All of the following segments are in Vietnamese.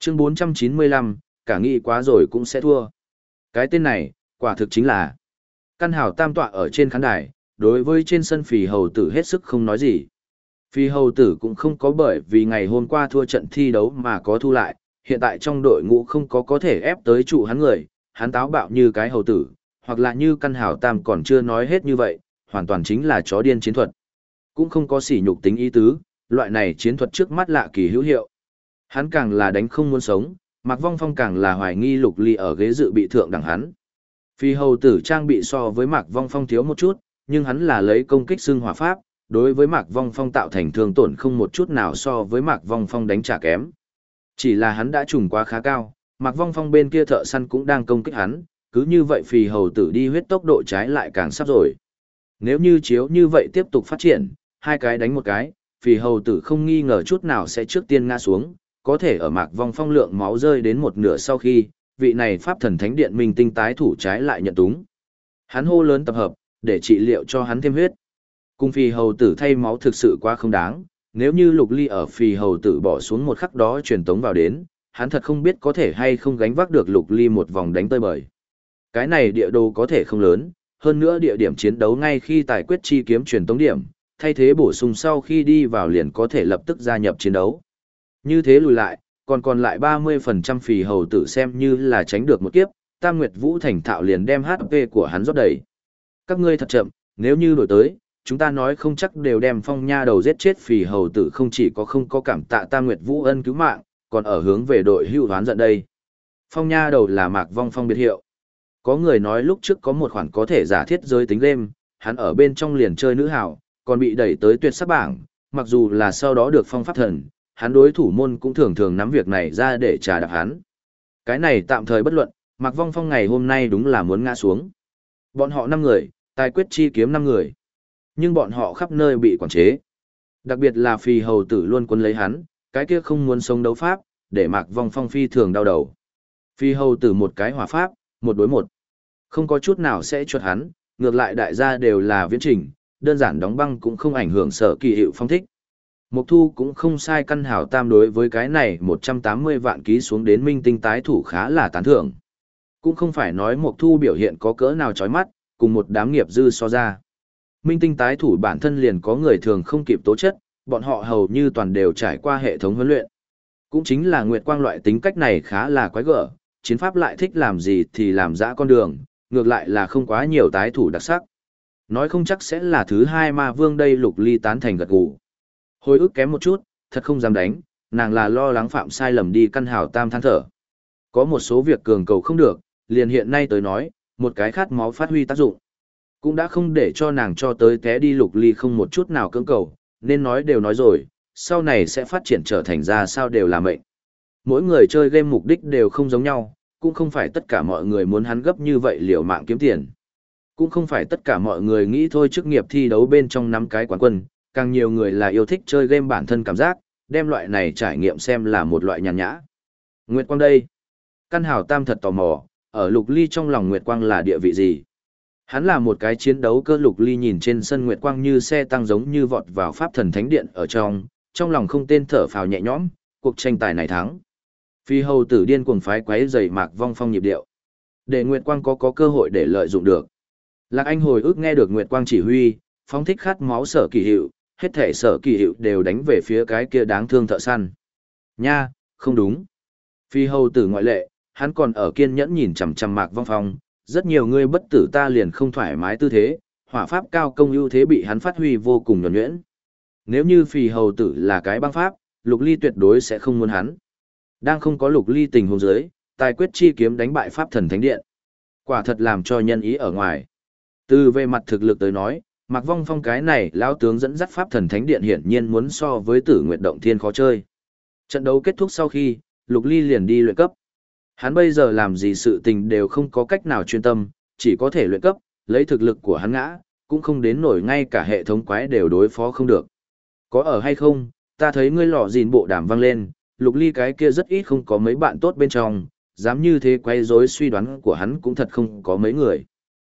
Chương 495, cả nghĩ quá rồi cũng sẽ thua. Cái tên này, quả thực chính là Căn Hào Tam tọa ở trên khán đài, đối với trên sân Phì Hầu Tử hết sức không nói gì. Phì Hầu Tử cũng không có bởi vì ngày hôm qua thua trận thi đấu mà có thu lại, hiện tại trong đội ngũ không có thể ép tới trụ hắn người, hắn táo bạo như cái hầu tử, hoặc là như Căn Hào Tam còn chưa nói hết như vậy, hoàn toàn chính là chó điên chiến thuật. Cũng không có sỉ nhục tính ý tứ, loại này chiến thuật trước mắt lạ kỳ hữu hiệu. Hắn càng là đánh không muốn sống, Mạc Vong Phong càng là hoài nghi Lục Ly ở ghế dự bị thượng đẳng hắn. Phi hầu tử trang bị so với Mạc Vong Phong thiếu một chút, nhưng hắn là lấy công kích xương hỏa pháp, đối với Mạc Vong Phong tạo thành thương tổn không một chút nào so với Mạc Vong Phong đánh trả kém. Chỉ là hắn đã trùng quá khá cao, Mạc Vong Phong bên kia thợ săn cũng đang công kích hắn, cứ như vậy Phi hầu tử đi huyết tốc độ trái lại càng sắp rồi. Nếu như chiếu như vậy tiếp tục phát triển, hai cái đánh một cái, Phi hầu tử không nghi ngờ chút nào sẽ trước tiên ngã xuống, có thể ở Mạc Vong Phong lượng máu rơi đến một nửa sau khi, vị này pháp thần thánh điện minh tinh tái thủ trái lại nhận túng. Hắn hô lớn tập hợp, để trị liệu cho hắn thêm huyết. Cùng Phi hầu tử thay máu thực sự quá không đáng, nếu như Lục Ly ở Phi hầu tử bỏ xuống một khắc đó truyền tống vào đến, hắn thật không biết có thể hay không gánh vác được Lục Ly một vòng đánh tơi bời. Cái này địa đồ có thể không lớn, hơn nữa địa điểm chiến đấu ngay khi tài quyết chi kiếm truyền tống điểm, thay thế bổ sung sau khi đi vào liền có thể lập tức gia nhập chiến đấu. Như thế lùi lại, còn lại 30% Phì hầu tử xem như là tránh được một kiếp, Tam Nguyệt Vũ thành thạo liền đem HP của hắn rót đầy. Các ngươi thật chậm, nếu như đổi tới, chúng ta nói không chắc đều đem Phong Nha Đầu giết chết. Phì hầu tử không chỉ có không có cảm tạ Tam Nguyệt Vũ ân cứu mạng, còn ở hướng về đội hưu hoán giận đây. Phong Nha Đầu là Mạc Vong Phong biệt hiệu. Có người nói lúc trước có một khoản có thể giả thiết giới tính game, hắn ở bên trong liền chơi nữ hảo, còn bị đẩy tới tuyệt sắc bảng, mặc dù là sau đó được phong pháp thần, hắn đối thủ môn cũng thường thường nắm việc này ra để trà đạp hắn. Cái này tạm thời bất luận, Mạc Vong Phong ngày hôm nay đúng là muốn ngã xuống. Bọn họ 5 người, tài quyết chi kiếm 5 người. Nhưng bọn họ khắp nơi bị quản chế. Đặc biệt là Phì hầu tử luôn quân lấy hắn, cái kia không muốn sống đấu pháp, để Mạc Vong Phong phi thường đau đầu. Phì hầu tử một cái hỏa pháp, 1 đối 1. Không có chút nào sẽ chuột hắn, ngược lại đại gia đều là viễn trình, đơn giản đóng băng cũng không ảnh hưởng Sở Kỳ Hiệu phong thích. Mục Thu cũng không sai, Căn Hảo Tam đối với cái này 180 vạn ký xuống đến minh tinh tái thủ khá là tán thưởng. Cũng không phải nói Mục Thu biểu hiện có cỡ nào chói mắt, cùng một đám nghiệp dư so ra. Minh tinh tái thủ bản thân liền có người thường không kịp tố chất, bọn họ hầu như toàn đều trải qua hệ thống huấn luyện. Cũng chính là Nguyệt Quang loại tính cách này khá là quái gở, chiến pháp lại thích làm gì thì làm dã con đường, ngược lại là không quá nhiều tái thủ đặc sắc. Nói không chắc sẽ là thứ 2 ma vương đây. Lục Ly tán thành gật gù. Hồi ức kém một chút, thật không dám đánh, nàng là lo lắng phạm sai lầm đi. Căn Hảo Tam than thở. Có một số việc cường cầu không được, liền hiện nay tới nói, một cái khát máu phát huy tác dụng. Cũng đã không để cho nàng cho tới té đi. Lục Ly không một chút nào cưỡng cầu, nên nói đều nói rồi, sau này sẽ phát triển trở thành ra sao đều là mệnh. Mỗi người chơi game mục đích đều không giống nhau, cũng không phải tất cả mọi người muốn hắn gấp như vậy liều mạng kiếm tiền. Cũng không phải tất cả mọi người nghĩ thôi chức nghiệp thi đấu bên trong 5 cái quán quân, càng nhiều người là yêu thích chơi game bản thân cảm giác, đem loại này trải nghiệm xem là một loại nhàn nhã. Nguyệt Quang đây. Căn Hảo Tam thật tò mò, ở Lục Ly trong lòng Nguyệt Quang là địa vị gì? Hắn là một cái chiến đấu cơ. Lục Ly nhìn trên sân Nguyệt Quang như xe tăng giống như vọt vào Pháp Thần Thánh Điện ở trong lòng không tên thở phào nhẹ nhõm, cuộc tranh tài này thắng. Phi hầu tử điên cuồng phái quấy rầy Mạc Vong Phong nhịp điệu, để Nguyệt Quang có cơ hội để lợi dụng được. Lạc Anh hồi ức nghe được Nguyệt Quang chỉ huy, phóng thích khát máu Sở Kỳ Hiệu, hết thể Sở Kỳ Hiệu đều đánh về phía cái kia đáng thương thợ săn. Nha, không đúng. Phi hầu tử ngoại lệ, hắn còn ở kiên nhẫn nhìn chằm chằm Mạc Vong Phong, rất nhiều người bất tử ta liền không thoải mái tư thế, hỏa pháp cao công ưu thế bị hắn phát huy vô cùng nhuần nhuyễn. Nếu như Phi hầu tử là cái băng pháp, Lục Ly tuyệt đối sẽ không muốn hắn. Đang không có Lục Ly tình huống dưới, tài quyết chi kiếm đánh bại Pháp Thần Thánh Điện. Quả thật làm cho nhân ý ở ngoài. Từ về mặt thực lực tới nói, Mạc Vong Phong cái này lão tướng dẫn dắt Pháp Thần Thánh Điện hiển nhiên muốn so với Tử Nguyệt Động Thiên khó chơi. Trận đấu kết thúc sau khi, Lục Ly liền đi luyện cấp. Hắn bây giờ làm gì sự tình đều không có cách nào chuyên tâm, chỉ có thể luyện cấp, lấy thực lực của hắn ngã, cũng không đến nổi ngay cả hệ thống quái đều đối phó không được. Có ở hay không, ta thấy ngươi lọ gìn bộ đàm vang lên, Lục Ly cái kia rất ít không có mấy bạn tốt bên trong, dám như thế quay rối suy đoán của hắn cũng thật không có mấy người.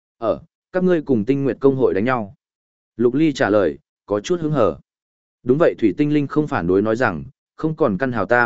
Các ngươi cùng Tinh Nguyệt công hội đánh nhau. Lục Ly trả lời, có chút hứng hở. Đúng vậy, Thủy Tinh Linh không phản đối nói rằng, không còn Căn Hảo Tam,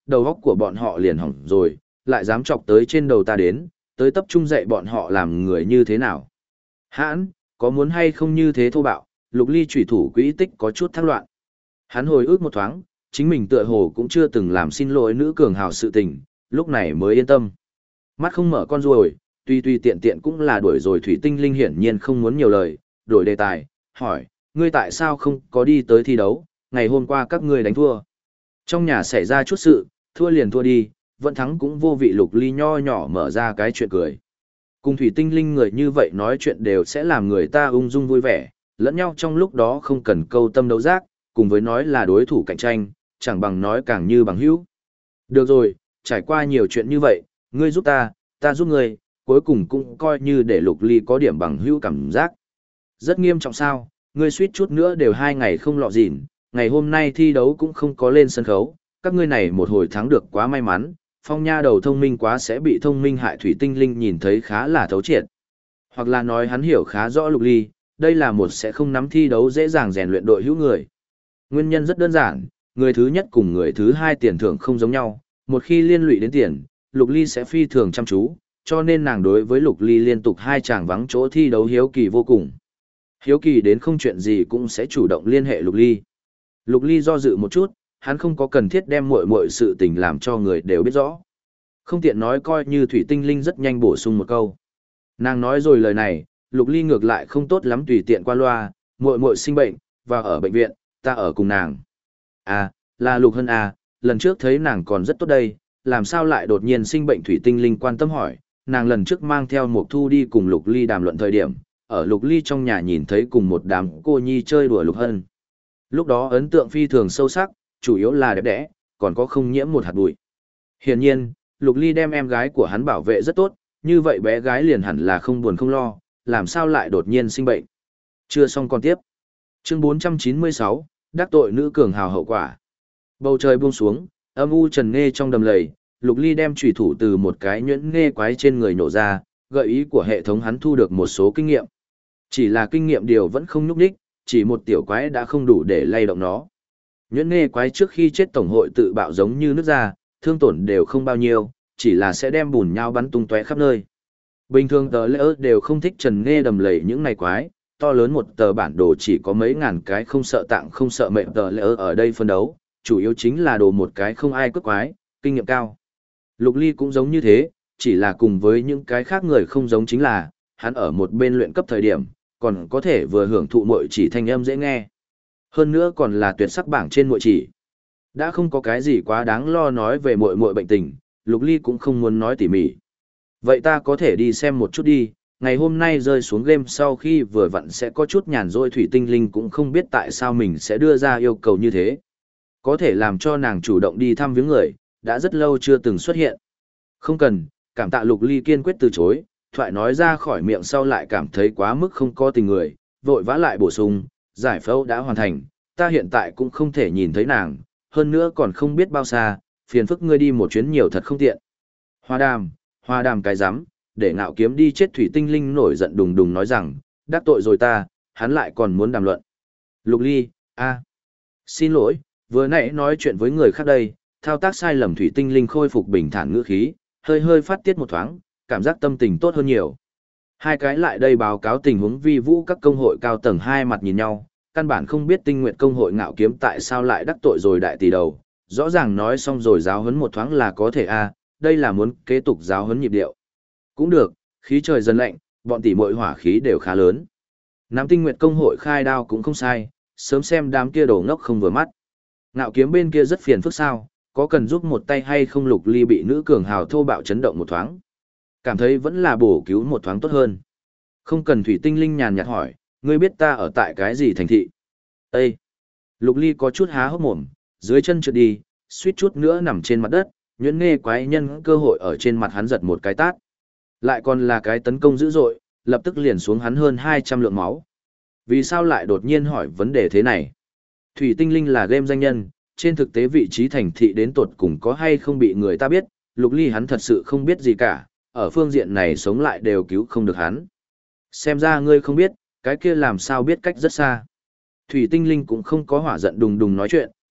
đầu óc của bọn họ liền hỏng rồi, lại dám chọc tới trên đầu ta đến, tới tập trung dạy bọn họ làm người như thế nào. Hãn, có muốn hay không như thế thô bạo, Lục Ly chủy thủ quỹ tích có chút thác loạn. Hắn hồi ức một thoáng, chính mình tựa hồ cũng chưa từng làm xin lỗi nữ cường hào sự tình, lúc này mới yên tâm. Mắt không mở con ruồi, tuy tiện tiện cũng là đuổi rồi Thủy Tinh Linh hiển nhiên không muốn nhiều lời, đổi đề tài, hỏi, ngươi tại sao không có đi tới thi đấu, ngày hôm qua các ngươi đánh thua. Trong nhà xảy ra chút sự, thua liền thua đi, vẫn thắng cũng vô vị. Lục Ly nho nhỏ mở ra cái chuyện cười. Cùng Thủy Tinh Linh người như vậy nói chuyện đều sẽ làm người ta ung dung vui vẻ, lẫn nhau trong lúc đó không cần câu tâm đấu giác, cùng với nói là đối thủ cạnh tranh, chẳng bằng nói càng như bằng hữu. Được rồi, trải qua nhiều chuyện như vậy, ngươi giúp ta giúp ngươi, cuối cùng cũng coi như để Lục Ly có điểm bằng hữu cảm giác. Rất nghiêm trọng sao, ngươi suýt chút nữa đều 2 ngày không lọ gìn, ngày hôm nay thi đấu cũng không có lên sân khấu, các ngươi này một hồi thắng được quá may mắn, Phong nha đầu thông minh quá sẽ bị thông minh hại. Thủy Tinh Linh nhìn thấy khá là thấu triệt. Hoặc là nói hắn hiểu khá rõ Lục Ly, đây là một sẽ không nắm thi đấu dễ dàng rèn luyện đội hữu người. Nguyên nhân rất đơn giản, người thứ nhất cùng người thứ hai tiền thưởng không giống nhau, một khi liên lụy đến tiền, Lục Ly sẽ phi thường chăm chú, cho nên nàng đối với Lục Ly liên tục 2 chàng vắng chỗ thi đấu hiếu kỳ vô cùng. Hiếu kỳ đến không chuyện gì cũng sẽ chủ động liên hệ Lục Ly. Lục Ly do dự một chút, hắn không có cần thiết đem muội sự tình làm cho người đều biết rõ. Không tiện nói, coi như Thủy Tinh Linh rất nhanh bổ sung một câu. Nàng nói rồi lời này, Lục Ly ngược lại không tốt lắm tùy tiện qua loa, muội sinh bệnh, và ở bệnh viện, ta ở cùng nàng. À, là Lục Hân à, lần trước thấy nàng còn rất tốt đây, làm sao lại đột nhiên sinh bệnh? Thủy Tinh Linh quan tâm hỏi, nàng lần trước mang theo Mộc Thu đi cùng Lục Ly đàm luận thời điểm, ở Lục Ly trong nhà nhìn thấy cùng một đám cô nhi chơi đùa Lục Hân. Lúc đó ấn tượng phi thường sâu sắc, chủ yếu là đẹp đẽ, còn có không nhiễm một hạt bụi. Hiển nhiên, Lục Ly đem em gái của hắn bảo vệ rất tốt, như vậy bé gái liền hẳn là không buồn không lo, làm sao lại đột nhiên sinh bệnh. Chưa xong còn tiếp. Chương 496, đắc tội nữ cường hào hậu quả. Bầu trời buông xuống, âm u trần nghe trong đầm lầy, Lục Ly đem chủy thủ từ một cái nhuyễn nghe quái trên người nổ ra, gợi ý của hệ thống hắn thu được một số kinh nghiệm. Chỉ là kinh nghiệm điều vẫn không nhúc đích, chỉ một tiểu quái đã không đủ để lay động nó. Nhuyễn nghe quái trước khi chết tổng hội tự bạo giống như nước ra, thương tổn đều không bao nhiêu, chỉ là sẽ đem bùn nhau bắn tung tóe khắp nơi. Bình thường tờ lỡ đều không thích trần nghe đầm lầy những này quái, to lớn một tờ bản đồ chỉ có mấy ngàn cái không sợ tạng không sợ mệnh tờ lỡ ở đây phân đấu, chủ yếu chính là đồ một cái không ai cướp quái, kinh nghiệm cao. Lục Ly cũng giống như thế, chỉ là cùng với những cái khác người không giống chính là, hắn ở một bên luyện cấp thời điểm, còn có thể vừa hưởng thụ muội chỉ thanh âm dễ nghe. Hơn nữa còn là tuyệt sắc bảng trên muội chỉ. Đã không có cái gì quá đáng lo nói về muội bệnh tình, Lục Ly cũng không muốn nói tỉ mỉ. Vậy ta có thể đi xem một chút đi, ngày hôm nay rơi xuống game sau khi vừa vặn sẽ có chút nhàn rỗi. Thủy Tinh Linh cũng không biết tại sao mình sẽ đưa ra yêu cầu như thế. Có thể làm cho nàng chủ động đi thăm viếng người, đã rất lâu chưa từng xuất hiện. Không cần, cảm tạ. Lục Ly kiên quyết từ chối, thoại nói ra khỏi miệng sau lại cảm thấy quá mức không có tình người, vội vã lại bổ sung, giải phẫu đã hoàn thành, ta hiện tại cũng không thể nhìn thấy nàng, hơn nữa còn không biết bao xa, phiền phức ngươi đi một chuyến nhiều thật không tiện. Hoa đàm cái rắm, để Ngạo Kiếm đi chết. Thủy Tinh Linh nổi giận đùng đùng nói rằng, đắc tội rồi ta, hắn lại còn muốn đàm luận. Lục Ly, xin lỗi, vừa nãy nói chuyện với người khác đây, thao tác sai lầm. Thủy Tinh Linh khôi phục bình thản ngữ khí, hơi phát tiết một thoáng, cảm giác tâm tình tốt hơn nhiều. Hai cái lại đây báo cáo tình huống vi vũ các công hội cao tầng hai mặt nhìn nhau, căn bản không biết Tinh Nguyệt công hội Ngạo Kiếm tại sao lại đắc tội rồi đại tỷ đầu, rõ ràng nói xong rồi giáo huấn một thoáng là có thể đây là muốn kế tục giáo huấn nhịp điệu. Cũng được, khí trời dần lạnh, bọn tỷ muội hỏa khí đều khá lớn. Nắm Tinh Nguyệt công hội khai đao cũng không sai, sớm xem đám kia đồ ngốc không vừa mắt. Ngạo Kiếm bên kia rất phiền phức sao, có cần giúp một tay hay không? Lục Ly bị nữ cường hào thô bạo chấn động một thoáng. Cảm thấy vẫn là bổ cứu một thoáng tốt hơn. Không cần. Thủy Tinh Linh nhàn nhạt hỏi, ngươi biết ta ở tại cái gì thành thị? Ê! Lục Ly có chút há hốc mồm, dưới chân trượt đi, suýt chút nữa nằm trên mặt đất, nhuyễn nghe quái nhân cơ hội ở trên mặt hắn giật một cái tát. Lại còn là cái tấn công dữ dội, lập tức liền xuống hắn hơn 200 lượng máu. Vì sao lại đột nhiên hỏi vấn đề thế này? Thủy Tinh Linh là game danh nhân, trên thực tế vị trí thành thị đến tột cùng có hay không bị người ta biết, Lục Ly hắn thật sự không biết gì cả, ở phương diện này sống lại đều cứu không được hắn. Xem ra ngươi không biết, cái kia làm sao biết cách rất xa. Thủy Tinh Linh cũng không có hỏa giận đùng đùng nói chuyện,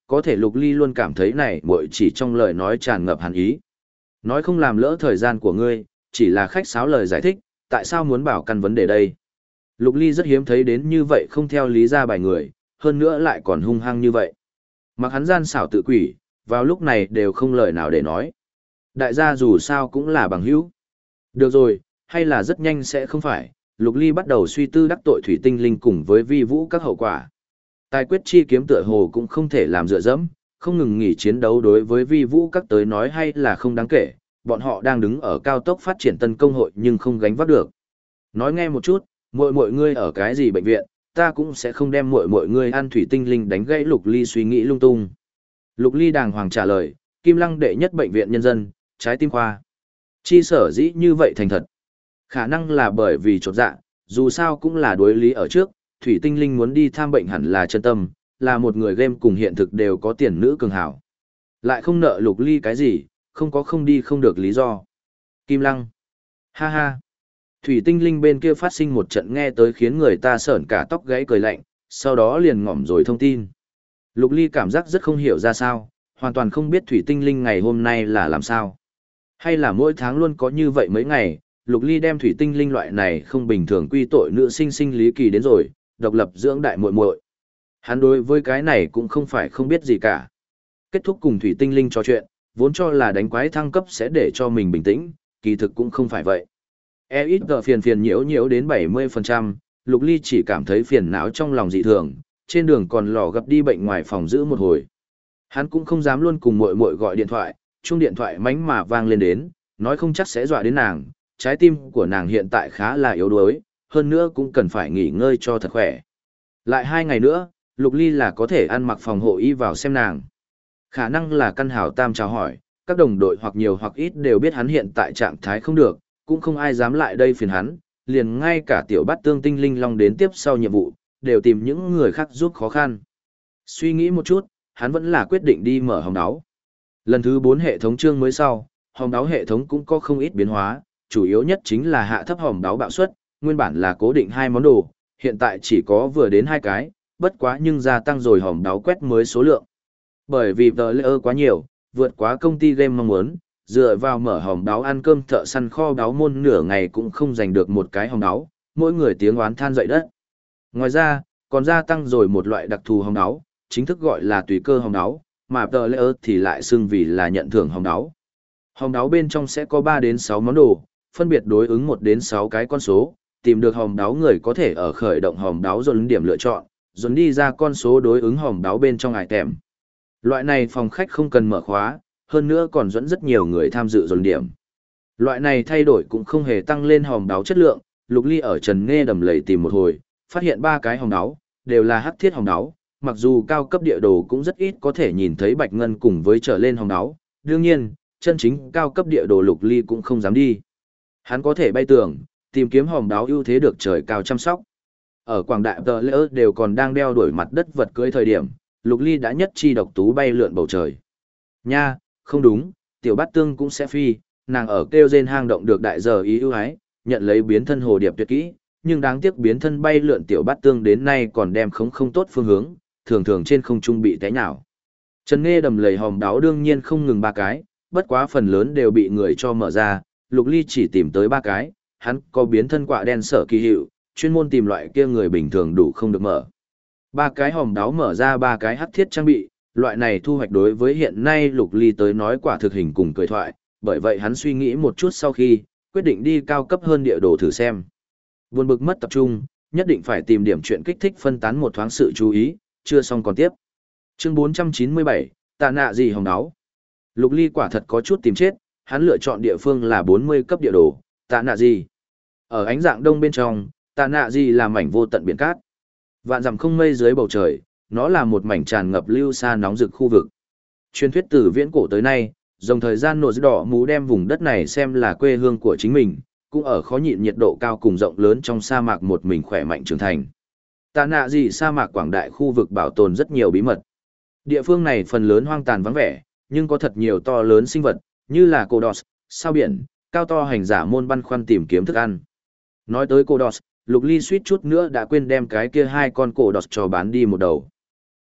có thể Lục Ly luôn cảm thấy này muội chỉ trong lời nói tràn ngập hàn ý. Nói không làm lỡ thời gian của ngươi, chỉ là khách sáo lời giải thích, tại sao muốn bảo căn vấn đề đây? Lục Ly rất hiếm thấy đến như vậy không theo lý ra bài người, hơn nữa lại còn hung hăng như vậy. Mặc hắn gian xảo tự quỷ, vào lúc này đều không lời nào để nói. Đại gia dù sao cũng là bằng hữu. Được rồi, hay là rất nhanh sẽ không phải, Lục Ly bắt đầu suy tư đắc tội thủy tinh linh cùng với vi vũ các hậu quả. Tài quyết chi kiếm tựa hồ cũng không thể làm dựa dẫm, không ngừng nghỉ chiến đấu đối với vi vũ các tới nói hay là không đáng kể, bọn họ đang đứng ở cao tốc phát triển tân công hội nhưng không gánh vác được. Nói nghe một chút, muội ngươi ở cái gì bệnh viện, ta cũng sẽ không đem muội ngươi ăn thủy tinh linh đánh gãy Lục Ly suy nghĩ lung tung. Lục Ly đàng hoàng trả lời, Kim Lăng đệ nhất bệnh viện nhân dân, trái tim khoa. Chi sở dĩ như vậy thành thật. Khả năng là bởi vì chột dạ, dù sao cũng là đối lý ở trước, thủy tinh linh muốn đi tham bệnh hẳn là chân tâm, là một người game cùng hiện thực đều có tiền nữ cường hảo. Lại không nợ Lục Ly cái gì, không có không đi không được lý do. Kim Lăng. Ha ha. Thủy tinh linh bên kia phát sinh một trận nghe tới khiến người ta sởn cả tóc gáy cười lạnh, sau đó liền ngỏm rồi thông tin. Lục Ly cảm giác rất không hiểu ra sao, hoàn toàn không biết thủy tinh linh ngày hôm nay là làm sao. Hay là mỗi tháng luôn có như vậy mấy ngày, Lục Ly đem thủy tinh linh loại này không bình thường quy tội nữ sinh sinh lý kỳ đến rồi, độc lập dưỡng đại muội muội. Hắn đối với cái này cũng không phải không biết gì cả. Kết thúc cùng thủy tinh linh trò chuyện, vốn cho là đánh quái thăng cấp sẽ để cho mình bình tĩnh, kỳ thực cũng không phải vậy. EXG phiền nhiễu đến 70%, Lục Ly chỉ cảm thấy phiền não trong lòng dị thường, trên đường còn lò gấp đi bệnh ngoài phòng giữ một hồi. Hắn cũng không dám luôn cùng muội muội gọi điện thoại, chuông điện thoại mánh mà vang lên đến, nói không chắc sẽ dọa đến nàng, trái tim của nàng hiện tại khá là yếu đuối, hơn nữa cũng cần phải nghỉ ngơi cho thật khỏe. Lại 2 ngày nữa, Lục Ly là có thể ăn mặc phòng hộ y vào xem nàng. Khả năng là căn hảo tam chào hỏi, các đồng đội hoặc nhiều hoặc ít đều biết hắn hiện tại trạng thái không được, cũng không ai dám lại đây phiền hắn, liền ngay cả tiểu bát tương tinh linh long đến tiếp sau nhiệm vụ, đều tìm những người khác giúp khó khăn. Suy nghĩ một chút, hắn vẫn là quyết định đi mở hòm đáo. Lần thứ 4 hệ thống chương mới sau, hòm đáo hệ thống cũng có không ít biến hóa, chủ yếu nhất chính là hạ thấp hòm đáo bạo suất, nguyên bản là cố định 2 món đồ, hiện tại chỉ có vừa đến 2 cái, bất quá nhưng gia tăng rồi hòm đáo quét mới số lượng. Bởi vì player quá nhiều, vượt quá công ty game mong muốn, dựa vào mở hòm đáo ăn cơm thợ săn kho đáo môn nửa ngày cũng không giành được một cái hòm đáo, mỗi người tiếng oán than dậy đất. Ngoài ra, còn gia tăng rồi một loại đặc thù hòm đáo, chính thức gọi là tùy cơ hòm đáo, mà player thì lại xưng vì là nhận thưởng hòm đáo. Hòm đáo bên trong sẽ có 3 đến 6 món đồ, phân biệt đối ứng 1 đến 6 cái con số, tìm được hòm đáo người có thể ở khởi động hòm đáo dồn điểm lựa chọn, dồn đi ra con số đối ứng hòm đáo bên trong item. Loại này phòng khách không cần mở khóa, hơn nữa còn dẫn rất nhiều người tham dự dồn điểm. Loại này thay đổi cũng không hề tăng lên hòm đáo chất lượng, Lục Ly ở Trần Nghe đầm lầy tìm một hồi, phát hiện 3 cái hòm đáo, đều là hắc thiết hòm đáo, mặc dù cao cấp địa đồ cũng rất ít có thể nhìn thấy bạch ngân cùng với trở lên hòm đáo, đương nhiên, chân chính cao cấp địa đồ Lục Ly cũng không dám đi. Hắn có thể bay tường, tìm kiếm hòm đáo ưu thế được trời cao chăm sóc. Ở quảng đại tờ lỡ đều còn đang đeo đuổi mặt đất vật cưới thời điểm, Lục Ly đã nhất chi độc tú bay lượn bầu trời. Nha, không đúng, tiểu bát tương cũng sẽ phi, nàng ở kêu rên hang động được đại giờ ý ưu ái, nhận lấy biến thân hồ điệp tuyệt kỹ, nhưng đáng tiếc biến thân bay lượn tiểu bát tương đến nay còn đem không tốt phương hướng, thường thường trên không trung bị té nhào. Trần Nghe đầm lầy hòm đáo đương nhiên không ngừng 3 cái, bất quá phần lớn đều bị người cho mở ra, Lục Ly chỉ tìm tới 3 cái, hắn có biến thân quạ đen sở kỳ hiệu, chuyên môn tìm loại kia người bình thường đủ không được mở. 3 cái hòm đáo mở ra 3 cái hắc thiết trang bị, loại này thu hoạch đối với hiện nay Lục Ly tới nói quả thực hình cùng cười thoại, bởi vậy hắn suy nghĩ một chút sau khi, quyết định đi cao cấp hơn địa đồ thử xem. Buồn bực mất tập trung, nhất định phải tìm điểm chuyện kích thích phân tán một thoáng sự chú ý, chưa xong còn tiếp. Chương 497, tạ nạ gì hòm đáo. Lục Ly quả thật có chút tìm chết, hắn lựa chọn địa phương là 40 cấp địa đồ, tạ nạ gì. Ở ánh dạng đông bên trong, tạ nạ gì là mảnh vô tận biển cát. Vạn dặm không mây dưới bầu trời, nó là một mảnh tràn ngập lưu xa nóng rực khu vực. Truyền thuyết từ viễn cổ tới nay, dòng thời gian nổi đỏ mú đem vùng đất này xem là quê hương của chính mình, cũng ở khó nhịn nhiệt độ cao cùng rộng lớn trong sa mạc một mình khỏe mạnh trưởng thành. Tạ nạ gì sa mạc quảng đại khu vực bảo tồn rất nhiều bí mật. Địa phương này phần lớn hoang tàn vắng vẻ, nhưng có thật nhiều to lớn sinh vật, như là cô đọt, sao biển, cao to hành giả môn băn khoăn tìm kiếm thức ăn. Nói tới cô đọt, Lục Ly suýt chút nữa đã quên đem cái kia 2 con cổ đọt cho bán đi một đầu.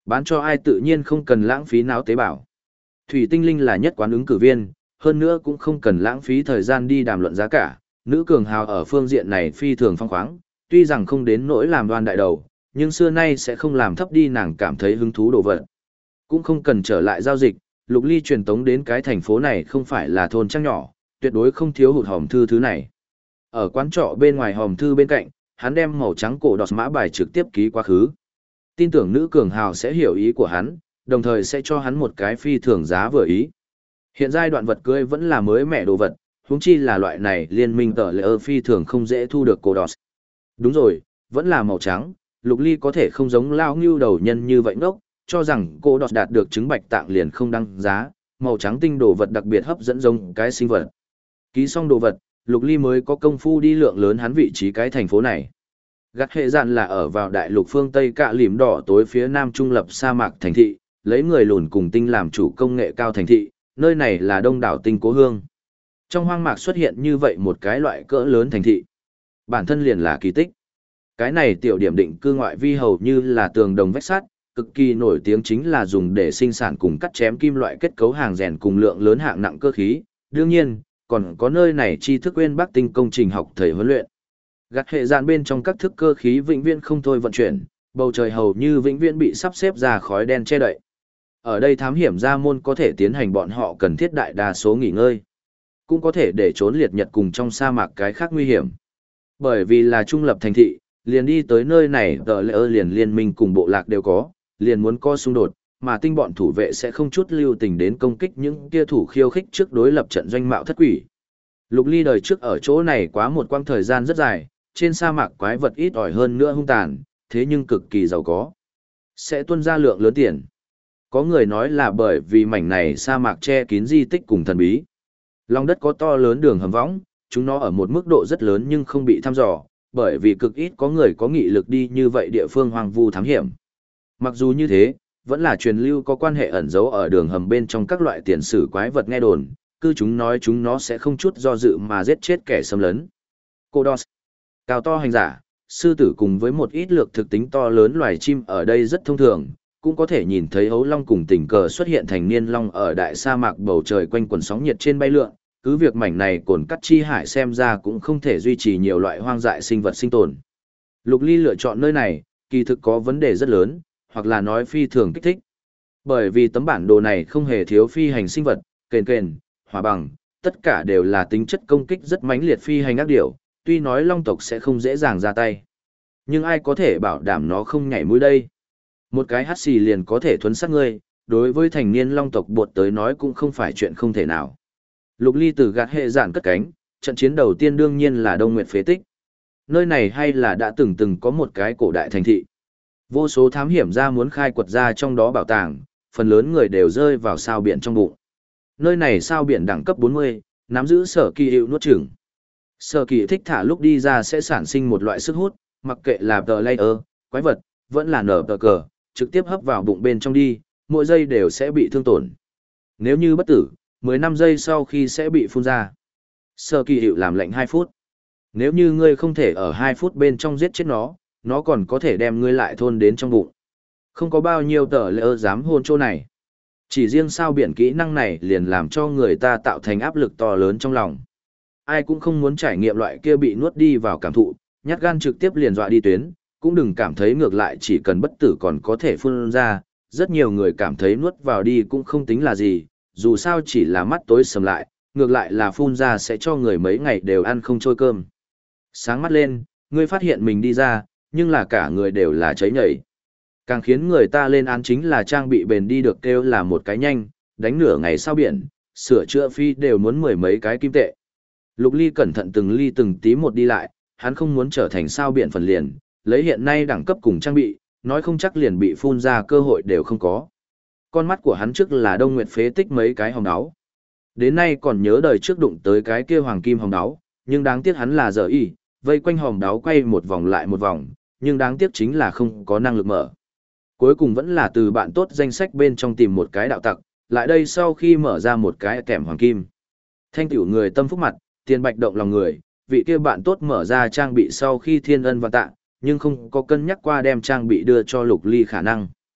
Bán cho ai tự nhiên không cần lãng phí não tế bào. Thủy Tinh Linh là nhất quán ứng cử viên, hơn nữa cũng không cần lãng phí thời gian đi đàm luận giá cả. Nữ cường hào ở phương diện này phi thường phong khoáng, tuy rằng không đến nỗi làm đoan đại đầu, nhưng xưa nay sẽ không làm thấp đi nàng cảm thấy hứng thú đồ vật. Cũng không cần trở lại giao dịch, Lục Ly truyền tống đến cái thành phố này không phải là thôn trang nhỏ, tuyệt đối không thiếu hụt hòm thư thứ này. Ở quán trọ bên ngoài hòm thư bên cạnh, hắn đem màu trắng cổ đọt mã bài trực tiếp ký quá khứ. Tin tưởng nữ cường hào sẽ hiểu ý của hắn, đồng thời sẽ cho hắn một cái phi thường giá vừa ý. Hiện giai đoạn vật cưới vẫn là mới mẻ đồ vật, huống chi là loại này liên minh tờ lệ phi thường không dễ thu được cổ đọt. Đúng rồi, vẫn là màu trắng, Lục Ly có thể không giống lao ngưu đầu nhân như vậy ngốc, cho rằng cổ đọt đạt được chứng bạch tạng liền không đăng giá, màu trắng tinh đồ vật đặc biệt hấp dẫn giống cái sinh vật. Ký xong đồ vật, Lục Ly mới có công phu đi lượng lớn hắn vị trí cái thành phố này. Gắt hệ dạn là ở vào đại lục phương Tây cạ lìm đỏ tối phía nam trung lập sa mạc thành thị, lấy người lùn cùng tinh làm chủ công nghệ cao thành thị, nơi này là đông đảo tinh cố hương. Trong hoang mạc xuất hiện như vậy một cái loại cỡ lớn thành thị. Bản thân liền là kỳ tích. Cái này tiểu điểm định cư ngoại vi hầu như là tường đồng vách sắt, cực kỳ nổi tiếng chính là dùng để sinh sản cùng cắt chém kim loại kết cấu hàng rèn cùng lượng lớn hạng nặng cơ khí. Đương nhiên, còn có nơi này tri thức uyên bác tinh công trình học thầy huấn luyện. Gạt hệ dạn bên trong các thức cơ khí vĩnh viễn không thôi vận chuyển, bầu trời hầu như vĩnh viễn bị sắp xếp ra khói đen che đậy. Ở đây thám hiểm gia môn có thể tiến hành bọn họ cần thiết đại đa số nghỉ ngơi, cũng có thể để trốn liệt nhật cùng trong sa mạc cái khác nguy hiểm. Bởi vì là trung lập thành thị, liền đi tới nơi này tờ lệ liền liên minh cùng bộ lạc đều có, liền muốn có xung đột, mà tinh bọn thủ vệ sẽ không chút lưu tình đến công kích những kia thủ khiêu khích trước đối lập trận doanh mạo thất quỷ. Lục Ly đời trước ở chỗ này quá một quãng thời gian rất dài, trên sa mạc quái vật ít ỏi hơn nữa hung tàn, thế nhưng cực kỳ giàu có. Sẽ tuôn ra lượng lớn tiền. Có người nói là bởi vì mảnh này sa mạc che kín di tích cùng thần bí. Lòng đất có to lớn đường hầm võng, chúng nó ở một mức độ rất lớn nhưng không bị thăm dò, bởi vì cực ít có người có nghị lực đi như vậy địa phương hoang vu thám hiểm. Mặc dù như thế, vẫn là truyền lưu có quan hệ ẩn giấu ở đường hầm bên trong các loại tiền sử quái vật nghe đồn, cứ chúng nói chúng nó sẽ không chút do dự mà giết chết kẻ xâm lấn. Kodos, cao to hành giả, sư tử cùng với một ít lược thực tính to lớn loài chim ở đây rất thông thường, cũng có thể nhìn thấy ấu long cùng tình cờ xuất hiện thành niên long ở đại sa mạc bầu trời quanh quần sóng nhiệt trên bay lượn, cứ việc mảnh này cồn cắt chi hải xem ra cũng không thể duy trì nhiều loại hoang dại sinh vật sinh tồn. Lục Ly lựa chọn nơi này, kỳ thực có vấn đề rất lớn, hoặc là nói phi thường kích thích. Bởi vì tấm bản đồ này không hề thiếu phi hành sinh vật, kền, hỏa bằng, tất cả đều là tính chất công kích rất mãnh liệt phi hành ác điểu, tuy nói long tộc sẽ không dễ dàng ra tay. Nhưng ai có thể bảo đảm nó không nhảy mũi đây? Một cái hắt xì liền có thể thuấn sát ngươi, đối với thành niên long tộc bột tới nói cũng không phải chuyện không thể nào. Lục Ly từ gạt hệ giản cất cánh, trận chiến đầu tiên đương nhiên là Đông Nguyệt phế tích. Nơi này hay là đã từng có một cái cổ đại thành thị. Vô số thám hiểm gia muốn khai quật ra trong đó bảo tàng, phần lớn người đều rơi vào sao biển trong bụng. Nơi này sao biển đẳng cấp 40, nắm giữ sở kỳ hiệu nuốt chửng. Sở kỳ thích thả lúc đi ra sẽ sản sinh một loại sức hút, mặc kệ là tờ layer, quái vật, vẫn là nở tờ cờ, trực tiếp hấp vào bụng bên trong đi, mỗi giây đều sẽ bị thương tổn. Nếu như bất tử, 15 giây sau khi sẽ bị phun ra. Sở kỳ hiệu làm lệnh 2 phút. Nếu như ngươi không thể ở 2 phút bên trong giết chết nó còn có thể đem ngươi lại thôn đến trong bụng. Không có bao nhiêu tờ layer dám hôn chỗ này. Chỉ riêng sao biển kỹ năng này liền làm cho người ta tạo thành áp lực to lớn trong lòng. Ai cũng không muốn trải nghiệm loại kia bị nuốt đi vào cảm thụ, nhát gan trực tiếp liền dọa đi tuyến, cũng đừng cảm thấy ngược lại chỉ cần bất tử còn có thể phun ra, rất nhiều người cảm thấy nuốt vào đi cũng không tính là gì, dù sao chỉ là mắt tối sầm lại, ngược lại là phun ra sẽ cho người mấy ngày đều ăn không trôi cơm. Sáng mắt lên, ngươi phát hiện mình đi ra, nhưng là cả người đều là cháy nhảy. Càng khiến người ta lên án chính là trang bị bền đi được kêu là một cái nhanh, đánh nửa ngày sao biển, sửa chữa phi đều muốn mười mấy cái kim tệ. Lục Ly cẩn thận từng ly từng tí một đi lại, hắn không muốn trở thành sao biển phần liền, lấy hiện nay đẳng cấp cùng trang bị, nói không chắc liền bị phun ra cơ hội đều không có. Con mắt của hắn trước là Đông Nguyệt phế tích mấy cái hồng đáo. Đến nay còn nhớ đời trước đụng tới cái kia hoàng kim hồng đáo, nhưng đáng tiếc hắn là giờ y, vây quanh hồng đáo quay một vòng lại một vòng, nhưng đáng tiếc chính là không có năng lực mở. Cuối cùng vẫn là từ bạn tốt danh sách bên trong tìm một cái đạo tặc, lại đây sau khi mở ra một cái kèm hoàng kim. Thanh tiểu người tâm phúc mặt, tiền bạch động lòng người, vị kia bạn tốt mở ra trang bị sau khi thiên ân và tạ, nhưng không có cân nhắc qua đem trang bị đưa cho Lục Ly khả năng.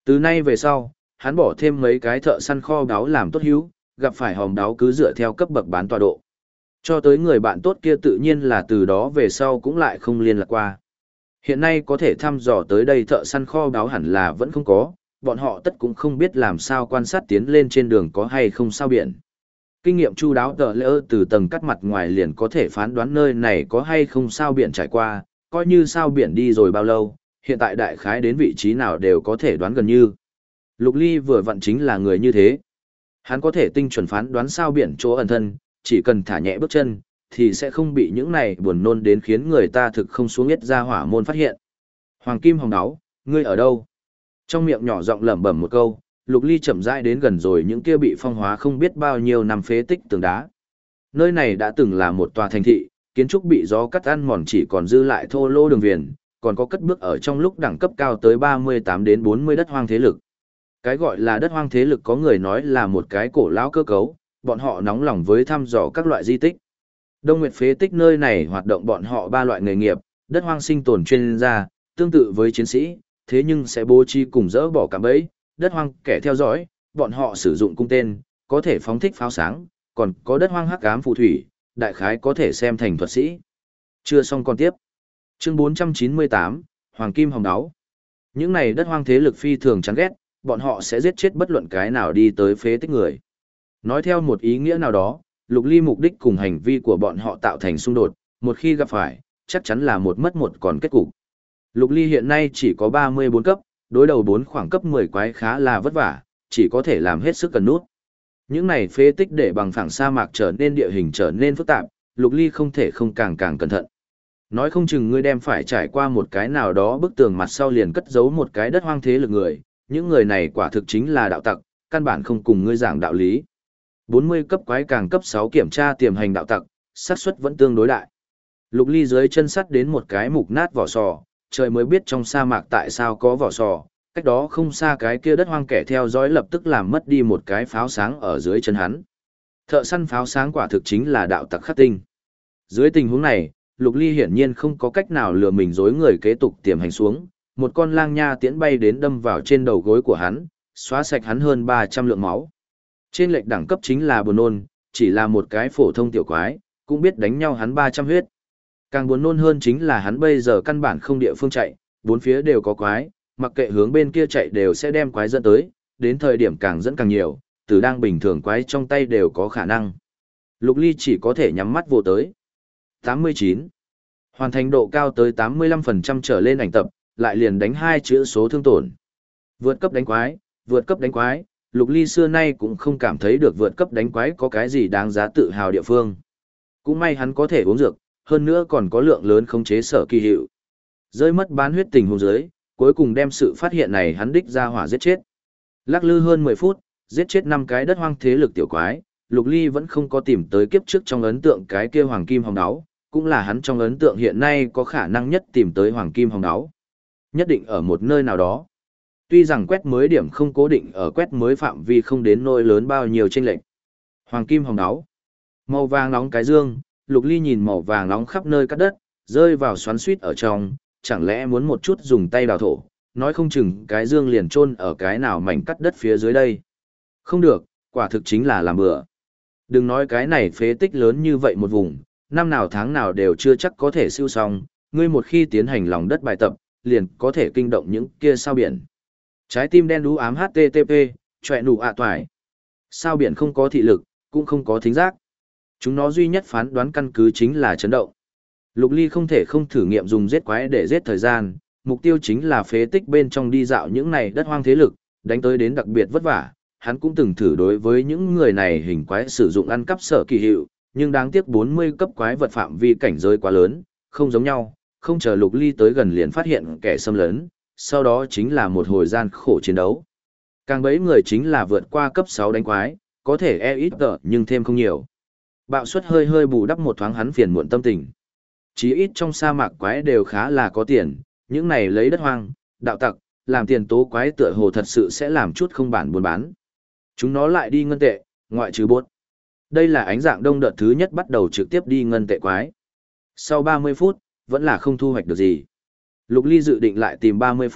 Từ nay về sau, hắn bỏ thêm mấy cái thợ săn kho báu làm tốt hữu, gặp phải hòm đáo cứ dựa theo cấp bậc bán tọa độ. Cho tới người bạn tốt kia tự nhiên là từ đó về sau cũng lại không liên lạc qua. Hiện nay có thể thăm dò tới đây thợ săn kho báu hẳn là vẫn không có, bọn họ tất cũng không biết làm sao quan sát tiến lên trên đường có hay không sao biển. Kinh nghiệm chu đáo tờ lỡ từ tầng cắt mặt ngoài liền có thể phán đoán nơi này có hay không sao biển trải qua, coi như sao biển đi rồi bao lâu, hiện tại đại khái đến vị trí nào đều có thể đoán gần như. Lục Ly vừa vặn chính là người như thế. Hắn có thể tinh chuẩn phán đoán sao biển chỗ ẩn thân, chỉ cần thả nhẹ bước chân, thì sẽ không bị những này buồn nôn đến khiến người ta thực không xuống yết ra hỏa môn phát hiện. Hoàng Kim Hồng Đáo, ngươi ở đâu? Trong miệng nhỏ giọng lẩm bẩm một câu, Lục Ly chậm rãi đến gần rồi những kia bị phong hóa không biết bao nhiêu năm phế tích tường đá. Nơi này đã từng là một tòa thành thị, kiến trúc bị gió cắt ăn mòn chỉ còn dư lại thô lỗ đường viền, còn có cất bước ở trong lúc đẳng cấp cao tới 38 đến 40 đất hoang thế lực. Cái gọi là đất hoang thế lực có người nói là một cái cổ lão cơ cấu, bọn họ nóng lòng với thăm dò các loại di tích. Đông Nguyệt phế tích nơi này hoạt động bọn họ ba loại nghề nghiệp, đất hoang sinh tồn chuyên gia, tương tự với chiến sĩ, thế nhưng sẽ bố trí cùng dỡ bỏ cạm bẫy, đất hoang kẻ theo dõi, bọn họ sử dụng cung tên, có thể phóng thích pháo sáng, còn có đất hoang hắc ám phù thủy, đại khái có thể xem thành thuật sĩ. Chưa xong còn tiếp. Chương 498, Hoàng Kim Hồng Đáo. Những này đất hoang thế lực phi thường chán ghét, bọn họ sẽ giết chết bất luận cái nào đi tới phế tích người. Nói theo một ý nghĩa nào đó, Lục Ly mục đích cùng hành vi của bọn họ tạo thành xung đột, một khi gặp phải, chắc chắn là một mất một còn kết cục. Lục Ly hiện nay chỉ có 34 cấp, đối đầu 4 khoảng cấp 10 quái khá là vất vả, chỉ có thể làm hết sức cần nút. Những này phế tích để bằng phẳng sa mạc trở nên địa hình trở nên phức tạp, Lục Ly không thể không càng cẩn thận. Nói không chừng ngươi đem phải trải qua một cái nào đó bức tường mặt sau liền cất giấu một cái đất hoang thế lực người, những người này quả thực chính là đạo tặc, căn bản không cùng ngươi giảng đạo lý. 40 cấp quái càng cấp 6 kiểm tra tiềm hành đạo tặc, xác suất vẫn tương đối đại. Lục Ly dưới chân sắt đến một cái mục nát vỏ sò, trời mới biết trong sa mạc tại sao có vỏ sò, cách đó không xa cái kia đất hoang kẻ theo dõi lập tức làm mất đi một cái pháo sáng ở dưới chân hắn. Thợ săn pháo sáng quả thực chính là đạo tặc khắc tinh. Dưới tình huống này, Lục Ly hiển nhiên không có cách nào lừa mình dối người kế tục tiềm hành xuống, một con lang nha tiễn bay đến đâm vào trên đầu gối của hắn, xóa sạch hắn hơn 300 lượng máu. Trên lệch đẳng cấp chính là buồn nôn, chỉ là một cái phổ thông tiểu quái, cũng biết đánh nhau hắn 300 huyết. Càng buồn nôn hơn chính là hắn bây giờ căn bản không địa phương chạy, bốn phía đều có quái, mặc kệ hướng bên kia chạy đều sẽ đem quái dẫn tới, đến thời điểm càng dẫn càng nhiều, từ đang bình thường quái trong tay đều có khả năng. Lục Ly chỉ có thể nhắm mắt vô tới. 89. Hoàn thành độ cao tới 85% trở lên ảnh tập, lại liền đánh 2 chữ số thương tổn. Vượt cấp đánh quái, Lục Ly xưa nay cũng không cảm thấy được vượt cấp đánh quái có cái gì đáng giá tự hào địa phương. Cũng may hắn có thể uống dược, hơn nữa còn có lượng lớn khống chế sở kỳ hiệu. Rơi mất bán huyết tình huống dưới, cuối cùng đem sự phát hiện này hắn đích ra hỏa giết chết. Lắc lư hơn 10 phút, giết chết 5 cái đất hoang thế lực tiểu quái, Lục Ly vẫn không có tìm tới kiếp trước trong ấn tượng cái kia Hoàng Kim Hồng Đáo, cũng là hắn trong ấn tượng hiện nay có khả năng nhất tìm tới Hoàng Kim Hồng Đáo. Nhất định ở một nơi nào đó. Tuy rằng quét mới điểm không cố định ở quét mới phạm vi không đến nỗi lớn bao nhiêu chênh lệch. Hoàng Kim Hồng Đáo. Màu vàng nóng cái dương, Lục Ly nhìn màu vàng nóng khắp nơi cắt đất, rơi vào xoắn xuýt ở trong, chẳng lẽ muốn một chút dùng tay đào thổ, nói không chừng cái dương liền chôn ở cái nào mảnh cắt đất phía dưới đây. Không được, quả thực chính là làm bừa. Đừng nói cái này phế tích lớn như vậy một vùng, năm nào tháng nào đều chưa chắc có thể siêu xong, ngươi một khi tiến hành lòng đất bài tập, liền có thể kinh động những kia sao biển. Trái tim đen đú ám HTTP, chọe nụ ạ toài. Sao biển không có thị lực, cũng không có thính giác. Chúng nó duy nhất phán đoán căn cứ chính là chấn động. Lục Ly không thể không thử nghiệm dùng giết quái để giết thời gian, mục tiêu chính là phế tích bên trong đi dạo những này đất hoang thế lực, đánh tới đến đặc biệt vất vả. Hắn cũng từng thử đối với những người này hình quái sử dụng ăn cắp sở kỳ hiệu, nhưng đáng tiếc 40 cấp quái vật phạm vi cảnh giới quá lớn, không giống nhau, không chờ Lục Ly tới gần liền phát hiện kẻ xâm lấn, sau đó chính là một hồi gian khổ chiến đấu. Càng bấy người chính là vượt qua cấp 6 đánh quái, có thể ít nhưng thêm không nhiều. Bạo suất hơi bù đắp một thoáng hắn phiền muộn tâm tình. Chí ít trong sa mạc quái đều khá là có tiền, những này lấy đất hoang, đạo tặc, làm tiền tố quái tựa hồ thật sự sẽ làm chút không bản buôn bán. Chúng nó lại đi ngân tệ, ngoại trừ bốt. Đây là ánh dạng đông đợt thứ nhất bắt đầu trực tiếp đi ngân tệ quái. Sau 30 phút, vẫn là không thu hoạch được gì. Lục Ly dự định lại tìm 30 phút,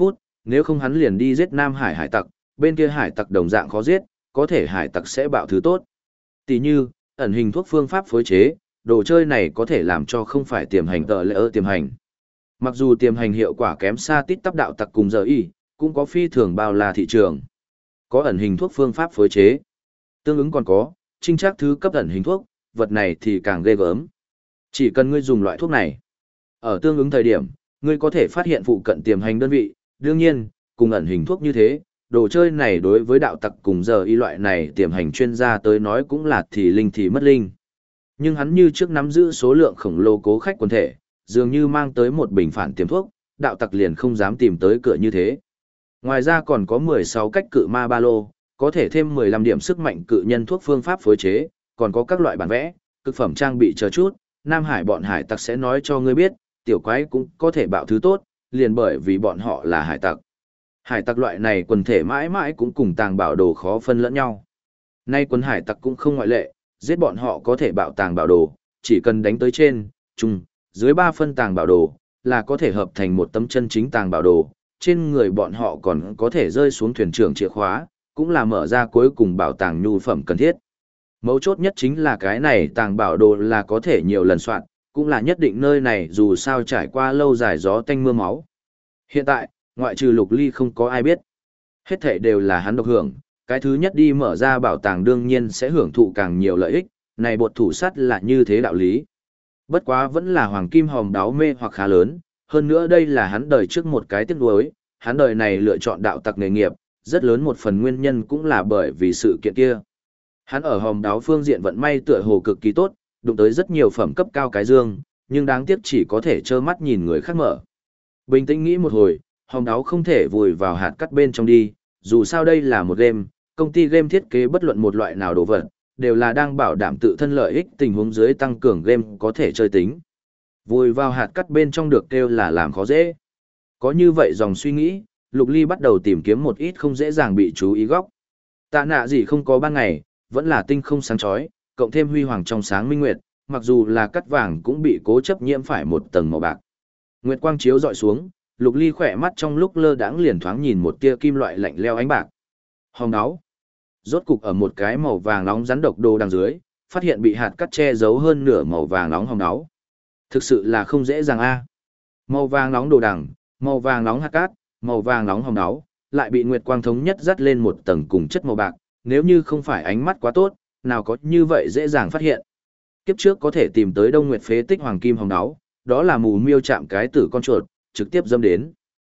nếu không hắn liền đi giết Nam Hải hải tặc, bên kia hải tặc đồng dạng khó giết, có thể hải tặc sẽ bạo thứ tốt. Tỷ như, ẩn hình thuốc phương pháp phối chế, đồ chơi này có thể làm cho không phải tiềm hành tờ lệ tiềm hành. Mặc dù tiềm hành hiệu quả kém xa tít tắp đạo tặc cùng giờ y, cũng có phi thường bao la thị trường. Có ẩn hình thuốc phương pháp phối chế. Tương ứng còn có, trinh trác thứ cấp ẩn hình thuốc, vật này thì càng ghê gớm. Chỉ cần ngươi dùng loại thuốc này, ở tương ứng thời điểm, ngươi có thể phát hiện phụ cận tiềm hành đơn vị, đương nhiên, cùng ẩn hình thuốc như thế, đồ chơi này đối với đạo tặc cùng giờ y loại này tiềm hành chuyên gia tới nói cũng là thì linh thì mất linh. Nhưng hắn như trước nắm giữ số lượng khổng lồ cố khách quần thể, dường như mang tới một bình phản tiềm thuốc, đạo tặc liền không dám tìm tới cửa như thế. Ngoài ra còn có 16 cách cự ma ba lô, có thể thêm 15 điểm sức mạnh cự nhân thuốc phương pháp phối chế, còn có các loại bản vẽ, cực phẩm trang bị chờ chút, Nam Hải bọn hải tặc sẽ nói cho ngươi biết, tiểu quái cũng có thể bạo thứ tốt, liền bởi vì bọn họ là hải tặc. Hải tặc loại này quần thể mãi mãi cũng cùng tàng bảo đồ khó phân lẫn nhau. Nay quân hải tặc cũng không ngoại lệ, giết bọn họ có thể bạo tàng bảo đồ, chỉ cần đánh tới trên, trung, dưới 3 phân tàng bảo đồ, là có thể hợp thành một tấm chân chính tàng bảo đồ. Trên người bọn họ còn có thể rơi xuống thuyền trưởng chìa khóa, cũng là mở ra cuối cùng bảo tàng nhu phẩm cần thiết. Mấu chốt nhất chính là cái này tàng bảo đồ là có thể nhiều lần soạn, cũng là nhất định nơi này dù sao trải qua lâu dài gió tanh mưa máu. Hiện tại, ngoại trừ Lục Ly không có ai biết. Hết thảy đều là hắn độc hưởng, cái thứ nhất đi mở ra bảo tàng đương nhiên sẽ hưởng thụ càng nhiều lợi ích, này bột thủ sắt là như thế đạo lý. Bất quá vẫn là hoàng kim hòm đáo mê hoặc khá lớn, hơn nữa đây là hắn đời trước một cái tiếc nuối, hắn đời này lựa chọn đạo tặc nghề nghiệp, rất lớn một phần nguyên nhân cũng là bởi vì sự kiện kia. Hắn ở hòm đáo phương diện vận may tựa hồ cực kỳ tốt, đụng tới rất nhiều phẩm cấp cao cái dương, nhưng đáng tiếc chỉ có thể trơ mắt nhìn người khác mở. Bình tĩnh nghĩ một hồi, hòm đáo không thể vùi vào hạt cắt bên trong đi, dù sao đây là một game, công ty game thiết kế bất luận một loại nào đồ vật, đều là đang bảo đảm tự thân lợi ích tình huống dưới tăng cường game có thể chơi tính. Vùi vào hạt cắt bên trong được kêu là làm khó dễ. Có như vậy dòng suy nghĩ, Lục Ly bắt đầu tìm kiếm một ít không dễ dàng bị chú ý góc. Tạ nạ gì không có ban ngày, vẫn là tinh không sáng chói, cộng thêm huy hoàng trong sáng minh nguyệt, mặc dù là cắt vàng cũng bị cố chấp nhiễm phải một tầng màu bạc. Nguyệt quang chiếu dọi xuống, Lục Ly khỏe mắt trong lúc lơ đãng liền thoáng nhìn một tia kim loại lạnh leo ánh bạc. Hòm đáo. Rốt cục ở một cái màu vàng nóng rắn độc đồ đằng dưới, phát hiện bị hạt cắt che giấu hơn nửa màu vàng nóng hòm đáo. Thực sự là không dễ dàng a. Màu vàng nóng đồ đằng, màu vàng nóng hạt cát, màu vàng nóng hòm đáo, lại bị nguyệt quang thống nhất dắt lên một tầng cùng chất màu bạc, nếu như không phải ánh mắt quá tốt, nào có như vậy dễ dàng phát hiện. Kiếp trước có thể tìm tới Đông Nguyệt phế tích hoàng kim hòm đáo, đó là mù miêu chạm cái tử con chuột, trực tiếp dâm đến.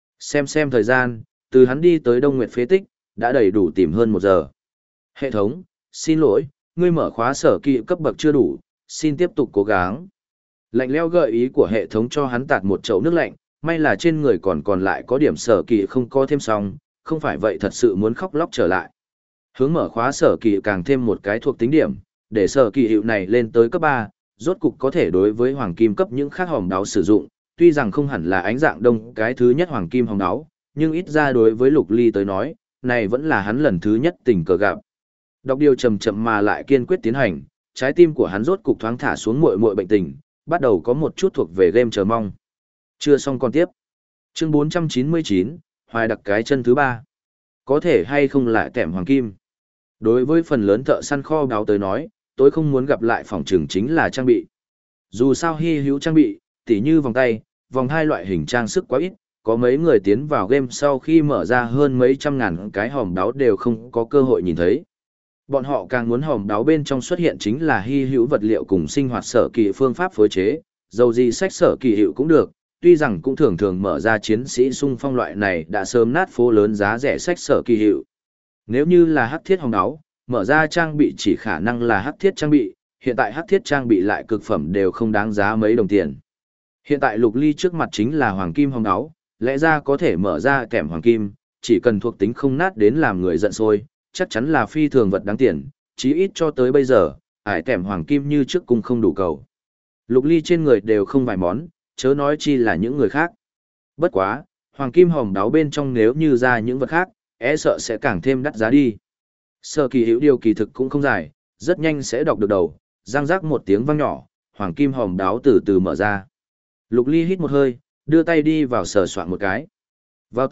Xem thời gian, từ hắn đi tới Đông Nguyệt phế tích, đã đầy đủ tìm hơn 1 giờ. Hệ thống, xin lỗi, ngươi mở khóa sở kỵ cấp bậc chưa đủ, xin tiếp tục cố gắng. Lạnh lẽo gợi ý của hệ thống cho hắn tạt một chậu nước lạnh, may là trên người còn lại có điểm sở kỵ không có thêm xong, không phải vậy thật sự muốn khóc lóc trở lại. Hướng mở khóa sở kỵ càng thêm một cái thuộc tính điểm, để sở kỵ hiệu này lên tới cấp 3, rốt cục có thể đối với hoàng kim cấp những khác hòm đáo sử dụng, tuy rằng không hẳn là ánh dạng đông cái thứ nhất hoàng kim hòm đáo, nhưng ít ra đối với Lục Ly tới nói, này vẫn là hắn lần thứ nhất tình cờ gặp. Đọc điều chậm chậm mà lại kiên quyết tiến hành, trái tim của hắn rốt cục thoáng thả xuống muội muội bệnh tình, bắt đầu có một chút thuộc về game chờ mong. Chưa xong còn tiếp. Chương 499, hoài đặc cái chân thứ 3. Có thể hay không lại tẻm hoàng kim. Đối với phần lớn thợ săn kho báu tới nói, tôi không muốn gặp lại phòng trường chính là trang bị. Dù sao hy hữu trang bị, tỉ như vòng tay, vòng hai loại hình trang sức quá ít, có mấy người tiến vào game sau khi mở ra hơn mấy trăm ngàn cái hòm đáo đều không có cơ hội nhìn thấy. Bọn họ càng muốn hòm đáo bên trong xuất hiện chính là hy hữu vật liệu cùng sinh hoạt sở kỳ phương pháp phối chế, dầu gì sách sở kỳ hiệu cũng được, tuy rằng cũng thường thường mở ra chiến sĩ xung phong loại này đã sớm nát phố lớn giá rẻ sách sở kỳ hiệu. Nếu như là hắc thiết hòm đáo, mở ra trang bị chỉ khả năng là hắc thiết trang bị, hiện tại hắc thiết trang bị lại cực phẩm đều không đáng giá mấy đồng tiền. Hiện tại Lục Ly trước mặt chính là hoàng kim hòm đáo, lẽ ra có thể mở ra kèm hoàng kim, chỉ cần thuộc tính không nát đến làm người giận sôi, chắc chắn là phi thường vật đáng tiền, chí ít cho tới bây giờ, ải kèm hoàng kim như trước cung không đủ cầu. Lục Ly trên người đều không vài món, chớ nói chi là những người khác. Bất quá, hoàng kim hòm đáo bên trong nếu như ra những vật khác, sợ sẽ càng thêm đắt giá đi. Sở kỳ hữu điều kỳ thực cũng không dài, rất nhanh sẽ đọc được đầu, răng rác một tiếng vang nhỏ, hoàng kim hòm đáo từ từ mở ra. Lục Ly hít một hơi, đưa tay đi vào sờ soạn một cái. Vào tay,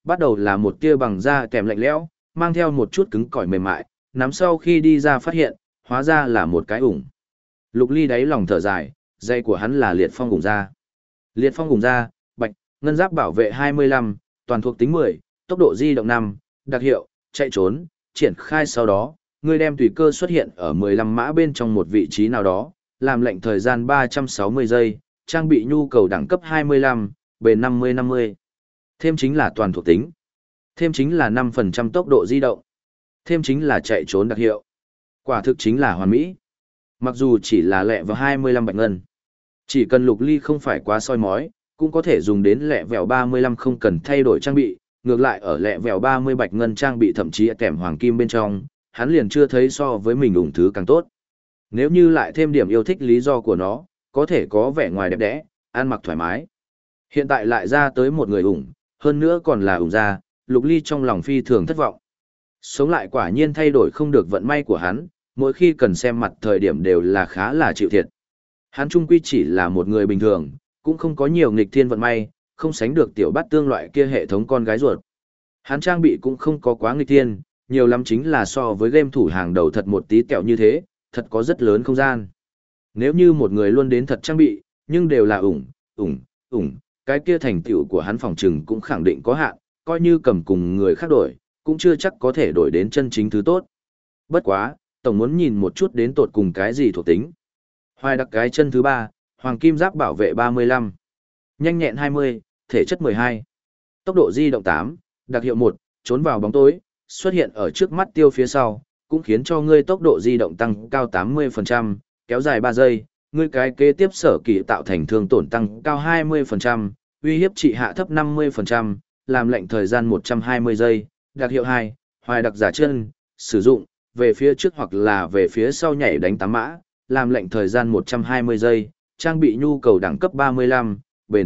bắt đầu là một tia bằng da kèm lạnh lẽo, mang theo một chút cứng cỏi mềm mại, nắm sau khi đi ra phát hiện, hóa ra là một cái ủng. Lục Ly đáy lòng thở dài, dây của hắn là liệt phong ủng da. Liệt phong ủng da, bạch, ngân giáp bảo vệ 25, toàn thuộc tính 10, tốc độ di động 5, đặc hiệu, chạy trốn, triển khai sau đó, ngươi đem tùy cơ xuất hiện ở 15 mã bên trong một vị trí nào đó, làm lệnh thời gian 360 giây, trang bị nhu cầu đẳng cấp 25, bền 50-50. Thêm chính là toàn thuộc tính. Thêm chính là 5% tốc độ di động. Thêm chính là chạy trốn đặc hiệu. Quả thực chính là hoàn mỹ. Mặc dù chỉ là lẹ vào 25 bạch ngân. Chỉ cần Lục Ly không phải quá soi mói, cũng có thể dùng đến lẹ vẹo 35 không cần thay đổi trang bị. Ngược lại ở lẹ vẹo 30 bạch ngân trang bị thậm chí kèm hoàng kim bên trong, hắn liền chưa thấy so với mình ủng thứ càng tốt. Nếu như lại thêm điểm yêu thích lý do của nó, có thể có vẻ ngoài đẹp đẽ, ăn mặc thoải mái. Hiện tại lại ra tới một người ủng, hơn nữa còn là ủng ra, Lục Ly trong lòng phi thường thất vọng. Sống lại quả nhiên thay đổi không được vận may của hắn, mỗi khi cần xem mặt thời điểm đều là khá là chịu thiệt. Hắn trung quy chỉ là một người bình thường, cũng không có nhiều nghịch thiên vận may, không sánh được tiểu bát tương loại kia hệ thống con gái ruột. Hắn trang bị cũng không có quá nghịch thiên, nhiều lắm chính là so với game thủ hàng đầu thật một tí kẹo như thế, thật có rất lớn không gian. Nếu như một người luôn đến thật trang bị, nhưng đều là ủng, cái kia thành tựu của hắn phòng trừng cũng khẳng định có hạn, coi như cầm cùng người khác đổi, cũng chưa chắc có thể đổi đến chân chính thứ tốt. Bất quá, tổng muốn nhìn một chút đến tột cùng cái gì thuộc tính. Hoài đặc cái chân thứ 3, hoàng kim giáp bảo vệ 35, nhanh nhẹn 20, thể chất 12, tốc độ di động 8, đặc hiệu 1, trốn vào bóng tối, xuất hiện ở trước mắt tiêu phía sau, cũng khiến cho ngươi tốc độ di động tăng cao 80%, kéo dài 3 giây, ngươi cái kế tiếp sở kỳ tạo thành thương tổn tăng cao 20%, uy hiếp trị hạ thấp 50%, làm lệnh thời gian 120 giây, đặc hiệu 2, hoài đặc giả chân, sử dụng, về phía trước hoặc là về phía sau nhảy đánh 8 mã, làm lệnh thời gian 120 giây, trang bị nhu cầu đẳng cấp 35, bền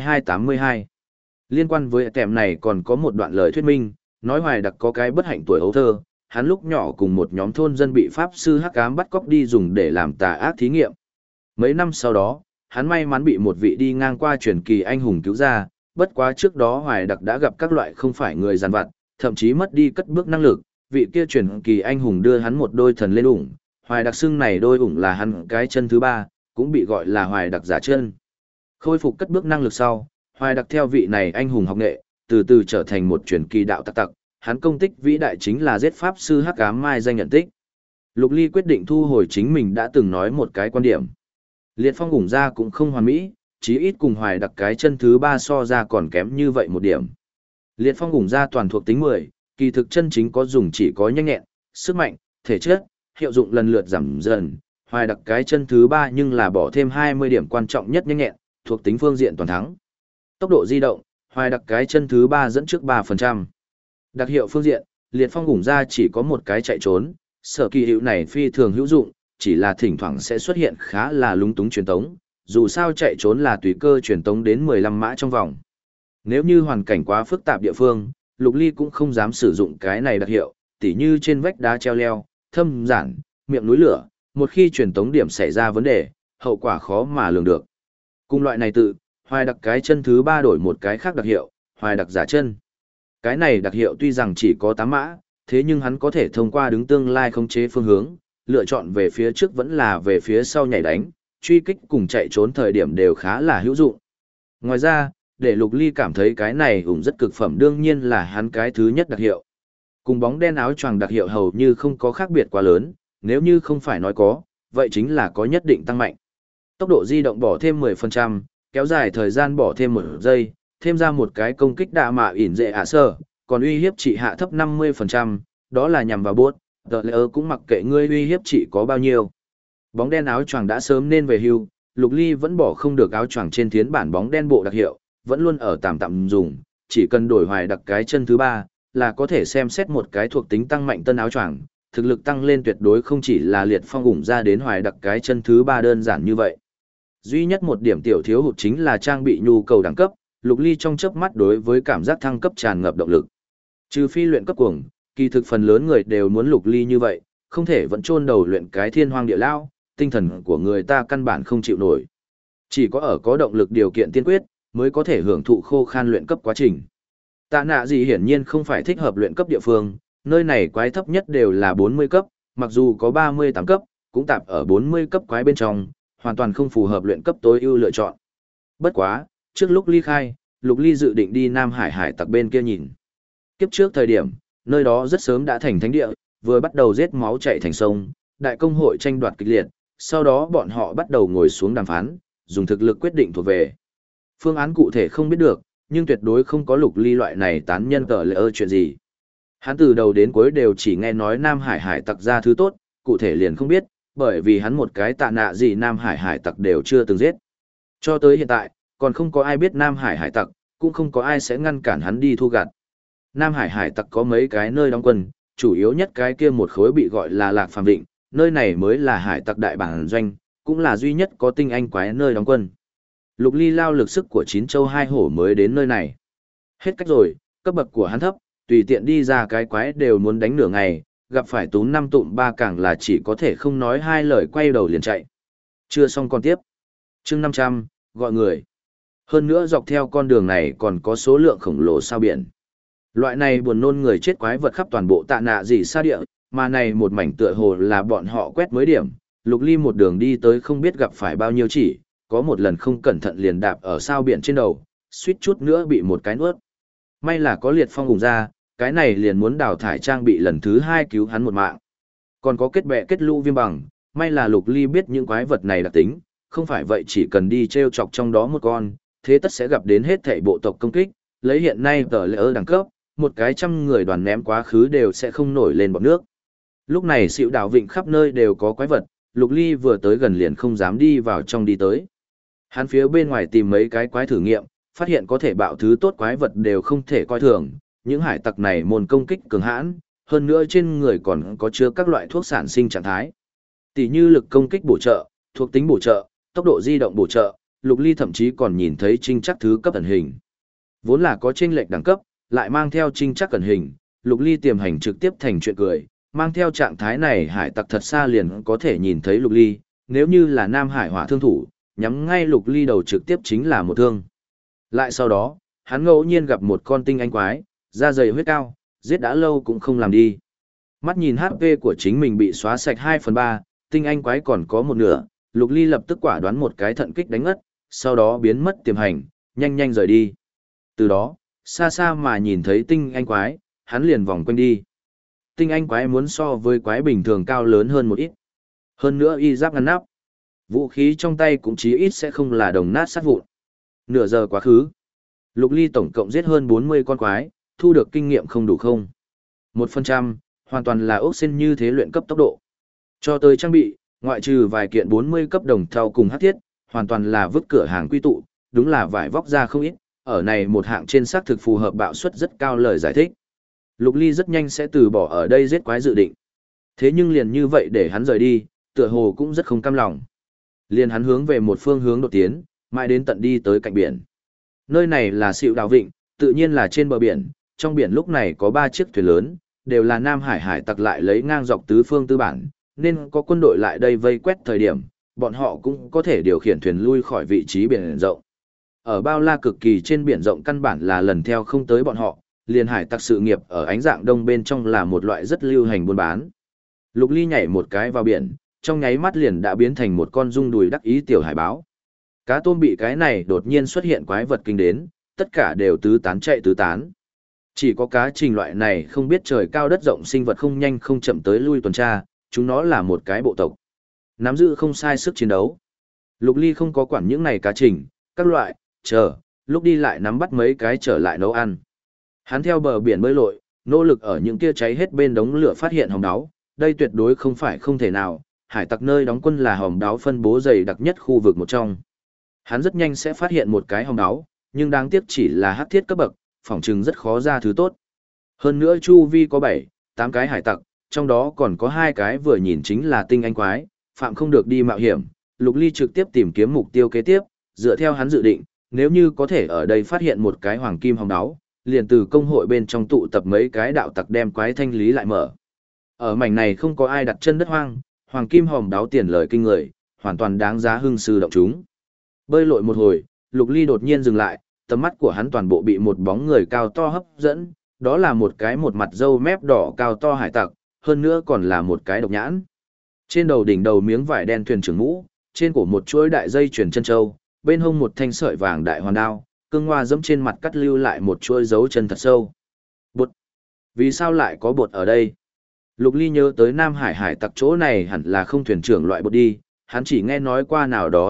82-82. Liên quan với kèm này còn có một đoạn lời thuyết minh, nói hoài đặc có cái bất hạnh tuổi ấu thơ, hắn lúc nhỏ cùng một nhóm thôn dân bị pháp sư hắc ám bắt cóc đi dùng để làm tà ác thí nghiệm. Mấy năm sau đó, hắn may mắn bị một vị đi ngang qua truyền kỳ anh hùng cứu ra, bất quá trước đó hoài đặc đã gặp các loại không phải người giàn vặt, thậm chí mất đi cất bước năng lực, vị kia truyền kỳ anh hùng đưa hắn một đôi thần lên ủng, hoài đặc xưng này đôi ủng là hắn cái chân thứ 3, cũng bị gọi là hoài đặc giả chân. Khôi phục cất bước năng lực sau, hoài đặc theo vị này anh hùng học nghệ, từ từ trở thành một truyền kỳ đạo tặc tặc, hắn công tích vĩ đại chính là giết pháp sư hắc ám mai danh nhận tích. Lục Ly quyết định thu hồi chính mình đã từng nói một cái quan điểm. Liệt phong ủng ra cũng không hoàn mỹ, chí ít cùng hoài đặc cái chân thứ 3 so ra còn kém như vậy một điểm. Liệt phong ủng ra toàn thuộc tính 10, kỳ thực chân chính có dùng chỉ có nhanh nhẹn, sức mạnh, thể chất, hiệu dụng lần lượt giảm dần. Hoài đặc cái chân thứ 3 nhưng là bỏ thêm 20 điểm quan trọng nhất nhanh nhẹn, thuộc tính phương diện toàn thắng. Tốc độ di động, hoài đặc cái chân thứ 3 dẫn trước 3%. Đặc hiệu phương diện, liệt phong ủng ra chỉ có một cái chạy trốn, sở kỳ hiệu này phi thường hữu dụng, chỉ là thỉnh thoảng sẽ xuất hiện khá là lúng túng truyền tống, dù sao chạy trốn là tùy cơ truyền tống đến 15 mã trong vòng. Nếu như hoàn cảnh quá phức tạp địa phương, Lục Ly cũng không dám sử dụng cái này đặc hiệu, tỉ như trên vách đá treo leo, thâm giản, miệng núi lửa, một khi truyền tống điểm xảy ra vấn đề, hậu quả khó mà lường được. Cùng loại này tự, hoài đặc cái chân thứ 3 đổi một cái khác đặc hiệu, hoài đặc giả chân. Cái này đặc hiệu tuy rằng chỉ có 8 mã, thế nhưng hắn có thể thông qua đứng tương lai khống chế phương hướng, lựa chọn về phía trước vẫn là về phía sau nhảy đánh, truy kích cùng chạy trốn thời điểm đều khá là hữu dụng. Ngoài ra, để Lục Ly cảm thấy cái này ủng rất cực phẩm đương nhiên là hắn cái thứ nhất đặc hiệu. Cùng bóng đen áo choàng đặc hiệu hầu như không có khác biệt quá lớn, nếu như không phải nói có, vậy chính là có nhất định tăng mạnh. Tốc độ di động bỏ thêm 10%, kéo dài thời gian bỏ thêm 1 giây, thêm ra một cái công kích đạ mạ ỉn dệ ạ sơ, còn uy hiếp trị hạ thấp 50%, đó là nhằm vào bot, tờ lệ cũng mặc kệ ngươi uy hiếp trị có bao nhiêu. Bóng đen áo choàng đã sớm nên về hưu, Lục Ly vẫn bỏ không được áo choàng trên thiến bản bóng đen bộ đặc hiệu, vẫn luôn ở tạm dùng, chỉ cần đổi hoài đặc cái chân thứ 3, là có thể xem xét một cái thuộc tính tăng mạnh tân áo choàng, thực lực tăng lên tuyệt đối không chỉ là liệt phong ủng ra đến hoài đặc cái chân thứ 3 đơn giản như vậy. Duy nhất một điểm tiểu thiếu hụt chính là trang bị nhu cầu đẳng cấp, Lục Ly trong chớp mắt đối với cảm giác thăng cấp tràn ngập động lực. Trừ phi luyện cấp cuồng, kỳ thực phần lớn người đều muốn Lục Ly như vậy, không thể vẫn chôn đầu luyện cái thiên hoang địa lao, tinh thần của người ta căn bản không chịu nổi. Chỉ có ở có động lực điều kiện tiên quyết, mới có thể hưởng thụ khô khan luyện cấp quá trình. Tạ nạ gì hiển nhiên không phải thích hợp luyện cấp địa phương, nơi này quái thấp nhất đều là 40 cấp, mặc dù có 38 cấp, cũng tạp ở 40 cấp quái bên trong, hoàn toàn không phù hợp luyện cấp tối ưu lựa chọn. Bất quá, trước lúc ly khai, Lục Ly dự định đi Nam Hải hải tặc bên kia nhìn. Kiếp trước thời điểm, nơi đó rất sớm đã thành thánh địa, vừa bắt đầu giết máu chảy thành sông, đại công hội tranh đoạt kịch liệt, sau đó bọn họ bắt đầu ngồi xuống đàm phán, dùng thực lực quyết định thuộc về. Phương án cụ thể không biết được, nhưng tuyệt đối không có Lục Ly loại này tán nhân cờ lỡ chuyện gì. Hắn từ đầu đến cuối đều chỉ nghe nói Nam Hải hải tặc ra thứ tốt, cụ thể liền không biết, bởi vì hắn một cái tạ nạ gì Nam Hải hải tặc đều chưa từng giết. Cho tới hiện tại, còn không có ai biết Nam Hải hải tặc, cũng không có ai sẽ ngăn cản hắn đi thu gặt. Nam Hải hải tặc có mấy cái nơi đóng quân, chủ yếu nhất cái kia một khối bị gọi là Lạc Phàm Vịnh, nơi này mới là hải tặc đại bản doanh, cũng là duy nhất có tinh anh quái nơi đóng quân. Lục Ly lao lực sức của 9 châu 2 hổ mới đến nơi này. Hết cách rồi, cấp bậc của hắn thấp, tùy tiện đi ra cái quái đều muốn đánh nửa ngày, gặp phải túm 5 tụm 3 càng là chỉ có thể không nói hai lời quay đầu liền chạy. Chưa xong còn tiếp. Chương 500, gọi người. Hơn nữa dọc theo con đường này còn có số lượng khổng lồ sao biển. Loại này buồn nôn người chết quái vật khắp toàn bộ tạ nạ gì xa địa, mà này một mảnh tựa hồ là bọn họ quét mới điểm. Lục Ly một đường đi tới không biết gặp phải bao nhiêu chỉ, có một lần không cẩn thận liền đạp ở sao biển trên đầu, suýt chút nữa bị một cái nuốt. May là có liệt phong cùng ra, cái này liền muốn đào thải trang bị lần thứ 2 cứu hắn một mạng. Còn có kết bè kết lũ viêm bằng, may là Lục Ly biết những quái vật này đặc tính, không phải vậy chỉ cần đi treo chọc trong đó một con, thế tất sẽ gặp đến hết thảy bộ tộc công kích, lấy hiện nay tờ lệ đẳng cấp, một cái 100 người đoàn ném quá khứ đều sẽ không nổi lên bọt nước. Lúc này xịu đảo vịnh khắp nơi đều có quái vật, Lục Ly vừa tới gần liền không dám đi vào trong đi tới. Hắn phía bên ngoài tìm mấy cái quái thử nghiệm, phát hiện có thể bạo thứ tốt quái vật đều không thể coi thường, những hải tặc này môn công kích cường hãn, hơn nữa trên người còn có chứa các loại thuốc sản sinh trạng thái. Tỷ như lực công kích bổ trợ, thuộc tính bổ trợ, tốc độ di động bổ trợ, Lục Ly thậm chí còn nhìn thấy trinh chắc thứ cấp ẩn hình. Vốn là có chênh lệch đẳng cấp, lại mang theo trinh chắc ẩn hình, Lục Ly tiềm hành trực tiếp thành chuyện cười, mang theo trạng thái này hải tặc thật xa liền có thể nhìn thấy Lục Ly, nếu như là Nam Hải hỏa thương thủ, nhắm ngay Lục Ly đầu trực tiếp chính là một thương. Lại sau đó, hắn ngẫu nhiên gặp một con tinh anh quái, da dày huyết cao, giết đã lâu cũng không làm đi. Mắt nhìn HP của chính mình bị xóa sạch 2/3, tinh anh quái còn có một nửa, Lục Ly lập tức quả đoán một cái thận kích đánh ngất, sau đó biến mất tiềm hành, nhanh nhanh rời đi. Từ đó, xa xa mà nhìn thấy tinh anh quái, hắn liền vòng quanh đi. Tinh anh quái muốn so với quái bình thường cao lớn hơn một ít. Hơn nữa y giáp ngăn nắp. Vũ khí trong tay cũng chí ít sẽ không là đồng nát sát vụn. Nửa giờ quá khứ. Lục Ly tổng cộng giết hơn 40 con quái, thu được kinh nghiệm không đủ không. 1%, hoàn toàn là ốc sen như thế luyện cấp tốc độ. Cho tới trang bị, ngoại trừ vài kiện 40 cấp đồng thau cùng hắc thiết, hoàn toàn là vứt cửa hàng quy tụ, đúng là vải vóc ra không ít, ở này một hạng trên xác thực phù hợp bạo suất rất cao lời giải thích. Lục Ly rất nhanh sẽ từ bỏ ở đây giết quái dự định. Thế nhưng liền như vậy để hắn rời đi, tựa hồ cũng rất không cam lòng. Liền hắn hướng về một phương hướng đột tiến, mãi đến tận đi tới cạnh biển. Nơi này là Sịu Đào Vịnh, tự nhiên là trên bờ biển, trong biển lúc này có 3 chiếc thuyền lớn, đều là Nam Hải hải tặc lại lấy ngang dọc tứ phương tư bản, nên có quân đội lại đây vây quét thời điểm, bọn họ cũng có thể điều khiển thuyền lui khỏi vị trí biển rộng. Ở bao la cực kỳ trên biển rộng căn bản là lần theo không tới bọn họ, liền hải tặc sự nghiệp ở ánh dạng đông bên trong là một loại rất lưu hành buôn bán. Lục Ly nhảy một cái vào biển, trong nháy mắt liền đã biến thành một con rung đùi đắc ý tiểu hải báo. Cá tôm bị cái này đột nhiên xuất hiện quái vật kinh đến, tất cả đều tứ tán chạy tứ tán. Chỉ có cá trình loại này không biết trời cao đất rộng sinh vật không nhanh không chậm tới lui tuần tra, chúng nó là một cái bộ tộc. Nắm giữ không sai sức chiến đấu. Lục Ly không có quản những này cá trình, các loại, lúc đi lại nắm bắt mấy cái trở lại nấu ăn. Hắn theo bờ biển bơi lội, nỗ lực ở những kia cháy hết bên đống lửa phát hiện hòn đáo, đây tuyệt đối không phải không thể nào, hải tặc nơi đóng quân là hòn đáo phân bố dày đặc nhất khu vực một trong. Hắn rất nhanh sẽ phát hiện một cái hòn đáo, nhưng đáng tiếc chỉ là hắc thiết cấp bậc, phỏng chừng rất khó ra thứ tốt. Hơn nữa chu vi có 7, 8 cái hải tặc, trong đó còn có 2 cái vừa nhìn chính là tinh anh quái, phạm không được đi mạo hiểm. Lục Ly trực tiếp tìm kiếm mục tiêu kế tiếp, dựa theo hắn dự định, nếu như có thể ở đây phát hiện một cái hoàng kim hòn đáo, liền từ công hội bên trong tụ tập mấy cái đạo tặc đem quái thanh lý lại mở. Ở mảnh này không có ai đặt chân đất hoang, hoàng kim hòn đáo tiền lời kinh người, hoàn toàn đáng giá hưng sư động chúng. Bơi lội một hồi, Lục Ly đột nhiên dừng lại, tầm mắt của hắn toàn bộ bị một bóng người cao to hấp dẫn, đó là một cái một mặt râu mép đỏ cao to hải tặc, hơn nữa còn là một cái độc nhãn. Trên đầu đỉnh đầu miếng vải đen thuyền trưởng mũ, trên cổ một chuỗi đại dây chuyền chân châu, bên hông một thanh sợi vàng đại hoàn đao, cương hoa dẫm trên mặt cắt lưu lại một chuỗi dấu chân thật sâu. Bột! Vì sao lại có bột ở đây? Lục Ly nhớ tới Nam Hải hải tặc chỗ này hẳn là không thuyền trưởng loại bột đi, hắn chỉ nghe nói qua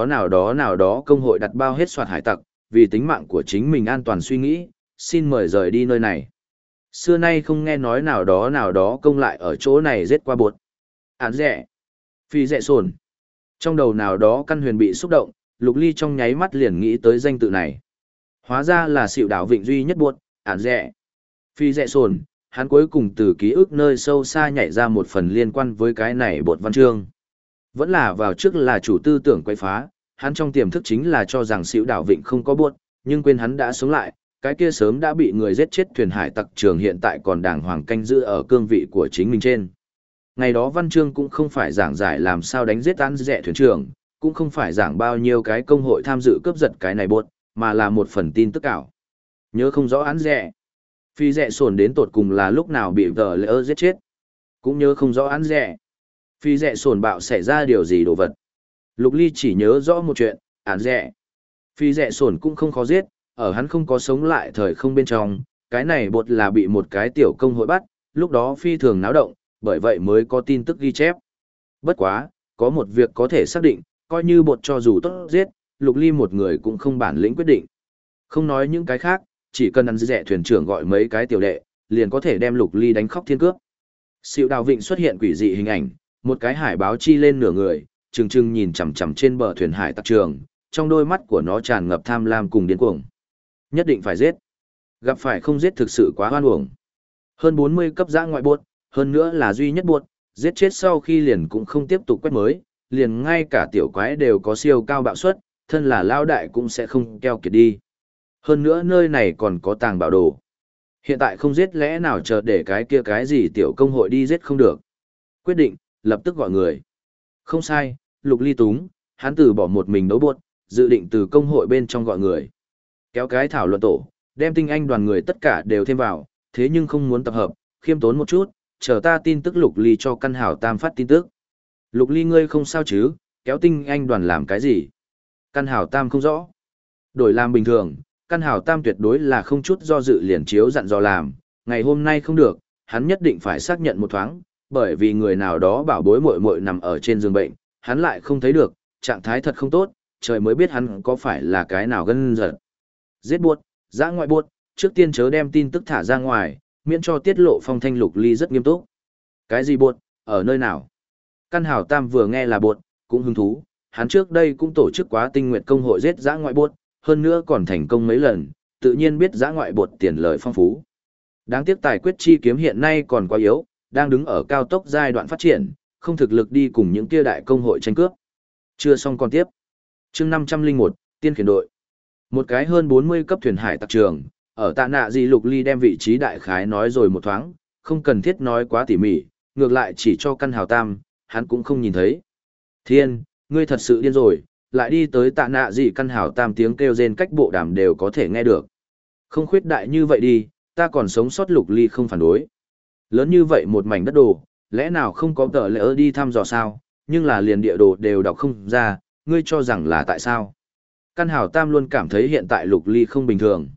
nào đó công hội đặt bao hết soạt hải tặc, vì tính mạng của chính mình an toàn suy nghĩ, xin mời rời đi nơi này. Xưa nay không nghe nói nào đó công lại ở chỗ này giết qua bột. Án rẻ. Phi rẻ sồn. Trong đầu nào đó căn huyền bị xúc động, Lục Ly trong nháy mắt liền nghĩ tới danh tự này. Hóa ra là xịu đảo vịnh duy nhất buộc, án rẻ. Phi rẻ sồn, hắn cuối cùng từ ký ức nơi sâu xa nhảy ra một phần liên quan với cái này bột văn chương. Vẫn là vào trước là chủ tư tưởng quay phá, hắn trong tiềm thức chính là cho rằng xịu đảo vịnh không có buộc, nhưng quên hắn đã sống lại, cái kia sớm đã bị người giết chết thuyền hải tặc trường hiện tại còn đàng hoàng canh giữ ở cương vị của chính mình trên. Ngày đó văn chương cũng không phải giảng giải làm sao đánh giết án rẻ thuyền trưởng, cũng không phải giảng bao nhiêu cái công hội tham dự cướp giật cái này bột, mà là một phần tin tức ảo. Nhớ không rõ án rẻ. Phi rẻ sồn đến tột cùng là lúc nào bị vợ lỡ giết chết. Cũng nhớ không rõ án rẻ. Phi rẻ sồn bạo xảy ra điều gì đồ vật. Lục Ly chỉ nhớ rõ một chuyện, án rẻ. Phi rẻ sồn cũng không khó giết, ở hắn không có sống lại thời không bên trong, cái này bột là bị một cái tiểu công hội bắt, lúc đó phi thường náo động, bởi vậy mới có tin tức ghi chép. Bất quá, có một việc có thể xác định, coi như bột cho dù tốt giết, Lục Ly một người cũng không bản lĩnh quyết định. Không nói những cái khác, chỉ cần ăn rẻ thuyền trưởng gọi mấy cái tiểu đệ, liền có thể đem Lục Ly đánh khóc thiên cướp. Xịu đào vịnh xuất hiện quỷ dị hình ảnh, một cái hải báo chi lên nửa người, trừng trừng nhìn chằm chằm trên bờ thuyền hải tặc trường, trong đôi mắt của nó tràn ngập tham lam cùng điên cuồng. Nhất định phải giết. Gặp phải không giết thực sự quá hoan uổng. Hơn 40 cấp giã ngoại buốt, hơn nữa là duy nhất buốt, giết chết sau khi liền cũng không tiếp tục quét mới, liền ngay cả tiểu quái đều có siêu cao bạo suất, thân là lao đại cũng sẽ không keo kiệt đi. Hơn nữa nơi này còn có tàng bảo đồ. Hiện tại không giết lẽ nào chờ để cái kia cái gì tiểu công hội đi giết không được. Quyết định, lập tức gọi người. Không sai, Lục Ly túng, hắn từ bỏ một mình đấu buốt, dự định từ công hội bên trong gọi người. Kéo cái thảo luận tổ, đem tinh anh đoàn người tất cả đều thêm vào, thế nhưng không muốn tập hợp, khiêm tốn một chút, chờ ta tin tức Lục Ly cho căn hảo tam phát tin tức. Lục Ly ngươi không sao chứ, kéo tinh anh đoàn làm cái gì? Căn hảo tam không rõ. Đổi làm bình thường, căn hảo tam tuyệt đối là không chút do dự liền chiếu dặn dò làm, ngày hôm nay không được, hắn nhất định phải xác nhận một thoáng, bởi vì người nào đó bảo bối muội muội nằm ở trên giường bệnh, hắn lại không thấy được, trạng thái thật không tốt, trời mới biết hắn có phải là cái nào gân giật. Giết buốt, giã ngoại buốt, trước tiên chớ đem tin tức thả ra ngoài, miễn cho tiết lộ phong thanh. Lục Ly rất nghiêm túc. Cái gì buốt, ở nơi nào? Căn hảo tam vừa nghe là buốt, cũng hứng thú, hắn trước đây cũng tổ chức quá tinh nguyện công hội giết giã ngoại buốt, hơn nữa còn thành công mấy lần, tự nhiên biết giã ngoại buốt tiền lợi phong phú. Đáng tiếc tài quyết chi kiếm hiện nay còn quá yếu, đang đứng ở cao tốc giai đoạn phát triển, không thực lực đi cùng những kia đại công hội tranh cướp. Chưa xong còn tiếp. Chương 501, Tiên khiển đội. Một cái hơn 40 cấp thuyền hải tặc trường, ở Tạ Nạ Dị Lục Ly đem vị trí đại khái nói rồi một thoáng, không cần thiết nói quá tỉ mỉ, ngược lại chỉ cho căn hào tam, hắn cũng không nhìn thấy. Thiên, ngươi thật sự điên rồi, lại đi tới Tạ Nạ Dị căn hào tam tiếng kêu rên cách bộ đàm đều có thể nghe được. Không khuyết đại như vậy đi, ta còn sống sót. Lục Ly không phản đối. Lớn như vậy một mảnh đất đồ, lẽ nào không có tờ lỡ đi thăm dò sao, nhưng là liền địa đồ đều đọc không ra, ngươi cho rằng là tại sao? Căn hào tam luôn cảm thấy hiện tại Lục Ly không bình thường.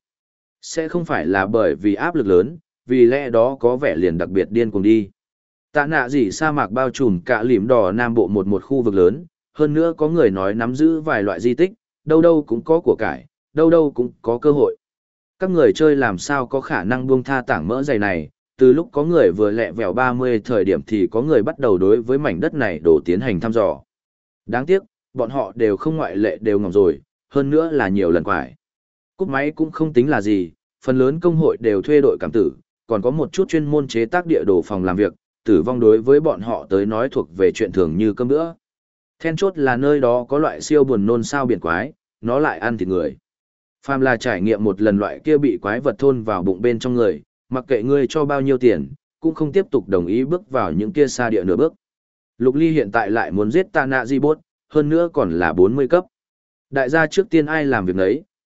Sẽ không phải là bởi vì áp lực lớn, vì lẽ đó có vẻ liền đặc biệt điên cuồng đi. Tạ Nạ Dị sa mạc bao trùm cả lỉm đỏ nam bộ một khu vực lớn, hơn nữa có người nói nắm giữ vài loại di tích, đâu đâu cũng có của cải, đâu đâu cũng có cơ hội. Các người chơi làm sao có khả năng buông tha tảng mỡ dày này, từ lúc có người vừa lẹ vẹo 30 thời điểm thì có người bắt đầu đối với mảnh đất này đổ tiến hành thăm dò. Đáng tiếc, bọn họ đều không ngoại lệ đều ngỏng rồi, hơn nữa là nhiều lần quải. Cúp máy cũng không tính là gì, phần lớn công hội đều thuê đội cảm tử, còn có một chút chuyên môn chế tác địa đồ phòng làm việc, tử vong đối với bọn họ tới nói thuộc về chuyện thường như cơm bữa. Then chốt là nơi đó có loại siêu buồn nôn sao biển quái, nó lại ăn thịt người. Phàm là trải nghiệm một lần loại kia bị quái vật thôn vào bụng bên trong người, mặc kệ ngươi cho bao nhiêu tiền, cũng không tiếp tục đồng ý bước vào những kia xa địa nửa bước. Lục Ly hiện tại lại muốn giết Tạ Nạ Dị bốt, hơn nữa còn là 40 cấp. Đại gia trước tiên ai làm việc nấy,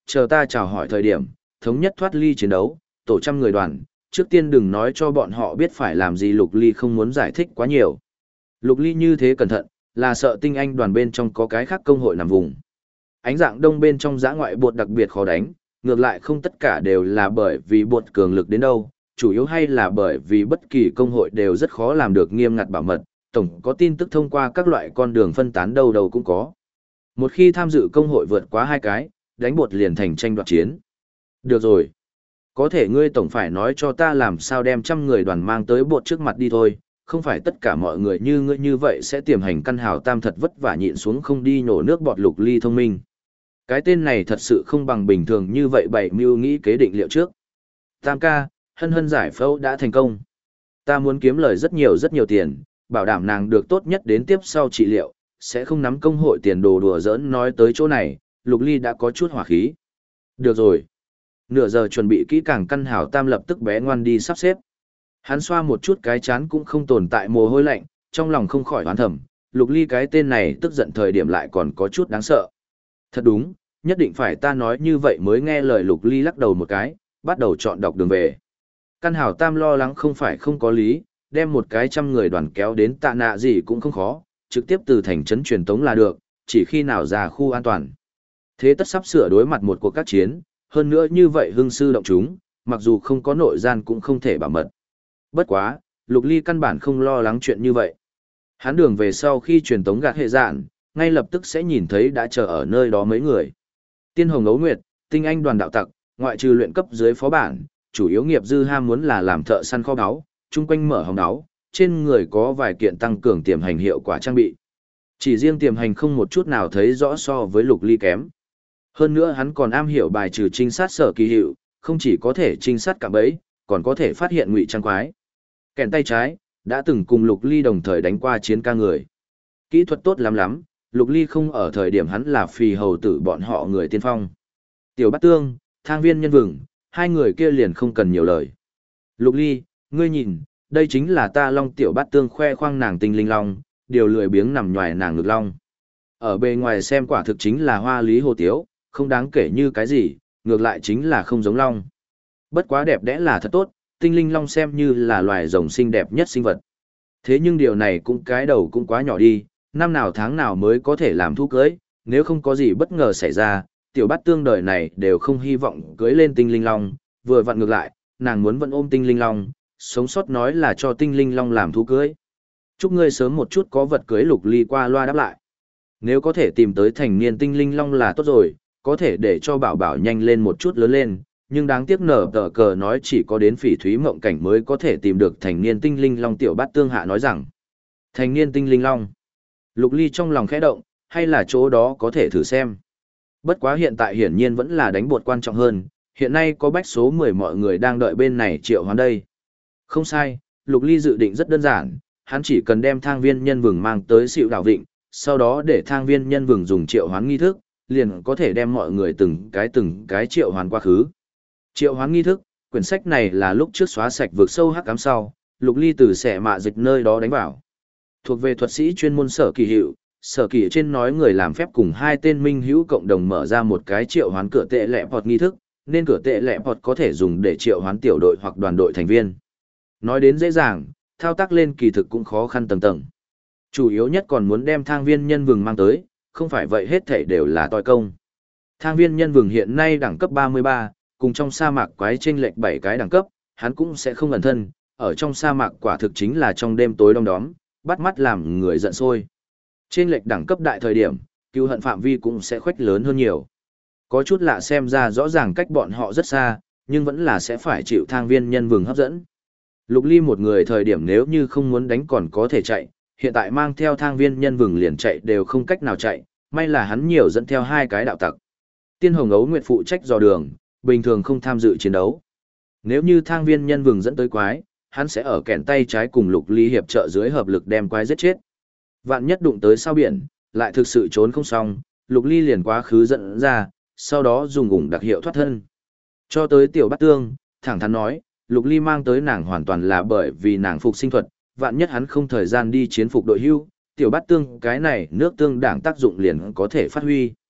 chờ ta chào hỏi thời điểm, thống nhất thoát ly chiến đấu, tổ trăm người đoàn, trước tiên đừng nói cho bọn họ biết phải làm gì. Lục Ly không muốn giải thích quá nhiều. Lục Ly như thế cẩn thận, là sợ tinh anh đoàn bên trong có cái khác công hội nằm vùng. Ánh dạng đông bên trong giã ngoại bột đặc biệt khó đánh, ngược lại không tất cả đều là bởi vì bột cường lực đến đâu, chủ yếu hay là bởi vì bất kỳ công hội đều rất khó làm được nghiêm ngặt bảo mật, tổng có tin tức thông qua các loại con đường phân tán đâu đâu cũng có. Một khi tham dự công hội vượt quá 2 cái, đánh bột liền thành tranh đoạt chiến. Được rồi. Có thể ngươi tổng phải nói cho ta làm sao đem trăm người đoàn mang tới bột trước mặt đi thôi, không phải tất cả mọi người như ngươi như vậy sẽ tiềm hành căn hào tam thật vất vả nhịn xuống không đi nhổ nước bọt. Lục Ly thông minh. Cái tên này thật sự không bằng bình thường như vậy bảy mưu nghĩ kế định liệu trước. Tam ca, hân hân giải phẫu đã thành công. Ta muốn kiếm lời rất nhiều tiền, bảo đảm nàng được tốt nhất đến tiếp sau trị liệu, sẽ không nắm công hội tiền đồ đùa giỡn. Nói tới chỗ này, Lục Ly đã có chút hỏa khí. Được rồi. Nửa giờ chuẩn bị kỹ càng căn hảo tam lập tức bé ngoan đi sắp xếp. Hắn xoa một chút cái chán cũng không tồn tại mồ hôi lạnh, trong lòng không khỏi hoán thầm, Lục Ly cái tên này tức giận thời điểm lại còn có chút đáng sợ. Thật đúng, nhất định phải ta nói như vậy mới nghe lời. Lục Ly lắc đầu một cái, bắt đầu chọn đọc đường về. Căn hảo tam lo lắng không phải không có lý, đem một cái trăm người đoàn kéo đến Tạ Nạ gì cũng không khó, trực tiếp từ thành trấn truyền tống là được, chỉ khi nào ra khu an toàn. Thế tất sắp sửa đối mặt một cuộc các chiến, hơn nữa như vậy hưng sư động chúng, mặc dù không có nội gian cũng không thể bảo mật. Bất quá, Lục Ly căn bản không lo lắng chuyện như vậy. Hắn đường về sau khi truyền tống gạt hệ dạn, ngay lập tức sẽ nhìn thấy đã chờ ở nơi đó mấy người. Tiên Hồng Ấu Nguyệt, tinh anh đoàn đạo tặc, ngoại trừ luyện cấp dưới phó bản, chủ yếu nghiệp dư ham muốn là làm thợ săn kho báu, chung quanh mở hòm đáo, trên người có vài kiện tăng cường tiềm hành hiệu quả trang bị. Chỉ riêng tiềm hành không một chút nào thấy rõ so với Lục Ly kém. Hơn nữa hắn còn am hiểu bài trừ trinh sát sở kỳ hiệu, không chỉ có thể trinh sát cả bẫy, còn có thể phát hiện ngụy trang quái. Kèn tay trái, đã từng cùng Lục Ly đồng thời đánh qua chiến ca người. Kỹ thuật tốt lắm lắm, Lục Ly không ở thời điểm hắn là phì hầu tử bọn họ người tiên phong. Tiểu Bát Tương, Thang Viên Nhân Vừng, hai người kia liền không cần nhiều lời. Lục Ly, ngươi nhìn, đây chính là ta Long Tiểu Bát Tương khoe khoang nàng tinh linh long, điều lười biếng nằm nhòi nàng ngực long. Ở bề ngoài xem quả thực chính là hoa lý hồ tiếu, không đáng kể như cái gì, ngược lại chính là không giống long. Bất quá đẹp đẽ là thật tốt, tinh linh long xem như là loài rồng xinh đẹp nhất sinh vật. Thế nhưng điều này cũng cái đầu cũng quá nhỏ đi, năm nào tháng nào mới có thể làm thú cưới, nếu không có gì bất ngờ xảy ra, Tiểu Bát Tương đời này đều không hy vọng cưới lên tinh linh long, vừa vặn ngược lại, nàng muốn vẫn ôm tinh linh long, sống sót nói là cho tinh linh long làm thú cưới. Chúc ngươi sớm một chút có vật cưới. Lục Ly qua loa đáp lại. Nếu có thể tìm tới thành niên tinh linh long là tốt rồi, có thể để cho bảo bảo nhanh lên một chút lớn lên, nhưng đáng tiếc nở tờ cờ nói chỉ có đến Phỉ Thúy Mộng Cảnh mới có thể tìm được thành niên tinh linh long. Tiểu Bát Tương hạ nói rằng, thành niên tinh linh long. Lục Ly trong lòng khẽ động, hay là chỗ đó có thể thử xem. Bất quá hiện tại hiển nhiên vẫn là đánh bột quan trọng hơn, hiện nay có bách số 10 mọi người đang đợi bên này triệu hoán đây. Không sai, Lục Ly dự định rất đơn giản, hắn chỉ cần đem Thang Viên Nhân Vừng mang tới Sịu Đảo Vịnh, sau đó để Thang Viên Nhân Vừng dùng triệu hoán nghi thức, liền có thể đem mọi người từng cái triệu hoán quá khứ. Triệu hoán nghi thức, quyển sách này là lúc trước xóa sạch vực sâu hắc ám sau, Lục Ly từ xẻ mạ dịch nơi đó đánh vào. Thuộc về thuật sĩ chuyên môn sở kỳ hiệu, sở kỳ trên nói người làm phép cùng hai tên minh hữu cộng đồng mở ra một cái triệu hoán cửa tệ lẹ bọt nghi thức, nên cửa tệ lẹ bọt có thể dùng để triệu hoán tiểu đội hoặc đoàn đội thành viên. Nói đến dễ dàng, thao tác lên kỳ thực cũng khó khăn tầng tầng. Chủ yếu nhất còn muốn đem Thang Viên Nhân Vừng mang tới, không phải vậy hết thảy đều là toi công. Thang Viên Nhân Vừng hiện nay đẳng cấp 33, cùng trong sa mạc quái chênh lệch 7 cái đẳng cấp, hắn cũng sẽ không ẩn thân, ở trong sa mạc quả thực chính là trong đêm tối đông đóm, bắt mắt làm người giận sôi. Chênh lệch đẳng cấp đại thời điểm, cứu hận phạm vi cũng sẽ khuếch lớn hơn nhiều. Có chút lạ xem ra rõ ràng cách bọn họ rất xa, nhưng vẫn là sẽ phải chịu Thang Viên Nhân Vừng hấp dẫn. Lục Ly một người thời điểm nếu như không muốn đánh còn có thể chạy, hiện tại mang theo Thang Viên Nhân Vừng liền chạy đều không cách nào chạy, may là hắn nhiều dẫn theo hai cái đạo tặc. Tiên Hồng Ấu Nguyệt phụ trách dò đường, bình thường không tham dự chiến đấu. Nếu như Thang Viên Nhân Vừng dẫn tới quái, hắn sẽ ở kèn tay trái cùng Lục Ly hiệp trợ dưới hợp lực đem quái giết chết. Vạn nhất đụng tới sao biển, lại thực sự trốn không xong, Lục Ly liền quá khứ dẫn ra, sau đó dùng ủng đặc hiệu thoát thân. Cho tới Tiểu Bát Tương, thẳng thắn nói, Lục Ly mang tới nàng hoàn toàn là bởi vì nàng phục sinh thuật, vạn nhất hắn không thời gian đi chiến phục đội hưu, Tiểu Bát Tương cái này nước tương đảng tác dụng liền có thể phát huy.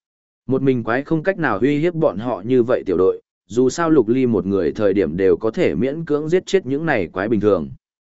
Một mình quái không cách nào uy hiếp bọn họ như vậy tiểu đội, dù sao Lục Ly một người thời điểm đều có thể miễn cưỡng giết chết những này quái bình thường.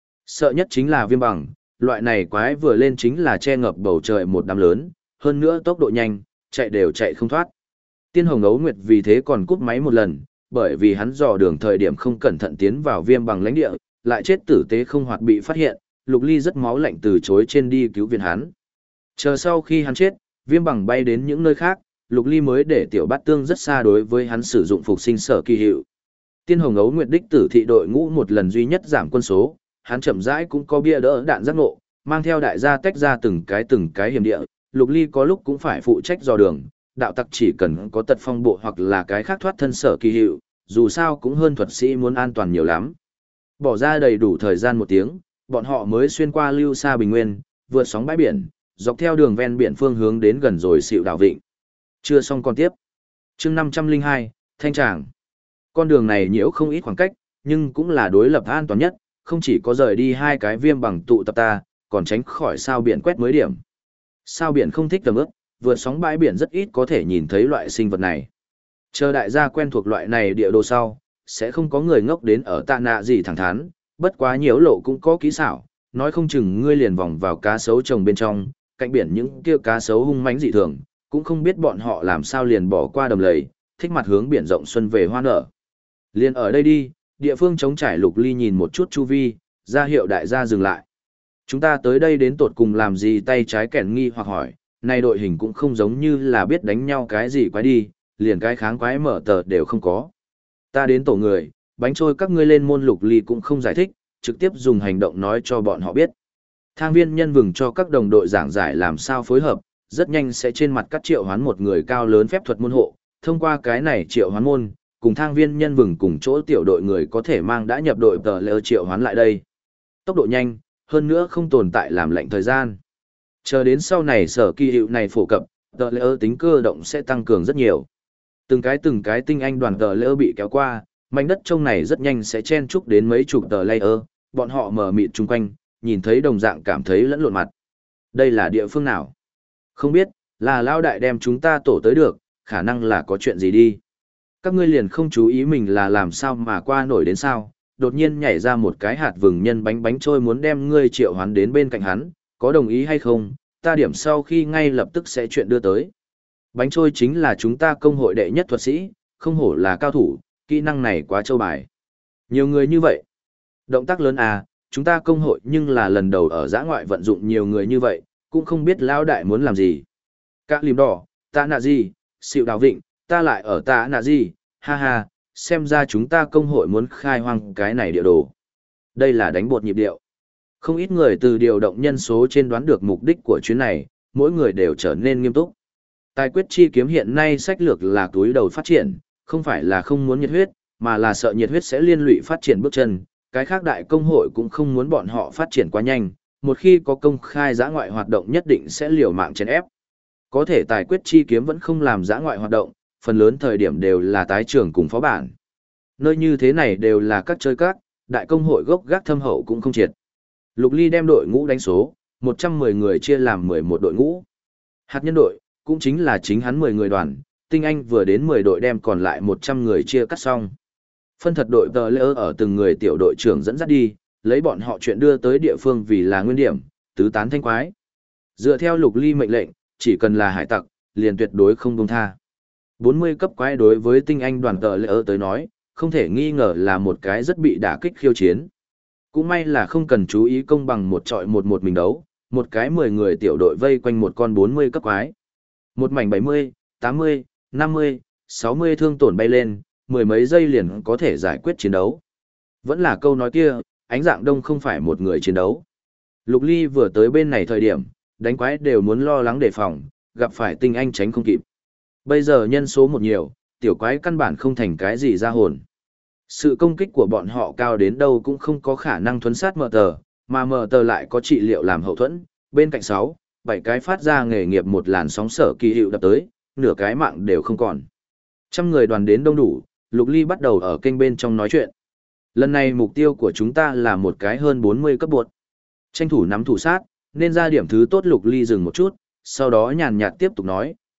Sợ nhất chính là viêm bằng, loại này quái vừa lên chính là che ngập bầu trời một đám lớn, hơn nữa tốc độ nhanh, chạy đều chạy không thoát. Tiên Hồng Ấu Nguyệt vì thế còn cúp máy một lần, bởi vì hắn dò đường thời điểm không cẩn thận tiến vào viêm bằng lãnh địa, lại chết tử tế không hoạt bị phát hiện, Lục Ly rất máu lạnh từ chối trên đi cứu viện hắn. Chờ sau khi hắn chết, viêm bằng bay đến những nơi khác, Lục Ly mới để tiểu bát tương rất xa đối với hắn sử dụng phục sinh sở kỳ hiệu. Tiên Hồng Ấu Nguyệt đích tử thị đội ngũ một lần duy nhất giảm quân số, hắn chậm rãi cũng có bia đỡ đạn giác ngộ, mang theo đại gia tách ra từng cái hiểm địa, Lục Ly có lúc cũng phải phụ trách dò đường, đạo tặc chỉ cần có tật phong bộ hoặc là cái khác thoát thân sở kỳ hiệu, dù sao cũng hơn thuật sĩ muốn an toàn nhiều lắm. Bỏ ra đầy đủ thời gian 1 tiếng, bọn họ mới xuyên qua lưu xa bình nguyên, vượt sóng bãi biển, dọc theo đường ven biển phương hướng đến gần rồi Sịu đảo Vịnh. Chưa xong còn tiếp. Chương 502, Thanh Tràng. Con đường này nhiễu không ít khoảng cách, nhưng cũng là đối lập an toàn nhất, không chỉ có rời đi 2 cái viêm bằng tụ tập ta, còn tránh khỏi sao biển quét mới điểm. Sao biển không thích tầm ướp, vượt sóng bãi biển rất ít có thể nhìn thấy loại sinh vật này. Chờ đại gia quen thuộc loại này địa đồ sau, sẽ không có người ngốc đến ở tạ nạ gì thẳng thắn, bất quá nhiễu lộ cũng có kỹ xảo, nói không chừng ngươi liền vòng vào cá sấu trồng bên trong, cạnh biển những kia cá sấu hung mãnh dị thường, cũng không biết bọn họ làm sao liền bỏ qua đầm lầy, thích mặt hướng biển rộng xuân về hoa nở. Liền ở đây đi, địa phương trống trải. Lục Ly nhìn một chút chu vi, ra hiệu đại gia dừng lại. Chúng ta tới đây đến tột cùng làm gì? Tay trái kẻn nghi hoặc hỏi, này đội hình cũng không giống như là biết đánh nhau cái gì quái đi, liền cái kháng quái mở tờ đều không có. Ta đến tổ người, bánh trôi các ngươi lên môn. Lục Ly cũng không giải thích, trực tiếp dùng hành động nói cho bọn họ biết. Thang viên nhân vừng cho các đồng đội giảng giải làm sao phối hợp, rất nhanh sẽ trên mặt các triệu hoán một người cao lớn phép thuật môn hộ, thông qua cái này triệu hoán môn, cùng thang viên nhân vừng cùng chỗ tiểu đội người có thể mang đã nhập đội tờ lỡ triệu hoán lại đây. Tốc độ nhanh, hơn nữa không tồn tại làm lệnh thời gian. Chờ đến sau này sở kỳ hiệu này phổ cập, tờ lỡ tính cơ động sẽ tăng cường rất nhiều. Từng cái tinh anh đoàn tờ lỡ bị kéo qua, mảnh đất trông này rất nhanh sẽ chen chúc đến mấy chục tờ layer, bọn họ mở mịt chung quanh, nhìn thấy đồng dạng cảm thấy lẫn lộn mặt. Đây là địa phương nào? Không biết, là lao đại đem chúng ta tổ tới được, khả năng là có chuyện gì đi. Các ngươi liền không chú ý mình là làm sao mà qua nổi đến sao, đột nhiên nhảy ra một cái hạt vừng nhân bánh trôi muốn đem ngươi triệu hoán đến bên cạnh hắn, có đồng ý hay không, ta điểm sau khi ngay lập tức sẽ chuyện đưa tới. Bánh trôi chính là chúng ta công hội đệ nhất thuật sĩ, không hổ là cao thủ, kỹ năng này quá châu bài. Nhiều người như vậy. Động tác lớn à, chúng ta công hội nhưng là lần đầu ở giã ngoại vận dụng nhiều người như vậy, cũng không biết lão đại muốn làm gì. Các lìm đỏ, ta nạ gì, Sịu đảo Vịnh, ta lại ở ta nạ gì, ha ha, xem ra chúng ta công hội muốn khai hoang cái này địa đồ. Đây là đánh bột nhịp điệu. Không ít người từ điều động nhân số trên đoán được mục đích của chuyến này, mỗi người đều trở nên nghiêm túc. Tài quyết chi kiếm hiện nay sách lược là túi đầu phát triển, không phải là không muốn nhiệt huyết, mà là sợ nhiệt huyết sẽ liên lụy phát triển bước chân. Cái khác đại công hội cũng không muốn bọn họ phát triển quá nhanh, một khi có công khai giã ngoại hoạt động nhất định sẽ liều mạng chèn ép. Có thể tài quyết chi kiếm vẫn không làm giã ngoại hoạt động, phần lớn thời điểm đều là tái trưởng cùng phó bản. Nơi như thế này đều là các chơi các, đại công hội gốc gác thâm hậu cũng không triệt. Lục Ly đem đội ngũ đánh số, 110 người chia làm 11 đội ngũ. Hạt nhân đội, cũng chính là chính hắn 10 người đoàn, tinh anh vừa đến 10 đội đem còn lại 100 người chia cắt xong. Phân thật đội tờ lỡ ở từng người tiểu đội trưởng dẫn dắt đi, lấy bọn họ chuyện đưa tới địa phương vì là nguyên điểm, tứ tán thanh quái. Dựa theo Lục Ly mệnh lệnh, chỉ cần là hải tặc, liền tuyệt đối không buông tha. 40 cấp quái đối với tinh anh đoàn tờ lỡ tới nói, không thể nghi ngờ là một cái rất bị đả kích khiêu chiến. Cũng may là không cần chú ý công bằng một trọi một mình đấu, một cái 10 người tiểu đội vây quanh một con 40 cấp quái. Một mảnh 70, 80, 50, 60 thương tổn bay lên, mười mấy giây liền có thể giải quyết chiến đấu. Vẫn là câu nói kia, ánh dạng đông không phải một người chiến đấu. Lục Ly vừa tới bên này thời điểm, đánh quái đều muốn lo lắng đề phòng, gặp phải tinh anh tránh không kịp. Bây giờ nhân số một nhiều, tiểu quái căn bản không thành cái gì ra hồn. Sự công kích của bọn họ cao đến đâu cũng không có khả năng thuấn sát mờ tờ, mà mờ tờ lại có trị liệu làm hậu thuẫn, bên cạnh 6, 7 cái phát ra nghề nghiệp một làn sóng sở kỳ hiệu đập tới, nửa cái mạng đều không còn. Trăm người đoàn đến đông đủ, Lục Ly bắt đầu ở kênh bên trong nói chuyện. Lần này mục tiêu của chúng ta là một cái hơn 40 cấp bột. Tranh thủ nắm thủ sát, nên ra điểm thứ tốt. Lục Ly dừng một chút, sau đó nhàn nhạt tiếp tục nói,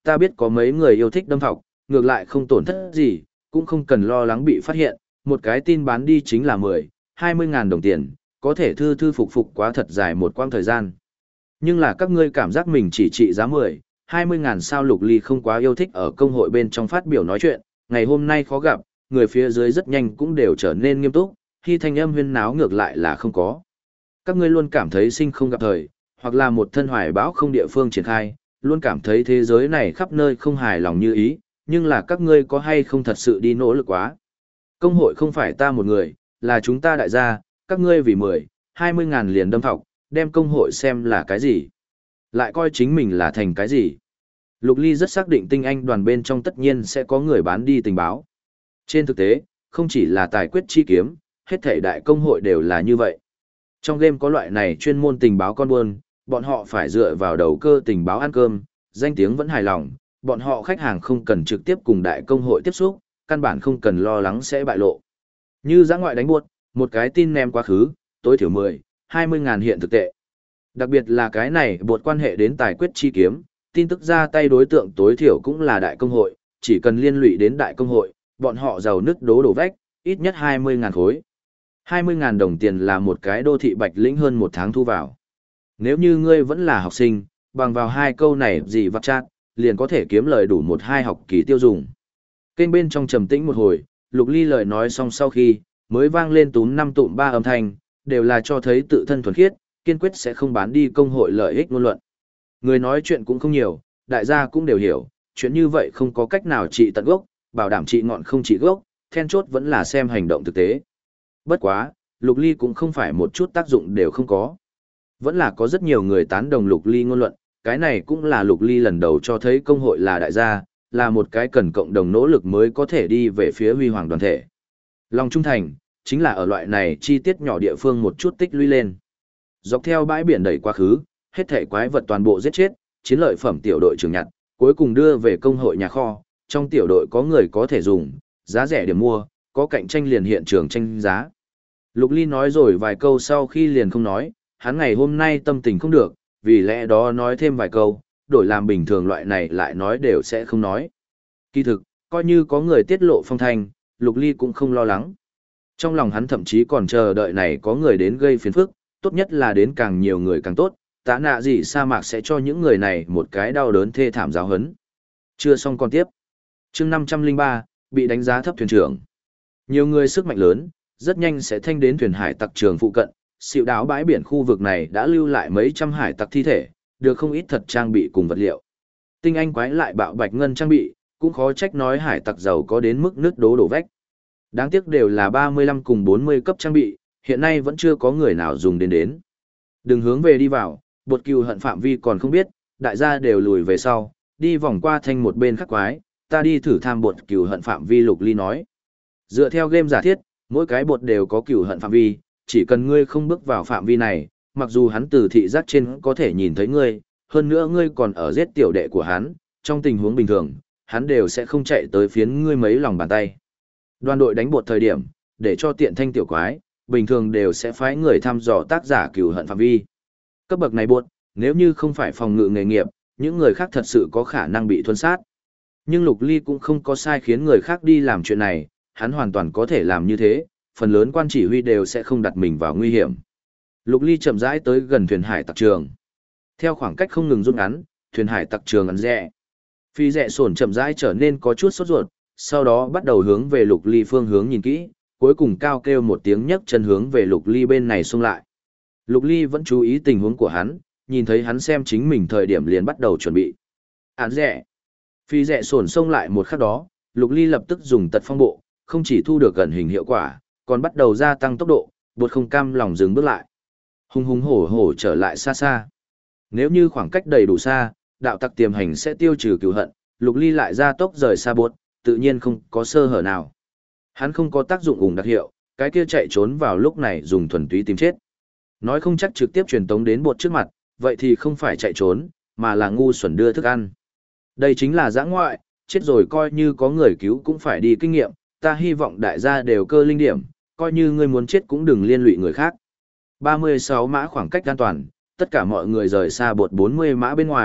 ta biết có mấy người yêu thích đâm thọc, ngược lại không tổn thất gì, cũng không cần lo lắng bị phát hiện, một cái tin bán đi chính là 10, 20 ngàn đồng tiền, có thể thư thư phục phục quá thật dài một quãng thời gian. Nhưng là các ngươi cảm giác mình chỉ trị giá 10, 20 ngàn sao. Lục Ly không quá yêu thích ở công hội bên trong phát biểu nói chuyện, ngày hôm nay khó gặp, người phía dưới rất nhanh cũng đều trở nên nghiêm túc, khi thanh âm huyên náo ngược lại là không có. Các ngươi luôn cảm thấy sinh không gặp thời, hoặc là một thân hoài bão không địa phương triển khai, luôn cảm thấy thế giới này khắp nơi không hài lòng như ý, nhưng là các ngươi có hay không thật sự đi nỗ lực quá. Công hội không phải ta một người, là chúng ta đại gia, các ngươi vì 10, 20 ngàn liền đâm thọc, đem công hội xem là cái gì. Lại coi chính mình là thành cái gì. Lục Ly rất xác định tinh anh đoàn bên trong tất nhiên sẽ có người bán đi tình báo. Trên thực tế, không chỉ là tài quyết chi kiếm, hết thảy đại công hội đều là như vậy. Trong game có loại này chuyên môn tình báo con buôn, bọn họ phải dựa vào đầu cơ tình báo ăn cơm, danh tiếng vẫn hài lòng, bọn họ khách hàng không cần trực tiếp cùng đại công hội tiếp xúc, căn bản không cần lo lắng sẽ bại lộ. Như giã ngoại đánh buốt, một cái tin ném quá khứ, tối thiểu 10, 20 ngàn hiện thực tệ. Đặc biệt là cái này buộc quan hệ đến tài quyết chi kiếm, tin tức ra tay đối tượng tối thiểu cũng là đại công hội, chỉ cần liên lụy đến đại công hội, bọn họ giàu nứt đổ vách, ít nhất 20 ngàn khối. 20 ngàn đồng tiền là một cái đô thị bạch lĩnh hơn một tháng thu vào. Nếu như ngươi vẫn là học sinh, bằng vào hai câu này gì vặt chát, liền có thể kiếm lời đủ 1-2 học kỳ tiêu dùng. Kênh bên trong trầm tĩnh một hồi, Lục Ly lời nói xong sau khi, mới vang lên túm 5 tụm 3 âm thanh, đều là cho thấy tự thân thuần khiết, kiên quyết sẽ không bán đi công hội lợi ích ngôn luận. Người nói chuyện cũng không nhiều, đại gia cũng đều hiểu, chuyện như vậy không có cách nào trị tận gốc, bảo đảm trị ngọn không trị gốc, then chốt vẫn là xem hành động thực tế. Bất quá, Lục Ly cũng không phải một chút tác dụng đều không có. Vẫn là có rất nhiều người tán đồng Lục Ly ngôn luận, cái này cũng là Lục Ly lần đầu cho thấy công hội là đại gia, là một cái cần cộng đồng nỗ lực mới có thể đi về phía huy hoàng đoàn thể. Lòng trung thành, chính là ở loại này chi tiết nhỏ địa phương một chút tích lũy lên. Dọc theo bãi biển đẩy quá khứ, hết thể quái vật toàn bộ giết chết, chiến lợi phẩm tiểu đội trưởng nhặt, cuối cùng đưa về công hội nhà kho, trong tiểu đội có người có thể dùng, giá rẻ điểm mua, có cạnh tranh liền hiện trường tranh giá. Lục Ly nói rồi vài câu sau khi liền không nói, hắn ngày hôm nay tâm tình không được, vì lẽ đó nói thêm vài câu, đổi làm bình thường loại này lại nói đều sẽ không nói. Kỳ thực, coi như có người tiết lộ phong thanh, Lục Ly cũng không lo lắng. Trong lòng hắn thậm chí còn chờ đợi này có người đến gây phiền phức, tốt nhất là đến càng nhiều người càng tốt, tạ nạ gì sa mạc sẽ cho những người này một cái đau đớn thê thảm giáo hấn. Chưa xong còn tiếp. Chương 503, bị đánh giá thấp thuyền trưởng. Nhiều người sức mạnh lớn, rất nhanh sẽ thanh đến thuyền hải tặc trường phụ cận, xịu đáo bãi biển khu vực này đã lưu lại mấy trăm hải tặc thi thể, được không ít thật trang bị cùng vật liệu. Tinh anh quái lại bạo bạch ngân trang bị, cũng khó trách nói hải tặc giàu có đến mức nứt đổ vách. Đáng tiếc đều là 35 cùng 40 cấp trang bị, hiện nay vẫn chưa có người nào dùng đến. Đừng hướng về đi vào, bột cừu hận phạm vi còn không biết, đại gia đều lùi về sau, đi vòng qua thanh một bên khắc quái, ta đi thử tham bột cừu hận phạm vi. Lục Ly nói. Dựa theo game giả thiết, mỗi cái bột đều có cừu hận phạm vi, chỉ cần ngươi không bước vào phạm vi này, mặc dù hắn từ thị giác trên có thể nhìn thấy ngươi, hơn nữa ngươi còn ở giết tiểu đệ của hắn, trong tình huống bình thường, hắn đều sẽ không chạy tới phiến ngươi mấy lòng bàn tay. Đoàn đội đánh bột thời điểm, để cho tiện thanh tiểu quái, bình thường đều sẽ phái người thăm dò tác giả cừu hận phạm vi. Cấp bậc này bột, nếu như không phải phòng ngự nghề nghiệp, những người khác thật sự có khả năng bị thuần sát. Nhưng Lục Ly cũng không có sai khiến người khác đi làm chuyện này, hắn hoàn toàn có thể làm như thế, phần lớn quan chỉ huy đều sẽ không đặt mình vào nguy hiểm. Lục Ly chậm rãi tới gần thuyền hải tặc trường. Theo khoảng cách không ngừng rút ngắn, thuyền hải tặc trường ngắn rẽ. Phi rẽ sổn chậm rãi trở nên có chút sốt ruột, sau đó bắt đầu hướng về Lục Ly phương hướng nhìn kỹ, cuối cùng cao kêu một tiếng nhấc chân hướng về Lục Ly bên này xông lại. Lục Ly vẫn chú ý tình huống của hắn, nhìn thấy hắn xem chính mình thời điểm liền bắt đầu chuẩn bị. Án rẽ. Phi rẽ sổn xông lại một khắc đó, Lục Ly lập tức dùng tật phong bộ, không chỉ thu được gần hình hiệu quả, còn bắt đầu gia tăng tốc độ, bột không cam lòng dừng bước lại. Hùng hùng hổ hổ trở lại xa xa. Nếu như khoảng cách đầy đủ xa, đạo tặc tiềm hành sẽ tiêu trừ cừu hận, Lục Ly lại gia tốc rời xa bột, tự nhiên không có sơ hở nào. Hắn không có tác dụng ủng đặc hiệu, cái kia chạy trốn vào lúc này dùng thuần túy tìm chết. Nói không chắc trực tiếp truyền tống đến bột trước mặt, vậy thì không phải chạy trốn, mà là ngu xuẩn đưa thức ăn. Đây chính là dã ngoại, chết rồi coi như có người cứu cũng phải đi kinh nghiệm, ta hy vọng đại gia đều cơ linh điểm, coi như ngươi muốn chết cũng đừng liên lụy người khác. 36 mã khoảng cách an toàn, tất cả mọi người rời xa bột 40 mã bên ngoài,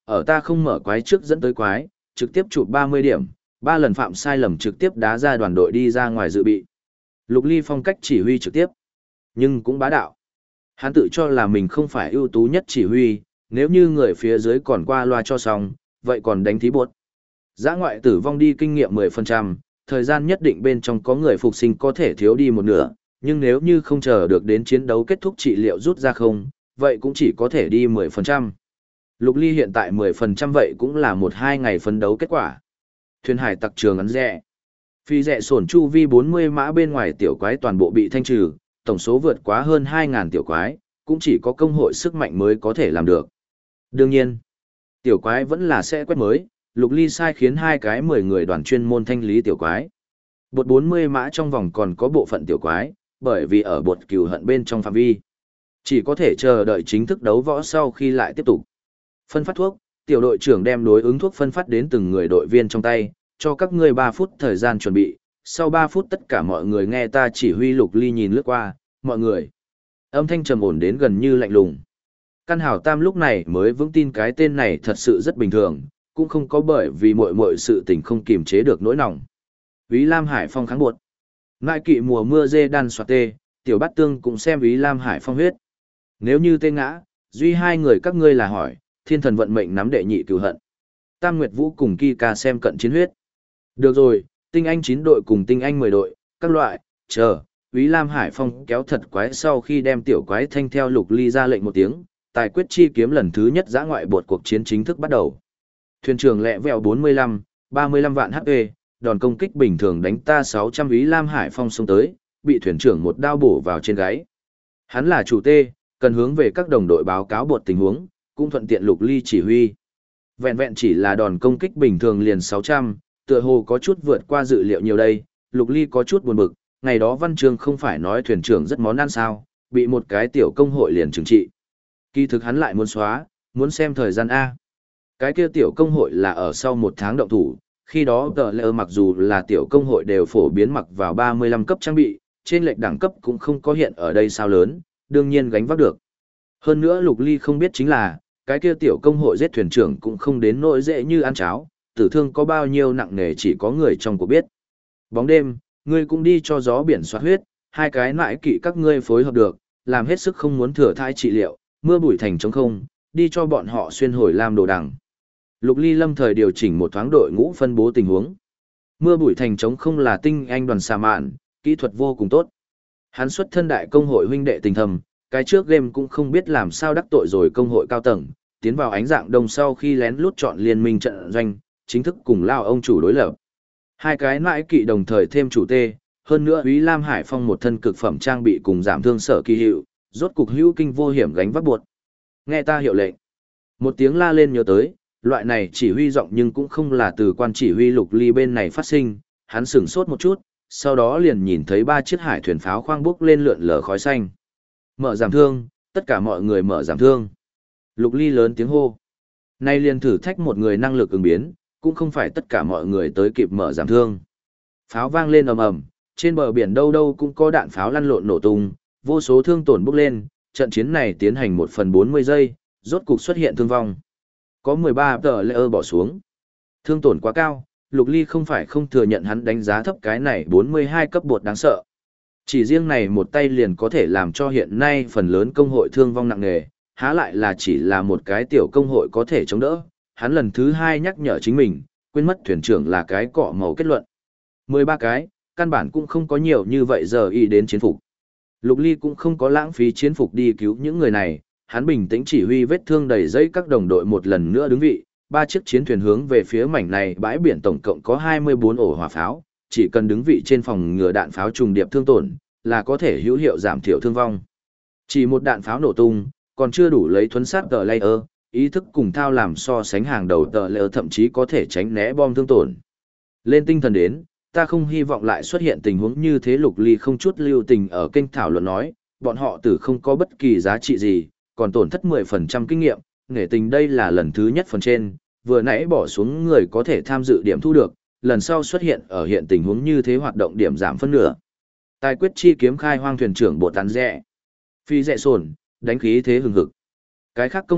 Ở ta không mở quái trước dẫn tới quái, trực tiếp chụp 30 điểm, 3 lần phạm sai lầm trực tiếp đá ra đoàn đội đi ra ngoài dự bị. Lục Ly phong cách chỉ huy trực tiếp, nhưng cũng bá đạo. Hắn tự cho là mình không phải ưu tú nhất chỉ huy, nếu như người phía dưới còn qua loa cho xong, vậy còn đánh thí bột. Dã ngoại tử vong đi kinh nghiệm 10%, thời gian nhất định bên trong có người phục sinh có thể thiếu đi một nửa, nhưng nếu như không chờ được đến chiến đấu kết thúc trị liệu rút ra không, vậy cũng chỉ có thể đi 10%. Lục Ly hiện tại 10% vậy cũng là 1-2 ngày phấn đấu kết quả. Thuyền hải tặc trường ấn rẽ. Phi rẽ sổn chu vi 40 mã bên ngoài tiểu quái toàn bộ bị thanh trừ, tổng số vượt quá hơn 2.000 tiểu quái, cũng chỉ có công hội sức mạnh mới có thể làm được. Đương nhiên, tiểu quái vẫn là sẽ quét mới, Lục Ly sai khiến 2 cái 10 người đoàn chuyên môn thanh lý tiểu quái. Bột 40 mã trong vòng còn có bộ phận tiểu quái, bởi vì ở bột cừu hận bên trong phạm vi. Chỉ có thể chờ đợi chính thức đấu võ sau khi lại tiếp tục. Phân phát thuốc, tiểu đội trưởng đem đối ứng thuốc phân phát đến từng người đội viên trong tay, cho các ngươi 3 phút thời gian chuẩn bị. Sau 3 phút tất cả mọi người nghe ta chỉ huy. Lục Ly nhìn lướt qua, mọi người. Âm thanh trầm ổn đến gần như lạnh lùng. Căn Hảo Tam lúc này mới vững tin cái tên này thật sự rất bình thường, cũng không có bởi vì mọi sự tình không kiềm chế được nỗi lòng. Úy Lam Hải Phong kháng bột. Ngại kỵ mùa mưa dê đan soạt tê, tiểu bát tương cũng xem Úy Lam Hải Phong huyết. Nếu như tê ngã, duy 2 người các ngươi là hỏi, thiên thần vận mệnh nắm đệ nhị cửu hận. Tam Nguyệt Vũ cùng Ki Ca xem cận chiến huyết. Được rồi, tinh anh 9 đội cùng tinh anh 10 đội, các loại, chờ. Úy Lam Hải Phong kéo thật quái sau khi đem tiểu quái thanh theo Lục Ly ra lệnh một tiếng, tài quyết chi kiếm lần thứ nhất dã ngoại bột cuộc chiến chính thức bắt đầu. Thuyền trưởng lẹ vẹo 45, 35 vạn HP, đòn công kích bình thường đánh ta 600. Úy Lam Hải Phong xông tới, bị thuyền trưởng một đao bổ vào trên gáy. Hắn là chủ tê, cần hướng về các đồng đội báo cáo bột tình huống, cũng thuận tiện Lục Ly chỉ huy. Vẹn vẹn chỉ là đòn công kích bình thường liền 600, tựa hồ có chút vượt qua dự liệu nhiều đây. Lục Ly có chút buồn bực, ngày đó Văn Chương không phải nói thuyền trưởng rất món ăn sao, bị một cái tiểu công hội liền trừng trị. Kỳ thực hắn lại muốn xóa, muốn xem thời gian A. Cái kia tiểu công hội là ở sau 1 tháng động thủ, khi đó tờ lỡ mặc dù là tiểu công hội đều phổ biến mặc vào 35 cấp trang bị, trên lệch đẳng cấp cũng không có hiện ở đây sao lớn, đương nhiên gánh vác được. Hơn nữa Lục Ly không biết chính là, cái kia tiểu công hội giết thuyền trưởng cũng không đến nỗi dễ như ăn cháo, tử thương có bao nhiêu nặng nề chỉ có người trong cuộc biết. Bóng đêm, ngươi cũng đi cho gió biển xoát huyết, 2 cái nại kỵ các ngươi phối hợp được, làm hết sức không muốn thừa thai trị liệu, mưa bụi thành trống không, đi cho bọn họ xuyên hồi làm đồ đằng. Lục Ly lâm thời điều chỉnh một thoáng đội ngũ phân bố tình huống. Mưa bụi thành trống không là tinh anh đoàn xà mạn, kỹ thuật vô cùng tốt. Hắn xuất thân đại công hội huynh đệ tình thầm, cái trước game cũng không biết làm sao đắc tội rồi công hội cao tầng, tiến vào ánh dạng đông sau khi lén lút chọn liên minh trận doanh, chính thức cùng lao ông chủ đối lập. 2 cái nãi kỵ đồng thời thêm chủ tê, hơn nữa Úy Lam Hải Phong một thân cực phẩm trang bị cùng giảm thương sở kỳ hiệu, rốt cục hữu kinh vô hiểm gánh vác buộc. Nghe ta hiệu lệnh. Một tiếng la lên nhớ tới, loại này chỉ huy giọng nhưng cũng không là từ quan chỉ huy Lục Ly bên này phát sinh, hắn sửng sốt một chút, sau đó liền nhìn thấy 3 chiếc hải thuyền pháo khoang bốc lên lượn lờ khói xanh. Mở giảm thương, tất cả mọi người mở giảm thương. Lục Ly lớn tiếng hô. Nay liền thử thách một người năng lực ứng biến, cũng không phải tất cả mọi người tới kịp mở giảm thương. Pháo vang lên ầm ầm, trên bờ biển đâu đâu cũng có đạn pháo lăn lộn nổ tung, vô số thương tổn bốc lên, trận chiến này tiến hành 1/40 giây, rốt cục xuất hiện thương vong. Có 13 tờ layer bỏ xuống. Thương tổn quá cao, Lục Ly không phải không thừa nhận hắn đánh giá thấp cái này 42 cấp bột đáng sợ. Chỉ riêng này một tay liền có thể làm cho hiện nay phần lớn công hội thương vong nặng nề, há lại là chỉ là một cái tiểu công hội có thể chống đỡ. Hắn lần thứ 2 nhắc nhở chính mình, quên mất thuyền trưởng là cái cọ màu kết luận. 13 cái, căn bản cũng không có nhiều như vậy giờ y đến chiến phục. Lục Ly cũng không có lãng phí chiến phục đi cứu những người này, hắn bình tĩnh chỉ huy vết thương đầy dây các đồng đội một lần nữa đứng vị, 3 chiếc chiến thuyền hướng về phía mảnh này bãi biển tổng cộng có 24 ổ hỏa pháo, chỉ cần đứng vị trên phòng ngừa đạn pháo trùng điệp thương tổn, là có thể hữu hiệu giảm thiểu thương vong. Chỉ một đạn pháo nổ tung, còn chưa đủ lấy thuấn sát tờ layer, ý thức cùng thao làm so sánh hàng đầu tờ layer thậm chí có thể tránh né bom thương tổn. Lên tinh thần đến, ta không hy vọng lại xuất hiện tình huống như thế. Lục Ly không chút lưu tình ở kênh thảo luận nói, bọn họ tử không có bất kỳ giá trị gì, còn tổn thất 10% kinh nghiệm, nghệ tình đây là lần thứ nhất phần trên, vừa nãy bỏ xuống người có thể tham dự điểm thu được, lần sau xuất hiện ở hiện tình huống như thế hoạt động điểm giảm phân nửa. Tài quyết chi kiếm khai hoang thuyền trưởng bộ tán rẽ. Phi rẽ sồn, đánh khí thế hừng hực. Cái khác công hội,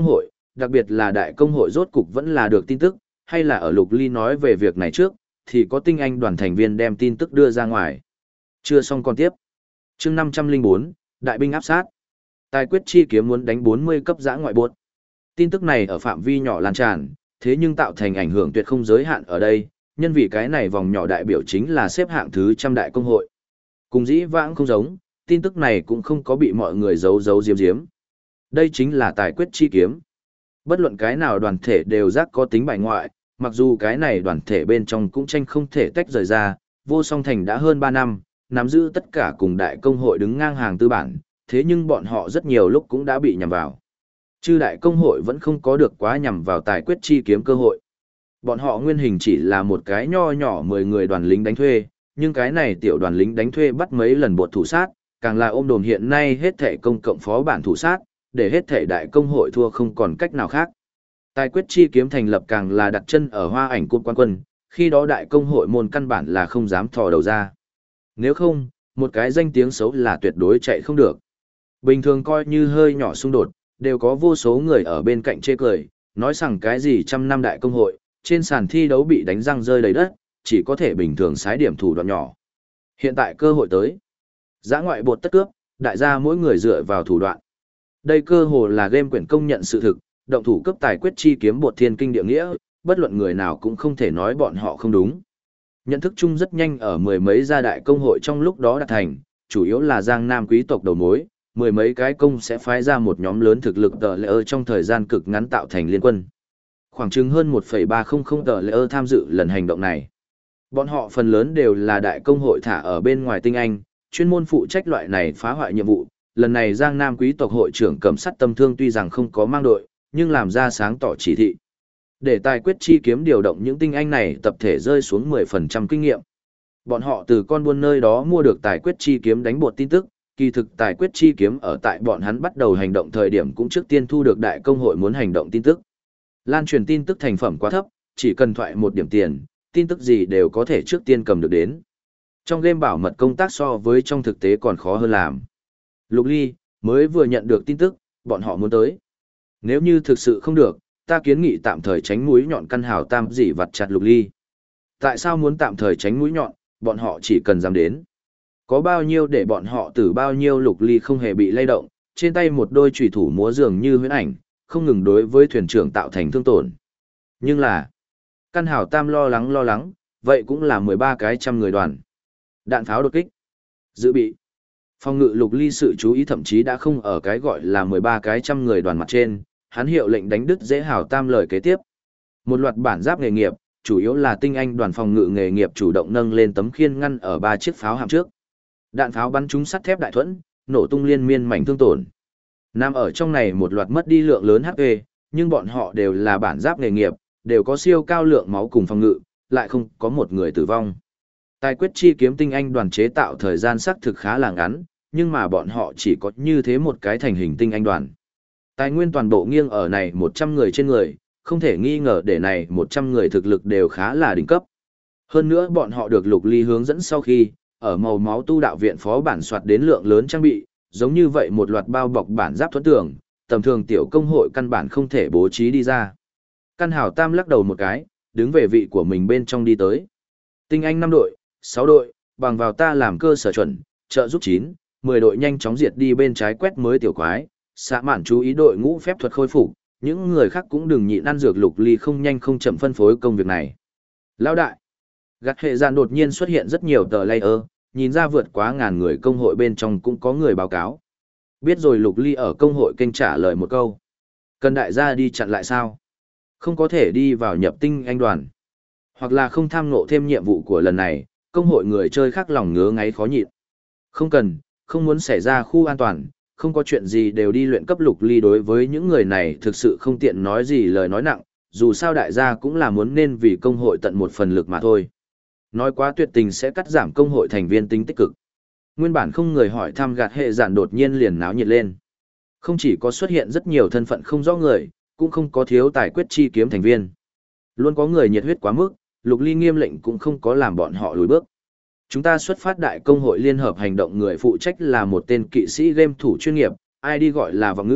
đặc biệt là đại công hội rốt cục vẫn là được tin tức, hay là ở Lục Ly nói về việc này trước, thì có tinh anh đoàn thành viên đem tin tức đưa ra ngoài. Chưa xong còn tiếp. Chương 504, Đại binh áp sát. Tài quyết chi kiếm muốn đánh 40 cấp giã ngoại bột. Tin tức này ở phạm vi nhỏ lan tràn, thế nhưng tạo thành ảnh hưởng tuyệt không giới hạn ở đây, nhân vì cái này vòng nhỏ đại biểu chính là xếp hạng thứ trăm đại công hội. Cùng dĩ vãng không giống, tin tức này cũng không có bị mọi người giấu giấu giếm giếm. Đây chính là tài quyết chi kiếm. Bất luận cái nào đoàn thể đều giác có tính bài ngoại, mặc dù cái này đoàn thể bên trong cũng tranh không thể tách rời ra, Vô Song Thành đã hơn 3 năm, nắm giữ tất cả cùng đại công hội đứng ngang hàng tư bản, thế nhưng bọn họ rất nhiều lúc cũng đã bị nhằm vào. Chư đại công hội vẫn không có được quá nhằm vào tài quyết chi kiếm cơ hội. Bọn họ nguyên hình chỉ là một cái nho nhỏ 10 người đoàn lính đánh thuê, nhưng cái này tiểu đoàn lính đánh thuê bắt mấy lần bột thủ sát, càng là ôm đồn hiện nay hết thể công cộng phó bản thủ sát, để hết thể đại công hội thua không còn cách nào khác. Tài quyết chi kiếm thành lập càng là đặt chân ở Hoa Ảnh Côn Quan Quân, khi đó đại công hội môn căn bản là không dám thò đầu ra. Nếu không, một cái danh tiếng xấu là tuyệt đối chạy không được. Bình thường coi như hơi nhỏ xung đột, đều có vô số người ở bên cạnh chê cười, nói rằng cái gì trăm năm đại công hội, trên sàn thi đấu bị đánh răng rơi đầy đất, chỉ có thể bình thường sái điểm thủ đoạn nhỏ. Hiện tại cơ hội tới. Giã ngoại bột tất cướp, đại gia mỗi người dựa vào thủ đoạn. Đây cơ hồ là game quyển công nhận sự thực, động thủ cấp tài quyết chi kiếm bột thiên kinh địa nghĩa, bất luận người nào cũng không thể nói bọn họ không đúng. Nhận thức chung rất nhanh ở mười mấy gia đại công hội trong lúc đó đạt thành, chủ yếu là Giang Nam quý tộc đầu mối, mười mấy cái công sẽ phái ra một nhóm lớn thực lực tờ lệ trong thời gian cực ngắn tạo thành liên quân. Khoảng chừng hơn 1,300 tờ lệ tham dự lần hành động này. Bọn họ phần lớn đều là đại công hội thả ở bên ngoài tinh anh, chuyên môn phụ trách loại này phá hoại nhiệm vụ. Lần này Giang Nam quý tộc hội trưởng Cẩm Sắt Tâm Thương tuy rằng không có mang đội, nhưng làm ra sáng tỏ chỉ thị. Để tài quyết chi kiếm điều động những tinh anh này tập thể rơi xuống 10% kinh nghiệm. Bọn họ từ con buôn nơi đó mua được tài quyết chi kiếm đánh bột tin tức, kỳ thực tài quyết chi kiếm ở tại bọn hắn bắt đầu hành động thời điểm cũng trước tiên thu được đại công hội muốn hành động tin tức. Lan truyền tin tức thành phẩm quá thấp, chỉ cần thoại một điểm tiền, tin tức gì đều có thể trước tiên cầm được đến. Trong game bảo mật công tác so với trong thực tế còn khó hơn làm. Lục Ly, mới vừa nhận được tin tức, bọn họ muốn tới. Nếu như thực sự không được, ta kiến nghị tạm thời tránh mũi nhọn căn hào tam dị vặt chặt Lục Ly. Tại sao muốn tạm thời tránh mũi nhọn, bọn họ chỉ cần dám đến. Có bao nhiêu để bọn họ từ bao nhiêu Lục Ly không hề bị lay động, trên tay một đôi chủy thủ múa dường như huyễn ảnh, không ngừng đối với thuyền trưởng tạo thành thương tổn. Nhưng là, căn hào tam lo lắng, vậy cũng là 13 cái trăm người đoàn. Đạn pháo đột kích, dự bị. Phòng ngự Lục Ly sự chú ý thậm chí đã không ở cái gọi là 13 cái trăm người đoàn mặt trên, hắn hiệu lệnh đánh đứt dễ hào tam lời kế tiếp. Một loạt bản giáp nghề nghiệp, chủ yếu là tinh anh đoàn phòng ngự nghề nghiệp chủ động nâng lên tấm khiên ngăn ở 3 chiếc pháo hạm trước. Đạn pháo bắn trúng sắt thép đại thuẫn, nổ tung liên miên mảnh thương tổn. Nằm ở trong này một loạt mất đi lượng lớn HP, nhưng bọn họ đều là bản giáp nghề nghiệp, đều có siêu cao lượng máu cùng phòng ngự, lại không có một người tử vong. Tài quyết chi kiếm tinh anh đoàn chế tạo thời gian xác thực khá là ngắn, nhưng mà bọn họ chỉ có như thế một cái thành hình tinh anh đoàn. Tài nguyên toàn bộ nghiêng ở này 100 người trên người, không thể nghi ngờ để này 100 người thực lực đều khá là đỉnh cấp. Hơn nữa bọn họ được Lục Ly hướng dẫn sau khi, ở màu máu tu đạo viện phó bản soạt đến lượng lớn trang bị, giống như vậy một loạt bao bọc bản giáp thuẫn tường, tầm thường tiểu công hội căn bản không thể bố trí đi ra. Căn hào tam lắc đầu một cái, đứng về vị của mình bên trong đi tới. Tinh anh 5 đội, 6 đội, bằng vào ta làm cơ sở chuẩn, trợ giúp 9, 10 đội nhanh chóng diệt đi bên trái quét mới tiểu quái, xã mạn chú ý đội ngũ phép thuật khôi phục, những người khác cũng đừng nhịn ăn dược. Lục Ly không nhanh không chậm phân phối công việc này. Lão đại, gạt hệ gian đột nhiên xuất hiện rất nhiều tờ layer, nhìn ra vượt quá ngàn người công hội bên trong cũng có người báo cáo. Biết rồi. Lục Ly ở công hội kênh trả lời một câu. Cần đại gia đi chặn lại sao? Không có thể đi vào nhập tinh anh đoàn. Hoặc là không tham ngộ thêm nhiệm vụ của lần này, công hội người chơi khác lòng ngứa ngáy khó nhịn. Không cần, không muốn xảy ra khu an toàn, không có chuyện gì đều đi luyện cấp. Lục Ly đối với những người này thực sự không tiện nói gì lời nói nặng, dù sao đại gia cũng là muốn nên vì công hội tận một phần lực mà thôi. Nói quá tuyệt tình sẽ cắt giảm công hội thành viên tính tích cực. Nguyên bản không người hỏi thăm gạt hệ giản đột nhiên liền náo nhiệt lên. Không chỉ có xuất hiện rất nhiều thân phận không rõ người, cũng không có thiếu tài quyết chi kiếm thành viên. Luôn có người nhiệt huyết quá mức, Lục Ly nghiêm lệnh cũng không có làm bọn họ lùi bước. Chúng ta xuất phát đại công hội liên hợp hành động, người phụ trách là một tên kỵ sĩ game thủ chuyên nghiệp, ID gọi là vọng ngữ,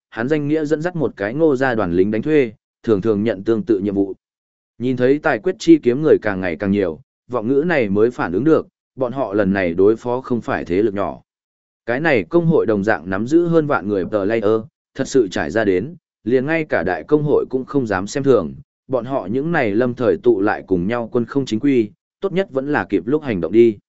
hắn danh nghĩa dẫn dắt một cái Ngô gia đoàn lính đánh thuê, thường thường nhận tương tự nhiệm vụ. Nhìn thấy tài quyết chi kiếm người càng ngày càng nhiều, vọng ngữ này mới phản ứng được, bọn họ lần này đối phó không phải thế lực nhỏ. Cái này công hội đồng dạng nắm giữ hơn vạn người player, thật sự trải ra đến, liền ngay cả đại công hội cũng không dám xem thường, bọn họ những này lâm thời tụ lại cùng nhau quân không chính quy, tốt nhất vẫn là kịp lúc hành động đi.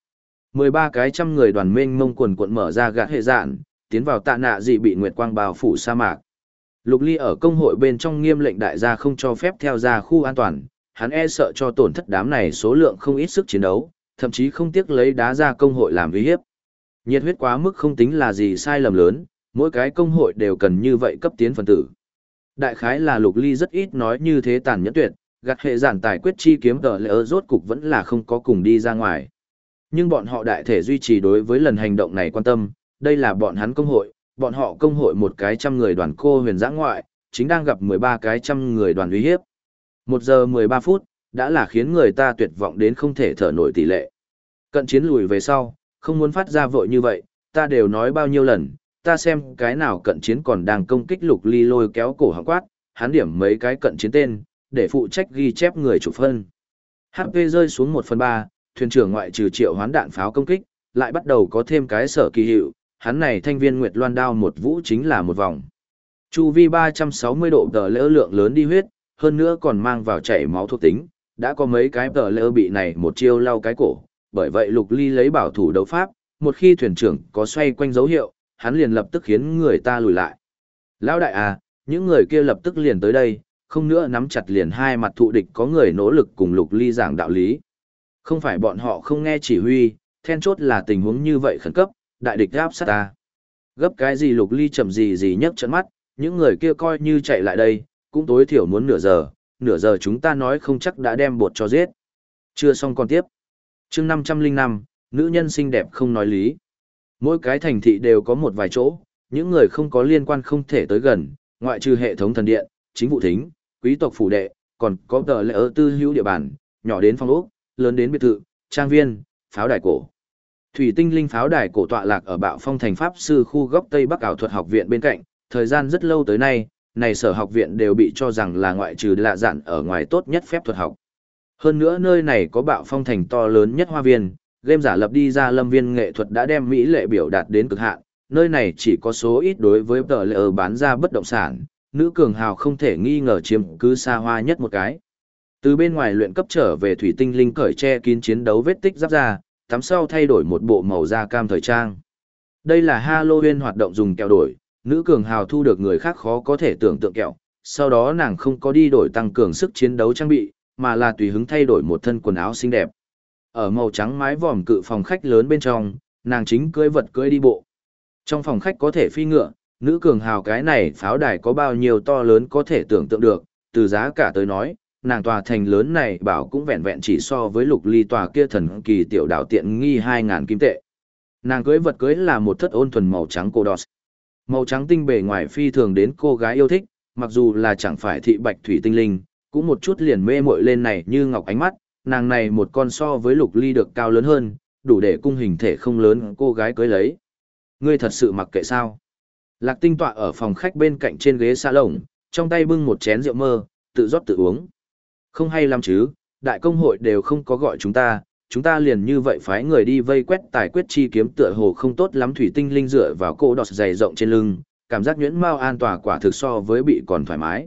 13 cái trăm người đoàn mênh mông quần quận mở ra gạt hệ dạn, tiến vào tạ nạ dị bị nguyệt quang bao phủ sa mạc. Lục Ly ở công hội bên trong nghiêm lệnh đại gia không cho phép theo ra khu an toàn, hắn e sợ cho tổn thất đám này số lượng không ít sức chiến đấu, thậm chí không tiếc lấy đá ra công hội làm uy hiếp. Nhiệt huyết quá mức không tính là gì sai lầm lớn, mỗi cái công hội đều cần như vậy cấp tiến phần tử. Đại khái là Lục Ly rất ít nói như thế tàn nhẫn tuyệt, gạt hệ giản tài quyết chi kiếm tờ lệ rốt cục vẫn là không có cùng đi ra ngoài. Nhưng bọn họ đại thể duy trì đối với lần hành động này quan tâm, đây là bọn hắn công hội, bọn họ công hội một cái trăm người đoàn cô huyền giã ngoại, chính đang gặp 13 cái trăm người đoàn uy hiếp. 1 giờ 13 phút, đã là khiến người ta tuyệt vọng đến không thể thở nổi tỷ lệ. Cận chiến lùi về sau, không muốn phát ra vội như vậy, ta đều nói bao nhiêu lần, ta xem cái nào cận chiến còn đang công kích Lục Ly lôi kéo cổ họng quát, hắn điểm mấy cái cận chiến tên, để phụ trách ghi chép người chủ phân. HP rơi xuống 1/3, thuyền trưởng ngoại trừ triệu hoán đạn pháo công kích, lại bắt đầu có thêm cái sở kỳ hiệu, hắn này thanh viên nguyệt loan đao một vũ chính là một vòng. Chu vi 360 độ tờ lỡ lượng lớn đi huyết, hơn nữa còn mang vào chảy máu thuộc tính, đã có mấy cái tờ lỡ bị này một chiêu lau cái cổ, bởi vậy Lục Ly lấy bảo thủ đấu pháp, một khi thuyền trưởng có xoay quanh dấu hiệu, hắn liền lập tức khiến người ta lùi lại. Lão đại à, những người kia lập tức liền tới đây, không nữa nắm chặt liền hai mặt thụ địch có người nỗ lực cùng Lục Ly giảng đạo lý. Không phải bọn họ không nghe chỉ huy, then chốt là tình huống như vậy khẩn cấp, đại địch áp sát ta. Gấp cái gì Lục Ly chậm gì nhấc trận mắt, những người kia coi như chạy lại đây, cũng tối thiểu muốn nửa giờ chúng ta nói không chắc đã đem bột cho giết. Chưa xong còn tiếp. Chương 505, nữ nhân xinh đẹp không nói lý. Mỗi cái thành thị đều có một vài chỗ, những người không có liên quan không thể tới gần, ngoại trừ hệ thống thần điện, chính vụ thính, quý tộc phủ đệ, còn có tờ lệ ở tư hữu địa bàn, nhỏ đến phong ốc, lớn đến biệt thự, trang viên, pháo đài cổ. Thủy tinh linh pháo đài cổ tọa lạc ở Bạo Phong thành pháp sư khu góc Tây Bắc ảo thuật học viện bên cạnh, thời gian rất lâu tới nay, này sở học viện đều bị cho rằng là ngoại trừ lạ dạn ở ngoài tốt nhất phép thuật học. Hơn nữa nơi này có Bạo Phong thành to lớn nhất hoa viên, game giả lập đi ra lâm viên nghệ thuật đã đem mỹ lệ biểu đạt đến cực hạn, nơi này chỉ có số ít đối với tờ lệ bán ra bất động sản, nữ cường hào không thể nghi ngờ chiếm cứ xa hoa nhất một cái. Từ bên ngoài luyện cấp trở về thủy tinh linh cởi che kín chiến đấu vết tích giáp ra, tắm sau thay đổi một bộ màu da cam thời trang. Đây là Halloween hoạt động dùng kẹo đổi, nữ cường hào thu được người khác khó có thể tưởng tượng kẹo, sau đó nàng không có đi đổi tăng cường sức chiến đấu trang bị, mà là tùy hứng thay đổi một thân quần áo xinh đẹp. Ở màu trắng mái vòm cự phòng khách lớn bên trong, nàng chính cưỡi vật cưỡi đi bộ. Trong phòng khách có thể phi ngựa, nữ cường hào cái này pháo đài có bao nhiêu to lớn có thể tưởng tượng được, từ giá cả tới nói, nàng tòa thành lớn này bảo cũng vẹn vẹn chỉ so với Lục Ly tòa kia thần kỳ tiểu đảo tiện nghi 2.000 kim tệ. Nàng cưới vật cưới là một thất ôn thuần màu trắng cô đọt. Màu trắng tinh bề ngoài phi thường đến cô gái yêu thích, mặc dù là chẳng phải thị bạch thủy tinh linh, cũng một chút liền mê muội lên này như ngọc ánh mắt, nàng này một con so với Lục Ly được cao lớn hơn, đủ để cung hình thể không lớn cô gái cưới lấy. Ngươi thật sự mặc kệ sao? Lạc Tinh tọa ở phòng khách bên cạnh trên ghế sa lồng, trong tay bưng một chén rượu mơ, tự rót tự uống. Không hay lắm chứ, đại công hội đều không có gọi chúng ta liền như vậy phái người đi vây quét tài quyết chi kiếm tựa hồ không tốt lắm. Thủy tinh linh dựa vào cô đọt dày rộng trên lưng, cảm giác nhuyễn mao an tòa quả thực so với bị còn thoải mái.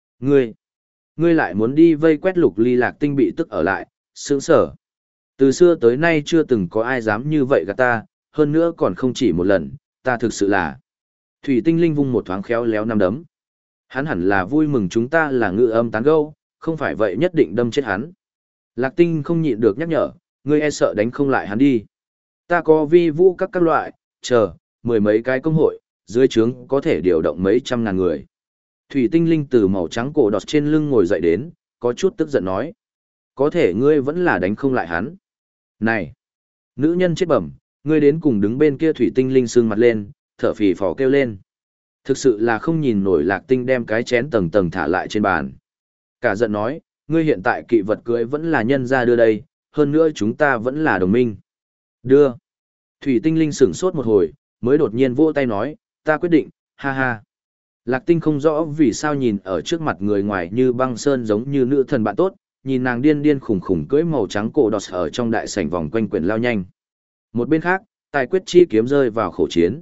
Ngươi lại muốn đi vây quét Lục Ly. Lạc Tinh bị tức ở lại, sững sở. Từ xưa tới nay chưa từng có ai dám như vậy gạt ta, hơn nữa còn không chỉ một lần, ta thực sự là. Thủy tinh linh vung một thoáng khéo léo năm đấm. Hắn hẳn là vui mừng chúng ta là ngự âm tán gẫu, không phải vậy nhất định đâm chết hắn. Lạc Tinh không nhịn được nhắc nhở, ngươi e sợ đánh không lại hắn đi. Ta có vi vũ các loại, chờ, 10 mấy cái công hội, dưới trướng có thể điều động mấy trăm ngàn người. Thủy tinh linh từ màu trắng cổ đọt trên lưng ngồi dậy đến, có chút tức giận nói. Có thể ngươi vẫn là đánh không lại hắn. Này! Nữ nhân chết bẩm, ngươi đến cùng đứng bên kia thủy tinh linh sương mặt lên, thở phì phò kêu lên. Thực sự là không nhìn nổi. Lạc Tinh đem cái chén tầng tầng thả lại trên bàn. Cả giận nói, ngươi hiện tại kỵ vật cưới vẫn là nhân ra đưa đây, hơn nữa chúng ta vẫn là đồng minh. Đưa. Thủy tinh linh sửng sốt một hồi, mới đột nhiên vỗ tay nói, ta quyết định, ha ha. Lạc Tinh không rõ vì sao nhìn ở trước mặt người ngoài như băng sơn giống như nữ thần bạn tốt, nhìn nàng điên điên khủng khủng cưỡi màu trắng cổ đọt ở trong đại sảnh vòng quanh quyển lao nhanh. Một bên khác, tài quyết chi kiếm rơi vào khẩu chiến.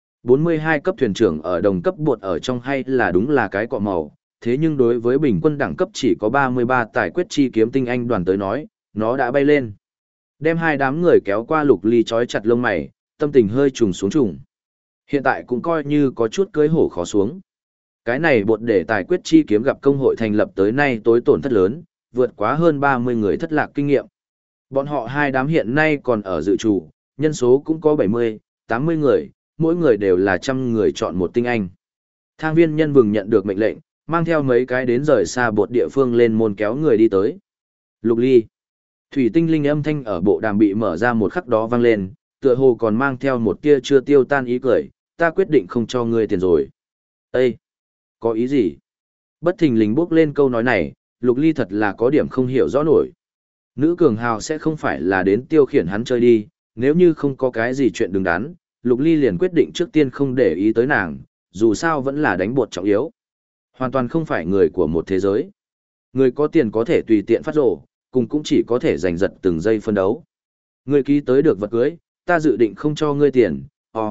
42 cấp thuyền trưởng ở đồng cấp bột ở trong hay là đúng là cái cọ màu, thế nhưng đối với bình quân đẳng cấp chỉ có 33 tài quyết chi kiếm tinh anh đoàn tới nói, nó đã bay lên. Đem hai đám người kéo qua Lục Ly trói chặt lông mày, tâm tình hơi trùng xuống trùng. Hiện tại cũng coi như có chút cưới hổ khó xuống. Cái này bột để tài quyết chi kiếm gặp công hội thành lập tới nay tối tổn thất lớn, vượt quá hơn 30 người thất lạc kinh nghiệm. Bọn họ hai đám hiện nay còn ở dự trù, nhân số cũng có 70, 80 người, mỗi người đều là trăm người chọn một tinh anh. Thang viên nhân vừng nhận được mệnh lệnh, mang theo mấy cái đến rời xa bột địa phương lên môn kéo người đi tới. Lục Ly. Thủy tinh linh âm thanh ở bộ đàm bị mở ra một khắc đó vang lên, tựa hồ còn mang theo một tia chưa tiêu tan ý cười, ta quyết định không cho ngươi tiền rồi. Ê! Có ý gì? Bất thình lình bước lên câu nói này, Lục Ly thật là có điểm không hiểu rõ nổi. Nữ cường hào sẽ không phải là đến tiêu khiển hắn chơi đi, nếu như không có cái gì chuyện đứng đắn, Lục Ly liền quyết định trước tiên không để ý tới nàng, dù sao vẫn là đánh bột trọng yếu. Hoàn toàn không phải người của một thế giới. Người có tiền có thể tùy tiện phát rổ, cùng cũng chỉ có thể giành giật từng giây phân đấu. Người ký tới được vật cưới, ta dự định không cho ngươi tiền,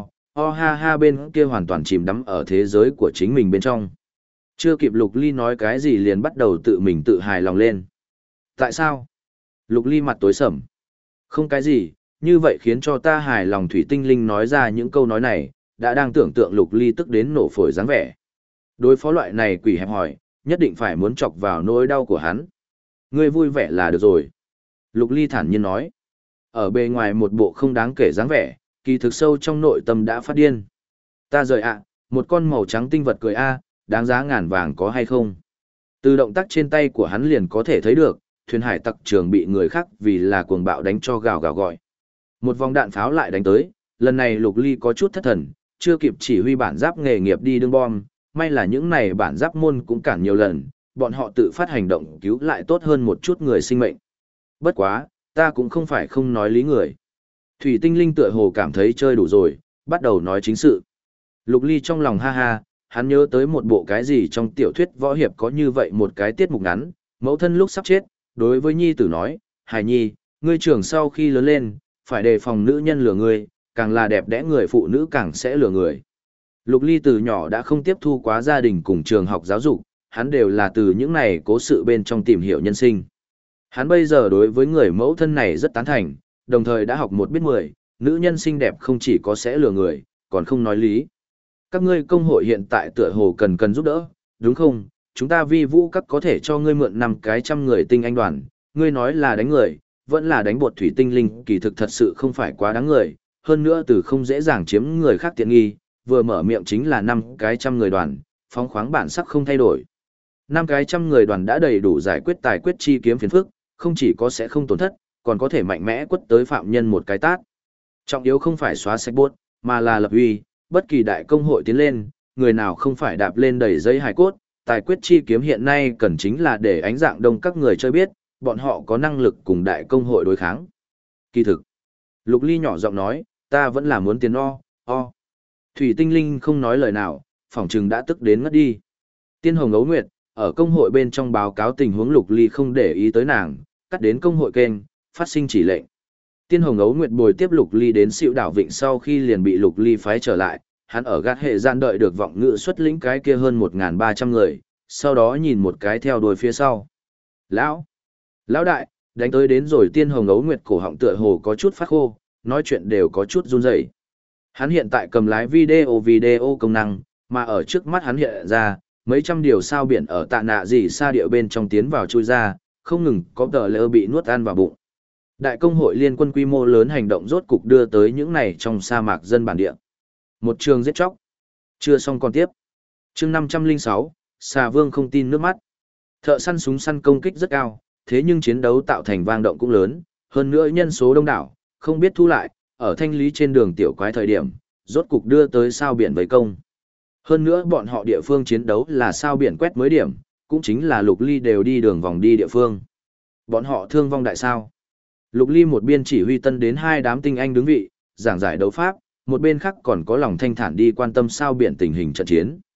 ha ha bên kia hoàn toàn chìm đắm ở thế giới của chính mình bên trong. Chưa kịp Lục Ly nói cái gì liền bắt đầu tự mình tự hài lòng lên. Tại sao? Lục Ly mặt tối sầm. Không cái gì, như vậy khiến cho ta hài lòng. Thủy tinh linh nói ra những câu nói này, đã đang tưởng tượng Lục Ly tức đến nổ phổi dáng vẻ. Đối phó loại này quỷ hẹp hỏi, nhất định phải muốn chọc vào nỗi đau của hắn. Ngươi vui vẻ là được rồi. Lục Ly thản nhiên nói. Ở bề ngoài một bộ không đáng kể dáng vẻ, kỳ thực sâu trong nội tâm đã phát điên. Ta rời ạ, một con màu trắng tinh vật cười đáng giá ngàn vàng có hay không? Từ động tác trên tay của hắn liền có thể thấy được, thuyền hải tặc trường bị người khác vì là cuồng bạo đánh cho gào gào gọi. Một vòng đạn pháo lại đánh tới, lần này Lục Ly có chút thất thần, chưa kịp chỉ huy bản giáp nghề nghiệp đi đương bom, may là những này bản giáp môn cũng cản nhiều lần, bọn họ tự phát hành động cứu lại tốt hơn một chút người sinh mệnh. Bất quá, ta cũng không phải không nói lý người. Thủy tinh linh tựa hồ cảm thấy chơi đủ rồi, bắt đầu nói chính sự. Lục Ly trong lòng ha ha, hắn nhớ tới một bộ cái gì trong tiểu thuyết võ hiệp có như vậy một cái tiết mục ngắn, mẫu thân lúc sắp chết, đối với nhi tử nói, hài nhi, ngươi trưởng sau khi lớn lên, phải đề phòng nữ nhân lừa ngươi, càng là đẹp đẽ người phụ nữ càng sẽ lừa người. Lục Ly từ nhỏ đã không tiếp thu quá gia đình cùng trường học giáo dục, hắn đều là từ những này cố sự bên trong tìm hiểu nhân sinh. Hắn bây giờ đối với người mẫu thân này rất tán thành, đồng thời đã học một biết 10, nữ nhân xinh đẹp không chỉ có sẽ lừa người, còn không nói lý. Các ngươi công hội hiện tại tựa hồ cần giúp đỡ, đúng không? Chúng ta vi vũ các có thể cho ngươi mượn 5 cái trăm người tinh anh đoàn, ngươi nói là đánh người, vẫn là đánh bột thủy tinh linh, kỳ thực thật sự không phải quá đáng người, hơn nữa từ không dễ dàng chiếm người khác tiện nghi, vừa mở miệng chính là 5 cái trăm người đoàn, phóng khoáng bản sắc không thay đổi. 5 cái trăm người đoàn đã đầy đủ giải quyết tài quyết chi kiếm phiền phức, không chỉ có sẽ không tổn thất, còn có thể mạnh mẽ quất tới phạm nhân một cái tát. Trọng yếu không phải xóa sạch bốt, mà là lập uy, bất kỳ đại công hội tiến lên, người nào không phải đạp lên đầy dây hài cốt, tài quyết chi kiếm hiện nay cần chính là để ánh dạng đông các người chơi biết, bọn họ có năng lực cùng đại công hội đối kháng. Kỳ thực, Lục Ly nhỏ giọng nói, ta vẫn là muốn tiền o. Thủy tinh linh không nói lời nào, phỏng chừng đã tức đến ngất đi. Tiên Hồng Ấu Nguyệt, ở công hội bên trong báo cáo tình huống Lục Ly không để ý tới nàng, cắt đến công hội kênh, phát sinh chỉ lệnh. Tiên Hồng Ấu Nguyệt bồi tiếp Lục Ly đến Sịu đảo Vịnh sau khi liền bị Lục Ly phái trở lại, hắn ở gạt hệ gian đợi được vọng ngự xuất lĩnh cái kia hơn 1.300 người, sau đó nhìn một cái theo đuôi phía sau. Lão đại, đánh tới đến rồi. Tiên Hồng Ấu Nguyệt cổ họng tựa hồ có chút phát khô, nói chuyện đều có chút run rẩy. Hắn hiện tại cầm lái video công năng, mà ở trước mắt hắn hiện ra, mấy trăm điều sao biển ở tạ nạ gì xa địa bên trong tiến vào chui ra, không ngừng có tờ lơ bị nuốt ăn vào bụng. Đại công hội liên quân quy mô lớn hành động rốt cục đưa tới những này trong sa mạc dân bản địa. Một trường giết chóc. Chưa xong còn tiếp. Chương 506, Xà Vương không tin nước mắt. Thợ săn súng săn công kích rất cao, thế nhưng chiến đấu tạo thành vang động cũng lớn, hơn nữa nhân số đông đảo, không biết thu lại, ở thanh lý trên đường tiểu quái thời điểm, rốt cục đưa tới sao biển vây công. Hơn nữa bọn họ địa phương chiến đấu là sao biển quét mới điểm, cũng chính là Lục Ly đều đi đường vòng đi địa phương. Bọn họ thương vong đại sao. Lục Ly một biên chỉ huy tân đến 2 đám tinh anh đứng vị, giảng giải đấu pháp, một bên khác còn có lòng thanh thản đi quan tâm sao biển tình hình trận chiến.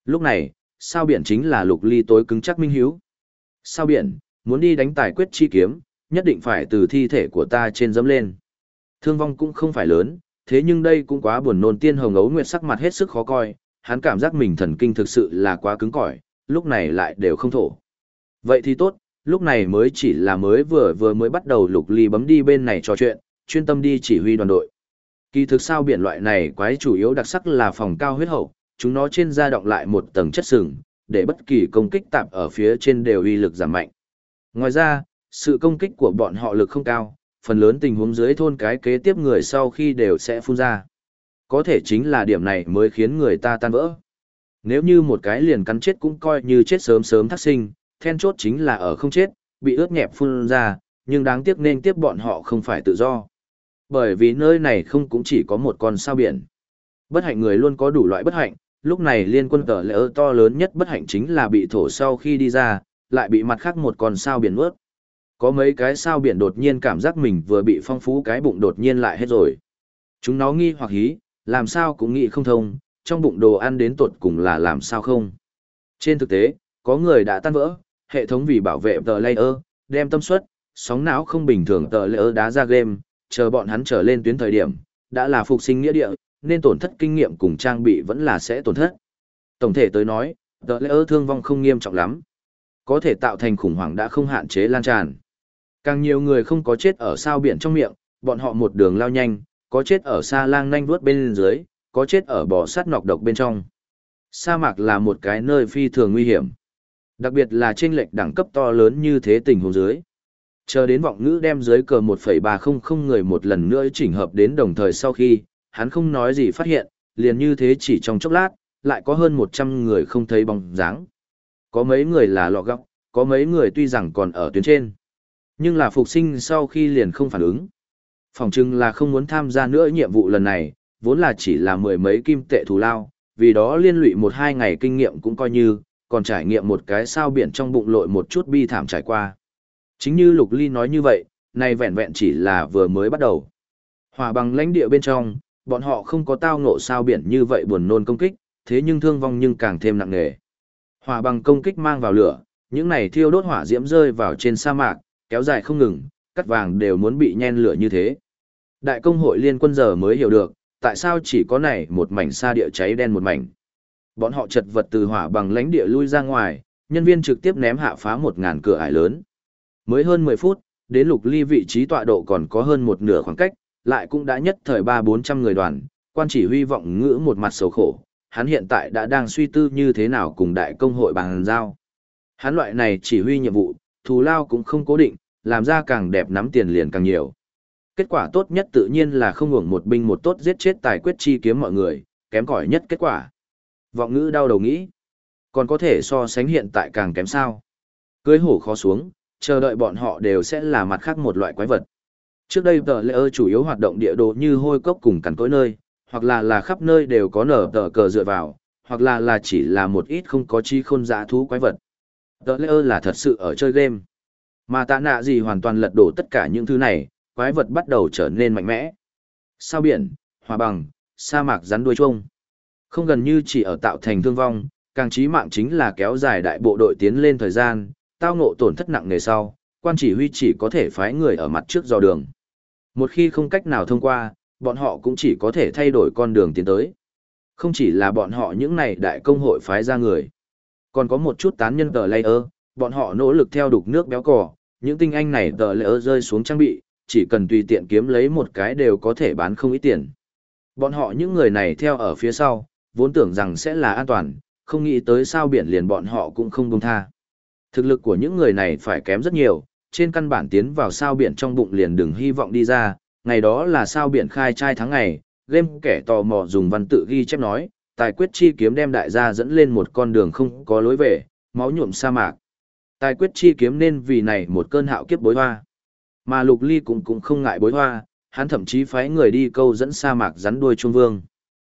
Lúc này, sao biển chính là Lục Ly tối cứng chắc minh hiếu. Sao biển, muốn đi đánh tài quyết chi kiếm, nhất định phải từ thi thể của ta trên dẫm lên. Thương vong cũng không phải lớn, thế nhưng đây cũng quá buồn nôn. Tiên Hồng Ấu Nguyệt sắc mặt hết sức khó coi, hắn cảm giác mình thần kinh thực sự là quá cứng cỏi, lúc này lại đều không thổ. Vậy thì tốt, lúc này mới chỉ là vừa mới bắt đầu. Lục Ly bấm đi bên này trò chuyện, chuyên tâm đi chỉ huy đoàn đội. Kỳ thực sao biển loại này quái chủ yếu đặc sắc là phòng cao huyết hậu, chúng nó trên da đọng lại một tầng chất sừng, để bất kỳ công kích tạp ở phía trên đều uy lực giảm mạnh. Ngoài ra, sự công kích của bọn họ lực không cao, phần lớn tình huống dưới thôn cái kế tiếp người sau khi đều sẽ phun ra. Có thể chính là điểm này mới khiến người ta tan vỡ. Nếu như một cái liền cắn chết cũng coi như chết sớm sớm thác sinh, then chốt chính là ở không chết, bị ướt nhẹp phun ra, nhưng đáng tiếc nên tiếp bọn họ không phải tự do. Bởi vì nơi này không cũng chỉ có một con sao biển. Bất hạnh người luôn có đủ loại bất hạnh, lúc này liên quân tờ lỡ to lớn nhất bất hạnh chính là bị thổ sau khi đi ra, lại bị mặt khác một con sao biển nuốt. Có mấy cái sao biển đột nhiên cảm giác mình vừa bị phong phú cái bụng đột nhiên lại hết rồi. Chúng nó nghi hoặc hí, làm sao cũng nghĩ không thông, trong bụng đồ ăn đến tột cùng là làm sao không. Trên thực tế, có người đã tan vỡ, hệ thống vì bảo vệ tờ layer, đem tâm suất, sóng não không bình thường tờ layer đá ra game, chờ bọn hắn trở lên tuyến thời điểm, đã là phục sinh nghĩa địa, nên tổn thất kinh nghiệm cùng trang bị vẫn là sẽ tổn thất. Tổng thể tới nói, tờ layer thương vong không nghiêm trọng lắm. Có thể tạo thành khủng hoảng đã không hạn chế lan tràn. Càng nhiều người không có chết ở sao biển trong miệng, bọn họ một đường lao nhanh, có chết ở sa lang nanh vuốt bên dưới, có chết ở bò sát nọc độc bên trong. Sa mạc là một cái nơi phi thường nguy hiểm. Đặc biệt là chênh lệch đẳng cấp to lớn như thế tình huống dưới. Chờ đến vọng ngữ đem dưới cờ 1,300 người một lần nữa chỉnh hợp đến đồng thời sau khi, hắn không nói gì phát hiện, liền như thế chỉ trong chốc lát, lại có hơn 100 người không thấy bóng dáng. Có mấy người là lọ góc, có mấy người tuy rằng còn ở tuyến trên, nhưng là phục sinh sau khi liền không phản ứng. Phỏng chừng là không muốn tham gia nữa nhiệm vụ lần này, vốn là chỉ là 10 mấy kim tệ thù lao, vì đó liên lụy 1-2 ngày kinh nghiệm cũng coi như, còn trải nghiệm một cái sao biển trong bụng lội một chút bi thảm trải qua. Chính như Lục Ly nói như vậy, này vẹn vẹn chỉ là vừa mới bắt đầu. Hỏa bằng lãnh địa bên trong, bọn họ không có tao ngộ sao biển như vậy buồn nôn công kích, thế nhưng thương vong nhưng càng thêm nặng nề. Hỏa bằng công kích mang vào lửa, những này thiêu đốt hỏa diễm rơi vào trên sa mạc, kéo dài không ngừng, cắt vàng đều muốn bị nhen lửa như thế. Đại công hội liên quân giờ mới hiểu được, tại sao chỉ có này một mảnh sa địa cháy đen một mảnh. Bọn họ chật vật từ hỏa bằng lãnh địa lui ra ngoài, nhân viên trực tiếp ném hạ phá 1000 cửa ải lớn. Mới hơn 10 phút, đến Lục Ly vị trí tọa độ còn có hơn một nửa khoảng cách, lại cũng đã nhất thời 300-400 người đoàn, quan chỉ huy vọng ngữ một mặt xấu khổ, hắn hiện tại đã đang suy tư như thế nào cùng đại công hội bàn giao. Hắn loại này chỉ huy nhiệm vụ, thù lao cũng không cố định, làm ra càng đẹp nắm tiền liền càng nhiều. Kết quả tốt nhất tự nhiên là không hưởng một binh một tốt giết chết tài quyết chi kiếm mọi người, kém cỏi nhất kết quả. Vọng ngữ đau đầu nghĩ, còn có thể so sánh hiện tại càng kém sao. Cưới hổ khó xuống, chờ đợi bọn họ đều sẽ là mặt khác một loại quái vật. Trước đây tờ layer chủ yếu hoạt động địa đồ như hôi cốc cùng cằn cỗi nơi, hoặc là khắp nơi đều có nở tờ cờ dựa vào, hoặc là chỉ là một ít không có chi khôn dã thú quái vật. Tờ layer là thật sự ở chơi game. Mà tạ nạ gì hoàn toàn lật đổ tất cả những thứ này, quái vật bắt đầu trở nên mạnh mẽ. Sao biển, hỏa bằng, sa mạc rắn đuôi chuông. Không gần như chỉ ở tạo thành thương vong, càng chí mạng chính là kéo dài đại bộ đội tiến lên thời gian, tao ngộ tổn thất nặng nề sau, quan chỉ huy chỉ có thể phái người ở mặt trước dò đường. Một khi không cách nào thông qua, bọn họ cũng chỉ có thể thay đổi con đường tiến tới. Không chỉ là bọn họ những này đại công hội phái ra người, còn có một chút tán nhân tờ layer, bọn họ nỗ lực theo đục nước béo cò, những tinh anh này tờ layer rơi xuống trang bị, chỉ cần tùy tiện kiếm lấy một cái đều có thể bán không ít tiền. Bọn họ những người này theo ở phía sau, vốn tưởng rằng sẽ là an toàn, không nghĩ tới sao biển liền bọn họ cũng không buông tha. Thực lực của những người này phải kém rất nhiều, trên căn bản tiến vào sao biển trong bụng liền đừng hy vọng đi ra, ngày đó là sao biển khai trai tháng ngày, game kẻ tò mò dùng văn tự ghi chép nói, tài quyết chi kiếm đem đại gia dẫn lên một con đường không có lối về, máu nhuộm sa mạc. Tài quyết chi kiếm nên vì này một cơn hạo kiếp bối hoa. Mà Lục Ly cũng không ngại bối hoa, hắn thậm chí phái người đi câu dẫn sa mạc rắn đuôi chuông vương.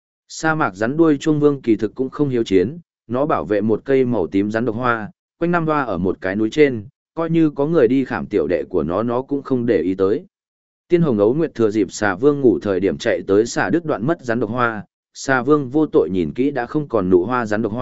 Sa mạc rắn đuôi chuông vương kỳ thực cũng không hiếu chiến, nó bảo vệ một cây màu tím rắn độc hoa, quanh năm hoa ở một cái núi trên, coi như có người đi khảm tiểu đệ của nó cũng không để ý tới. Tiên Hồng Ấu Nguyệt thừa dịp xà vương ngủ thời điểm chạy tới xà đứt đoạn mất rắn độc hoa, xà vương vô tội nhìn kỹ đã không còn nụ hoa rắn độc hoa,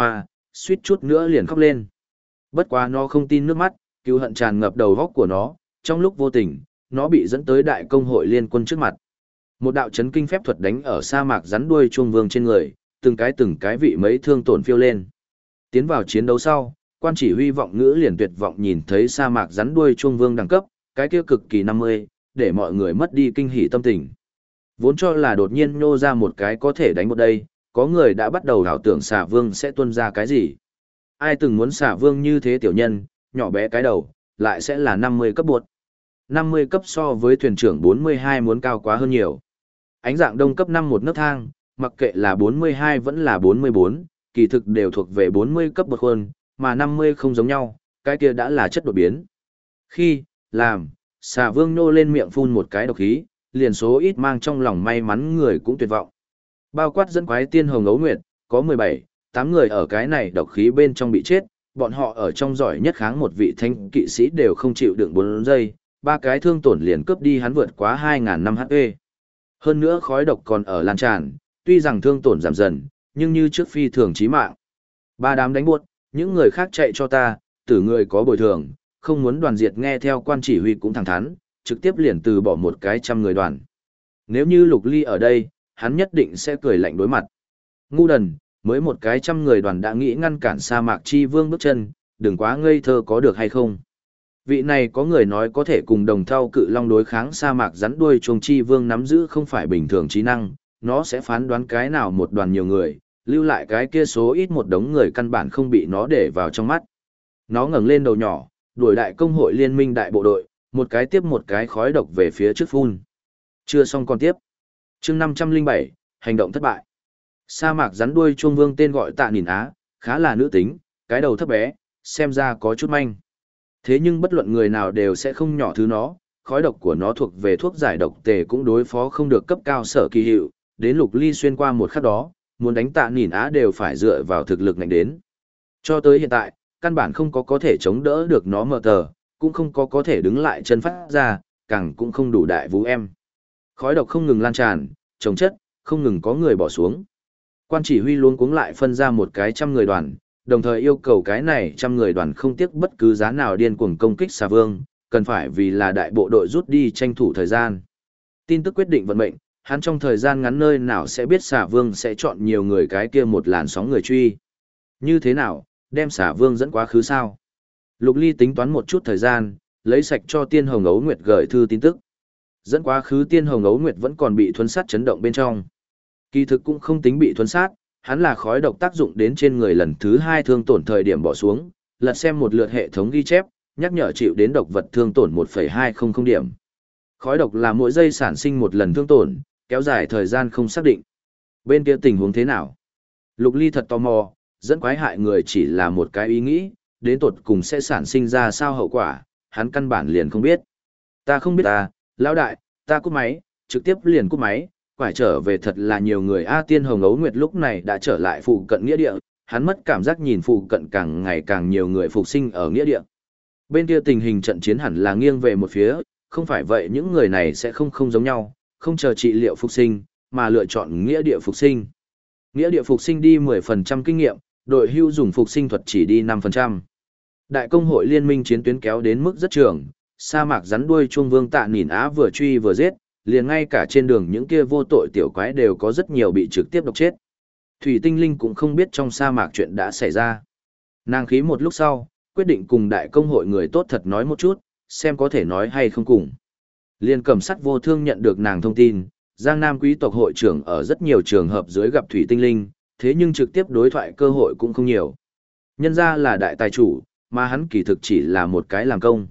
suýt chút nữa liền khóc lên. Bất quá nó không tin nước mắt, cừu hận tràn ngập đầu góc của nó, trong lúc vô tình, nó bị dẫn tới đại công hội liên quân trước mặt. Một đạo chấn kinh phép thuật đánh ở sa mạc rắn đuôi chuông vương trên người, từng cái vị mấy thương tổn phiêu lên. Tiến vào chiến đấu sau, quan chỉ huy vọng ngữ liền tuyệt vọng nhìn thấy sa mạc rắn đuôi chuông vương đẳng cấp, cái kia cực kỳ 50, để mọi người mất đi kinh hỉ tâm tình. Vốn cho là đột nhiên nhô ra một cái có thể đánh một đây, có người đã bắt đầu ảo tưởng xà vương sẽ tuôn ra cái gì. Ai từng muốn xà vương như thế tiểu nhân, nhỏ bé cái đầu, lại sẽ là 50 cấp buột. 50 cấp so với thuyền trưởng 42 muốn cao quá hơn nhiều. Ánh dạng đông cấp 5 một nấc thang, mặc kệ là 42 vẫn là 44, kỳ thực đều thuộc về 40 cấp bậc hơn, mà 50 không giống nhau, cái kia đã là chất đột biến. Khi, làm, xà vương nô lên miệng phun một cái độc khí, liền số ít mang trong lòng may mắn người cũng tuyệt vọng. Bao quát dẫn quái tiên hồng ấu nguyệt, có 17, 8 người ở cái này độc khí bên trong bị chết, bọn họ ở trong giỏi nhất kháng một vị thanh kỵ sĩ đều không chịu đựng 4 giây, ba cái thương tổn liền cướp đi hắn vượt quá 2.000 năm HP. Hơn nữa khói độc còn ở lan tràn, tuy rằng thương tổn giảm dần, nhưng như trước phi thường chí mạng. Ba đám đánh buốt, những người khác chạy cho ta, tử người có bồi thường, không muốn đoàn diệt nghe theo quan chỉ huy cũng thẳng thắn, trực tiếp liền từ bỏ một cái 100 người đoàn. Nếu như Lục Ly ở đây, hắn nhất định sẽ cười lạnh đối mặt. Ngu đần, mới một cái 100 người đoàn đã nghĩ ngăn cản sa mạc chi vương bước chân, đừng quá ngây thơ có được hay không. Vị này có người nói có thể cùng đồng thau cự long đối kháng sa mạc rắn đuôi chuông chi vương nắm giữ không phải bình thường trí năng, nó sẽ phán đoán cái nào một đoàn nhiều người, lưu lại cái kia số ít một đống người căn bản không bị nó để vào trong mắt. Nó ngẩng lên đầu nhỏ, đuổi đại công hội liên minh đại bộ đội, một cái tiếp một cái khói độc về phía trước phun. Chưa xong còn tiếp. Chương 507, hành động thất bại. Sa mạc rắn đuôi chuông vương tên gọi Tạ Nhìn Á, khá là nữ tính, cái đầu thấp bé, xem ra có chút manh. Thế nhưng bất luận người nào đều sẽ không nhỏ thứ nó, khói độc của nó thuộc về thuốc giải độc tề cũng đối phó không được cấp cao sở kỳ hiệu, đến Lục Ly xuyên qua một khắc đó, muốn đánh Tạ Nhìn Á đều phải dựa vào thực lực mạnh đến. Cho tới hiện tại, căn bản không có thể chống đỡ được nó mờ tờ, cũng không có thể đứng lại chân phát ra, càng cũng không đủ đại vũ em. Khói độc không ngừng lan tràn, trồng chất, không ngừng có người bỏ xuống. Quan chỉ huy luôn cuống lại phân ra một cái 100 người đoàn, đồng thời yêu cầu cái này 100 người đoàn không tiếc bất cứ giá nào điên cuồng công kích xà vương, cần phải vì là đại bộ đội rút đi tranh thủ thời gian. Tin tức quyết định vận mệnh, hắn trong thời gian ngắn nơi nào sẽ biết xà vương sẽ chọn nhiều người cái kia một làn sóng người truy. Như thế nào, đem xà vương dẫn quá khứ sao? Lục Ly tính toán một chút thời gian, lấy sạch cho Tiên Hồng Ấu Nguyệt gửi thư tin tức. Dẫn quá khứ Tiên Hồng Ấu Nguyệt vẫn còn bị thuấn sát chấn động bên trong. Kỳ thực cũng không tính bị thuấn sát, hắn là khói độc tác dụng đến trên người lần thứ 2 thương tổn thời điểm bỏ xuống, lật xem một lượt hệ thống ghi chép, nhắc nhở chịu đến độc vật thương tổn 1,200 điểm. Khói độc là mỗi giây sản sinh một lần thương tổn, kéo dài thời gian không xác định. Bên kia tình huống thế nào? Lục Ly thật tò mò, dẫn quái hại người chỉ là một cái ý nghĩ, đến tột cùng sẽ sản sinh ra sao hậu quả, hắn căn bản liền không biết. Ta không biết ta, lão đại, ta cúp máy, trực tiếp liền cúp máy, quải trở về thật là nhiều người. Tiên Hồng Ấu Nguyệt lúc này đã trở lại phụ cận nghĩa địa, hắn mất cảm giác nhìn phụ cận càng ngày càng nhiều người phục sinh ở nghĩa địa. Bên kia tình hình trận chiến hẳn là nghiêng về một phía, không phải vậy những người này sẽ không giống nhau, không chờ trị liệu phục sinh, mà lựa chọn nghĩa địa phục sinh. Nghĩa địa phục sinh đi 10% kinh nghiệm, đội hưu dùng phục sinh thuật chỉ đi 5%. Đại công hội liên minh chiến tuyến kéo đến mức rất trường, sa mạc rắn đuôi chuông vương Tạ Nhìn Á vừa truy vừa giết, liền ngay cả trên đường những kia vô tội tiểu quái đều có rất nhiều bị trực tiếp độc chết. Thủy Tinh Linh cũng không biết trong sa mạc chuyện đã xảy ra. Nàng khí một lúc sau, quyết định cùng đại công hội người tốt thật nói một chút, xem có thể nói hay không cùng. Liên Cẩm Sắt Vô Thương nhận được nàng thông tin, Giang Nam quý tộc hội trưởng ở rất nhiều trường hợp dưới gặp Thủy Tinh Linh, thế nhưng trực tiếp đối thoại cơ hội cũng không nhiều. Nhân ra là đại tài chủ, mà hắn kỳ thực chỉ là một cái làm công.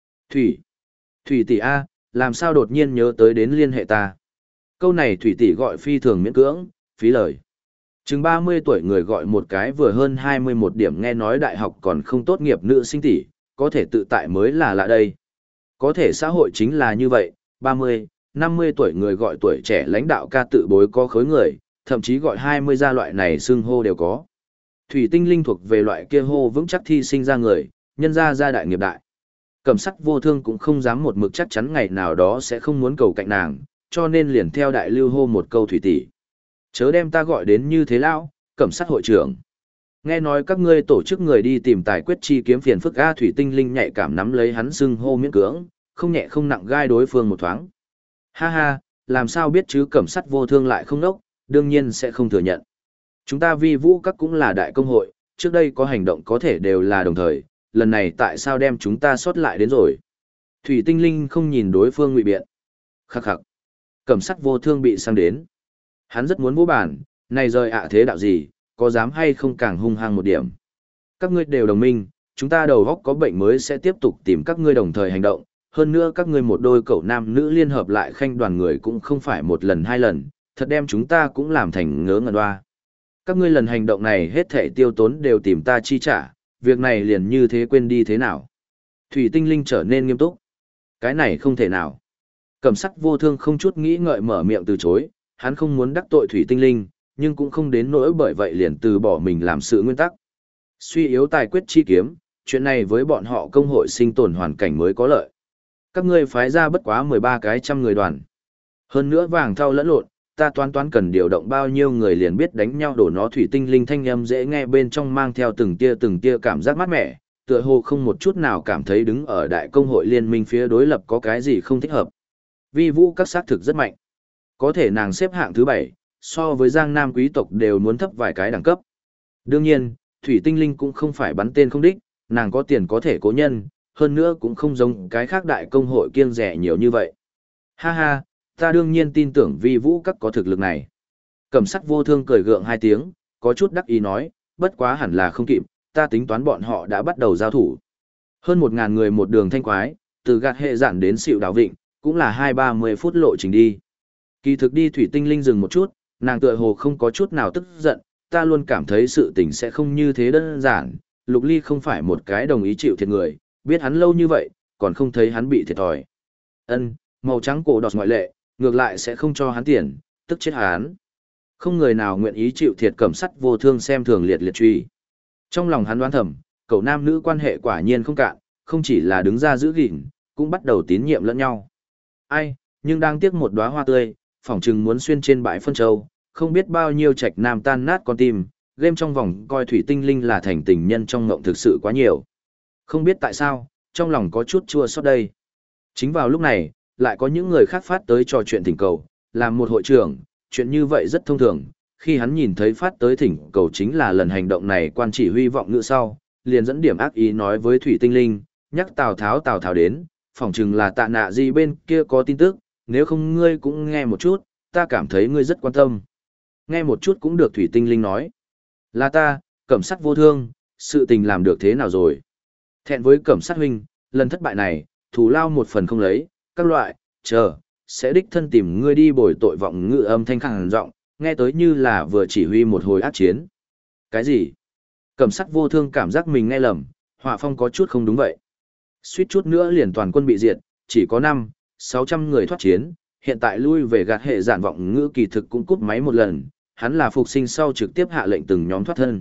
Thủy tỷ A, làm sao đột nhiên nhớ tới đến liên hệ ta. Câu này Thủy tỷ gọi phi thường miễn cưỡng, phí lời. Chừng 30 tuổi người gọi một cái vừa hơn 21 điểm nghe nói đại học còn không tốt nghiệp nữ sinh tỷ, có thể tự tại mới là lạ đây. Có thể xã hội chính là như vậy, 30, 50 tuổi người gọi tuổi trẻ lãnh đạo ca tự bối có khối người, thậm chí gọi 20 gia loại này xưng hô đều có. Thủy Tinh Linh thuộc về loại kia hô vững chắc thi sinh ra người, nhân ra gia đại nghiệp đại. Cẩm Sắc Vô Thương cũng không dám một mực chắc chắn ngày nào đó sẽ không muốn cầu cạnh nàng, cho nên liền theo đại lưu hô một câu Thủy tỷ. Chớ đem ta gọi đến như thế lão, Cẩm Sắc hội trưởng. Nghe nói các ngươi tổ chức người đi tìm tài quyết chi kiếm phiền phức A. Thủy Tinh Linh nhạy cảm nắm lấy hắn xưng hô miễn cưỡng, không nhẹ không nặng gai đối phương một thoáng. Ha ha, làm sao biết chứ, Cẩm Sắt Vô Thương lại không đốc, đương nhiên sẽ không thừa nhận. Chúng ta Vi Vũ Các cũng là đại công hội, trước đây có hành động có thể đều là đồng thời, lần này tại sao đem chúng ta sót lại đến rồi? Thủy Tinh Linh không nhìn đối phương ngụy biện. Khắc khắc. Cẩm Sắt Vô Thương bị sang đến. Hắn rất muốn vô bản, này rời ạ thế đạo gì, có dám hay không càng hung hăng một điểm. Các ngươi đều đồng minh, chúng ta đầu góc có bệnh mới sẽ tiếp tục tìm các ngươi đồng thời hành động. Hơn nữa các ngươi một đôi cậu nam nữ liên hợp lại khanh đoàn người cũng không phải một lần hai lần, thật đem chúng ta cũng làm thành ngớ ngẩn đoa. Các ngươi lần hành động này hết thảy tiêu tốn đều tìm ta chi trả, việc này liền như thế quên đi thế nào? Thủy Tinh Linh trở nên nghiêm túc. Cái này không thể nào. Cẩm Sắt Vô Thương không chút nghĩ ngợi mở miệng từ chối, hắn không muốn đắc tội Thủy Tinh Linh, nhưng cũng không đến nỗi bởi vậy liền từ bỏ mình làm sự nguyên tắc. Suy yếu tài quyết chi kiếm, chuyện này với bọn họ công hội sinh tồn hoàn cảnh mới có lợi. Các ngươi phái ra bất quá 13 cái trăm người đoàn. Hơn nữa vàng thau lẫn lộn, ta toán cần điều động bao nhiêu người liền biết đánh nhau đổ nó. Thủy Tinh Linh thanh âm dễ nghe bên trong mang theo từng tia cảm giác mát mẻ, tựa hồ không một chút nào cảm thấy đứng ở đại công hội liên minh phía đối lập có cái gì không thích hợp. Vi Vũ Các xác thực rất mạnh. Có thể nàng xếp hạng thứ 7, so với Giang Nam quý tộc đều muốn thấp vài cái đẳng cấp. Đương nhiên, Thủy Tinh Linh cũng không phải bắn tên không đích, nàng có tiền có thể cố nhân, hơn nữa cũng không giống cái khác đại công hội kiêng rẻ nhiều như vậy. Ha ha, ta đương nhiên tin tưởng Vi Vũ Các có thực lực này. Cẩm Sắt Vô Thương cười gượng hai tiếng, có chút đắc ý nói, bất quá hẳn là không kịp, ta tính toán bọn họ đã bắt đầu giao thủ. Hơn 1.000 người một đường thanh quái, từ gạt hệ giản đến Sịu Đào Vịnh, cũng là 20-30 phút lộ trình đi. Kỳ thực đi Thủy Tinh Linh dừng một chút, nàng tựa hồ không có chút nào tức giận, ta luôn cảm thấy sự tình sẽ không như thế đơn giản. Lục Ly không phải một cái đồng ý chịu thiệt người, biết hắn lâu như vậy, còn không thấy hắn bị thiệt thòi. Ân, màu trắng cổ đọt ngoại lệ, ngược lại sẽ không cho hắn tiền, tức chết hắn. Không người nào nguyện ý chịu thiệt. Cẩm Sắt Vô Thương xem thường liệt truy. Trong lòng hắn đoán thầm, cậu nam nữ quan hệ quả nhiên không cạn, không chỉ là đứng ra giữ gìn, cũng bắt đầu tín nhiệm lẫn nhau. Ai, nhưng đang tiếc một đóa hoa tươi, phỏng chừng muốn xuyên trên bãi phân châu, không biết bao nhiêu trạch nam tan nát con tim, game trong vòng coi Thủy Tinh Linh là thành tình nhân trong ngộng thực sự quá nhiều. Không biết tại sao, trong lòng có chút chua xót đây. Chính vào lúc này, lại có những người khác phát tới trò chuyện thỉnh cầu, làm một hội trưởng, chuyện như vậy rất thông thường. Khi hắn nhìn thấy phát tới thỉnh cầu chính là lần hành động này quan chỉ huy vọng ngữ sau, liền dẫn điểm ác ý nói với Thủy Tinh Linh, nhắc Tào Tháo đến, phỏng chừng là Tạ Nạ gì bên kia có tin tức, nếu không ngươi cũng nghe một chút, ta cảm thấy ngươi rất quan tâm. Nghe một chút cũng được. Thủy Tinh Linh nói. Là ta, Cẩm Sắt Vô Thương, sự tình làm được thế nào rồi? Thẹn với Cẩm Sắt huynh, lần thất bại này, thù lao một phần không lấy, các loại, sẽ đích thân tìm ngươi đi bồi tội. Vọng ngữ âm thanh khàn giọng, nghe tới như là vừa chỉ huy một hồi ác chiến. Cái gì? Cẩm Sắt Vô Thương cảm giác mình nghe lầm, họa phong có chút không đúng vậy. Suýt chút nữa liền toàn quân bị diệt, chỉ có 500-600 người thoát chiến, hiện tại lui về gạt hệ giản. Vọng ngữ kỳ thực cũng cút máy một lần, hắn là phục sinh sau trực tiếp hạ lệnh từng nhóm thoát thân.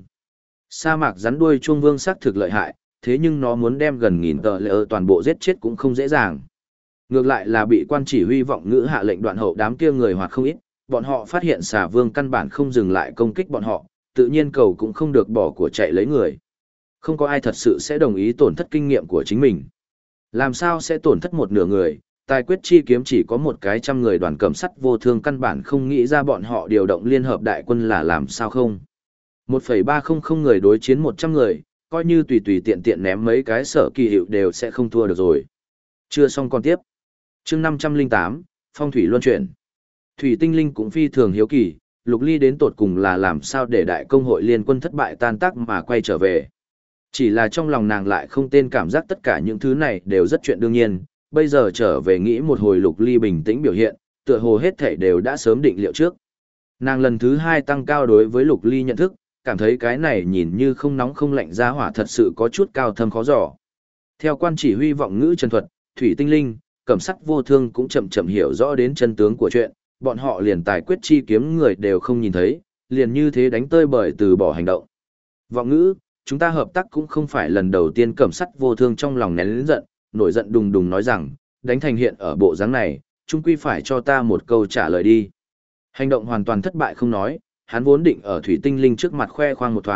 Sa mạc rắn đuôi chuông vương xác thực lợi hại, thế nhưng nó muốn đem gần 1000 tờ lệ toàn bộ giết chết cũng không dễ dàng. Ngược lại là bị quan chỉ huy vọng ngữ hạ lệnh đoạn hậu đám kia người hoặc không ít, bọn họ phát hiện xà vương căn bản không dừng lại công kích bọn họ, tự nhiên cầu cũng không được bỏ của chạy lấy người. Không có ai thật sự sẽ đồng ý tổn thất kinh nghiệm của chính mình. Làm sao sẽ tổn thất một nửa người, tài quyết chi kiếm chỉ có một cái trăm người đoàn. Cẩm Sắt Vô Thương căn bản không nghĩ ra bọn họ điều động liên hợp đại quân là làm sao không. 1,300 người đối chiến 100 người, coi như tùy tiện ném mấy cái sở kỳ hiệu đều sẽ không thua được rồi. Chưa xong còn tiếp. Chương 508, Phong thủy luân chuyển. Thủy Tinh Linh cũng phi thường hiếu kỳ, Lục Ly đến tột cùng là làm sao để đại công hội liên quân thất bại tan tác mà quay trở về. Chỉ là trong lòng nàng lại không tên cảm giác tất cả những thứ này đều rất chuyện đương nhiên, bây giờ trở về nghĩ một hồi Lục Ly bình tĩnh biểu hiện, tựa hồ hết thảy đều đã sớm định liệu trước. Nàng lần thứ 2 tăng cao đối với Lục Ly nhận thức, cảm thấy cái này nhìn như không nóng không lạnh ra hỏa thật sự có chút cao thâm khó dò. Theo quan chỉ huy vọng ngữ trần thuật, Thủy Tinh Linh, Cẩm Sắt Vô Thương cũng chậm hiểu rõ đến chân tướng của chuyện, bọn họ liền tài quyết chi kiếm người đều không nhìn thấy, liền như thế đánh tơi bời từ bỏ hành động. Vọng ngữ, chúng ta hợp tác cũng không phải lần đầu tiên. Cẩm Sắt Vô Thương trong lòng nén lớn giận, nổi giận đùng đùng nói rằng, đánh thành hiện ở bộ dáng này, chung quy phải cho ta một câu trả lời đi. Hành động hoàn toàn thất bại không nói, hắn vốn định ở Thủy Tinh Linh trước mặt khoe khoang một thoáng,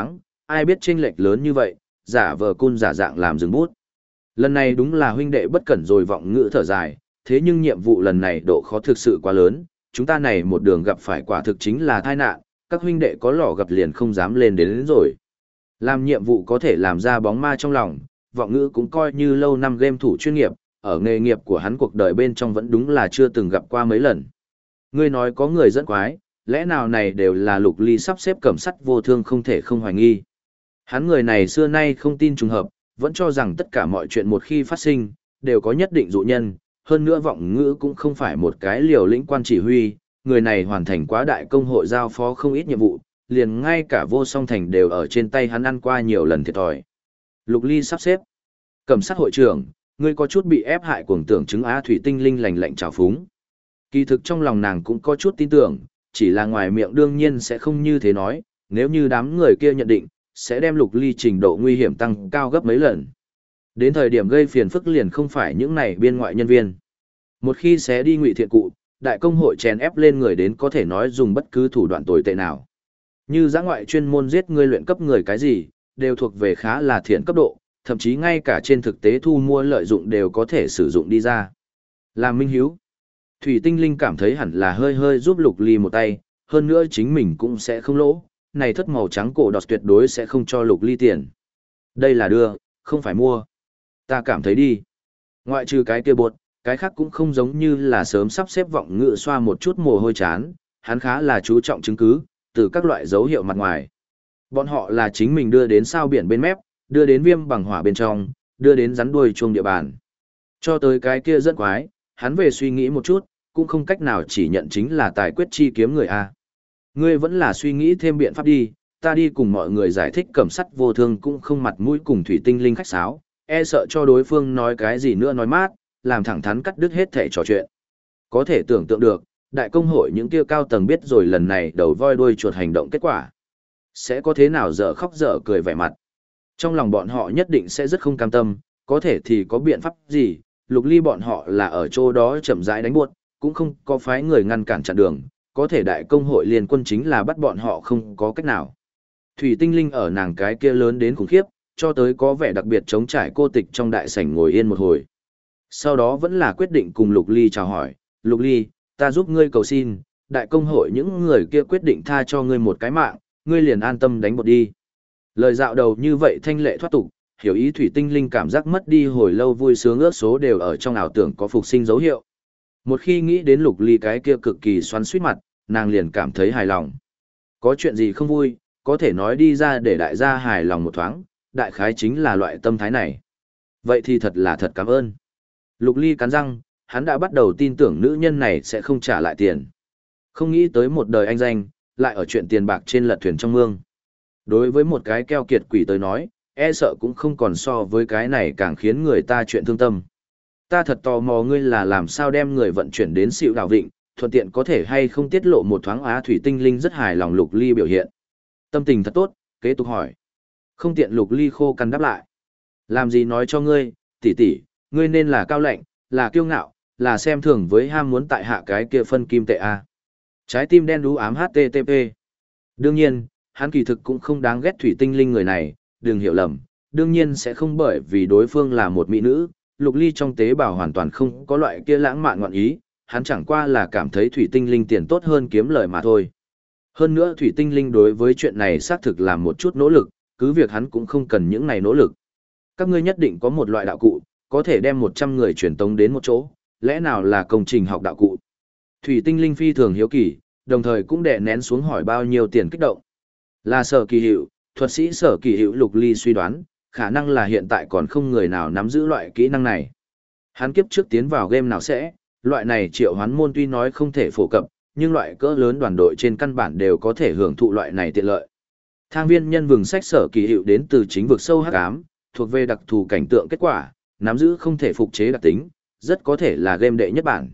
ai biết chênh lệch lớn như vậy, giả vờ cun giả dạng làm dừng bút. Lần này đúng là huynh đệ bất cẩn rồi vọng ngữ thở dài, thế nhưng nhiệm vụ lần này độ khó thực sự quá lớn, chúng ta này một đường gặp phải quả thực chính là tai nạn, các huynh đệ có lò gặp liền không dám lên đến rồi. Làm nhiệm vụ có thể làm ra bóng ma trong lòng, vọng ngữ cũng coi như lâu năm game thủ chuyên nghiệp, ở nghề nghiệp của hắn cuộc đời bên trong vẫn đúng là chưa từng gặp qua mấy lần. Ngươi nói có người dẫn quái, lẽ nào này đều là Lục Ly sắp xếp cẩm sắt vô thương không thể không hoài nghi. Hắn người này xưa nay không tin trùng hợp, vẫn cho rằng tất cả mọi chuyện một khi phát sinh, đều có nhất định dụ nhân, hơn nữa vọng ngữ cũng không phải một cái liều lĩnh quan chỉ huy, người này hoàn thành quá đại công hội giao phó không ít nhiệm vụ, liền ngay cả vô song thành đều ở trên tay hắn ăn qua nhiều lần thiệt thòi. Lục Ly sắp xếp. Cẩm sát hội trưởng, ngươi có chút bị ép hại cuồng tưởng chứng á thủy tinh linh lành lạnh trào phúng. Kỳ thực trong lòng nàng cũng có chút tin tưởng, chỉ là ngoài miệng đương nhiên sẽ không như thế nói, nếu như đám người kia nhận định, sẽ đem Lục Ly trình độ nguy hiểm tăng cao gấp mấy lần. Đến thời điểm gây phiền phức liền không phải những này biên ngoại nhân viên. Một khi xé đi ngụy thiện cụ, đại công hội chèn ép lên người đến có thể nói dùng bất cứ thủ đoạn tồi tệ nào. Như giã ngoại chuyên môn giết người luyện cấp người cái gì, đều thuộc về khá là thiện cấp độ, thậm chí ngay cả trên thực tế thu mua lợi dụng đều có thể sử dụng đi ra. Làm minh hiếu, Thủy Tinh Linh cảm thấy hẳn là hơi hơi giúp Lục Ly một tay, hơn nữa chính mình cũng sẽ không lỗ, này thất màu trắng cổ đọt tuyệt đối sẽ không cho Lục Ly tiền. Đây là đưa, không phải mua. Ta cảm thấy đi. Ngoại trừ cái kia bột, cái khác cũng không giống như là sớm sắp xếp vọng ngựa xoa một chút mồ hôi chán, hắn khá là chú trọng chứng cứ, từ các loại dấu hiệu mặt ngoài. Bọn họ là chính mình đưa đến sao biển bên mép, đưa đến viêm bằng hỏa bên trong, đưa đến rắn đuôi chuông địa bàn. Cho tới cái kia rất quái, hắn về suy nghĩ một chút, cũng không cách nào chỉ nhận chính là tài quyết chi kiếm người A. Ngươi vẫn là suy nghĩ thêm biện pháp đi, ta đi cùng mọi người giải thích cẩm sắt vô thương cũng không mặt mũi cùng Thủy Tinh Linh khách sáo, e sợ cho đối phương nói cái gì nữa nói mát, làm thẳng thắn cắt đứt hết thể trò chuyện. Có thể tưởng tượng được, đại công hội những kia cao tầng biết rồi lần này đầu voi đuôi chuột hành động kết quả. Sẽ có thế nào dở khóc dở cười vẻ mặt. Trong lòng bọn họ nhất định sẽ rất không cam tâm, có thể thì có biện pháp gì, Lục Ly bọn họ là ở chỗ đó chậm rãi đánh buốt, cũng không có phái người ngăn cản chặn đường, có thể đại công hội liên quân chính là bắt bọn họ không có cách nào. Thủy Tinh Linh ở nàng cái kia lớn đến khủng khiếp, cho tới có vẻ đặc biệt chống trải cô tịch trong đại sảnh ngồi yên một hồi. Sau đó vẫn là quyết định cùng Lục Ly chào hỏi, Lục Ly, ta giúp ngươi cầu xin, đại công hội những người kia quyết định tha cho ngươi một cái mạng, ngươi liền an tâm đánh bột đi. Lời dạo đầu như vậy thanh lệ thoát tục, hiểu ý Thủy Tinh Linh cảm giác mất đi hồi lâu vui sướng ước số đều ở trong ảo tưởng có phục sinh dấu hiệu. Một khi nghĩ đến Lục Ly cái kia cực kỳ xoắn xuýt mặt, nàng liền cảm thấy hài lòng. Có chuyện gì không vui, có thể nói đi ra để đại gia hài lòng một thoáng, đại khái chính là loại tâm thái này. Vậy thì thật là thật cảm ơn. Lục Ly cắn răng, hắn đã bắt đầu tin tưởng nữ nhân này sẽ không trả lại tiền. Không nghĩ tới một đời anh danh, lại ở chuyện tiền bạc trên lật thuyền trong mương. Đối với một cái keo kiệt quỷ tới nói, e sợ cũng không còn so với cái này càng khiến người ta chuyện thương tâm. Ta thật tò mò ngươi là làm sao đem người vận chuyển đến Sịu Đảo Vịnh, thuận tiện có thể hay không tiết lộ một thoáng Á Thủy Tinh Linh rất hài lòng Lục Ly biểu hiện. Tâm tình thật tốt, kế tục hỏi. Không tiện Lục Ly khô cằn đáp lại. Làm gì nói cho ngươi, tỷ tỷ, ngươi nên là cao lạnh, là kiêu ngạo, là xem thường với ham muốn tại hạ cái kia phân kim tệ a. Trái tim đen đú ám http. Đương nhiên, hắn kỳ thực cũng không đáng ghét Thủy Tinh Linh người này, đừng hiểu lầm, đương nhiên sẽ không bởi vì đối phương là một mỹ nữ, Lục Ly trong tế bào hoàn toàn không có loại kia lãng mạn ngoạn ý, hắn chẳng qua là cảm thấy Thủy Tinh Linh tiền tốt hơn kiếm lời mà thôi. Hơn nữa Thủy Tinh Linh đối với chuyện này xác thực làm một chút nỗ lực, cứ việc hắn cũng không cần những này nỗ lực. Các ngươi nhất định có một loại đạo cụ, có thể đem 100 người truyền tống đến một chỗ, lẽ nào là công trình học đạo cụ? Thủy Tinh Linh phi thường hiếu kỳ, đồng thời cũng đè nén xuống hỏi bao nhiêu tiền kích động. Là Sở Kỳ Hiệu, thuật sĩ Sở Kỳ Hiệu. Lục Ly suy đoán, khả năng là hiện tại còn không người nào nắm giữ loại kỹ năng này. Hắn kiếp trước tiến vào game nào sẽ, loại này triệu hoán môn tuy nói không thể phổ cập, nhưng loại cỡ lớn đoàn đội trên căn bản đều có thể hưởng thụ loại này tiện lợi. Thang viên nhân vừng sách Sở Kỳ Hiệu đến từ chính vực sâu hắc ám, thuộc về đặc thù cảnh tượng kết quả, nắm giữ không thể phục chế đặc tính, rất có thể là game đệ nhất bản.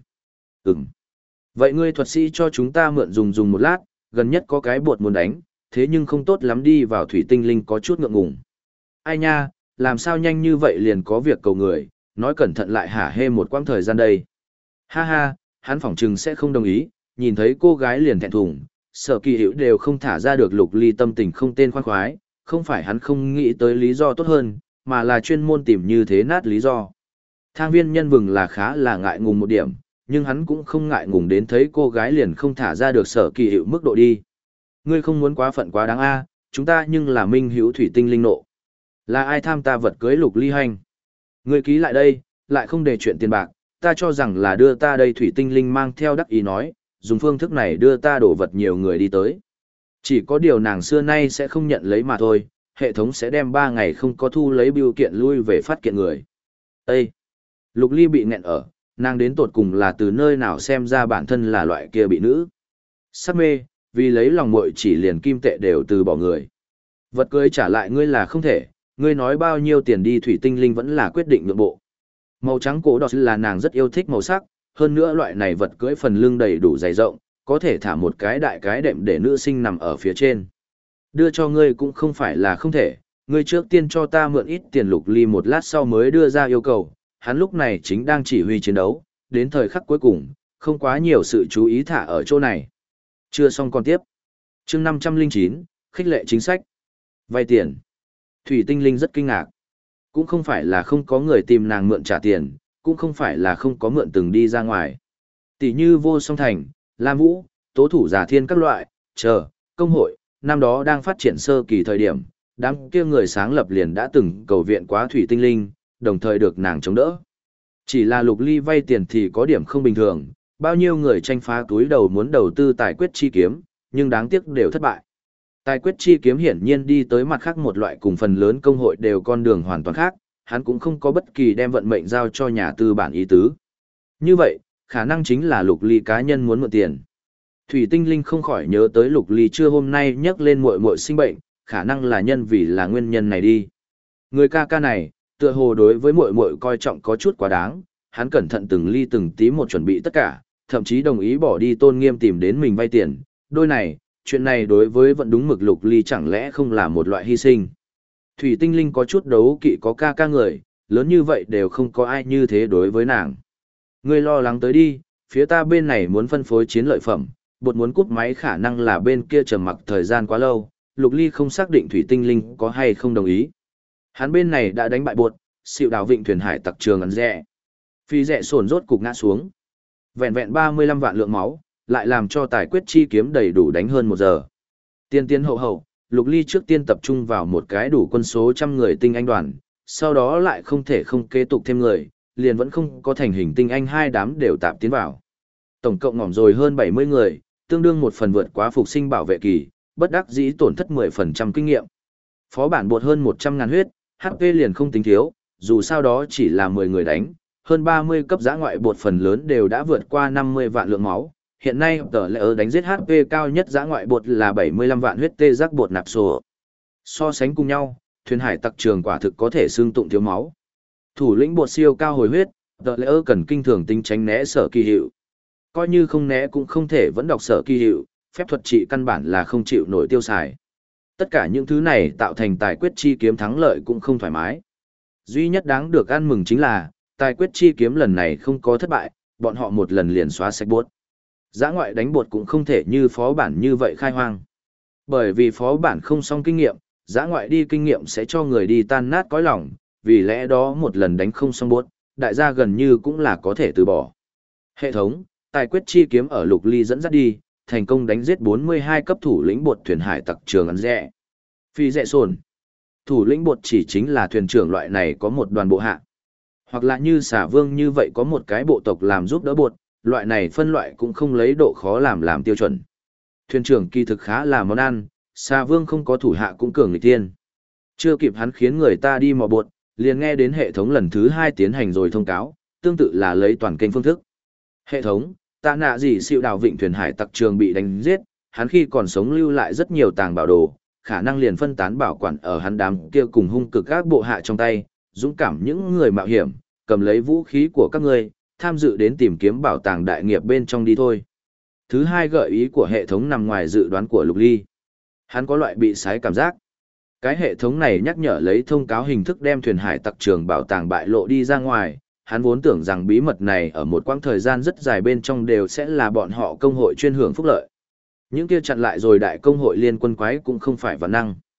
Vậy ngươi thuật sĩ cho chúng ta mượn dùng một lát, gần nhất có cái bột muốn đánh, thế nhưng không tốt lắm đi vào Thủy Tinh Linh có chút ngượng ngùng. Ai nha, làm sao nhanh như vậy liền có việc cầu người, nói cẩn thận lại hả hê một quãng thời gian đây. Ha ha, hắn phỏng chừng sẽ không đồng ý, nhìn thấy cô gái liền thẹn thùng, Sở Kỳ Hiệu đều không thả ra được Lục Ly tâm tình không tên khoan khoái, không phải hắn không nghĩ tới lý do tốt hơn, mà là chuyên môn tìm như thế nát lý do. Thang viên nhân vừng là khá là ngại ngùng một điểm, nhưng hắn cũng không ngại ngùng đến thấy cô gái liền không thả ra được sở kỳ hiệu mức độ đi. Ngươi không muốn quá phận quá đáng a, chúng ta nhưng là minh hữu thủy tinh linh nộ. Là ai tham ta vật cưới Lục Ly hành? Ngươi ký lại đây, lại không để chuyện tiền bạc, ta cho rằng là đưa ta đây thủy tinh linh mang theo đắc ý nói, dùng phương thức này đưa ta đổ vật nhiều người đi tới. Chỉ có điều nàng xưa nay sẽ không nhận lấy mà thôi, hệ thống sẽ đem 3 ngày không có thu lấy bưu kiện lui về phát kiện người. Ê! Lục Ly bị nghẹn ở, nàng đến tột cùng là từ nơi nào xem ra bản thân là loại kia bị nữ. Sắc mê, vì lấy lòng muội chỉ liền kim tệ đều từ bỏ người. Vật cưới trả lại ngươi là không thể, ngươi nói bao nhiêu tiền đi thủy tinh linh vẫn là quyết định nhượng bộ. Màu trắng cổ đỏ là nàng rất yêu thích màu sắc, hơn nữa loại này vật cưới phần lưng đầy đủ dày rộng, có thể thả một cái đại cái đệm để nữ sinh nằm ở phía trên. Đưa cho ngươi cũng không phải là không thể, ngươi trước tiên cho ta mượn ít tiền. Lục Ly một lát sau mới đưa ra yêu cầu, hắn lúc này chính đang chỉ huy chiến đấu, đến thời khắc cuối cùng, không quá nhiều sự chú ý thả ở chỗ này. Chưa xong còn tiếp. Chương 509, khích lệ chính sách. Vay tiền. Thủy tinh linh rất kinh ngạc. Cũng không phải là không có người tìm nàng mượn trả tiền, cũng không phải là không có mượn từng đi ra ngoài. Tỷ như Vô Song Thành, Lam Vũ, Tố Thủ Giả Thiên các loại, công hội, năm đó đang phát triển sơ kỳ thời điểm, đám kia người sáng lập liền đã từng cầu viện quá thủy tinh linh, đồng thời được nàng chống đỡ. Chỉ là Lục Ly vay tiền thì có điểm không bình thường, bao nhiêu người tranh phá túi đầu muốn đầu tư tài quyết chi kiếm, nhưng đáng tiếc đều thất bại. Tài quyết chi kiếm hiển nhiên đi tới mặt khác một loại cùng phần lớn công hội đều con đường hoàn toàn khác, hắn cũng không có bất kỳ đem vận mệnh giao cho nhà tư bản ý tứ. Như vậy, khả năng chính là Lục Ly cá nhân muốn mượn tiền. Thủy tinh linh không khỏi nhớ tới Lục Ly trưa hôm nay nhắc lên muội muội sinh bệnh, khả năng là nhân vì là nguyên nhân này đi. Người ca ca này, tựa hồ đối với muội muội coi trọng có chút quá đáng, hắn cẩn thận từng ly từng tí một chuẩn bị tất cả, thậm chí đồng ý bỏ đi tôn nghiêm tìm đến mình vay tiền. Đôi này, chuyện này đối với vận đúng mực Lục Ly chẳng lẽ không là một loại hy sinh. Thủy tinh linh có chút đấu kỵ có ca ca người, lớn như vậy đều không có ai như thế đối với nàng. Ngươi lo lắng tới đi, phía ta bên này muốn phân phối chiến lợi phẩm, bột muốn cúp máy khả năng là bên kia trầm mặc thời gian quá lâu, Lục Ly không xác định thủy tinh linh có hay không đồng ý. Hắn bên này đã đánh bại bột, xịu đào vịnh thuyền hải tặc trường ấn rẽ. Phi rẽ sồn rốt cục ngã xuống. Vẹn vẹn 35 vạn lượng máu, lại làm cho tài quyết chi kiếm đầy đủ đánh hơn 1 giờ. Tiên tiến hậu hậu, Lục Ly trước tiên tập trung vào một cái đủ quân số trăm người tinh anh đoàn, sau đó lại không thể không kế tục thêm người, liền vẫn không có thành hình tinh anh 2 đám đều tạp tiến vào. Tổng cộng ngỏm rồi hơn 70 người, tương đương một phần vượt quá phục sinh bảo vệ kỳ, bất đắc dĩ tổn thất 10% kinh nghiệm. Phó bản bột hơn 100.000 huyết, HP liền không tính thiếu, dù sao đó chỉ là 10 người đánh, hơn 30 cấp giã ngoại bột phần lớn đều đã vượt qua 50 vạn lượng máu. Hiện nay tờ lệ đánh giết HP cao nhất giã ngoại bột là 75 vạn huyết tê giác bột nạp sổ. So sánh cùng nhau, thuyền hải tặc trường quả thực có thể xương tụng thiếu máu. Thủ lĩnh bột siêu cao hồi huyết, tờ lệ cần kinh thường tính tránh né sở kỳ hiệu. Coi như không né cũng không thể vẫn đọc sở kỳ hiệu, phép thuật trị căn bản là không chịu nổi tiêu xài. Tất cả những thứ này tạo thành tài quyết chi kiếm thắng lợi cũng không thoải mái. Duy nhất đáng được ăn mừng chính là, tài quyết chi kiếm lần này không có thất bại, bọn họ một lần liền xóa sạch bốt. Giã ngoại đánh bột cũng không thể như phó bản như vậy khai hoang. Bởi vì phó bản không xong kinh nghiệm, giã ngoại đi kinh nghiệm sẽ cho người đi tan nát cõi lòng, vì lẽ đó một lần đánh không xong bốt, đại gia gần như cũng là có thể từ bỏ. Hệ thống, tài quyết chi kiếm ở Lục Ly dẫn dắt đi, thành công đánh giết 42 cấp thủ lĩnh bột thuyền hải tặc trường ấn rẽ. Phi rẽ sồn. Thủ lĩnh bột chỉ chính là thuyền trưởng loại này có một đoàn bộ hạ. Hoặc là như xà vương như vậy có một cái bộ tộc làm giúp đỡ bột, loại này phân loại cũng không lấy độ khó làm tiêu chuẩn. Thuyền trưởng kỳ thực khá là món ăn, xà vương không có thủ hạ cũng cường nghịch tiên. Chưa kịp hắn khiến người ta đi mò bột, liền nghe đến hệ thống lần thứ 2 tiến hành rồi thông cáo, tương tự là lấy toàn kênh phương thức. Hệ thống, tạ nạ gì siêu đào vịnh thuyền hải tặc trường bị đánh giết, hắn khi còn sống lưu lại rất nhiều tàng bảo đồ, khả năng liền phân tán bảo quản ở hắn đám kia cùng hung cực các bộ hạ trong tay, dũng cảm những người mạo hiểm, cầm lấy vũ khí của các ngươi, tham dự đến tìm kiếm bảo tàng đại nghiệp bên trong đi thôi. Thứ 2 gợi ý của hệ thống nằm ngoài dự đoán của Lục Ly. Hắn có loại bị sái cảm giác. Cái hệ thống này nhắc nhở lấy thông cáo hình thức đem thuyền hải tặc trường bảo tàng bại lộ đi ra ngoài, hắn vốn tưởng rằng bí mật này ở một quãng thời gian rất dài bên trong đều sẽ là bọn họ công hội chuyên hưởng phúc lợi. Những kia chặn lại rồi đại công hội liên quân quái cũng không phải vấn năng.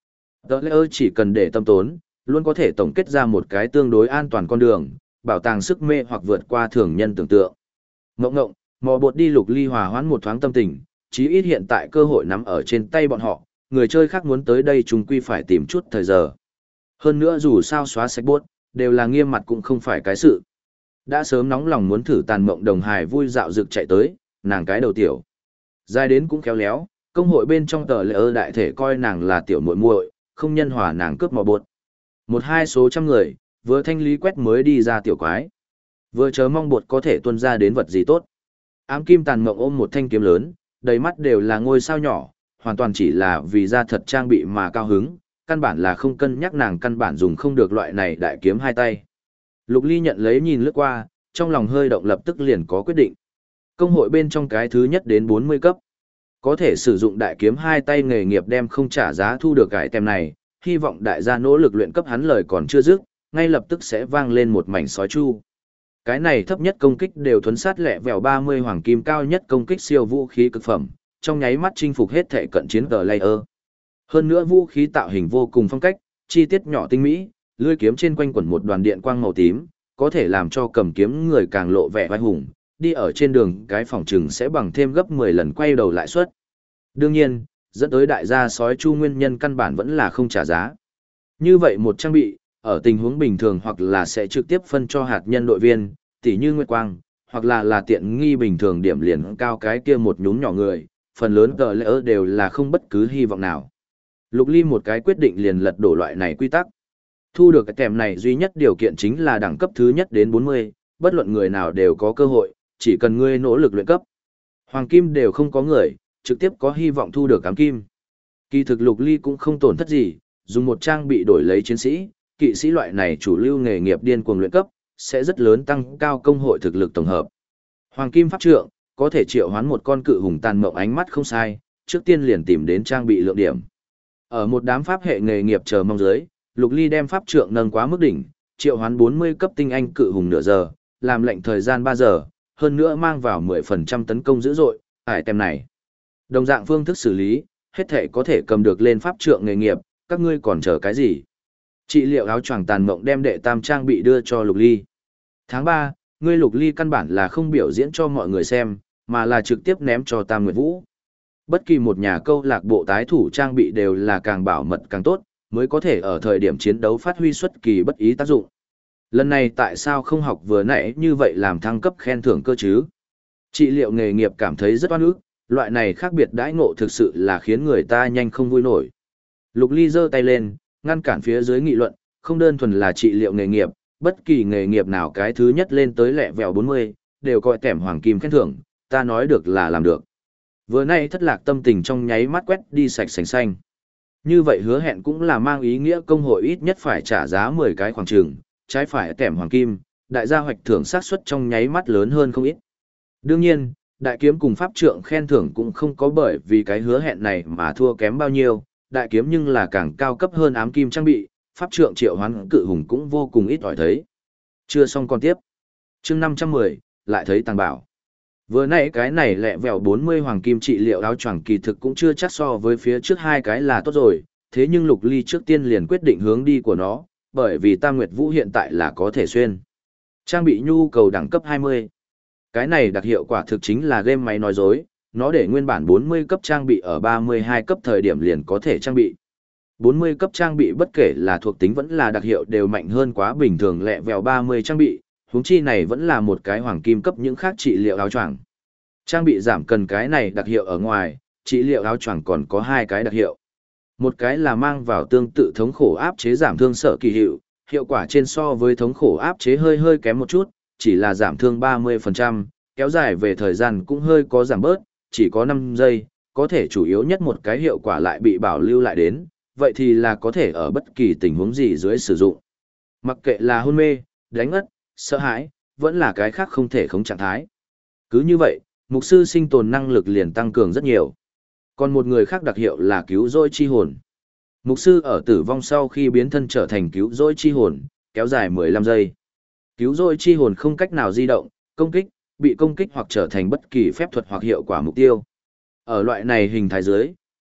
Tờ lễ ơ chỉ cần để tâm tốn, luôn có thể tổng kết ra một cái tương đối an toàn con đường, bảo tàng sức mê hoặc vượt qua thường nhân tưởng tượng. Ngộng ngộng, mò bột đi Lục Ly hòa hoãn một thoáng tâm tình, chí ít hiện tại cơ hội nắm ở trên tay bọn họ, người chơi khác muốn tới đây chúng quy phải tìm chút thời giờ. Hơn nữa dù sao xóa sạch bốt, đều là nghiêm mặt cũng không phải cái sự. Đã sớm nóng lòng muốn thử tàn mộng đồng hài vui dạo dực chạy tới, nàng cái đầu tiểu. Dài đến cũng khéo léo, công hội bên trong tờ lễ ơ đại thể coi nàng là tiểu muội muội, không nhân hòa nàng cướp mò bột. Một hai số trăm người, vừa thanh lý quét mới đi ra tiểu quái. Vừa chờ mong bột có thể tuân ra đến vật gì tốt. Ám kim tàn mộng ôm một thanh kiếm lớn, đầy mắt đều là ngôi sao nhỏ, hoàn toàn chỉ là vì ra thật trang bị mà cao hứng, căn bản là không cân nhắc nàng căn bản dùng không được loại này đại kiếm hai tay. Lục Ly nhận lấy nhìn lướt qua, trong lòng hơi động lập tức liền có quyết định. Công hội bên trong cái thứ nhất đến 40 cấp. Có thể sử dụng đại kiếm hai tay nghề nghiệp đem không trả giá thu được cái tem này, hy vọng đại gia nỗ lực luyện cấp hắn lời còn chưa dứt, ngay lập tức sẽ vang lên một mảnh sói chu. Cái này thấp nhất công kích đều thuấn sát lẹ vèo 30 hoàng kim, cao nhất công kích siêu vũ khí cực phẩm, trong nháy mắt chinh phục hết thể cận chiến player. Hơn nữa vũ khí tạo hình vô cùng phong cách, chi tiết nhỏ tinh mỹ, lưỡi kiếm trên quanh quẩn một đoàn điện quang màu tím, có thể làm cho cầm kiếm người càng lộ vẻ vai hùng, đi ở trên đường cái phòng trừng sẽ bằng thêm gấp 10 lần quay đầu lại suất. Đương nhiên, dẫn tới đại gia sói chu nguyên nhân căn bản vẫn là không trả giá. Như vậy một trang bị, ở tình huống bình thường hoặc là sẽ trực tiếp phân cho hạt nhân đội viên, tỉ như Nguyệt Quang, hoặc là tiện nghi bình thường điểm liền cao cái kia một nhúm nhỏ người, phần lớn tờ lỡ đều là không bất cứ hy vọng nào. Lục Ly một cái quyết định liền lật đổ loại này quy tắc. Thu được cái kèm này duy nhất điều kiện chính là đẳng cấp thứ nhất đến 40, bất luận người nào đều có cơ hội, chỉ cần ngươi nỗ lực luyện cấp. Hoàng kim đều không có người, trực tiếp có hy vọng thu được ám kim. Kỳ thực Lục Ly cũng không tổn thất gì, dùng một trang bị đổi lấy chiến sĩ, kỵ sĩ loại này chủ lưu nghề nghiệp điên cuồng luyện cấp, sẽ rất lớn tăng cao công hội thực lực tổng hợp. Hoàng kim pháp trượng, có thể triệu hoán một con cự hùng tàn mộng ánh mắt không sai, trước tiên liền tìm đến trang bị lượng điểm. Ở một đám pháp hệ nghề nghiệp chờ mong dưới, Lục Ly đem pháp trượng nâng quá mức đỉnh, triệu hoán 40 cấp tinh anh cự hùng nửa giờ, làm lệnh thời gian 3 giờ, hơn nữa mang vào 10% tấn công dữ dội, tem này. Đồng dạng phương thức xử lý, hết thể có thể cầm được lên pháp trượng nghề nghiệp, các ngươi còn chờ cái gì? Trị liệu áo choàng tàn mộng đem đệ tam trang bị đưa cho Lục Ly. Tháng 3, ngươi Lục Ly căn bản là không biểu diễn cho mọi người xem, mà là trực tiếp ném cho Tam Nguyệt Vũ. Bất kỳ một nhà câu lạc bộ tái thủ trang bị đều là càng bảo mật càng tốt, mới có thể ở thời điểm chiến đấu phát huy xuất kỳ bất ý tác dụng. Lần này tại sao không học vừa nãy như vậy làm thăng cấp khen thưởng cơ chứ? Trị liệu nghề nghiệp cảm thấy rất oan ức, loại này khác biệt đãi ngộ thực sự là khiến người ta nhanh không vui nổi. Lục Ly giơ tay lên, ngăn cản phía dưới nghị luận, không đơn thuần là trị liệu nghề nghiệp, bất kỳ nghề nghiệp nào cái thứ nhất lên tới lẹ vèo 40, đều coi tẻm hoàng kim khen thưởng, ta nói được là làm được. Vừa nay thất lạc tâm tình trong nháy mắt quét đi sạch sành xanh. Như vậy hứa hẹn cũng là mang ý nghĩa công hội ít nhất phải trả giá 10 cái khoảng trường, trái phải tẻm hoàng kim, đại gia hoạch thưởng xác suất trong nháy mắt lớn hơn không ít. Đương nhiên, đại kiếm cùng pháp trượng khen thưởng cũng không có bởi vì cái hứa hẹn này mà thua kém bao nhiêu, đại kiếm nhưng là càng cao cấp hơn ám kim trang bị, pháp trượng triệu hoán cự hùng cũng vô cùng ít ỏi thấy. Chưa xong còn tiếp. Chương 510, lại thấy tàng bảo. Vừa nãy cái này lẹ vẹo 40 hoàng kim trị liệu áo choàng kỳ thực cũng chưa chắc so với phía trước hai cái là tốt rồi, thế nhưng Lục Ly trước tiên liền quyết định hướng đi của nó, bởi vì Tam Nguyệt Vũ hiện tại là có thể xuyên. Trang bị nhu cầu đẳng cấp 20. Cái này đặc hiệu quả thực chính là game máy nói dối, nó để nguyên bản 40 cấp trang bị ở 32 cấp thời điểm liền có thể trang bị. 40 cấp trang bị bất kể là thuộc tính vẫn là đặc hiệu đều mạnh hơn quá bình thường lẹ vẹo 30 trang bị, huống chi này vẫn là một cái hoàng kim cấp những khác trị liệu áo choàng. Trang bị giảm cần cái này đặc hiệu ở ngoài, trị liệu áo choàng còn có hai cái đặc hiệu. Một cái là mang vào tương tự thống khổ áp chế giảm thương sở kỳ hiệu, hiệu quả trên so với thống khổ áp chế hơi kém một chút, chỉ là giảm thương 30%, kéo dài về thời gian cũng hơi có giảm bớt, chỉ có 5 giây, có thể chủ yếu nhất một cái hiệu quả lại bị bảo lưu lại đến, vậy thì là có thể ở bất kỳ tình huống gì dưới sử dụng. Mặc kệ là hôn mê, đánh ngất, sợ hãi, vẫn là cái khác không thể khống trạng thái. Cứ như vậy, mục sư sinh tồn năng lực liền tăng cường rất nhiều. Còn một người khác đặc hiệu là cứu rỗi chi hồn. Mục sư ở tử vong sau khi biến thân trở thành cứu rỗi chi hồn, kéo dài 15 giây. Cứu rỗi chi hồn không cách nào di động, công kích, bị công kích hoặc trở thành bất kỳ phép thuật hoặc hiệu quả mục tiêu. Ở loại này hình thái dưới,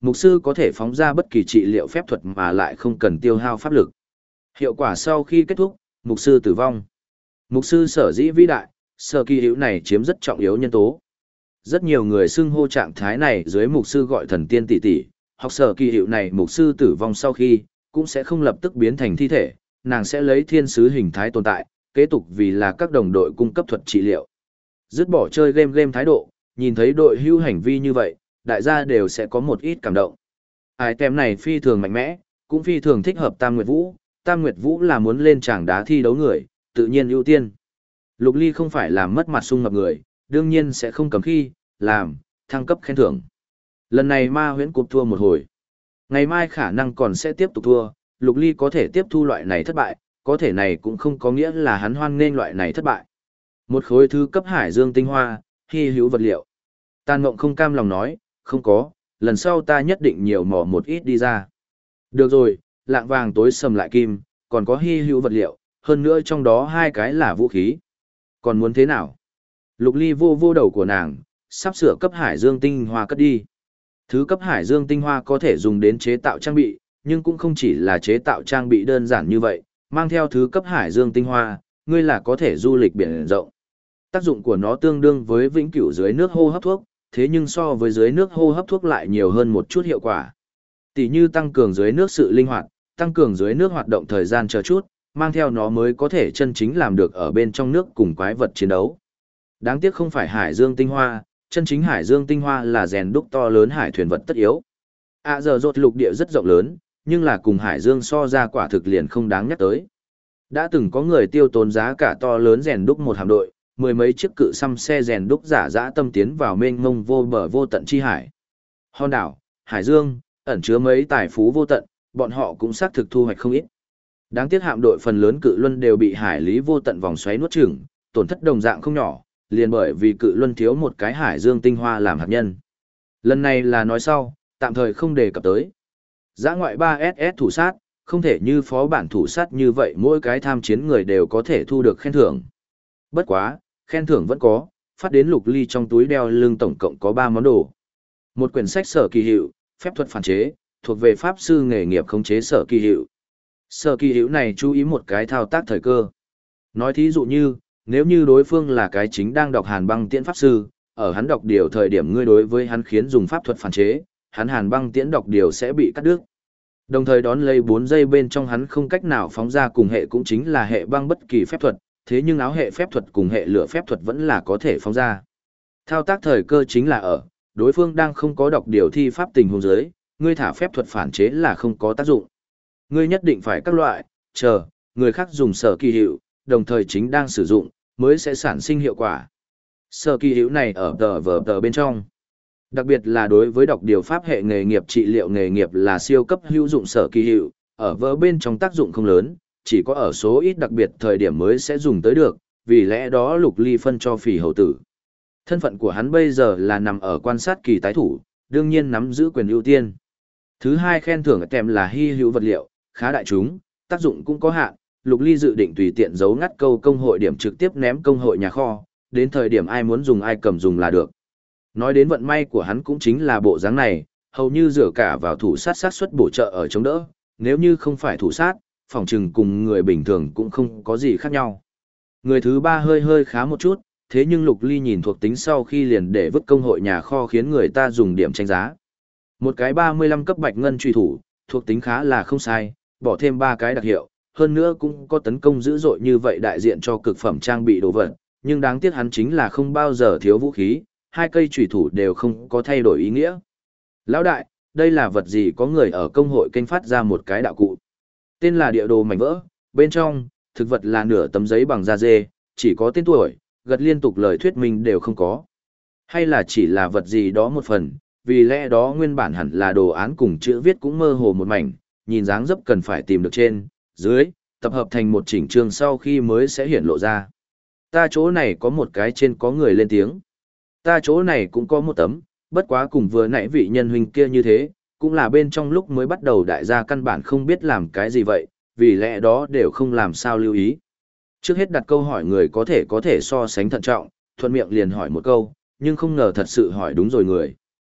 Mục sư có thể phóng ra bất kỳ trị liệu phép thuật mà lại không cần tiêu hao pháp lực. Hiệu quả sau khi kết thúc, mục sư tử vong. Mục sư sở dĩ vĩ đại, sở kỳ hữu này chiếm rất trọng yếu nhân tố. Rất nhiều người xưng hô trạng thái này dưới mục sư gọi thần tiên tỷ tỷ, học sở kỳ hiệu này mục sư tử vong sau khi, cũng sẽ không lập tức biến thành thi thể, nàng sẽ lấy thiên sứ hình thái tồn tại, kế tục vì là các đồng đội cung cấp thuật trị liệu. Dứt bỏ chơi game thái độ, nhìn thấy đội hưu hành vi như vậy, đại gia đều sẽ có một ít cảm động. Item này phi thường mạnh mẽ, cũng phi thường thích hợp Tam Nguyệt Vũ. Tam Nguyệt Vũ là muốn lên tràng đá thi đấu người, tự nhiên ưu tiên. Lục Ly không phải làm mất mặt sung ngập người, đương nhiên sẽ không cầm khi, làm, thăng cấp khen thưởng. Lần này ma huyễn cục thua một hồi. Ngày mai khả năng còn sẽ tiếp tục thua, Lục Ly có thể tiếp thu loại này thất bại, có thể này cũng không có nghĩa là hắn hoan nghênh loại này thất bại. Một khối thứ cấp hải dương tinh hoa, hy hữu vật liệu. Tàn Mộng không cam lòng nói, không có, lần sau ta nhất định nhiều mò một ít đi ra. Được rồi, lạng vàng tối sầm lại kim, còn có hy hữu vật liệu, hơn nữa trong đó hai cái là vũ khí. Còn muốn thế nào? Lục Ly vô vô đầu của nàng, sắp sửa cấp hải dương tinh hoa cất đi. Thứ cấp hải dương tinh hoa có thể dùng đến chế tạo trang bị, nhưng cũng không chỉ là chế tạo trang bị đơn giản như vậy, mang theo thứ cấp hải dương tinh hoa, ngươi là có thể du lịch biển rộng. Tác dụng của nó tương đương với vĩnh cửu dưới nước hô hấp thuốc, thế nhưng so với dưới nước hô hấp thuốc lại nhiều hơn một chút hiệu quả. Tỷ như tăng cường dưới nước sự linh hoạt, tăng cường dưới nước hoạt động thời gian chờ chút, mang theo nó mới có thể chân chính làm được ở bên trong nước cùng quái vật chiến đấu. Đáng tiếc không phải hải dương tinh hoa, chân chính hải dương tinh hoa là rèn đúc to lớn hải thuyền vật tất yếu. Giờ rột lục địa rất rộng lớn, nhưng là cùng hải dương so ra quả thực liền không đáng nhắc tới. Đã từng có người tiêu tốn giá cả to lớn rèn đúc một hạm đội, mười mấy chiếc cự xăm xe rèn đúc giả dã tâm tiến vào mênh mông vô bờ vô tận chi hải. Hòn đảo, hải dương, ẩn chứa mấy tài phú vô tận, bọn họ cũng xác thực thu hoạch không ít. Đáng tiếc hạm đội phần lớn cự luân đều bị hải lý vô tận vòng xoáy nuốt chửng, tổn thất đồng dạng không nhỏ, liền bởi vì cự luân thiếu một cái hải dương tinh hoa làm hạt nhân. Lần này là nói sau, tạm thời không đề cập tới. Giã ngoại 3SS thủ sát, không thể như phó bản thủ sát như vậy mỗi cái tham chiến người đều có thể thu được khen thưởng. Bất quá, khen thưởng vẫn có, phát đến Lục Ly trong túi đeo lưng tổng cộng có 3 món đồ. Một quyển sách sở kỳ hiệu, phép thuật phản chế, thuộc về pháp sư nghề nghiệp khống chế sở kỳ hiệu. Sở kỳ hiệu này chú ý một cái thao tác thời cơ. Nói thí dụ như, nếu như đối phương là cái chính đang đọc hàn băng tiễn pháp sư, ở hắn đọc điều thời điểm ngươi đối với hắn khiến dùng pháp thuật phản chế, hắn hàn băng tiễn đọc điều sẽ bị cắt đứt. Đồng thời đón lấy 4 giây bên trong hắn không cách nào phóng ra cùng hệ cũng chính là hệ băng bất kỳ phép thuật, thế nhưng áo hệ phép thuật cùng hệ lửa phép thuật vẫn là có thể phóng ra. Thao tác thời cơ chính là ở, đối phương đang không có đọc điều thi pháp tình huống dưới, ngươi thả phép thuật phản chế là không có tác dụng. Ngươi nhất định phải các loại, chờ, người khác dùng sở kỳ hiệu, đồng thời chính đang sử dụng, mới sẽ sản sinh hiệu quả. Sở kỳ hiệu này ở tờ bên trong. Đặc biệt là đối với đọc điều pháp hệ nghề nghiệp trị liệu nghề nghiệp là siêu cấp hữu dụng sở kỳ hiệu, ở vở bên trong tác dụng không lớn, chỉ có ở số ít đặc biệt thời điểm mới sẽ dùng tới được, vì lẽ đó Lục Ly phân cho Phỉ Hầu Tử. Thân phận của hắn bây giờ là nằm ở quan sát kỳ tái thủ, đương nhiên nắm giữ quyền ưu tiên. Thứ hai khen thưởng kèm là hy hữu vật liệu, khá đại chúng, tác dụng cũng có hạn, Lục Ly dự định tùy tiện giấu ngắt câu công hội điểm trực tiếp ném công hội nhà kho, đến thời điểm ai muốn dùng ai cầm dùng là được. Nói đến vận may của hắn cũng chính là bộ dáng này, hầu như dựa cả vào thủ sát sát suất bổ trợ ở chống đỡ, nếu như không phải thủ sát, phòng trừng cùng người bình thường cũng không có gì khác nhau. Người thứ ba hơi khá một chút, thế nhưng Lục Ly nhìn thuộc tính sau khi liền để vứt công hội nhà kho khiến người ta dùng điểm tranh giá. Một cái 35 cấp bạch ngân truy thủ, thuộc tính khá là không sai, bỏ thêm 3 cái đặc hiệu, hơn nữa cũng có tấn công dữ dội như vậy đại diện cho cực phẩm trang bị đồ vật, nhưng đáng tiếc hắn chính là không bao giờ thiếu vũ khí, 2 cây truy thủ đều không có thay đổi ý nghĩa. Lão đại, đây là vật gì có người ở công hội kênh phát ra một cái đạo cụ. Tên là địa đồ mảnh vỡ, bên trong, thực vật là nửa tấm giấy bằng da dê, chỉ có tên tuổi, gật liên tục lời thuyết minh đều không có. Hay là chỉ là vật gì đó một phần, vì lẽ đó nguyên bản hẳn là đồ án cùng chữ viết cũng mơ hồ một mảnh, nhìn dáng dấp cần phải tìm được trên, dưới, tập hợp thành một chỉnh chương sau khi mới sẽ hiển lộ ra. Ta chỗ này có một cái trên có người lên tiếng. Ta chỗ này cũng có một tấm, bất quá cùng vừa nãy vị nhân huynh kia như thế, cũng là bên trong lúc mới bắt đầu đại gia căn bản không biết làm cái gì vậy, vì lẽ đó đều không làm sao lưu ý. Trước hết đặt câu hỏi người có thể so sánh thận trọng, thuận miệng liền hỏi một câu, nhưng không ngờ thật sự hỏi đúng rồi người.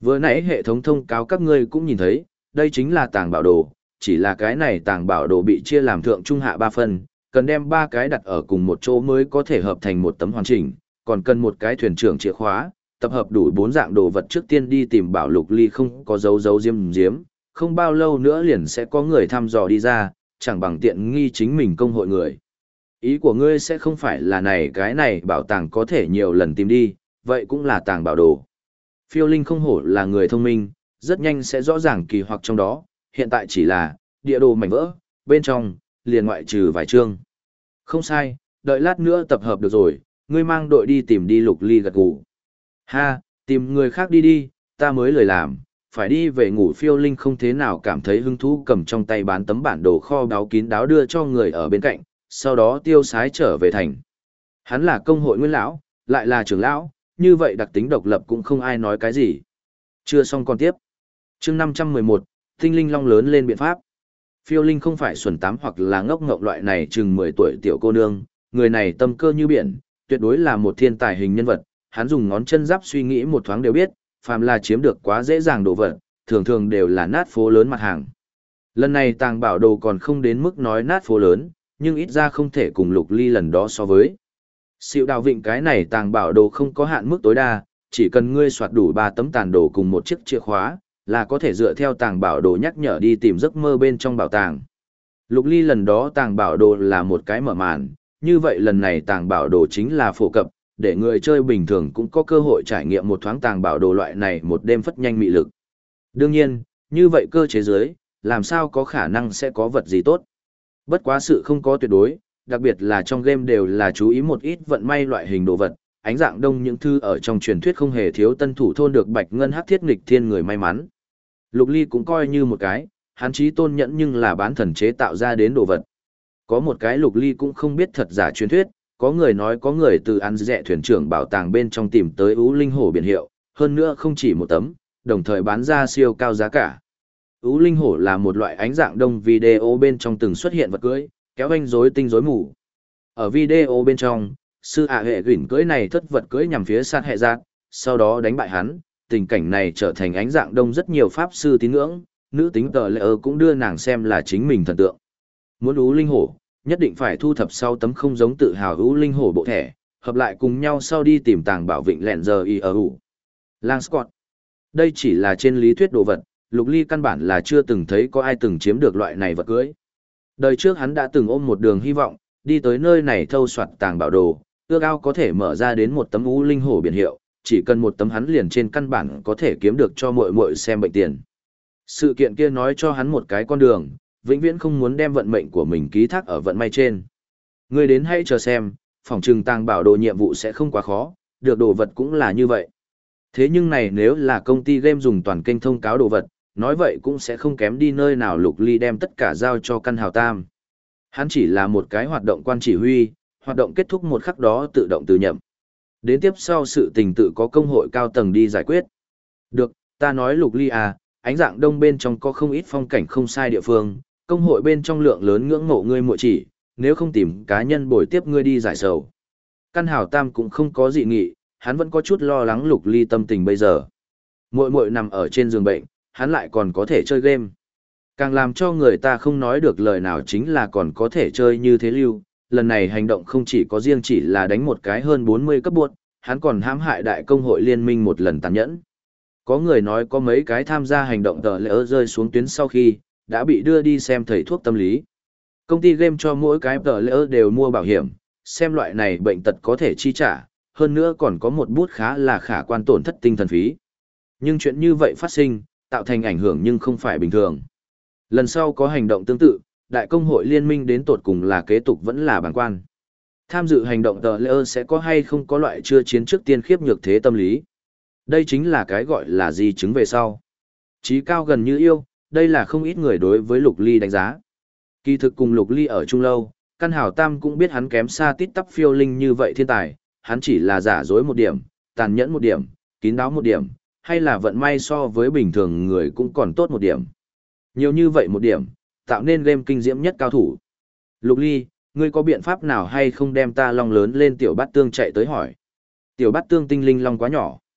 Vừa nãy hệ thống thông cáo các ngươi cũng nhìn thấy, đây chính là tàng bảo đồ, chỉ là cái này tàng bảo đồ bị chia làm thượng trung hạ 3 phần, cần đem 3 cái đặt ở cùng một chỗ mới có thể hợp thành một tấm hoàn chỉnh, còn cần một cái thuyền trưởng chìa khóa, tập hợp đủ 4 dạng đồ vật trước tiên đi tìm bảo Lục Ly không có dấu diếm, không bao lâu nữa liền sẽ có người thăm dò đi ra, chẳng bằng tiện nghi chính mình công hội người. Ý của ngươi sẽ không phải là cái này bảo tàng có thể nhiều lần tìm đi, vậy cũng là tàng bảo đồ. Phiêu Linh không hổ là người thông minh, rất nhanh sẽ rõ ràng kỳ hoặc trong đó, hiện tại chỉ là địa đồ mảnh vỡ, bên trong, liền ngoại trừ vài chương. Không sai, đợi lát nữa tập hợp được rồi, ngươi mang đội đi tìm đi Lục Ly gật gù. Ha, tìm người khác đi, ta mới lười làm, phải đi về ngủ. Phiêu Linh không thế nào cảm thấy hứng thú, cầm trong tay bán tấm bản đồ kho báu kín đáo đưa cho người ở bên cạnh, sau đó tiêu sái trở về thành. Hắn là công hội nguyên lão, lại là trưởng lão, như vậy đặc tính độc lập cũng không ai nói cái gì. Chưa xong còn tiếp. Chương 511, Tinh Linh Long lớn lên biện pháp. Phiêu Linh không phải xuẩn tám hoặc là ngốc ngộng loại này chừng 10 tuổi tiểu cô nương, người này tâm cơ như biển, tuyệt đối là một thiên tài hình nhân vật. Hắn dùng ngón chân giáp suy nghĩ một thoáng đều biết, phàm là chiếm được quá dễ dàng đồ vật, thường thường đều là nát phố lớn mặt hàng. Lần này tàng bảo đồ còn không đến mức nói nát phố lớn, nhưng ít ra không thể cùng Lục Ly lần đó so với. Xịu đào vịnh cái này tàng bảo đồ không có hạn mức tối đa, chỉ cần ngươi soạt đủ 3 tấm tàn đồ cùng một chiếc chìa khóa, là có thể dựa theo tàng bảo đồ nhắc nhở đi tìm giấc mơ bên trong bảo tàng. Lục Ly lần đó tàng bảo đồ là một cái mở màn, như vậy lần này tàng bảo đồ chính là phổ cập, để người chơi bình thường cũng có cơ hội trải nghiệm một thoáng tàng bảo đồ loại này một đêm phất nhanh mị lực. Đương nhiên, như vậy cơ chế dưới, làm sao có khả năng sẽ có vật gì tốt. Bất quá sự không có tuyệt đối, đặc biệt là trong game đều là chú ý một ít vận may loại hình đồ vật, ánh dạng đông những thư ở trong truyền thuyết không hề thiếu tân thủ thôn được bạch ngân hắc thiết nghịch thiên người may mắn. Lục Ly cũng coi như một cái, hắn chí tôn nhẫn nhưng là bán thần chế tạo ra đến đồ vật. Có một cái Lục Ly cũng không biết thật giả truyền thuyết, có người nói có người từ ăn rẻ thuyền trưởng bảo tàng bên trong tìm tới ú linh hổ biển hiệu, hơn nữa không chỉ một tấm, đồng thời bán ra siêu cao giá cả. Ú linh hổ là một loại ánh dạng đông video bên trong từng xuất hiện vật cưỡi, kéo anh rối tinh rối mù. Ở video bên trong, sư hệ gửi cưỡi này thất vật cưỡi nhằm phía sát hệ giác, sau đó đánh bại hắn, tình cảnh này trở thành ánh dạng đông rất nhiều pháp sư tín ngưỡng, nữ tính tờ lệ cũng đưa nàng xem là chính mình thần tượng. Muốn ú linh hổ, nhất định phải thu thập sau tấm không giống tự hào ú linh hổ bộ thẻ, hợp lại cùng nhau sau đi tìm tàng bảo vịnh lẹn giờ y ở ủ. Lang Scott. Đây chỉ là trên lý thuyết đồ vật, Lục Ly căn bản là chưa từng thấy có ai từng chiếm được loại này vật cưới. Đời trước hắn đã từng ôm một đường hy vọng, đi tới nơi này thâu soạt tàng bảo đồ, ước ao có thể mở ra đến một tấm ú linh hổ biển hiệu, chỉ cần một tấm hắn liền trên căn bản có thể kiếm được cho muội muội xem bệnh tiền. Sự kiện kia nói cho hắn một cái con đường, vĩnh viễn không muốn đem vận mệnh của mình ký thác ở vận may trên. Ngươi đến hãy chờ xem, phòng trừng tàng bảo đồ nhiệm vụ sẽ không quá khó, được đồ vật cũng là như vậy. Thế nhưng này nếu là công ty game dùng toàn kênh thông cáo đồ vật, nói vậy cũng sẽ không kém đi nơi nào. Lục Ly đem tất cả giao cho căn hào tam. Hắn chỉ là một cái hoạt động quan chỉ huy, hoạt động kết thúc một khắc đó tự động từ nhậm. Đến tiếp sau sự tình tự có công hội cao tầng đi giải quyết. Được, ta nói Lục Ly à, ánh dạng đông bên trong có không ít phong cảnh không sai địa phương, công hội bên trong lượng lớn ngưỡng mộ ngươi muội chỉ, nếu không tìm cá nhân bồi tiếp ngươi đi giải sầu. Căn hào tam cũng không có dị nghị, hắn vẫn có chút lo lắng Lục Ly tâm tình bây giờ. Muội muội nằm ở trên giường bệnh, hắn lại còn có thể chơi game. Càng làm cho người ta không nói được lời nào chính là còn có thể chơi như thế lưu. Lần này hành động không chỉ có riêng chỉ là đánh một cái hơn 40 cấp buốt, hắn còn hãm hại đại công hội liên minh một lần tàn nhẫn. Có người nói có mấy cái tham gia hành động tờ lỡ rơi xuống tuyến sau khi, đã bị đưa đi xem thầy thuốc tâm lý. Công ty game cho mỗi cái tờ lỡ đều mua bảo hiểm, xem loại này bệnh tật có thể chi trả, hơn nữa còn có một bút khá là khả quan tổn thất tinh thần phí. Nhưng chuyện như vậy phát sinh, tạo thành ảnh hưởng nhưng không phải bình thường. Lần sau có hành động tương tự, đại công hội liên minh đến tột cùng là kế tục vẫn là bàng quan. Tham dự hành động tờ lỡ sẽ có hay không có loại chưa chiến trước tiên khiếp nhược thế tâm lý. Đây chính là cái gọi là di chứng về sau. Chí cao gần như yêu, đây là không ít người đối với Lục Ly đánh giá. Kỳ thực cùng Lục Ly ở chung lâu, căn hào tam cũng biết hắn kém xa tít tắp phiêu linh như vậy thiên tài, hắn chỉ là giả dối một điểm, tàn nhẫn một điểm, kín đáo một điểm, hay là vận may so với bình thường người cũng còn tốt một điểm. Nhiều như vậy một điểm, tạo nên game kinh diễm nhất cao thủ. Lục Ly, ngươi có biện pháp nào hay không đem ta long lớn lên tiểu bát tương chạy tới hỏi. Tiểu bát tương tinh linh long quá nhỏ.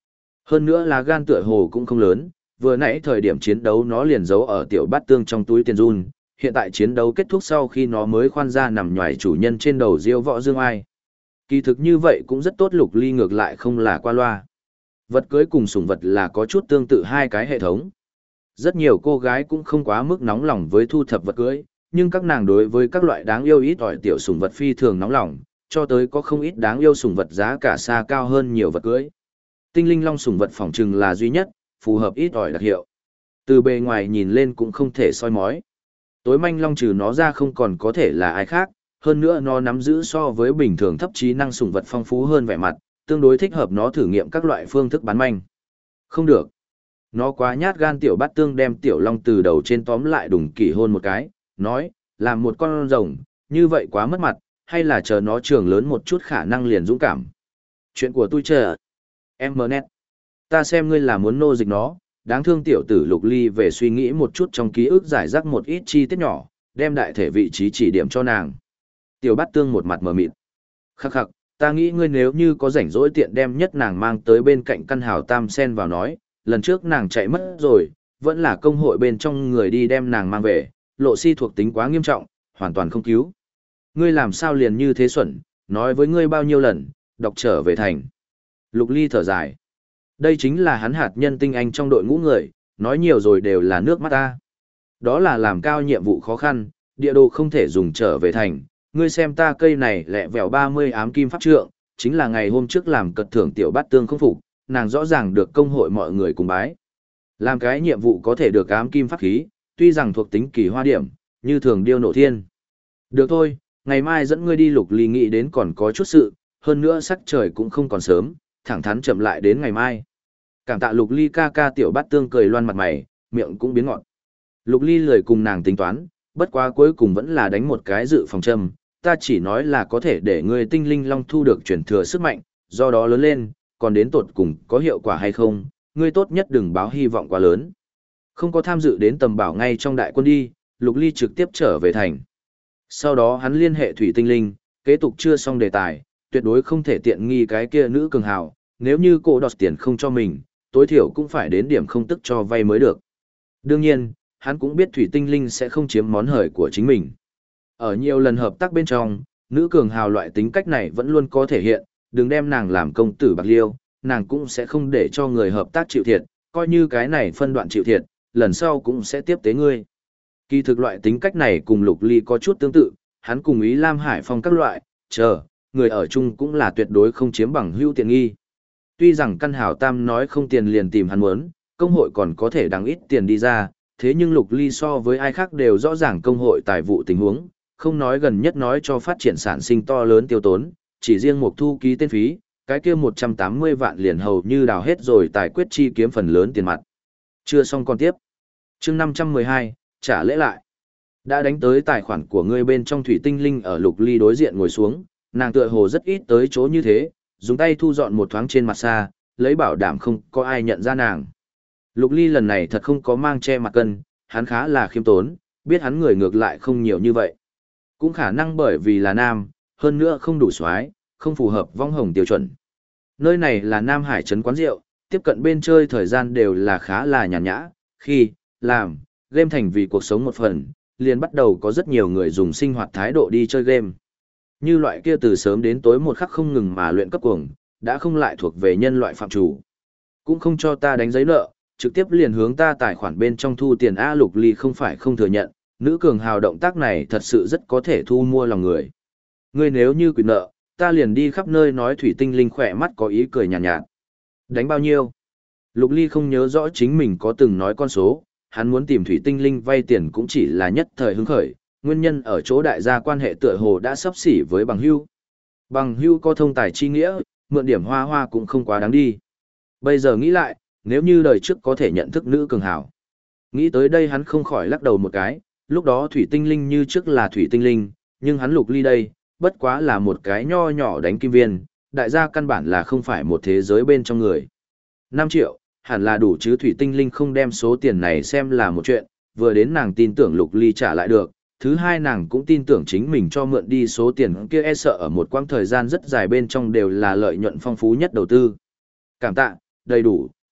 Hơn nữa là gan tựa hồ cũng không lớn, vừa nãy thời điểm chiến đấu nó liền giấu ở tiểu bát tương trong túi tiền run, hiện tại chiến đấu kết thúc sau khi nó mới khoan ra nằm nhòi chủ nhân trên đầu diêu võ dương ai. Kỳ thực như vậy cũng rất tốt, Lục Ly ngược lại không là qua loa. Vật cưới cùng sủng vật là có chút tương tự hai cái hệ thống. Rất nhiều cô gái cũng không quá mức nóng lòng với thu thập vật cưới, nhưng các nàng đối với các loại đáng yêu ít ỏi tiểu sủng vật phi thường nóng lòng, cho tới có không ít đáng yêu sủng vật giá cả xa cao hơn nhiều vật cưới. Tinh linh long sủng vật phỏng chừng là duy nhất, phù hợp ít ỏi đặc hiệu. Từ bề ngoài nhìn lên cũng không thể soi mói. Tối manh long trừ nó ra không còn có thể là ai khác, hơn nữa nó nắm giữ so với bình thường thấp trí năng sủng vật phong phú hơn vẻ mặt, tương đối thích hợp nó thử nghiệm các loại phương thức bán manh. Không được. Nó quá nhát gan, tiểu bát tương đem tiểu long từ đầu trên tóm lại đùng kỷ hôn một cái, nói, làm một con rồng, như vậy quá mất mặt, hay là chờ nó trưởng lớn một chút khả năng liền dũng cảm. Chuyện của tôi chờ. Em mờ nét. Ta xem ngươi là muốn nô dịch nó, đáng thương tiểu tử Lục Ly về suy nghĩ một chút trong ký ức giải rác một ít chi tiết nhỏ, đem đại thể vị trí chỉ điểm cho nàng. Tiểu bát tương một mặt mờ mịt. Khắc khắc, ta nghĩ ngươi nếu như có rảnh rỗi tiện đem nhất nàng mang tới bên cạnh căn hào tam sen vào nói, lần trước nàng chạy mất rồi, vẫn là công hội bên trong người đi đem nàng mang về, lộ si thuộc tính quá nghiêm trọng, hoàn toàn không cứu. Ngươi làm sao liền như thế xuẩn, nói với ngươi bao nhiêu lần, đọc trở về thành. Lục Ly thở dài. Đây chính là hắn hạt nhân tinh anh trong đội ngũ người, nói nhiều rồi đều là nước mắt ta. Đó là làm cao nhiệm vụ khó khăn, địa đồ không thể dùng trở về thành. Ngươi xem ta cây này lẹ vẹo 30 ám kim pháp trượng, chính là ngày hôm trước làm cật thưởng tiểu bát tương không phục, nàng rõ ràng được công hội mọi người cùng bái. Làm cái nhiệm vụ có thể được ám kim pháp khí, tuy rằng thuộc tính kỳ hoa điểm, như thường điêu nộ thiên. Được thôi, ngày mai dẫn ngươi đi. Lục Ly nghĩ đến còn có chút sự, hơn nữa sắc trời cũng không còn sớm, thẳng thắn chậm lại đến ngày mai. Cảm tạ Lục Ly ca ca, tiểu bát tương cười loan mặt mày, miệng cũng biến ngọt. Lục Ly lười cùng nàng tính toán, bất quá cuối cùng vẫn là đánh một cái dự phòng châm, ta chỉ nói là có thể để ngươi tinh linh long thu được truyền thừa sức mạnh, do đó lớn lên, còn đến tột cùng có hiệu quả hay không, ngươi tốt nhất đừng báo hy vọng quá lớn. Không có tham dự đến tầm bảo ngay trong đại quân đi, Lục Ly trực tiếp trở về thành. Sau đó hắn liên hệ thủy tinh linh, kế tục chưa xong đề tài, tuyệt đối không thể tiện nghi cái kia nữ cường hào, nếu như cô đọt tiền không cho mình, tối thiểu cũng phải đến điểm không tức cho vay mới được. Đương nhiên, hắn cũng biết thủy tinh linh sẽ không chiếm món hời của chính mình. Ở nhiều lần hợp tác bên trong, nữ cường hào loại tính cách này vẫn luôn có thể hiện, đừng đem nàng làm công tử bạc liêu, nàng cũng sẽ không để cho người hợp tác chịu thiệt, coi như cái này phân đoạn chịu thiệt, lần sau cũng sẽ tiếp tế ngươi. Kỳ thực loại tính cách này cùng Lục Ly có chút tương tự, hắn cùng Ý Lam Hải Phong các loại, người ở chung cũng là tuyệt đối không chiếm bằng hữu tiện nghi. Tuy rằng căn hào tam nói không tiền liền tìm hắn muốn, công hội còn có thể đáng ít tiền đi ra, thế nhưng Lục Ly so với ai khác đều rõ ràng công hội tài vụ tình huống, không nói gần nhất nói cho phát triển sản sinh to lớn tiêu tốn, chỉ riêng một thu ký tên phí, cái kia 180 vạn liền hầu như đào hết rồi tài quyết chi kiếm phần lớn tiền mặt. Chưa xong còn tiếp. Chương 512, trả lễ lại. Đã đánh tới tài khoản của ngươi bên trong thủy tinh linh ở Lục Ly đối diện ngồi xuống, nàng tựa hồ rất ít tới chỗ như thế, dùng tay thu dọn một thoáng trên mặt xa, lấy bảo đảm không có ai nhận ra nàng. Lục Ly lần này thật không có mang che mặt cân, hắn khá là khiêm tốn, biết hắn người ngược lại không nhiều như vậy. Cũng khả năng bởi vì là nam, hơn nữa không đủ xoái, không phù hợp vong hồng tiêu chuẩn. Nơi này là Nam Hải trấn quán rượu, tiếp cận bên chơi thời gian đều là khá là nhàn nhã, khi, làm, game thành vì cuộc sống một phần, liền bắt đầu có rất nhiều người dùng sinh hoạt thái độ đi chơi game. Như loại kia từ sớm đến tối một khắc không ngừng mà luyện cấp cuồng, đã không lại thuộc về nhân loại phạm chủ. Cũng không cho ta đánh giấy nợ, trực tiếp liền hướng ta tài khoản bên trong thu tiền. A. Lục Ly không phải không thừa nhận, nữ cường hào động tác này thật sự rất có thể thu mua lòng người. Ngươi nếu như quỵt nợ, ta liền đi khắp nơi nói. Thủy tinh linh khỏe mắt có ý cười nhàn nhạt. Đánh bao nhiêu? Lục Ly không nhớ rõ chính mình có từng nói con số, hắn muốn tìm thủy tinh linh vay tiền cũng chỉ là nhất thời hứng khởi, nguyên nhân ở chỗ đại gia quan hệ tựa hồ đã sắp xỉ với bằng hữu. Bằng hữu có thông tài chi nghĩa, mượn điểm hoa hoa cũng không quá đáng đi. Bây giờ nghĩ lại, nếu như đời trước có thể nhận thức nữ cường hảo. Nghĩ tới đây hắn không khỏi lắc đầu một cái, lúc đó thủy tinh linh như trước là thủy tinh linh, nhưng hắn Lục Ly đây, bất quá là một cái nho nhỏ đánh kim viên, đại gia căn bản là không phải một thế giới bên trong người. 5 triệu, hẳn là đủ chứ. Thủy tinh linh không đem số tiền này xem là một chuyện, vừa đến nàng tin tưởng Lục Ly trả lại được, thứ hai nàng cũng tin tưởng chính mình cho mượn đi số tiền kia e sợ ở một quãng thời gian rất dài bên trong đều là lợi nhuận phong phú nhất đầu tư. Cảm tạ, đầy đủ,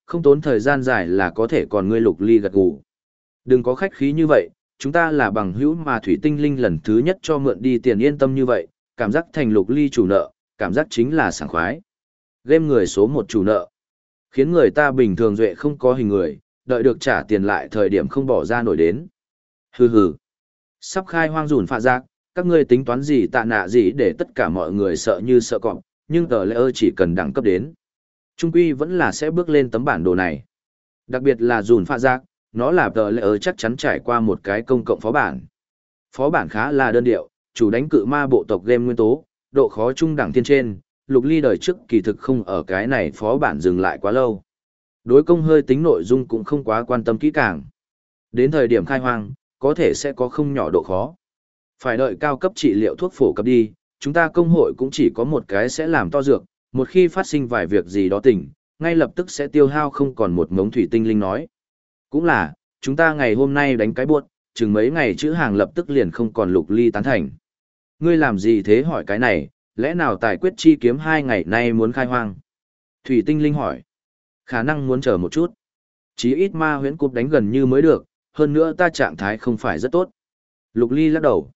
không tốn thời gian dài là có thể còn ngươi Lục Ly gật gù. Đừng có khách khí như vậy, chúng ta là bằng hữu mà thủy tinh linh lần thứ nhất cho mượn đi tiền yên tâm như vậy, cảm giác thành Lục Ly chủ nợ, cảm giác chính là sảng khoái. Game người số một chủ nợ, khiến người ta bình thường duệ không có hình người, đợi được trả tiền lại thời điểm không bỏ ra nổi đến. Hừ hừ. Sắp khai hoang dùn phạ giác, các ngươi tính toán gì tạ nạ gì để tất cả mọi người sợ như sợ cọp, nhưng tờ lễ ơ chỉ cần đẳng cấp đến. Trung quy vẫn là sẽ bước lên tấm bản đồ này. Đặc biệt là dùn phạ giác, nó là tờ lễ ơ chắc chắn trải qua một cái công cộng phó bản. Phó bản khá là đơn điệu, chủ đánh cự ma bộ tộc game nguyên tố, độ khó trung đẳng thiên trên, Lục Ly đời trước kỳ thực không ở cái này phó bản dừng lại quá lâu. Đối công hơi tính nội dung cũng không quá quan tâm kỹ càng. Đến thời điểm khai hoang, có thể sẽ có không nhỏ độ khó. Phải đợi cao cấp trị liệu thuốc phổ cập đi, chúng ta công hội cũng chỉ có một cái sẽ làm to dược, một khi phát sinh vài việc gì đó tỉnh, ngay lập tức sẽ tiêu hao không còn một mống thủy tinh linh nói. Cũng là, chúng ta ngày hôm nay đánh cái buốt, chừng mấy ngày chữ hàng lập tức liền không còn Lục Ly tán thành. Ngươi làm gì thế hỏi cái này, lẽ nào tài quyết chi kiếm 2 ngày nay muốn khai hoang? Thủy tinh linh hỏi. Khả năng muốn chờ một chút. Chí ít ma huyễn cục đánh gần như mới được, hơn nữa ta trạng thái không phải rất tốt. Lục Ly lắc đầu.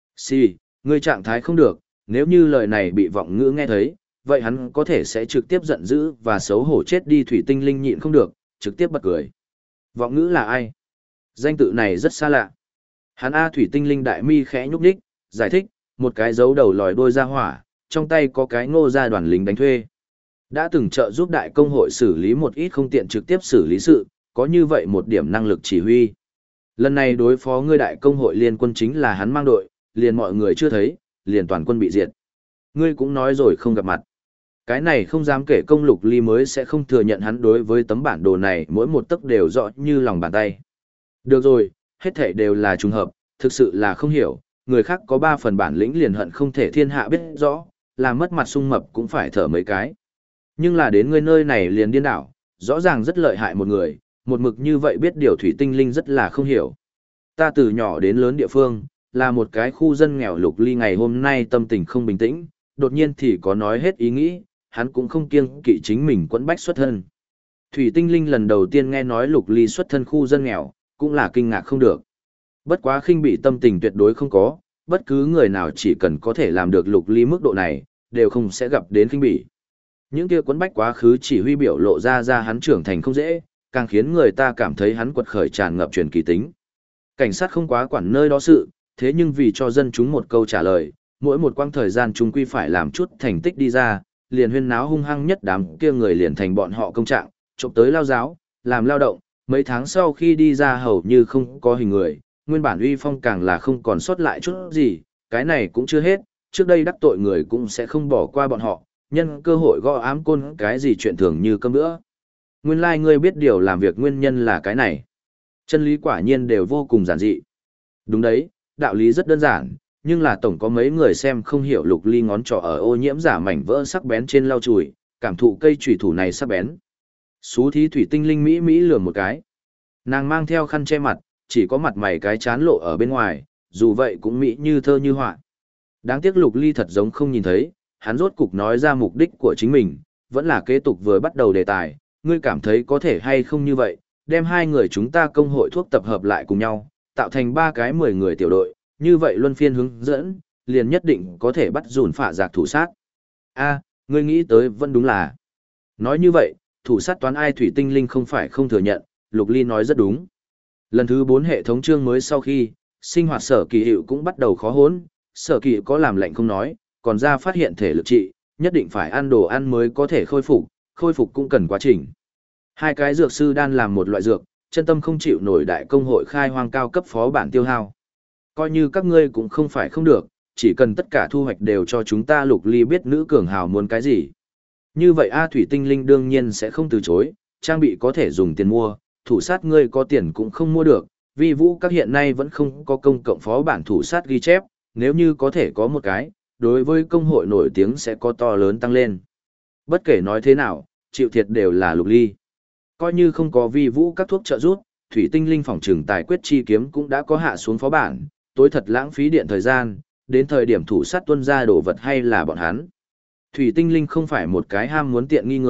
Ngươi trạng thái không được, nếu như lời này bị vọng ngữ nghe thấy, vậy hắn có thể sẽ trực tiếp giận dữ và xấu hổ chết đi. Thủy tinh linh nhịn không được, trực tiếp bật cười. Vọng ngữ là ai? Danh tự này rất xa lạ. Hắn A thủy tinh linh đại mi khẽ nhúc nhích, giải thích, một cái dấu đầu lòi đôi ra hỏa, trong tay có cái ngô gia đoàn lính đánh thuê. Đã từng trợ giúp đại công hội xử lý một ít không tiện trực tiếp xử lý sự, có như vậy một điểm năng lực chỉ huy. Lần này đối phó ngươi đại công hội liên quân chính là hắn mang đội, liền mọi người chưa thấy, liền toàn quân bị diệt. Ngươi cũng nói rồi không gặp mặt. Cái này không dám kể công Lục Ly mới sẽ không thừa nhận hắn đối với tấm bản đồ này mỗi một tấc đều rõ như lòng bàn tay. Được rồi, hết thảy đều là trùng hợp, thực sự là không hiểu, người khác có 3 phần bản lĩnh liền hận không thể thiên hạ biết rõ, làm mất mặt sung mập cũng phải thở mấy cái. Nhưng là đến ngươi nơi này liền điên đảo, rõ ràng rất lợi hại một người, một mực như vậy biết điều thủy tinh linh rất là không hiểu. Ta từ nhỏ đến lớn địa phương, là một cái khu dân nghèo. Lục Ly ngày hôm nay tâm tình không bình tĩnh, đột nhiên thì có nói hết ý nghĩ, hắn cũng không kiêng kỵ chính mình quẫn bách xuất thân. Thủy tinh linh lần đầu tiên nghe nói Lục Ly xuất thân khu dân nghèo, cũng là kinh ngạc không được. Bất quá khinh bị tâm tình tuyệt đối không có, bất cứ người nào chỉ cần có thể làm được Lục Ly mức độ này, đều không sẽ gặp đến khinh bỉ. Những kia quấn bách quá khứ chỉ huy biểu lộ ra hắn trưởng thành không dễ, càng khiến người ta cảm thấy hắn quật khởi tràn ngập truyền kỳ tính. Cảnh sát không quá quản nơi đó sự, thế nhưng vì cho dân chúng một câu trả lời, mỗi một quãng thời gian chúng quy phải làm chút thành tích đi ra, liền huyên náo hung hăng nhất đám kia người liền thành bọn họ công trạng, trộm tới lao giáo, làm lao động, mấy tháng sau khi đi ra hầu như không có hình người, nguyên bản uy phong càng là không còn sót lại chút gì, cái này cũng chưa hết, trước đây đắc tội người cũng sẽ không bỏ qua bọn họ, nhân cơ hội gõ ám côn cái gì chuyện thường như cơm bữa. Nguyên lai ngươi biết điều làm việc nguyên nhân là cái này. Chân lý quả nhiên đều vô cùng giản dị. Đúng đấy, đạo lý rất đơn giản, nhưng là tổng có mấy người xem không hiểu. Lục Ly ngón trỏ ở ô nhiễm giả mảnh vỡ sắc bén trên lau chùi, cảm thụ cây chùy thủ này sắc bén. Xú thí thủy tinh linh mỹ mỹ lườm một cái. Nàng mang theo khăn che mặt, chỉ có mặt mày cái chán lộ ở bên ngoài, dù vậy cũng mỹ như thơ như họa. Đáng tiếc Lục Ly thật giống không nhìn thấy, hắn rốt cục nói ra mục đích của chính mình, vẫn là kế tục vừa bắt đầu đề tài, ngươi cảm thấy có thể hay không như vậy, đem 2 người chúng ta công hội thuốc tập hợp lại cùng nhau, tạo thành 3 cái 10 người tiểu đội, như vậy luân phiên hướng dẫn, liền nhất định có thể bắt dùn phạ giặc thủ sát. A, ngươi nghĩ tới vẫn đúng là. Nói như vậy, thủ sát toán ai thủy tinh linh không phải không thừa nhận, Lục Ly nói rất đúng. Lần thứ 4 hệ thống chương mới sau khi, sinh hoạt sở kỳ hiệu cũng bắt đầu khó hốn, sở kỳ có làm lệnh không nói, còn ra phát hiện thể lực trị, nhất định phải ăn đồ ăn mới có thể khôi phục cũng cần quá trình. 2 cái dược sư đan làm một loại dược, chân tâm không chịu nổi đại công hội khai hoang cao cấp phó bản tiêu hao. Coi như các ngươi cũng không phải không được, chỉ cần tất cả thu hoạch đều cho chúng ta. Lục Ly biết nữ cường hào muốn cái gì. Như vậy A thủy tinh linh đương nhiên sẽ không từ chối, trang bị có thể dùng tiền mua, thủ sát ngươi có tiền cũng không mua được, vì vũ các hiện nay vẫn không có công cộng phó bản thủ sát ghi chép, nếu như có thể có một cái, đối với công hội nổi tiếng sẽ có to lớn tăng lên. Bất kể nói thế nào, chịu thiệt đều là Lục Ly. Coi như không có vi vũ các thuốc trợ giúp, thủy tinh linh phòng trừng tài quyết chi kiếm cũng đã có hạ xuống phó bản, tối thật lãng phí điện thời gian, đến thời điểm thủ sát tuân ra đổ vật hay là bọn hắn. Thủy tinh linh không phải một cái ham muốn tiện nghi người,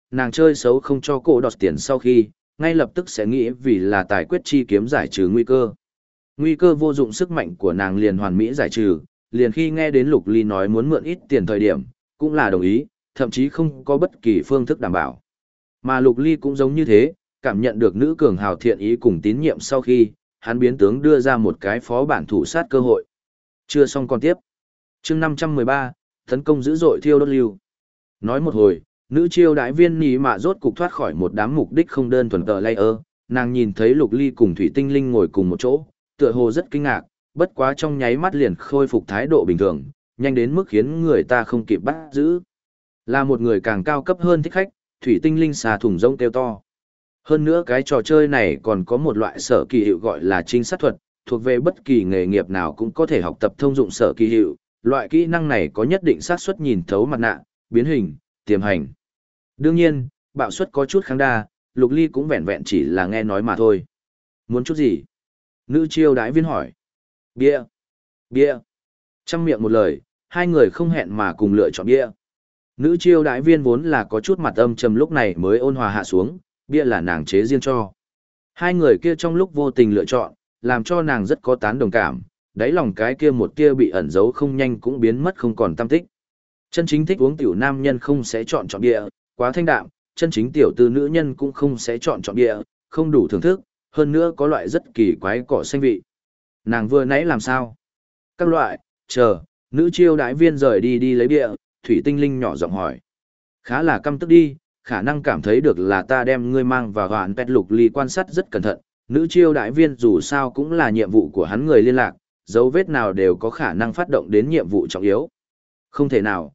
nàng chơi xấu không cho cô đọt tiền sau khi, ngay lập tức sẽ nghĩ vì là tài quyết chi kiếm giải trừ nguy cơ. Nguy cơ vô dụng sức mạnh của nàng liền hoàn mỹ giải trừ, liền khi nghe đến Lục Ly nói muốn mượn ít tiền thời điểm, cũng là đồng ý, thậm chí không có bất kỳ phương thức đảm bảo. Mà Lục Ly cũng giống như thế, cảm nhận được nữ cường hào thiện ý cùng tín nhiệm sau khi, hắn biến tướng đưa ra một cái phó bản thủ sát cơ hội. Chưa xong còn tiếp. Chương 513, tấn công dữ dội thiêu đốt lưu. Nói một hồi, nữ chiêu đại viên nỉ mạ rốt cục thoát khỏi một đám mục đích không đơn thuần tờ layer, nàng nhìn thấy Lục Ly cùng Thủy Tinh Linh ngồi cùng một chỗ, tựa hồ rất kinh ngạc, bất quá trong nháy mắt liền khôi phục thái độ bình thường, nhanh đến mức khiến người ta không kịp bắt giữ. Là một người càng cao cấp hơn thích khách, Thủy Tinh Linh xà thùng rông kêu to. Hơn nữa cái trò chơi này còn có một loại sở kỳ hiệu gọi là trinh sát thuật, thuộc về bất kỳ nghề nghiệp nào cũng có thể học tập thông dụng sở kỳ hiệu. Loại kỹ năng này có nhất định xác suất nhìn thấu mặt nạ, biến hình, tiềm hành. Đương nhiên, bạo suất có chút kháng đa, Lục Ly cũng vẹn vẹn chỉ là nghe nói mà thôi. Muốn chút gì? Nữ chiêu đái viên hỏi. Bia. Bia. Trăm miệng một lời, hai người không hẹn mà cùng lựa chọn bia. Nữ chiêu đái viên vốn là có chút mặt âm trầm lúc này mới ôn hòa hạ xuống, bia là nàng chế riêng cho. Hai người kia trong lúc vô tình lựa chọn, làm cho nàng rất có tán đồng cảm, đáy lòng cái kia một kia bị ẩn giấu không nhanh cũng biến mất không còn tăm tích. Chân chính thích uống tiểu nam nhân không sẽ chọn bia, quá thanh đạm, chân chính tiểu tư nữ nhân cũng không sẽ chọn bia, không đủ thưởng thức, hơn nữa có loại rất kỳ quái cỏ xanh vị. Nàng vừa nãy làm sao? Các loại, chờ, nữ chiêu đái viên rời đi lấy bia, Thủy Tinh Linh nhỏ giọng hỏi. Khá là căm tức đi, khả năng cảm thấy được là ta đem ngươi mang vào hoạn pet. Lục Ly quan sát rất cẩn thận, nữ chiêu đại viên dù sao cũng là nhiệm vụ của hắn người liên lạc, dấu vết nào đều có khả năng phát động đến nhiệm vụ trọng yếu. Không thể nào,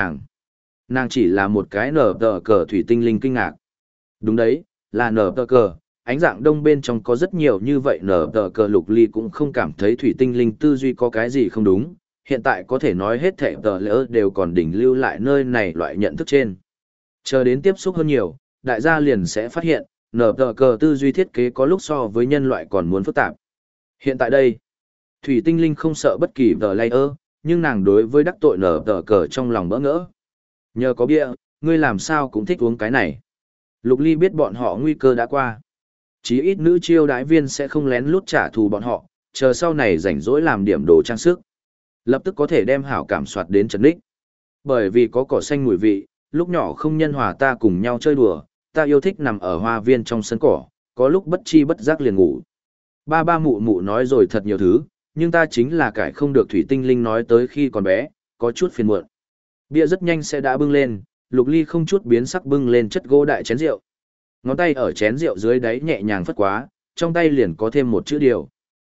nàng chỉ là một cái nở tờ cờ. Thủy Tinh Linh kinh ngạc. Đúng đấy, là nở tờ cờ, ánh dạng đông bên trong có rất nhiều như vậy nở tờ cờ. Lục Ly cũng không cảm thấy Thủy Tinh Linh tư duy có cái gì không đúng, hiện tại có thể nói hết thảy tờ lỡ đều còn đỉnh lưu lại nơi này loại nhận thức trên. Chờ đến tiếp xúc hơn nhiều, đại gia liền sẽ phát hiện, nở tờ cờ tư duy thiết kế có lúc so với nhân loại còn muốn phức tạp. Hiện tại đây, Thủy Tinh Linh không sợ bất kỳ tờ layer, nhưng nàng đối với đắc tội nở tờ cờ trong lòng bỡ ngỡ. Nhờ có bia, ngươi làm sao cũng thích uống cái này. Lục Ly biết bọn họ nguy cơ đã qua. Chí ít nữ chiêu đái viên sẽ không lén lút trả thù bọn họ, chờ sau này rảnh rỗi làm điểm đồ trang sức. Lập tức có thể đem hảo cảm soạt đến trấn đích. Bởi vì có cỏ xanh mùi vị, lúc nhỏ không nhân hòa ta cùng nhau chơi đùa, ta yêu thích nằm ở hoa viên trong sân cỏ, có lúc bất chi bất giác liền ngủ. Ba mụ mụ nói rồi thật nhiều thứ, nhưng ta chính là cải không được. Thủy Tinh Linh nói tới khi còn bé, có chút phiền muộn. Bia rất nhanh sẽ đã bưng lên, Lục Ly không chút biến sắc bưng lên chất gỗ đại chén rượu. Ngón tay ở chén rượu dưới đáy nhẹ nhàng phất quá, trong tay liền có thêm một chữ điều.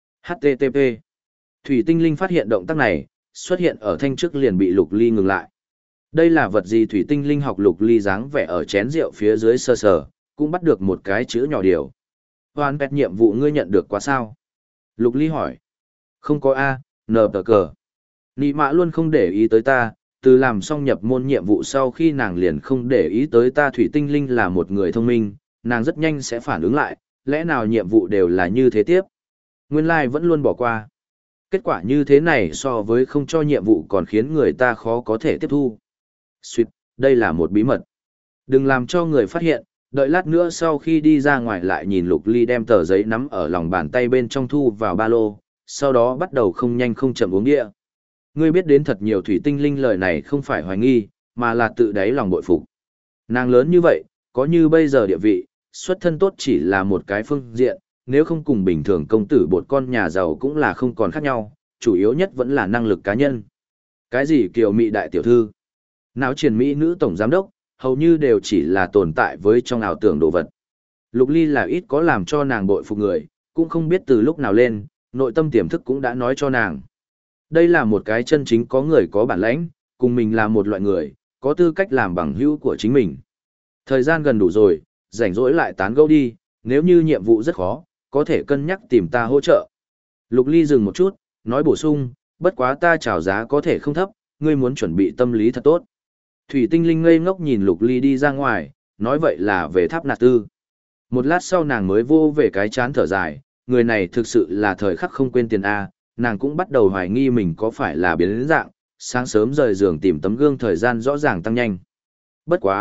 HTTP. Thủy Tinh Linh phát hiện động tác này, xuất hiện ở thanh trước liền bị Lục Ly ngừng lại. Đây là vật gì? Thủy Tinh Linh học Lục Ly dáng vẻ ở chén rượu phía dưới sờ sờ, cũng bắt được một cái chữ nhỏ điều. Hoàn pet nhiệm vụ ngươi nhận được quá sao? Lục Ly hỏi. Không có A, nờ tờ cờ. Nị mạ luôn không để ý tới ta, từ làm xong nhập môn nhiệm vụ sau khi nàng liền không để ý tới ta. Thủy Tinh Linh là một người thông minh, nàng rất nhanh sẽ phản ứng lại, lẽ nào nhiệm vụ đều là như thế tiếp. Nguyên lai vẫn luôn bỏ qua. Kết quả như thế này so với không cho nhiệm vụ còn khiến người ta khó có thể tiếp thu. Xuyệt, đây là một bí mật. Đừng làm cho người phát hiện, đợi lát nữa sau khi đi ra ngoài lại nhìn Lục Ly đem tờ giấy nắm ở lòng bàn tay bên trong thu vào ba lô, sau đó bắt đầu không nhanh không chậm uống địa. Ngươi biết đến thật nhiều. Thủy Tinh Linh lời này không phải hoài nghi, mà là tự đáy lòng bội phục. Nàng lớn như vậy, có như bây giờ địa vị, xuất thân tốt chỉ là một cái phương diện, nếu không cùng bình thường công tử bột con nhà giàu cũng là không còn khác nhau, chủ yếu nhất vẫn là năng lực cá nhân. Cái gì kiều mỹ đại tiểu thư, não triền mỹ nữ tổng giám đốc, hầu như đều chỉ là tồn tại với trong ảo tưởng đồ vật. Lục Ly là ít có làm cho nàng bội phục người, cũng không biết từ lúc nào lên, nội tâm tiềm thức cũng đã nói cho nàng. Đây là một cái chân chính có người có bản lãnh, cùng mình là một loại người, có tư cách làm bằng hữu của chính mình. Thời gian gần đủ rồi, rảnh rỗi lại tán gẫu đi, nếu như nhiệm vụ rất khó, có thể cân nhắc tìm ta hỗ trợ. Lục Ly dừng một chút, nói bổ sung, bất quá ta chào giá có thể không thấp, ngươi muốn chuẩn bị tâm lý thật tốt. Thủy Tinh Linh ngây ngốc nhìn Lục Ly đi ra ngoài, nói vậy là về Tháp Nạt Tư. Một lát sau nàng mới vô về cái chán thở dài, người này thực sự là thời khắc không quên tiền A, nàng cũng bắt đầu hoài nghi mình có phải là biến dạng, sáng sớm rời giường tìm tấm gương thời gian rõ ràng tăng nhanh. Bất quá,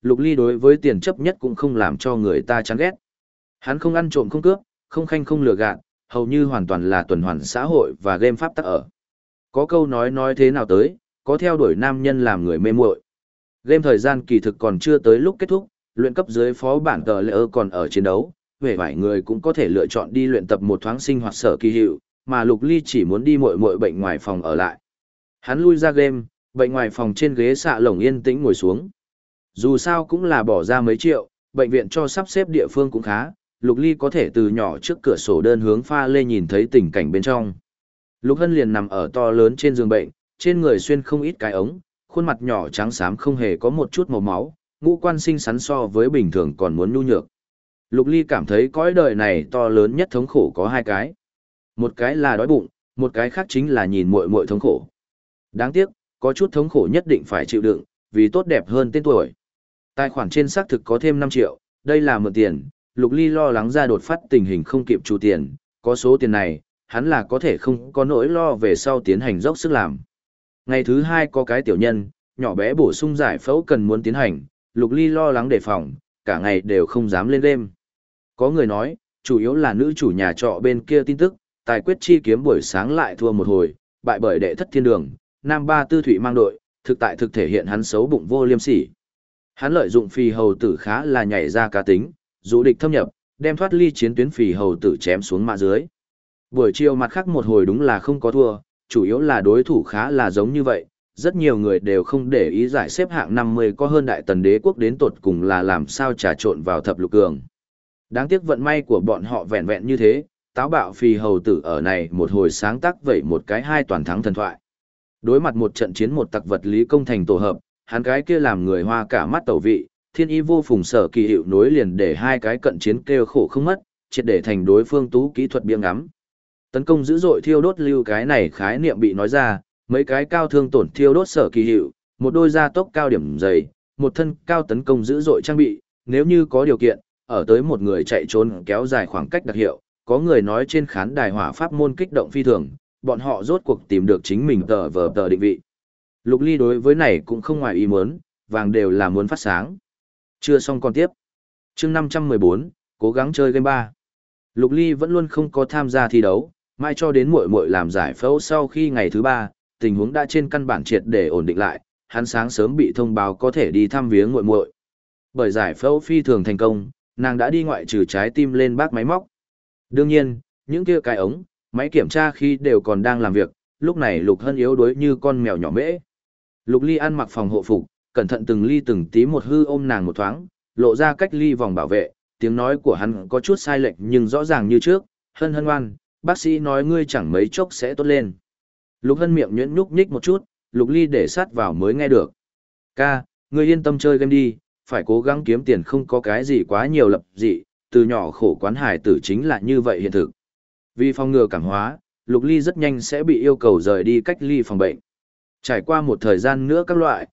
Lục Ly đối với tiền chấp nhất cũng không làm cho người ta chán ghét. Hắn không ăn trộm không cướp, không khanh không lừa gạt, hầu như hoàn toàn là tuần hoàn xã hội và game pháp tắc ở. Có câu nói thế nào tới, có theo đuổi nam nhân làm người mê muội. Game thời gian kỳ thực còn chưa tới lúc kết thúc, luyện cấp dưới phó bản tờ lệ còn ở chiến đấu, về vài người cũng có thể lựa chọn đi luyện tập một thoáng sinh hoạt sở kỳ hiệu, mà Lục Ly chỉ muốn đi muội bệnh ngoài phòng ở lại. Hắn lui ra game, bệnh ngoài phòng trên ghế xạ lồng yên tĩnh ngồi xuống. Dù sao cũng là bỏ ra mấy triệu, bệnh viện cho sắp xếp địa phương cũng khá, Lục Ly có thể từ nhỏ trước cửa sổ đơn hướng pha lê nhìn thấy tình cảnh bên trong. Lục Hân liền nằm ở to lớn trên giường bệnh, trên người xuyên không ít cái ống, khuôn mặt nhỏ trắng xám không hề có một chút màu máu, ngũ quan xinh xắn so với bình thường còn muốn nhu nhược. Lục Ly cảm thấy cõi đời này to lớn nhất thống khổ có hai cái. Một cái là đói bụng, một cái khác chính là nhìn muội thống khổ. Đáng tiếc, có chút thống khổ nhất định phải chịu đựng, vì tốt đẹp hơn tên tuổi. Tài khoản trên xác thực có thêm 5 triệu, đây là mượn tiền, Lục Ly lo lắng ra đột phát tình hình không kịp trù tiền, có số tiền này, hắn là có thể không có nỗi lo về sau tiến hành dốc sức làm. Ngày thứ hai có cái tiểu nhân, nhỏ bé bổ sung giải phẫu cần muốn tiến hành, Lục Ly lo lắng đề phòng, cả ngày đều không dám lên đêm. Có người nói, chủ yếu là nữ chủ nhà trọ bên kia tin tức, tài quyết chi kiếm buổi sáng lại thua một hồi, bại bởi đệ thất thiên đường, Nam Ba Tư Thụy mang đội, thực thể hiện hắn xấu bụng vô liêm sỉ. Hắn lợi dụng phì hầu tử khá là nhảy ra cá tính, dụ địch thâm nhập, đem thoát ly chiến tuyến phì hầu tử chém xuống mạ dưới. Buổi chiều mặt khác một hồi đúng là không có thua, chủ yếu là đối thủ khá là giống như vậy, rất nhiều người đều không để ý giải xếp hạng 50 có hơn Đại Tần Đế quốc đến tột cùng là làm sao trà trộn vào thập lục cường. Đáng tiếc vận may của bọn họ vẹn vẹn như thế, táo bạo phì hầu tử ở này một hồi sáng tác vậy một cái hai toàn thắng thần thoại. Đối mặt một trận chiến một tặc vật lý công thành tổ hợp, hắn cái kia làm người hoa cả mắt tẩu vị, thiên y vô phùng sở kỳ hiệu nối liền để hai cái cận chiến kêu khổ không mất, triệt để thành đối phương tú kỹ thuật biếng ngắm. Tấn công dữ dội thiêu đốt lưu cái này khái niệm bị nói ra, mấy cái cao thương tổn thiêu đốt sở kỳ hiệu, một đôi gia tốc cao điểm dày, một thân cao tấn công dữ dội trang bị, nếu như có điều kiện, ở tới một người chạy trốn kéo dài khoảng cách đặc hiệu, có người nói trên khán đài hỏa pháp môn kích động phi thường, bọn họ rốt cuộc tìm được chính mình tờ định vị. Lục Ly đối với này cũng không ngoài ý muốn, vàng đều là muốn phát sáng. Chưa xong còn tiếp. Chương 514, cố gắng chơi game 3. Lục Ly vẫn luôn không có tham gia thi đấu, mai cho đến muội làm giải phẫu sau khi ngày thứ 3, tình huống đã trên căn bản triệt để ổn định lại, hắn sáng sớm bị thông báo có thể đi thăm viếng muội. Bởi giải phẫu phi thường thành công, nàng đã đi ngoại trừ trái tim lên bác máy móc. Đương nhiên, những kia cái ống, máy kiểm tra khi đều còn đang làm việc, lúc này Lục Hân yếu đuối như con mèo nhỏ mễ. Lục Ly ăn mặc phòng hộ phục, cẩn thận từng ly từng tí một hư ôm nàng một thoáng, lộ ra cách ly vòng bảo vệ, tiếng nói của hắn có chút sai lệch nhưng rõ ràng như trước, Hân Hân ngoan, bác sĩ nói ngươi chẳng mấy chốc sẽ tốt lên. Lục Hân miệng nhuyễn nhúc nhích một chút, Lục Ly để sát vào mới nghe được. Ca, ngươi yên tâm chơi game đi, phải cố gắng kiếm tiền không có cái gì quá nhiều lập dị, từ nhỏ khổ quán hải tử chính là như vậy hiện thực. Vì phòng ngừa cảm hóa, Lục Ly rất nhanh sẽ bị yêu cầu rời đi cách ly phòng bệnh. Trải qua một thời gian nữa các loại,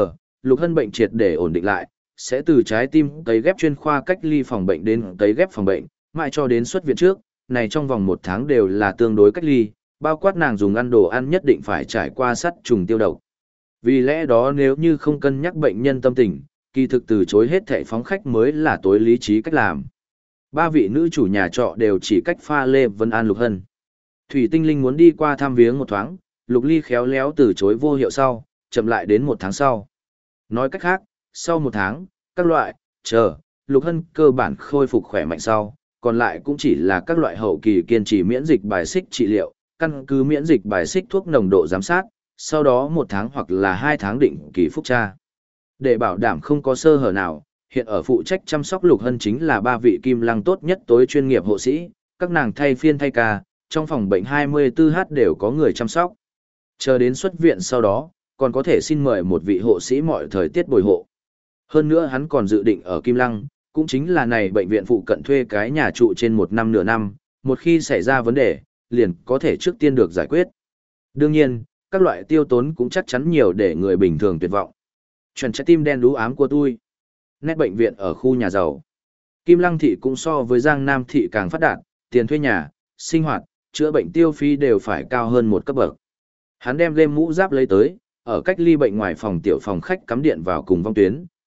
Lục Hân bệnh triệt để ổn định lại, sẽ từ trái tim cấy ghép chuyên khoa cách ly phòng bệnh đến cấy ghép phòng bệnh, mãi cho đến xuất viện trước, này trong vòng 1 tháng đều là tương đối cách ly, bao quát nàng dùng ăn đồ ăn nhất định phải trải qua sát trùng tiêu độc. Vì lẽ đó nếu như không cân nhắc bệnh nhân tâm tình, kỳ thực từ chối hết thảy phóng khách mới là tối lý trí cách làm. 3 vị nữ chủ nhà trọ đều chỉ cách pha lê Vân An Lục Hân. Thủy Tinh Linh muốn đi qua thăm viếng một thoáng, Lục Ly khéo léo từ chối vô hiệu sau, chậm lại đến 1 tháng sau. Nói cách khác, sau 1 tháng, các loại, Lục Hân cơ bản khôi phục khỏe mạnh sau, còn lại cũng chỉ là các loại hậu kỳ kiên trì miễn dịch bài xích trị liệu, căn cứ miễn dịch bài xích thuốc nồng độ giám sát, sau đó 1 tháng hoặc là 2 tháng định kỳ phúc tra. Để bảo đảm không có sơ hở nào, hiện ở phụ trách chăm sóc Lục Hân chính là 3 vị kim lăng tốt nhất tối chuyên nghiệp hộ sĩ, các nàng thay phiên thay ca, trong phòng bệnh 24h đều có người chăm sóc. Chờ đến xuất viện sau đó, còn có thể xin mời một vị hộ sĩ mọi thời tiết bồi hộ. Hơn nữa hắn còn dự định ở Kim Lăng, cũng chính là này bệnh viện phụ cận thuê cái nhà trụ trên 1 năm nửa năm, một khi xảy ra vấn đề, liền có thể trước tiên được giải quyết. Đương nhiên, các loại tiêu tốn cũng chắc chắn nhiều để người bình thường tuyệt vọng. Chuẩn trái tim đen đú ám của tôi. Nét bệnh viện ở khu nhà giàu. Kim Lăng thị cũng so với Giang Nam thị càng phát đạt, tiền thuê nhà, sinh hoạt, chữa bệnh tiêu phí đều phải cao hơn một cấp bậc. Hắn đem game mũ giáp lấy tới, ở cách ly bệnh ngoài phòng tiểu phòng khách cắm điện vào cùng vong tuyến,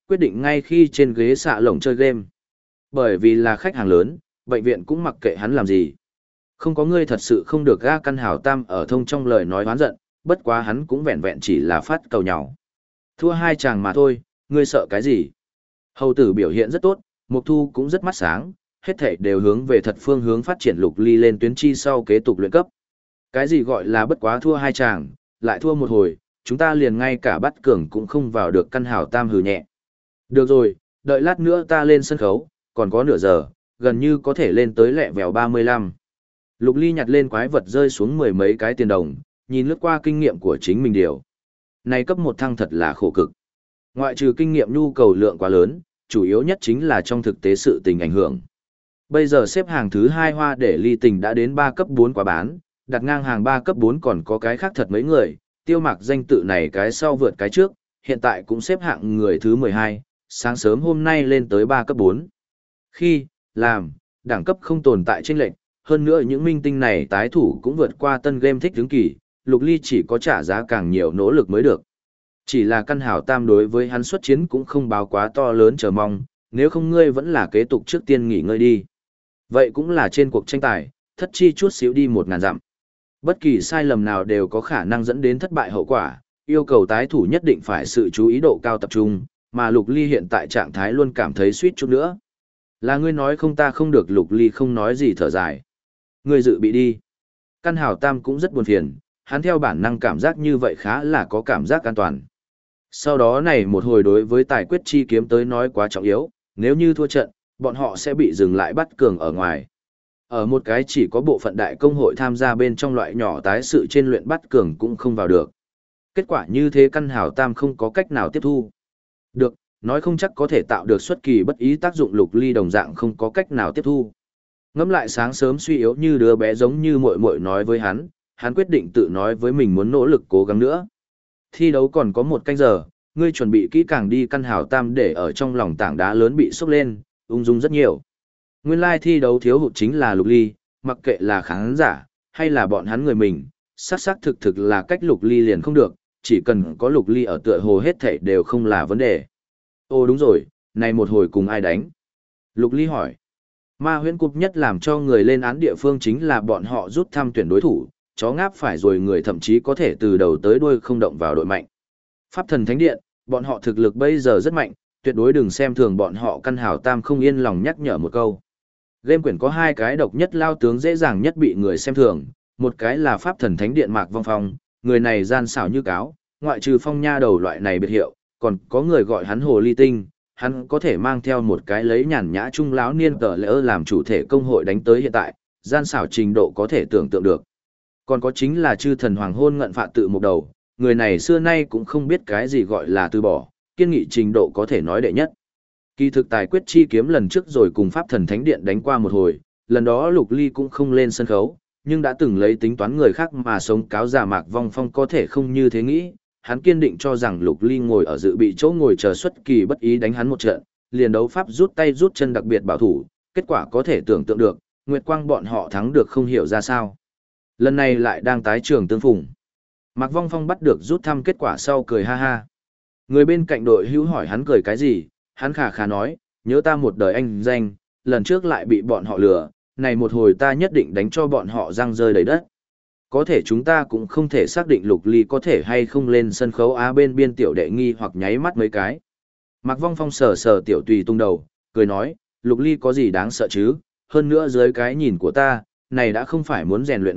quyết định ngay khi trên ghế xạ lồng chơi game. Bởi vì là khách hàng lớn, bệnh viện cũng mặc kệ hắn làm gì. Không có ngươi thật sự không được ga căn hào tam ở thông trong lời nói hoán giận, bất quá hắn cũng vẹn vẹn chỉ là phát cầu nhỏ. Thua hai chàng mà thôi, ngươi sợ cái gì? Hầu tử biểu hiện rất tốt, Mục Thu cũng rất mắt sáng, hết thảy đều hướng về thật phương hướng phát triển Lục Ly lên tuyến chi sau kế tục luyện cấp. Cái gì gọi là bất quá thua hai chàng, lại thua một hồi, chúng ta liền ngay cả bắt cường cũng không vào được căn hào tam hừ nhẹ. Được rồi, đợi lát nữa ta lên sân khấu, còn có nửa giờ, gần như có thể lên tới lẹ vèo 35. Lục Ly nhặt lên quái vật rơi xuống mười mấy cái tiền đồng, nhìn lướt qua kinh nghiệm của chính mình điều. Này cấp một thăng thật là khổ cực. Ngoại trừ kinh nghiệm nhu cầu lượng quá lớn, chủ yếu nhất chính là trong thực tế sự tình ảnh hưởng. Bây giờ xếp hàng thứ 2 Hoa để ly tình đã đến 3 cấp 4 quá bán, đặt ngang hàng 3 cấp 4 còn có cái khác thật mấy người, Tiêu Mạc danh tự này cái sau vượt cái trước, hiện tại cũng xếp hạng người thứ 12, sáng sớm hôm nay lên tới 3 cấp 4. Khi, làm, đẳng cấp không tồn tại chênh lệch, hơn nữa những minh tinh này tái thủ cũng vượt qua tân game thích hứng kỳ, Lục Ly chỉ có trả giá càng nhiều nỗ lực mới được. Chỉ là căn hảo tam đối với hắn xuất chiến cũng không báo quá to lớn chờ mong, nếu không ngươi vẫn là kế tục trước tiên nghỉ ngơi đi. Vậy cũng là trên cuộc tranh tài, thất chi chút xíu đi 1000 dặm. Bất kỳ sai lầm nào đều có khả năng dẫn đến thất bại hậu quả, yêu cầu tái thủ nhất định phải sự chú ý độ cao tập trung, mà Lục Ly hiện tại trạng thái luôn cảm thấy suýt chút nữa. Là ngươi nói không ta không được, Lục Ly không nói gì thở dài. Ngươi dự bị đi. Căn hảo tam cũng rất buồn phiền, hắn theo bản năng cảm giác như vậy khá là có cảm giác an toàn. Sau đó này một hồi đối với tài quyết chi kiếm tới nói quá trọng yếu, nếu như thua trận, bọn họ sẽ bị dừng lại bắt cường ở ngoài. Ở một cái chỉ có bộ phận đại công hội tham gia bên trong loại nhỏ tái sự trên luyện bắt cường cũng không vào được. Kết quả như thế căn hảo tam không có cách nào tiếp thu. Được, nói không chắc có thể tạo được xuất kỳ bất ý tác dụng. Lục Ly đồng dạng không có cách nào tiếp thu. Ngẫm lại sáng sớm suy yếu như đứa bé giống như muội muội nói với hắn quyết định tự nói với mình muốn nỗ lực cố gắng nữa. Thi đấu còn có 1 canh giờ, ngươi chuẩn bị kỹ càng đi, căn hảo tam để ở trong lòng tảng đá lớn bị sốc lên, ung dung rất nhiều. Nguyên lai thi đấu thiếu hụt chính là Lục Ly, mặc kệ là khán giả, hay là bọn hắn người mình, xác thực là cách Lục Ly liền không được, chỉ cần có Lục Ly ở tựa hồ hết thảy đều không là vấn đề. Ô đúng rồi, này một hồi cùng ai đánh? Lục Ly hỏi. Ma huyễn cục nhất làm cho người lên án địa phương chính là bọn họ rút thăm tuyển đối thủ, chó ngáp phải rồi người thậm chí có thể từ đầu tới đuôi không động vào đội mạnh. Pháp thần thánh điện, bọn họ thực lực bây giờ rất mạnh, tuyệt đối đừng xem thường bọn họ. Căn hảo tam không yên lòng nhắc nhở một câu. Game quyển có 2 cái độc nhất lao tướng dễ dàng nhất bị người xem thường, một cái là Pháp thần thánh điện Mạc Vong Phong, người này gian xảo như cáo, ngoại trừ Phong nha đầu loại này biệt hiệu, còn có người gọi hắn Hồ Ly Tinh, hắn có thể mang theo một cái lấy nhàn nhã trung lão niên tờ lỡ làm chủ thể công hội đánh tới hiện tại, gian xảo trình độ có thể tưởng tượng được. Còn có chính là chư thần hoàng hôn ngận phạt tự một đầu, người này xưa nay cũng không biết cái gì gọi là từ bỏ, kiên nghị trình độ có thể nói đệ nhất. Kỳ thực tài quyết chi kiếm lần trước rồi cùng Pháp thần thánh điện đánh qua một hồi, lần đó Lục Ly cũng không lên sân khấu, nhưng đã từng lấy tính toán người khác mà sống cáo giả Mạc Vong Phong có thể không như thế nghĩ, hắn kiên định cho rằng Lục Ly ngồi ở dự bị chỗ ngồi chờ xuất kỳ bất ý đánh hắn một trận, liền đấu pháp rút tay rút chân đặc biệt bảo thủ, kết quả có thể tưởng tượng được, Nguyệt Quang bọn họ thắng được không hiểu ra sao. Lần này lại đang tái trường tương phùng. Mạc Vong Phong bắt được rút thăm kết quả sau cười ha ha. Người bên cạnh đội hữu hỏi hắn cười cái gì, hắn khà khà nói, nhớ ta một đời anh danh, lần trước lại bị bọn họ lừa, này một hồi ta nhất định đánh cho bọn họ răng rơi đầy đất. Có thể chúng ta cũng không thể xác định Lục Ly có thể hay không lên sân khấu á. Bên biên tiểu đệ nghi hoặc nháy mắt mấy cái. Mạc Vong Phong sờ sờ tiểu tùy tung đầu, cười nói, Lục Ly có gì đáng sợ chứ, hơn nữa dưới cái nhìn của ta, này đã không phải muốn rèn luyện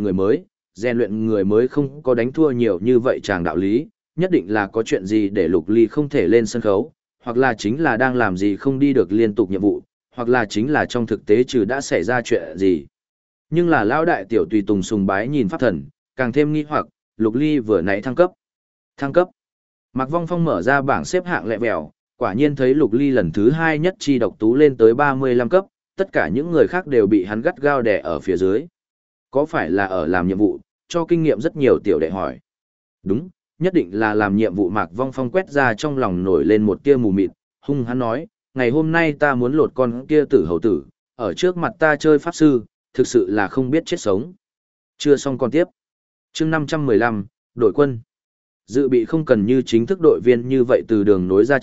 người mới không có đánh thua nhiều như vậy chàng đạo lý, nhất định là có chuyện gì để Lục Ly không thể lên sân khấu, hoặc là chính là đang làm gì không đi được liên tục nhiệm vụ, hoặc là chính là trong thực tế trừ đã xảy ra chuyện gì. Nhưng là lão đại tiểu tùy tùng sùng bái nhìn pháp thần, càng thêm nghi hoặc, Lục Ly vừa nãy thăng cấp. Thăng cấp. Mạc Vong Phong mở ra bảng xếp hạng lẹ vèo, quả nhiên thấy Lục Ly lần thứ 2 nhất chi độc tú lên tới 35 cấp, tất cả những người khác đều bị hắn gắt gao đè ở phía dưới. Có phải là ở làm nhiệm vụ, cho kinh nghiệm rất nhiều tiểu đệ hỏi. Đúng, nhất định là làm nhiệm vụ. Mạc Vong Phong quét ra trong lòng nổi lên một tia mù mịt, hung hắn nói, ngày hôm nay ta muốn lột con kia tử hầu tử, ở trước mặt ta chơi pháp sư, thực sự là không biết chết sống. Chưa xong còn tiếp. Chương 515, đội quân. Dự bị không cần như chính thức đội viên như vậy từ đường nối ra trận,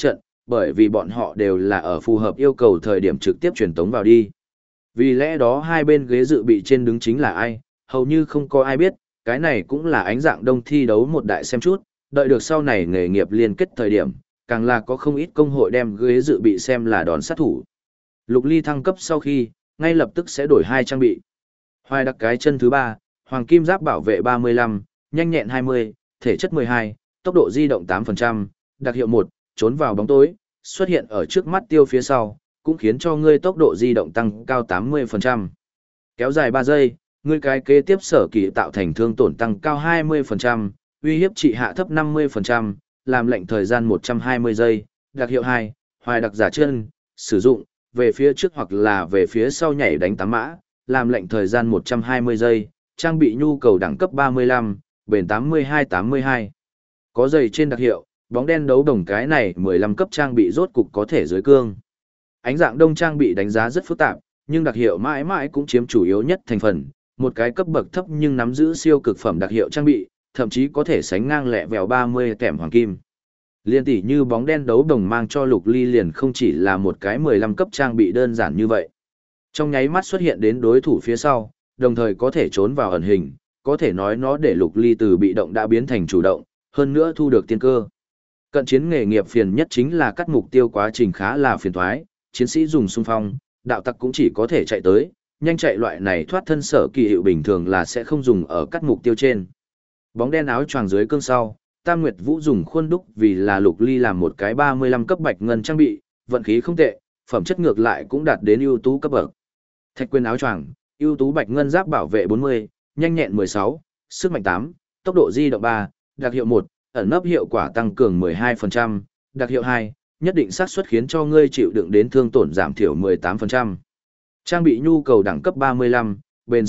bởi vì bọn họ đều là ở phù hợp yêu cầu thời điểm trực tiếp truyền tống vào đi. Vì lẽ đó hai bên ghế dự bị trên đứng chính là ai, hầu như không có ai biết, cái này cũng là ánh dạng đông thi đấu một đại xem chút, đợi được sau này nghề nghiệp liên kết thời điểm, càng là có không ít công hội đem ghế dự bị xem là đòn sát thủ. Lục Ly thăng cấp sau khi, ngay lập tức sẽ đổi hai trang bị. Hoài đặc cái chân thứ 3, hoàng kim giáp bảo vệ 35, nhanh nhẹn 20, thể chất 12, tốc độ di động 8%, đặc hiệu 1, trốn vào bóng tối, xuất hiện ở trước mắt tiêu phía sau, cũng khiến cho ngươi tốc độ di động tăng cao 80%. Kéo dài 3 giây, ngươi cái kế tiếp sở kỳ tạo thành thương tổn tăng cao 20%, uy hiếp trị hạ thấp 50%, làm lệnh thời gian 120 giây, đặc hiệu 2, hoài đặc giả chân, sử dụng, về phía trước hoặc là về phía sau nhảy đánh 8 mã, làm lệnh thời gian 120 giây, trang bị nhu cầu đẳng cấp 35, bền 82-82. Có giày trên đặc hiệu, bóng đen đấu đồng cái này 15 cấp trang bị rốt cục có thể dưới cương. Ánh dạng đông trang bị đánh giá rất phức tạp, nhưng đặc hiệu mãi mãi cũng chiếm chủ yếu nhất thành phần, một cái cấp bậc thấp nhưng nắm giữ siêu cực phẩm đặc hiệu trang bị, thậm chí có thể sánh ngang lẹ vèo 30 kèm hoàng kim. Liên tỷ như bóng đen đấu đồng mang cho Lục Ly liền không chỉ là một cái 15 cấp trang bị đơn giản như vậy. Trong nháy mắt xuất hiện đến đối thủ phía sau, đồng thời có thể trốn vào ẩn hình, có thể nói nó để Lục Ly từ bị động đã biến thành chủ động, hơn nữa thu được tiên cơ. Cận chiến nghề nghiệp phiền nhất chính là cắt mục tiêu quá trình khá là phiền toái, chiến sĩ dùng xung phong, đạo tặc cũng chỉ có thể chạy tới, nhanh chạy loại này thoát thân sở kỳ hiệu bình thường là sẽ không dùng ở cắt mục tiêu trên. Bóng đen áo choàng dưới cương sau, Tam Nguyệt Vũ dùng khuôn đúc vì là Lục Ly làm một cái 35 cấp bạch ngân trang bị, vận khí không tệ, phẩm chất ngược lại cũng đạt đến ưu tú cấp bậc. Thạch quyền áo choàng, ưu tú bạch ngân giáp bảo vệ 40, nhanh nhẹn 16, sức mạnh 8, tốc độ di động 3, đặc hiệu 1, ẩn nấp hiệu quả tăng cường 12%, đặc hiệu 2, nhất định xác suất khiến cho ngươi chịu đựng đến thương tổn giảm thiểu 18%. Trang bị nhu cầu đẳng cấp 35, bền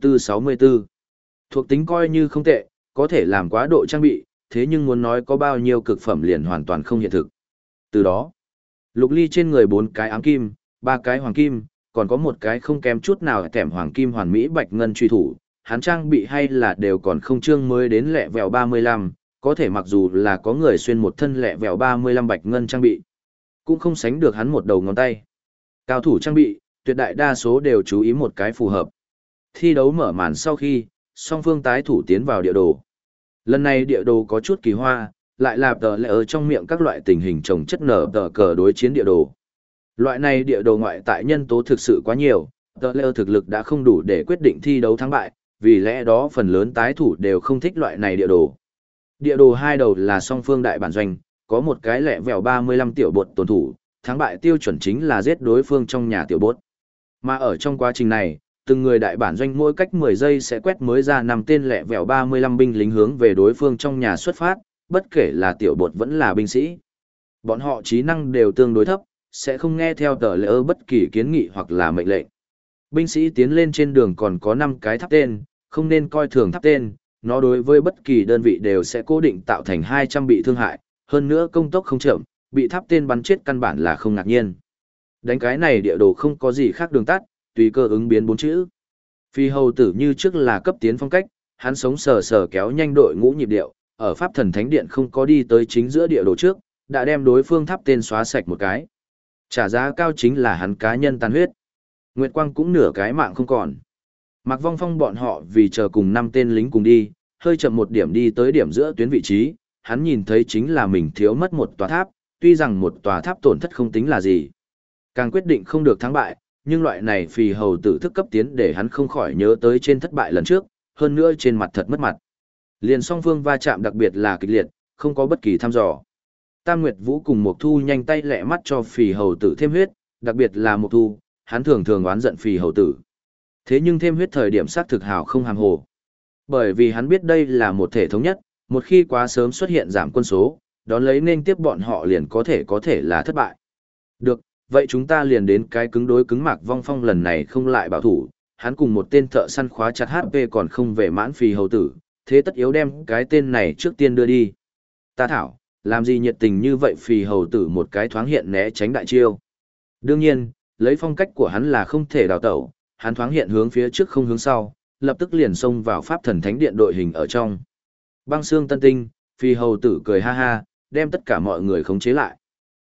64-64. Thuộc tính coi như không tệ, có thể làm quá độ trang bị, thế nhưng muốn nói có bao nhiêu cực phẩm liền hoàn toàn không hiện thực. Từ đó, Lục Ly trên người 4 cái ám kim, 3 cái hoàng kim, còn có một cái không kém chút nào kèm hoàng kim hoàn mỹ bạch ngân truy thủ, hắn trang bị hay là đều còn không chương mới đến lẹ vèo 35, có thể mặc dù là có người xuyên một thân lẹ vèo 35 bạch ngân trang bị, cũng không sánh được hắn một đầu ngón tay. Cao thủ trang bị, tuyệt đại đa số đều chú ý một cái phù hợp. Thi đấu mở màn sau khi, song phương tái thủ tiến vào địa đồ. Lần này địa đồ có chút kỳ hoa, lại là tờ lệ ở trong miệng các loại tình hình trồng chất nở tờ cờ đối chiến địa đồ. Loại này địa đồ ngoại tại nhân tố thực sự quá nhiều, tờ lệ thực lực đã không đủ để quyết định thi đấu thắng bại, vì lẽ đó phần lớn tái thủ đều không thích loại này địa đồ. Địa đồ hai đầu là song phương đại bản doanh, có một cái lẹ vèo 35 tiểu bột tổn thủ, thắng bại tiêu chuẩn chính là giết đối phương trong nhà tiểu bột. Mà ở trong quá trình này, từng người đại bản doanh mỗi cách 10 giây sẽ quét mới ra 5 tên lẹ vèo 35 binh lính hướng về đối phương trong nhà xuất phát, bất kể là tiểu bột vẫn là binh sĩ. Bọn họ trí năng đều tương đối thấp, sẽ không nghe theo tờ lệ bất kỳ kiến nghị hoặc là mệnh lệnh. Binh sĩ tiến lên trên đường còn có 5 cái tháp tên, không nên coi thường tháp tên, nó đối với bất kỳ đơn vị đều sẽ cố định tạo thành 200 bị thương hại, hơn nữa công tốc không chậm, bị tháp tên bắn chết căn bản là không ngạc nhiên. Đánh cái này địa đồ không có gì khác đường tắt, tùy cơ ứng biến 4 chữ. Phi hầu tử như trước là cấp tiến phong cách, hắn sống sờ sờ kéo nhanh đội ngũ nhịp điệu, ở Pháp Thần Thánh Điện không có đi tới chính giữa địa đồ trước, đã đem đối phương tháp tên xóa sạch một cái. Trả giá cao chính là hắn cá nhân tàn huyết. Nguyệt Quang cũng nửa cái mạng không còn. Mạc Vong Phong bọn họ vì chờ cùng 5 tên lính cùng đi, hơi chậm một điểm đi tới điểm giữa tuyến vị trí, hắn nhìn thấy chính là mình thiếu mất một tòa tháp, tuy rằng một tòa tháp tổn thất không tính là gì. Càng quyết định không được thắng bại, nhưng loại này phì hầu tử thức cấp tiến để hắn không khỏi nhớ tới trên thất bại lần trước, hơn nữa trên mặt thật mất mặt. Liền song phương va chạm đặc biệt là kịch liệt, không có bất kỳ thăm dò. Tam Nguyệt Vũ cùng Mộc Thu nhanh tay lẹ mắt cho phì hầu tử thêm huyết, đặc biệt là Mộc Thu, hắn thường thường oán giận phì hầu tử. Thế nhưng thêm huyết thời điểm sát thực hào không hàm hồ. Bởi vì hắn biết đây là một thể thống nhất, một khi quá sớm xuất hiện giảm quân số, đón lấy nên tiếp bọn họ liền có thể là thất bại. Được, vậy chúng ta liền đến cái cứng đối cứng. Mạc Vong Phong lần này không lại bảo thủ, hắn cùng một tên thợ săn khóa chặt HP còn không về mãn phì hầu tử, thế tất yếu đem cái tên này trước tiên đưa đi. Ta thảo, làm gì nhiệt tình như vậy. Phì hầu tử một cái thoáng hiện né tránh đại chiêu. Đương nhiên, lấy phong cách của hắn là không thể đào tẩu, hắn thoáng hiện hướng phía trước không hướng sau, lập tức liền xông vào Pháp Thần Thánh Điện đội hình ở trong. Băng xương tân tinh, phì hầu tử cười ha ha, đem tất cả mọi người khống chế lại.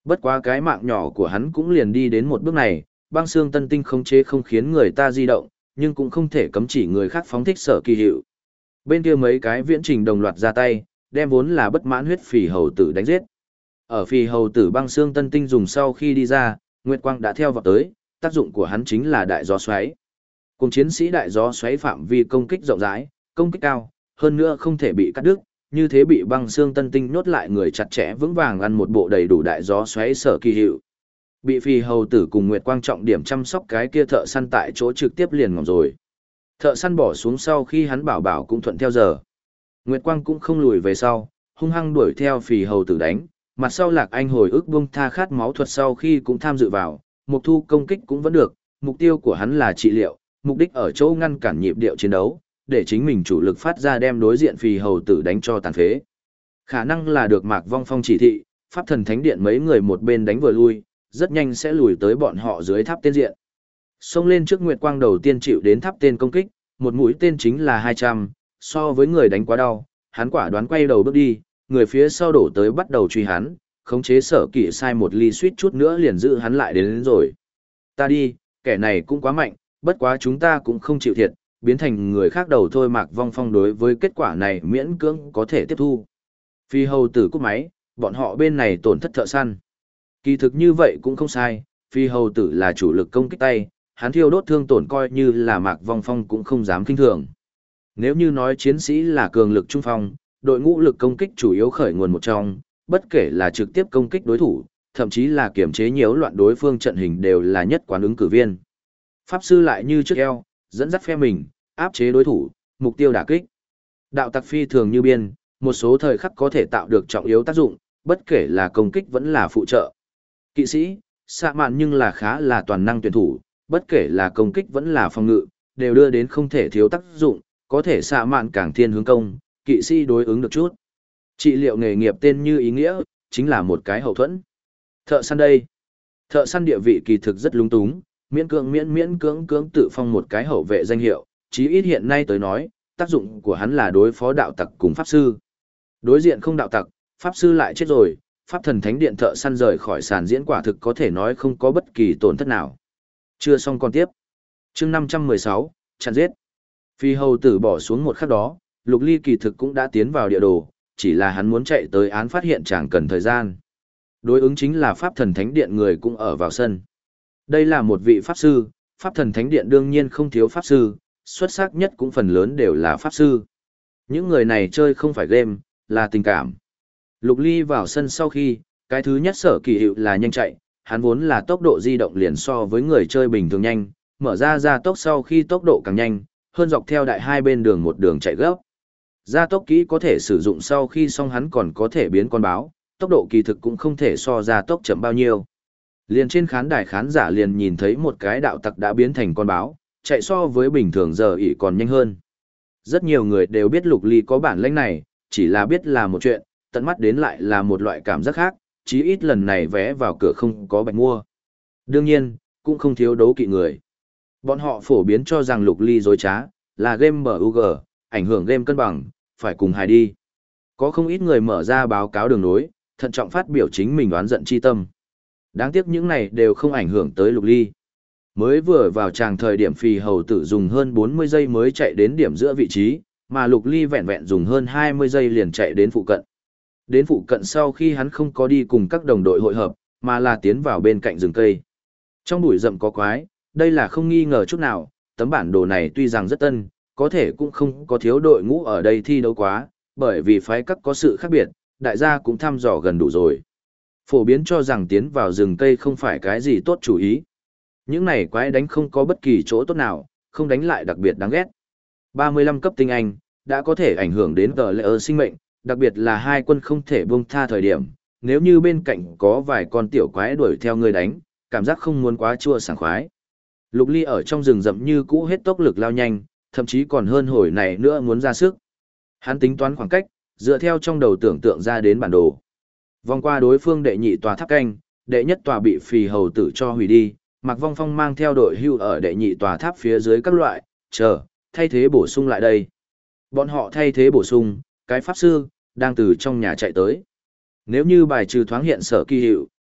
Bất quá cái mạng nhỏ của hắn cũng liền đi đến một bước này, băng xương tân tinh khống chế không khiến người ta di động, nhưng cũng không thể cấm chỉ người khác phóng thích sở kỳ hiệu. Bên kia mấy cái viễn trình đồng loạt ra tay, đem vốn là bất mãn huyết phì hầu tử đánh giết. Ở phì hầu tử băng xương tân tinh dùng sau khi đi ra, Nguyệt Quang đã theo vào tới, tác dụng của hắn chính là đại gió xoáy. Cùng chiến sĩ đại gió xoáy phạm vi công kích rộng rãi, công kích cao, hơn nữa không thể bị cắt đứt, như thế bị băng xương tân tinh nhốt lại người chặt chẽ vững vàng ăn một bộ đầy đủ đại gió xoáy sở kỳ hiệu. Bị phì hầu tử cùng Nguyệt Quang trọng điểm chăm sóc cái kia thợ săn tại chỗ trực tiếp liền ngỏm rồi. Thợ săn bỏ xuống sau khi hắn bảo bảo cũng thuận theo giờ. Nguyệt Quang cũng không lùi về sau, hung hăng đuổi theo phì hầu tử đánh, mặt sau Lạc Anh hồi ức buông tha khát máu thuật sau khi cũng tham dự vào, mục thu công kích cũng vẫn được, mục tiêu của hắn là trị liệu, mục đích ở chỗ ngăn cản nhịp điệu chiến đấu, để chính mình chủ lực phát ra đem đối diện phì hầu tử đánh cho tàn phế. Khả năng là được Mạc Vong Phong chỉ thị, Pháp Thần Thánh Điện mấy người một bên đánh vừa lui, rất nhanh sẽ lùi tới bọn họ dưới tháp tên diện. Xông lên trước Nguyệt Quang đầu tiên chịu đến tháp tên công kích, một mũi tên chính là 200, so với người đánh quá đau, hắn quả đoán quay đầu bước đi, người phía sau đổ tới bắt đầu truy hắn, khống chế sở kỵ sai một ly suýt chút nữa liền giữ hắn lại đến rồi. Ta đi, kẻ này cũng quá mạnh, bất quá chúng ta cũng không chịu thiệt, biến thành người khác đầu thôi. Mạc Vong Phong đối với kết quả này miễn cưỡng có thể tiếp thu. Phi hầu tử cúp máy, bọn họ bên này tổn thất thợ săn. Kỳ thực như vậy cũng không sai, phi hầu tử là chủ lực công kích tay, hắn thiêu đốt thương tổn coi như là Mạc Vong Phong cũng không dám kinh thường. Nếu như nói chiến sĩ là cường lực trung phong, đội ngũ lực công kích chủ yếu khởi nguồn một trong, bất kể là trực tiếp công kích đối thủ, thậm chí là kiểm chế nhiễu loạn đối phương trận hình đều là nhất quán ứng cử viên. Pháp sư lại như trước eo, dẫn dắt phe mình, áp chế đối thủ, mục tiêu đả kích. Đạo tặc phi thường như biên, một số thời khắc có thể tạo được trọng yếu tác dụng, bất kể là công kích vẫn là phụ trợ. Kỵ sĩ, xạ mạn nhưng là khá là toàn năng tuyển thủ, bất kể là công kích vẫn là phòng ngự, đều đưa đến không thể thiếu tác dụng, có thể xạ mạn càng thiên hướng công, kỵ sĩ đối ứng được chút. Trị liệu nghề nghiệp tên như ý nghĩa, chính là một cái hậu thuẫn. Thợ săn đây. Thợ săn địa vị kỳ thực rất lung túng, miễn cưỡng tự phong một cái hậu vệ danh hiệu, chí ít hiện nay tới nói, tác dụng của hắn là đối phó đạo tặc cùng pháp sư. Đối diện không đạo tặc, pháp sư lại chết rồi, Pháp Thần Thánh Điện thợ săn rời khỏi sàn diễn quả thực có thể nói không có bất kỳ tổn thất nào. Chưa xong còn tiếp. Chương 516, chặn giết. Phi hầu tử bỏ xuống một khắc đó, Lục Ly kỳ thực cũng đã tiến vào địa đồ, chỉ là hắn muốn chạy tới án phát hiện chẳng cần thời gian. Đối ứng chính là Pháp Thần Thánh Điện người cũng ở vào sân. Đây là một vị pháp sư, Pháp Thần Thánh Điện đương nhiên không thiếu pháp sư, xuất sắc nhất cũng phần lớn đều là pháp sư. Những người này chơi không phải game, là tình cảm. Lục Ly vào sân sau khi, cái thứ nhất sở kỳ hiệu là nhanh chạy, hắn vốn là tốc độ di động liền so với người chơi bình thường nhanh, mở ra gia tốc sau khi tốc độ càng nhanh, hơn dọc theo đại hai bên đường một đường chạy gấp. Gia tốc kỹ có thể sử dụng sau khi xong hắn còn có thể biến con báo, tốc độ kỳ thực cũng không thể so gia tốc chậm bao nhiêu. Liền trên khán đài khán giả liền nhìn thấy một cái đạo tặc đã biến thành con báo, chạy so với bình thường giờ ỉ còn nhanh hơn. Rất nhiều người đều biết Lục Ly có bản lĩnh này, chỉ là biết là một chuyện, tận mắt đến lại là một loại cảm giác khác, chí ít lần này vé vào cửa không có bạch mua. Đương nhiên, cũng không thiếu đấu kỵ người. Bọn họ phổ biến cho rằng Lục Ly dối trá, là game BUG, ảnh hưởng game cân bằng, phải cùng hài đi. Có không ít người mở ra báo cáo đường nối, thận trọng phát biểu chính mình đoán giận chi tâm. Đáng tiếc những này đều không ảnh hưởng tới Lục Ly. Mới vừa vào tràng thời điểm phì hầu tử dùng hơn 40 giây mới chạy đến điểm giữa vị trí, mà Lục Ly vẹn vẹn dùng hơn 20 giây liền chạy đến phụ cận. Đến phụ cận sau khi hắn không có đi cùng các đồng đội hội hợp, mà là tiến vào bên cạnh rừng cây. Trong bụi rậm có quái, đây là không nghi ngờ chút nào, tấm bản đồ này tuy rằng rất tân, có thể cũng không có thiếu đội ngũ ở đây thi đấu quá, bởi vì phái các có sự khác biệt, đại gia cũng thăm dò gần đủ rồi. Phổ biến cho rằng tiến vào rừng cây không phải cái gì tốt chủ ý. Những này quái đánh không có bất kỳ chỗ tốt nào, không đánh lại đặc biệt đáng ghét. 35 cấp tinh anh, đã có thể ảnh hưởng đến tờ lệ sinh mệnh, đặc biệt là hai quân không thể buông tha thời điểm, nếu như bên cạnh có vài con tiểu quái đuổi theo người đánh, cảm giác không muốn quá chua sảng khoái. Lục Ly ở trong rừng rậm như cũ hết tốc lực lao nhanh, thậm chí còn hơn hồi này nữa muốn ra sức. Hắn tính toán khoảng cách, dựa theo trong đầu tưởng tượng ra đến bản đồ. Vòng qua đối phương đệ nhị tòa tháp canh, đệ nhất tòa bị phì hầu tử cho hủy đi, Mạc Vong Phong mang theo đội hưu ở đệ nhị tòa tháp phía dưới các loại, chờ, thay thế bổ sung lại đây. Bọn họ thay thế bổ sung, cái pháp sư, đang từ trong nhà chạy tới. Nếu như bài trừ thoáng hiện sở kỳ hiệu,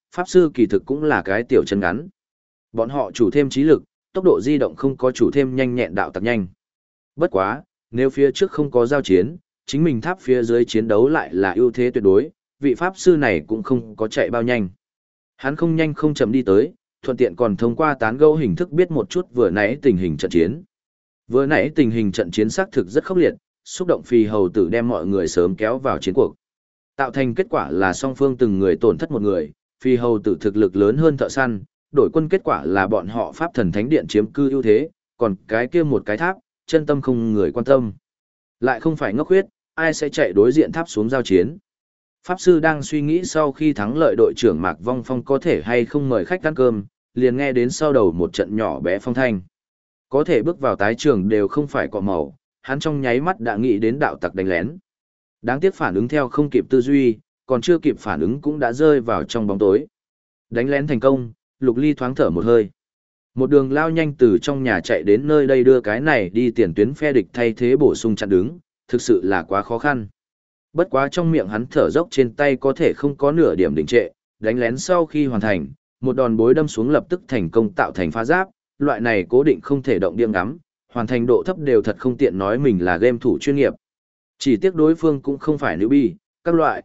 pháp sư kỳ thực cũng là cái tiểu chân ngắn. Bọn họ chủ thêm trí lực, tốc độ di động không có chủ thêm nhanh nhẹn đạo tặc nhanh. Bất quá, nếu phía trước không có giao chiến, chính mình tháp phía dưới chiến đấu lại là ưu thế tuyệt đối, vị pháp sư này cũng không có chạy bao nhanh. Hắn không nhanh không chậm đi tới, thuận tiện còn thông qua tán gẫu hình thức biết một chút vừa nãy tình hình trận chiến. Vừa nãy tình hình trận chiến xác thực rất khốc liệt, xúc động Phi hầu tử đem mọi người sớm kéo vào chiến cuộc. Tạo thành kết quả là song phương từng người tổn thất một người, Phi hầu tử thực lực lớn hơn thợ săn, đổi quân kết quả là bọn họ pháp thần thánh điện chiếm cư ưu thế, còn cái kia một cái tháp, chân tâm không người quan tâm. Lại không phải ngốc huyết, ai sẽ chạy đối diện tháp xuống giao chiến. Pháp sư đang suy nghĩ sau khi thắng lợi đội trưởng Mạc Vong Phong có thể hay không mời khách ăn cơm, liền nghe đến sau đầu một trận nhỏ bé phong thanh. Có thể bước vào tái trường đều không phải cọ màu, hắn trong nháy mắt đã nghĩ đến đạo tặc đánh lén. Đáng tiếc phản ứng theo không kịp tư duy, còn chưa kịp phản ứng cũng đã rơi vào trong bóng tối. Đánh lén thành công, Lục Ly thoáng thở một hơi. Một đường lao nhanh từ trong nhà chạy đến nơi đây đưa cái này đi tiền tuyến phe địch thay thế bổ sung chặn đứng, thực sự là quá khó khăn. Bất quá trong miệng hắn thở dốc trên tay có thể không có nửa điểm đình trệ, đánh lén sau khi hoàn thành, một đòn bối đâm xuống lập tức thành công tạo thành phá giáp, loại này cố định không thể động điểm ngắm, hoàn thành độ thấp đều thật không tiện nói mình là game thủ chuyên nghiệp. Chỉ tiếc đối phương cũng không phải newbie, các loại,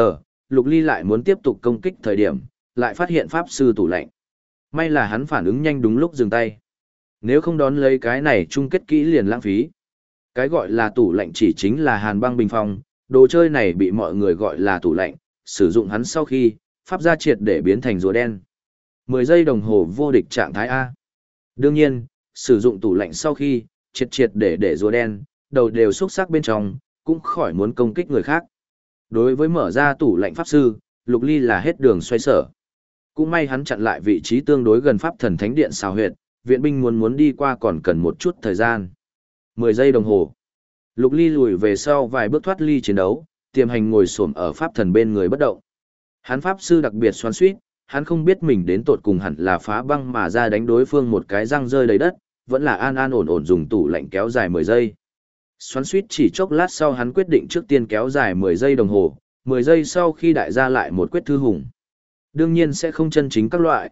Lục Ly lại muốn tiếp tục công kích thời điểm, lại phát hiện pháp sư tủ lạnh. May là hắn phản ứng nhanh đúng lúc dừng tay. Nếu không đón lấy cái này chung kết kỹ liền lãng phí. Cái gọi là tủ lạnh chỉ chính là hàn băng bình phong, đồ chơi này bị mọi người gọi là tủ lạnh, sử dụng hắn sau khi, pháp gia triệt để biến thành rùa đen. 10 giây đồng hồ vô địch trạng thái A. Đương nhiên, sử dụng tủ lạnh sau khi, triệt để rùa đen, đầu đều xúc sắc bên trong, cũng khỏi muốn công kích người khác. Đối với mở ra tủ lạnh pháp sư, Lục Ly là hết đường xoay sở. Cũng may hắn chặn lại vị trí tương đối gần pháp thần thánh điện xào huyệt, viện binh muốn đi qua còn cần một chút thời gian. 10 giây đồng hồ. Lục Ly lùi về sau vài bước thoát ly chiến đấu, tiềm hành ngồi xổm ở pháp thần bên người bất động. Hắn pháp sư đặc biệt xoắn xuýt, hắn không biết mình đến tột cùng hẳn là phá băng mà ra đánh đối phương một cái răng rơi đầy đất, vẫn là an ổn dùng tủ lạnh kéo dài 10 giây. Xoắn xuýt chỉ chốc lát sau hắn quyết định trước tiên kéo dài 10 giây đồng hồ, 10 giây sau khi đại gia lại một quyết thư hùng. Đương nhiên sẽ không chân chính các loại,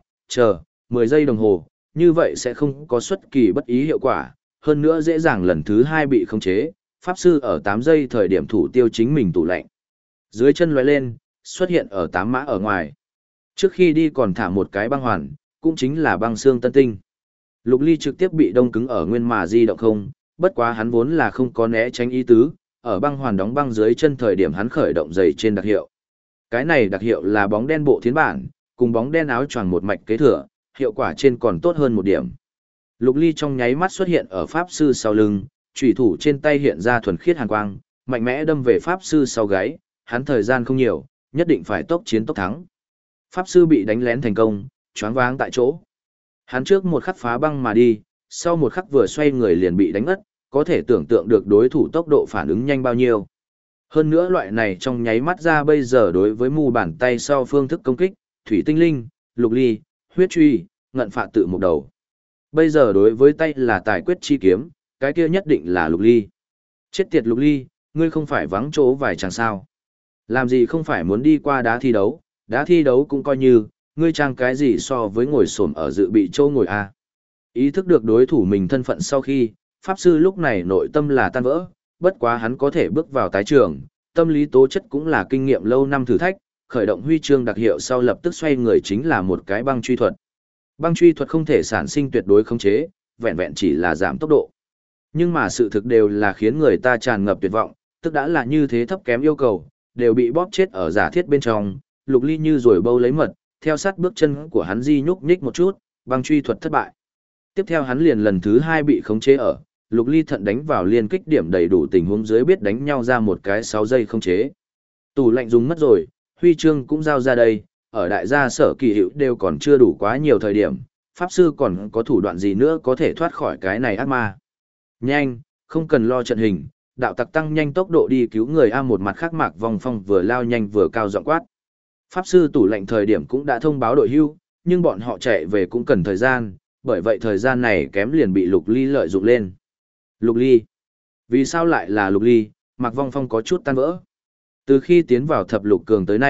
10 giây đồng hồ, như vậy sẽ không có xuất kỳ bất ý hiệu quả, hơn nữa dễ dàng lần thứ 2 bị khống chế, pháp sư ở 8 giây thời điểm thủ tiêu chính mình tủ lạnh. Dưới chân lóe lên, xuất hiện ở 8 mã ở ngoài. Trước khi đi còn thả một cái băng hoàn, cũng chính là băng xương tân tinh. Lục Ly trực tiếp bị đông cứng ở nguyên mà di động không, bất quá hắn vốn là không có né tránh ý tứ, ở băng hoàn đóng băng dưới chân thời điểm hắn khởi động giày trên đặc hiệu. Cái này đặc hiệu là bóng đen bộ thiến bản, cùng bóng đen áo choàng một mạch kế thừa, hiệu quả trên còn tốt hơn một điểm. Lục Ly trong nháy mắt xuất hiện ở pháp sư sau lưng, chủy thủ trên tay hiện ra thuần khiết hàn quang, mạnh mẽ đâm về pháp sư sau gáy, hắn thời gian không nhiều, nhất định phải tốc chiến tốc thắng. Pháp sư bị đánh lén thành công, choáng váng tại chỗ. Hắn trước một khắc phá băng mà đi, sau một khắc vừa xoay người liền bị đánh ngất, có thể tưởng tượng được đối thủ tốc độ phản ứng nhanh bao nhiêu. Hơn nữa loại này trong nháy mắt ra bây giờ đối với mu bàn tay sau phương thức công kích, thủy tinh linh, Lục Ly, huyết truy, ngận phạt tự một đầu. Bây giờ đối với tay là tài quyết chi kiếm, cái kia nhất định là Lục Ly. Chết tiệt Lục Ly, ngươi không phải vắng chỗ vài chàng sao. Làm gì không phải muốn đi qua đá thi đấu cũng coi như, ngươi trang cái gì so với ngồi xổm ở dự bị châu ngồi a. Ý thức được đối thủ mình thân phận sau khi, pháp sư lúc này nội tâm là tan vỡ, bất quá hắn có thể bước vào tái trường, tâm lý tố chất cũng là kinh nghiệm lâu năm thử thách, khởi động huy chương đặc hiệu sau lập tức xoay người chính là một cái băng truy thuật. Băng truy thuật không thể sản sinh tuyệt đối khống chế, vẹn vẹn chỉ là giảm tốc độ. Nhưng mà sự thực đều là khiến người ta tràn ngập tuyệt vọng, tức đã là như thế thấp kém yêu cầu, đều bị bóp chết ở giả thiết bên trong, Lục Ly như rồi bâu lấy mật, theo sát bước chân của hắn di nhúc nhích một chút, băng truy thuật thất bại. Tiếp theo hắn liền lần thứ 2 bị khống chế ở, Lục Ly thận đánh vào liên kích điểm đầy đủ tình huống dưới biết đánh nhau ra một cái 6 giây khống chế. Tủ lạnh dùng mất rồi, huy chương cũng giao ra đây, ở đại gia sở kỳ hiệu đều còn chưa đủ quá nhiều thời điểm, pháp sư còn có thủ đoạn gì nữa có thể thoát khỏi cái này ác ma. Nhanh, không cần lo trận hình, đạo tặc tăng nhanh tốc độ đi cứu người A. Một mặt khác Mạc Vong Phong vừa lao nhanh vừa cao giọng quát. Pháp sư tủ lạnh thời điểm cũng đã thông báo đội hưu, nhưng bọn họ chạy về cũng cần thời gian, bởi vậy thời gian này kém liền bị Lục Ly lợi dụng lên. Lục Ly? Vì sao lại là Lục Ly? Mạc Vong Phong có chút tan vỡ. Từ khi tiến vào thập lục cường tới nay,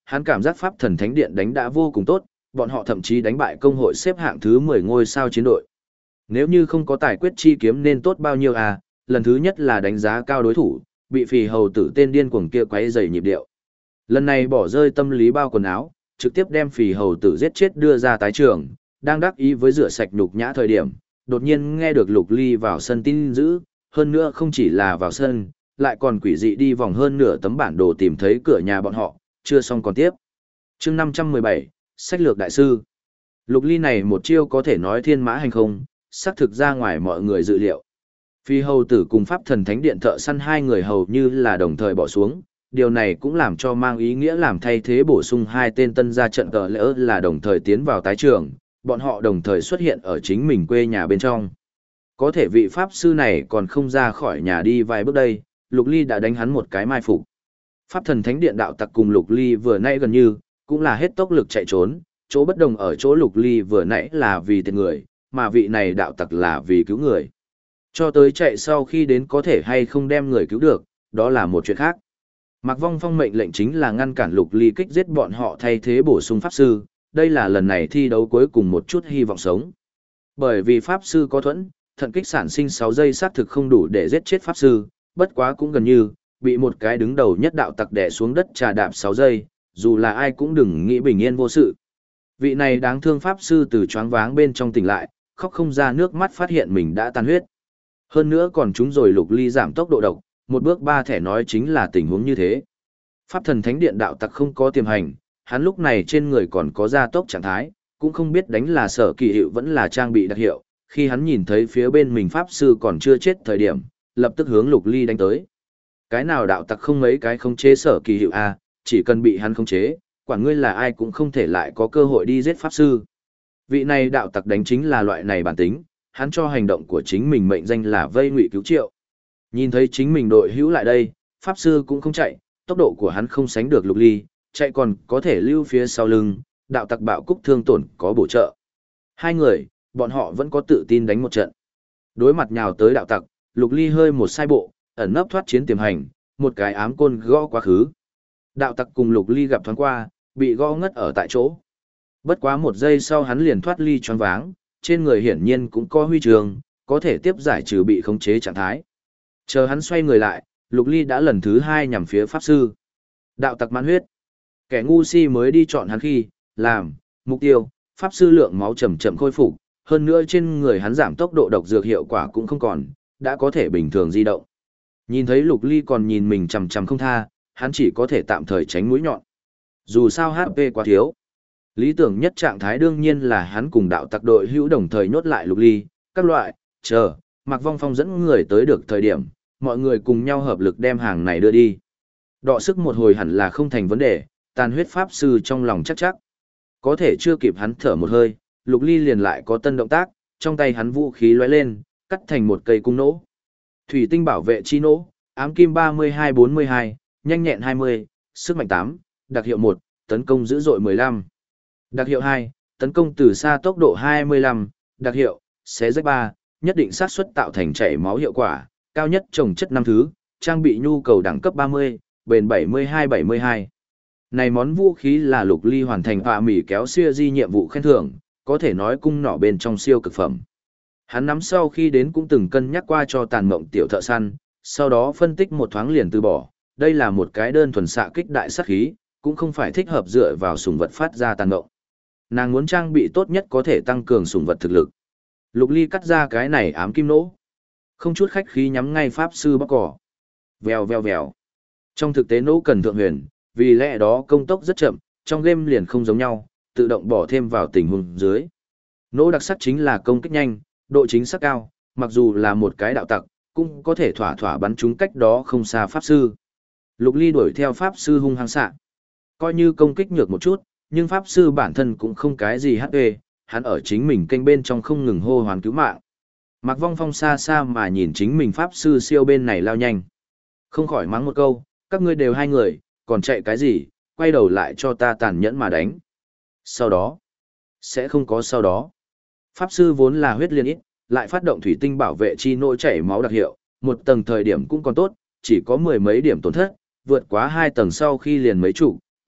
hắn cảm giác Pháp Thần Thánh Điện đánh đã vô cùng tốt, bọn họ thậm chí đánh bại công hội xếp hạng thứ 10 ngôi sao chiến đội. Nếu như không có tài quyết chi kiếm nên tốt bao nhiêu à, lần thứ nhất là đánh giá cao đối thủ, bị phì hầu tử tên điên cuồng kia quấy rầy nhịp điệu. Lần này bỏ rơi tâm lý bao quần áo, trực tiếp đem phì hầu tử giết chết đưa ra tái trường, đang đắc ý với rửa sạch nhục nhã thời điểm, đột nhiên nghe được Lục Ly vào sân tin giữ, hơn nữa không chỉ là vào sân, lại còn quỷ dị đi vòng hơn nửa tấm bản đồ tìm thấy cửa nhà bọn họ, chưa xong còn tiếp. Chương 517, Sách lược đại sư. Lục Ly này một chiêu có thể nói thiên mã hành không, xác thực ra ngoài mọi người dự liệu. Phi hầu tử cùng Pháp Thần Thánh Điện thợ săn hai người hầu như là đồng thời bỏ xuống, điều này cũng làm cho mang ý nghĩa làm thay thế bổ sung hai tên tân ra trận cờ lỡ là đồng thời tiến vào tái trường, bọn họ đồng thời xuất hiện ở chính mình quê nhà bên trong. Có thể vị Pháp sư này còn không ra khỏi nhà đi vài bước đây, Lục Ly đã đánh hắn một cái mai phục. Pháp Thần Thánh Điện đạo tặc cùng Lục Ly vừa nãy gần như, cũng là hết tốc lực chạy trốn, chỗ bất đồng ở chỗ Lục Ly vừa nãy là vì tiền người, mà vị này đạo tặc là vì cứu người. Cho tới chạy sau khi đến có thể hay không đem người cứu được, đó là một chuyện khác. Mạc Vong Phong mệnh lệnh chính là ngăn cản Lục Ly kích giết bọn họ thay thế bổ sung Pháp Sư, đây là lần này thi đấu cuối cùng một chút hy vọng sống. Bởi vì Pháp Sư có thuẫn, thận kích sản sinh 6 giây xác thực không đủ để giết chết Pháp Sư, bất quá cũng gần như, bị một cái đứng đầu nhất đạo tặc đè xuống đất trà đạp 6 giây, dù là ai cũng đừng nghĩ bình yên vô sự. Vị này đáng thương Pháp Sư từ choáng váng bên trong tỉnh lại, khóc không ra nước mắt phát hiện mình đã tan huyết. Hơn nữa còn chúng rồi Lục Ly giảm tốc độ độc, một bước ba thẻ nói chính là tình huống như thế. Pháp Thần Thánh Điện đạo tặc không có tiềm hành, hắn lúc này trên người còn có gia tốc trạng thái, cũng không biết đánh là sở kỳ hiệu vẫn là trang bị đặc hiệu, khi hắn nhìn thấy phía bên mình Pháp Sư còn chưa chết thời điểm, lập tức hướng Lục Ly đánh tới. Cái nào đạo tặc không mấy cái không chế sở kỳ hiệu a, chỉ cần bị hắn khống chế, quản ngươi là ai cũng không thể lại có cơ hội đi giết Pháp Sư. Vị này đạo tặc đánh chính là loại này bản tính, hắn cho hành động của chính mình mệnh danh là vây ngụy cứu triệu. Nhìn thấy chính mình đội hữu lại đây, Pháp Sư cũng không chạy, tốc độ của hắn không sánh được Lục Ly, chạy còn có thể lưu phía sau lưng, đạo tặc bạo cúc thương tổn có bổ trợ. Hai người, bọn họ vẫn có tự tin đánh một trận. Đối mặt nhào tới đạo tặc, Lục Ly hơi một sai bộ, ẩn nấp thoát chiến tiềm hành, một cái ám côn gõ quá khứ. Đạo tặc cùng Lục Ly gặp thoáng qua, bị gõ ngất ở tại chỗ. Bất quá một giây sau hắn liền thoát ly choáng váng, trên người hiển nhiên cũng có huy chương, có thể tiếp giải trừ bị khống chế trạng thái. Chờ hắn xoay người lại, Lục Ly đã lần thứ 2 nhằm phía Pháp Sư. Đạo tặc mãn huyết. Kẻ ngu si mới đi chọn hắn khi, làm, mục tiêu, Pháp Sư lượng máu chậm chậm khôi phục, hơn nữa trên người hắn giảm tốc độ độc dược hiệu quả cũng không còn, đã có thể bình thường di động. Nhìn thấy Lục Ly còn nhìn mình chằm chằm không tha, hắn chỉ có thể tạm thời tránh mũi nhọn. Dù sao HP quá thiếu. Lý tưởng nhất trạng thái đương nhiên là hắn cùng đạo tặc đội hữu đồng thời nhốt lại Lục Ly, các loại, chờ, Mạc Vong Phong dẫn người tới được thời điểm, mọi người cùng nhau hợp lực đem hàng này đưa đi. Đọ sức một hồi hẳn là không thành vấn đề, tàn huyết Pháp Sư trong lòng chắc chắc. Có thể chưa kịp hắn thở một hơi, Lục Ly liền lại có tân động tác, trong tay hắn vũ khí lóe lên, cắt thành một cây cung nỗ. Thủy tinh bảo vệ chi nỗ, ám kim 32-42, nhanh nhẹn 20, sức mạnh 8, đặc hiệu 1, tấn công dữ dội 15. Đặc hiệu 2, tấn công từ xa tốc độ 25, đặc hiệu, xé rách 3, nhất định xác suất tạo thành chảy máu hiệu quả, cao nhất trồng chất 5 thứ, trang bị nhu cầu đẳng cấp 30, bền 72-72. Này món vũ khí là Lục Ly hoàn thành họa mỉ kéo siêu di nhiệm vụ khen thưởng, có thể nói cung nỏ bên trong siêu cực phẩm. Hắn nắm sau khi đến cũng từng cân nhắc qua cho tàn mộng tiểu thợ săn, sau đó phân tích một thoáng liền từ bỏ, đây là một cái đơn thuần xạ kích đại sát khí, cũng không phải thích hợp dựa vào sủng vật phát ra tàn mộng. Nàng muốn trang bị tốt nhất có thể tăng cường sủng vật thực lực. Lục Ly cắt ra cái này ám kim nỗ, không chút khách khí nhắm ngay Pháp Sư bóc cỏ. Vèo vèo vèo. Trong thực tế nỗ cần thượng huyền, vì lẽ đó công tốc rất chậm, trong game liền không giống nhau, tự động bỏ thêm vào tình huống dưới. Nỗ đặc sắc chính là công kích nhanh, độ chính xác cao, mặc dù là một cái đạo tặc, cũng có thể thỏa thỏa bắn trúng cách đó không xa Pháp Sư. Lục Ly đuổi theo Pháp Sư hung hăng xạ. Coi như công kích nhược một chút, nhưng Pháp Sư bản thân cũng không cái gì HP, hắn ở chính mình kênh bên trong không ngừng hô hoán cứu mạng. Mạc Vong Phong xa xa mà nhìn chính mình Pháp Sư siêu bên này lao nhanh. Không khỏi mắng một câu, các ngươi đều hai người, còn chạy cái gì, quay đầu lại cho ta tàn nhẫn mà đánh. Sau đó, sẽ không có sau đó. Pháp Sư vốn là huyết liên ít, lại phát động thủy tinh bảo vệ chi nỗ chảy máu đặc hiệu, một tầng thời điểm cũng còn tốt, chỉ có mười mấy điểm tổn thất, vượt quá 2 tầng sau khi liền mấy chục,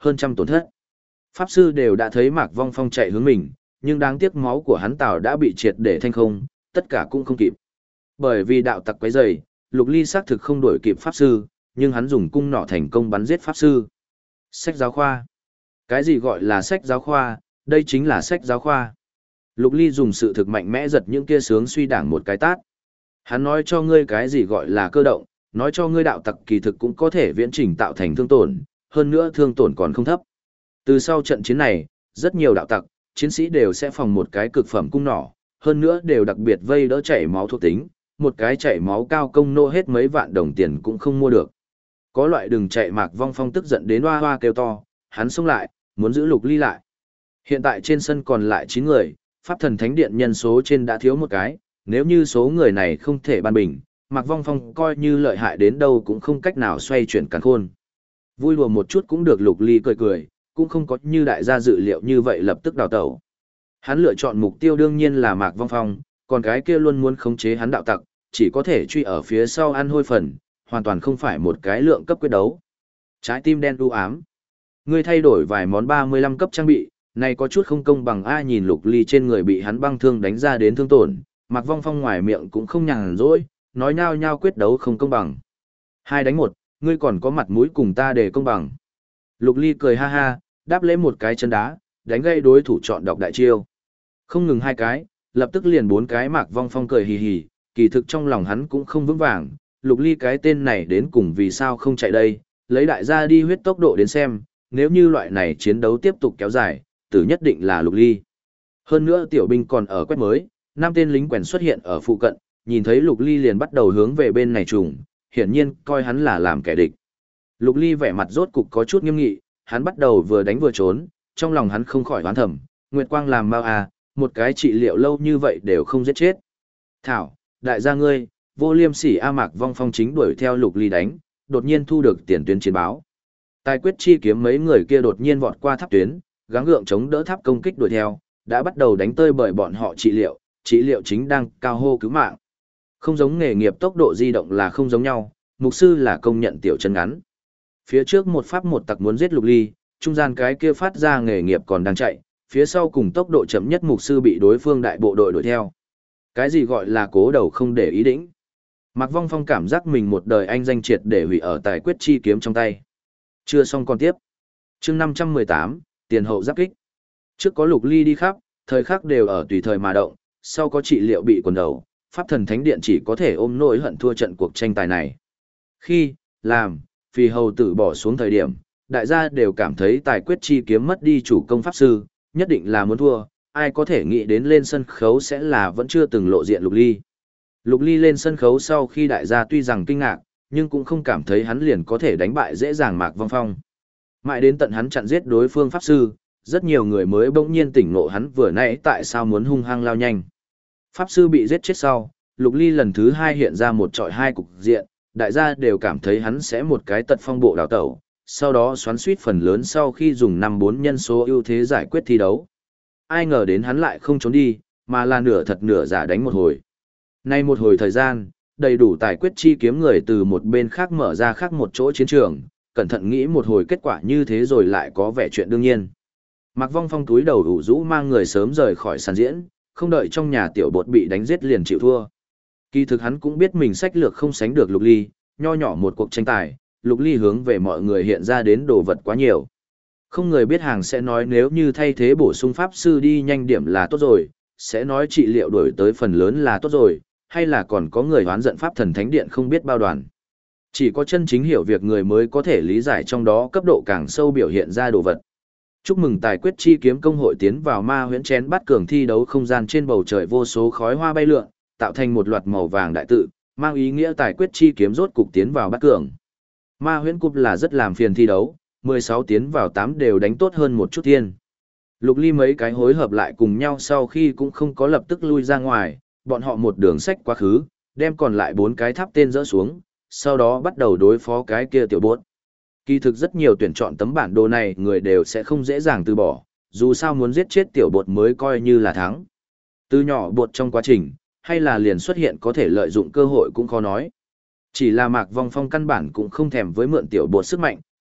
hơn trăm tổn thất. Pháp sư đều đã thấy Mạc Vong Phong chạy hướng mình, nhưng đáng tiếc máu của hắn Tào đã bị triệt để thanh không, tất cả cũng không kịp. Bởi vì đạo tặc quấy rầy, Lục Ly xác thực không đuổi kịp Pháp sư, nhưng hắn dùng cung nỏ thành công bắn giết Pháp sư. Sách giáo khoa. Cái gì gọi là sách giáo khoa, đây chính là sách giáo khoa. Lục Ly dùng sự thực mạnh mẽ giật những kia sướng suy đảng một cái tát. Hắn nói cho ngươi cái gì gọi là cơ động, nói cho ngươi đạo tặc kỳ thực cũng có thể viễn trình tạo thành thương tổn, hơn nữa thương tổn còn không thấp. Từ sau trận chiến này, rất nhiều đạo tặc, chiến sĩ đều sẽ phòng một cái cực phẩm cung nỏ, hơn nữa đều đặc biệt vây đỡ chảy máu thuộc tính, một cái chảy máu cao công nô hết mấy vạn đồng tiền cũng không mua được. Có loại đừng chạy Mạc Vong Phong tức giận đến hoa hoa kêu to, hắn xông lại, muốn giữ Lục Ly lại. Hiện tại trên sân còn lại 9 người, Pháp Thần Thánh Điện nhân số trên đã thiếu một cái, nếu như số người này không thể ban bình, Mạc Vong Phong coi như lợi hại đến đâu cũng không cách nào xoay chuyển càn khôn. Vui đùa một chút cũng được, Lục Ly cười cười, cũng không có như đại gia dự liệu như vậy lập tức đào tẩu. Hắn lựa chọn mục tiêu đương nhiên là Mạc Vong Phong, còn cái kia luôn muốn khống chế hắn đạo tặc, chỉ có thể truy ở phía sau ăn hôi phần, hoàn toàn không phải một cái lượng cấp quyết đấu. Trái tim đen u ám. Ngươi thay đổi vài món 35 cấp trang bị, này có chút không công bằng. Ai nhìn Lục Ly trên người bị hắn băng thương đánh ra đến thương tổn, Mạc Vong Phong ngoài miệng cũng không nhàn rỗi, nói nhao nhao quyết đấu không công bằng. 2 đánh 1, ngươi còn có mặt mũi cùng ta để công bằng. Lục Ly cười ha ha, đáp lễ một cái chân đá, đánh gây đối thủ chọn đọc đại chiêu. Không ngừng 2 cái, lập tức liền 4 cái. Mạc Vong Phong cười hì hì, kỳ thực trong lòng hắn cũng không vững vàng, Lục Ly cái tên này đến cùng vì sao không chạy đây, lấy đại gia đi huyết tốc độ đến xem, nếu như loại này chiến đấu tiếp tục kéo dài, tử nhất định là Lục Ly. Hơn nữa tiểu binh còn ở quét mới, 5 tên lính quèn xuất hiện ở phụ cận, nhìn thấy Lục Ly liền bắt đầu hướng về bên này trùng, hiển nhiên coi hắn là làm kẻ địch. Lục Ly vẻ mặt rốt cục có chút nghiêm nghị, hắn bắt đầu vừa đánh vừa trốn, trong lòng hắn không khỏi oán thầm, Nguyệt Quang làm mau à, một cái trị liệu lâu như vậy đều không giết chết. Thảo, đại gia ngươi, vô liêm sỉ. Mạc Vong Phong chính đuổi theo Lục Ly đánh, đột nhiên thu được tiền tuyến chiến báo. Tài quyết chi kiếm mấy người kia đột nhiên vọt qua tháp tuyến, gắng gượng chống đỡ tháp công kích đuổi theo, đã bắt đầu đánh tơi bởi bọn họ trị liệu chính đang cao hô cứu mạng. Không giống nghề nghiệp tốc độ di động là không giống nhau, mục sư là công nhận tiểu chân ngắn. Phía trước một pháp một tặc muốn giết Lục Ly, trung gian cái kia phát ra nghề nghiệp còn đang chạy, phía sau cùng tốc độ chậm nhất mục sư bị đối phương đại bộ đội đuổi theo. Cái gì gọi là cố đầu không để ý đĩnh. Mạc Vong Phong cảm giác mình một đời anh danh triệt để hủy ở tài quyết chi kiếm trong tay. Chưa xong còn tiếp. Chương 518, tiền hậu giáp kích. Trước có Lục Ly đi khắp, thời khắc đều ở tùy thời mà động, sau có trị liệu bị quần đầu, Pháp Thần Thánh Điện chỉ có thể ôm nỗi hận thua trận cuộc tranh tài này. Khi, làm, Phi hầu tử bỏ xuống thời điểm, đại gia đều cảm thấy tài quyết chi kiếm mất đi chủ công pháp sư, nhất định là muốn thua, ai có thể nghĩ đến lên sân khấu sẽ là vẫn chưa từng lộ diện Lục Ly. Lục Ly lên sân khấu sau khi đại gia tuy rằng kinh ngạc, nhưng cũng không cảm thấy hắn liền có thể đánh bại dễ dàng Mạc Vong Phong. Mãi đến tận hắn chặn giết đối phương pháp sư, rất nhiều người mới bỗng nhiên tỉnh ngộ hắn vừa nãy tại sao muốn hung hăng lao nhanh. Pháp sư bị giết chết sau, Lục Ly lần thứ 2 hiện ra một trọi 2 cục diện, đại gia đều cảm thấy hắn sẽ một cái tật phong bộ đào tẩu, sau đó xoắn suýt phần lớn sau khi dùng 5-4 nhân số ưu thế giải quyết thi đấu. Ai ngờ đến hắn lại không trốn đi, mà là nửa thật nửa giả đánh một hồi. Nay một hồi thời gian, đầy đủ tài quyết chi kiếm người từ một bên khác mở ra khác một chỗ chiến trường, cẩn thận nghĩ một hồi kết quả như thế rồi lại có vẻ chuyện đương nhiên. Mạc Vong Phong túi đầu ủ rũ mang người sớm rời khỏi sàn diễn, không đợi trong nhà tiểu bột bị đánh giết liền chịu thua. Kỳ thực hắn cũng biết mình sách lược không sánh được Lục Ly, nho nhỏ một cuộc tranh tài, Lục Ly hướng về mọi người hiện ra đến đồ vật quá nhiều. Không người biết hàng sẽ nói nếu như thay thế bổ sung pháp sư đi nhanh điểm là tốt rồi, sẽ nói trị liệu đổi tới phần lớn là tốt rồi, hay là còn có người oán giận Pháp Thần Thánh Điện không biết bao đoàn. Chỉ có chân chính hiểu việc người mới có thể lý giải trong đó cấp độ càng sâu biểu hiện ra đồ vật. Chúc mừng tài quyết chi kiếm công hội tiến vào ma huyễn chén bát cường thi đấu không gian, trên bầu trời vô số khói hoa bay lượn, tạo thành một loạt màu vàng đại tự, mang ý nghĩa tài quyết chi kiếm rốt cục tiến vào bát cường. Ma huyễn cúp là rất làm phiền thi đấu, 16 tiến vào 8 đều đánh tốt hơn một chút thiên. Lục Ly mấy cái hối hợp lại cùng nhau sau khi cũng không có lập tức lui ra ngoài, bọn họ một đường sách quá khứ, đem còn lại 4 cái tháp tên dỡ xuống, sau đó bắt đầu đối phó cái kia tiểu bốt. Kỳ thực rất nhiều tuyển chọn tấm bản đồ này người đều sẽ không dễ dàng từ bỏ, dù sao muốn giết chết tiểu bột mới coi như là thắng. Từ nhỏ bột trong quá trình, hay là liền xuất hiện có thể lợi dụng cơ hội cũng khó nói. Chỉ là Mạc Vong Phong căn bản cũng không thèm với mượn tiểu bột sức mạnh,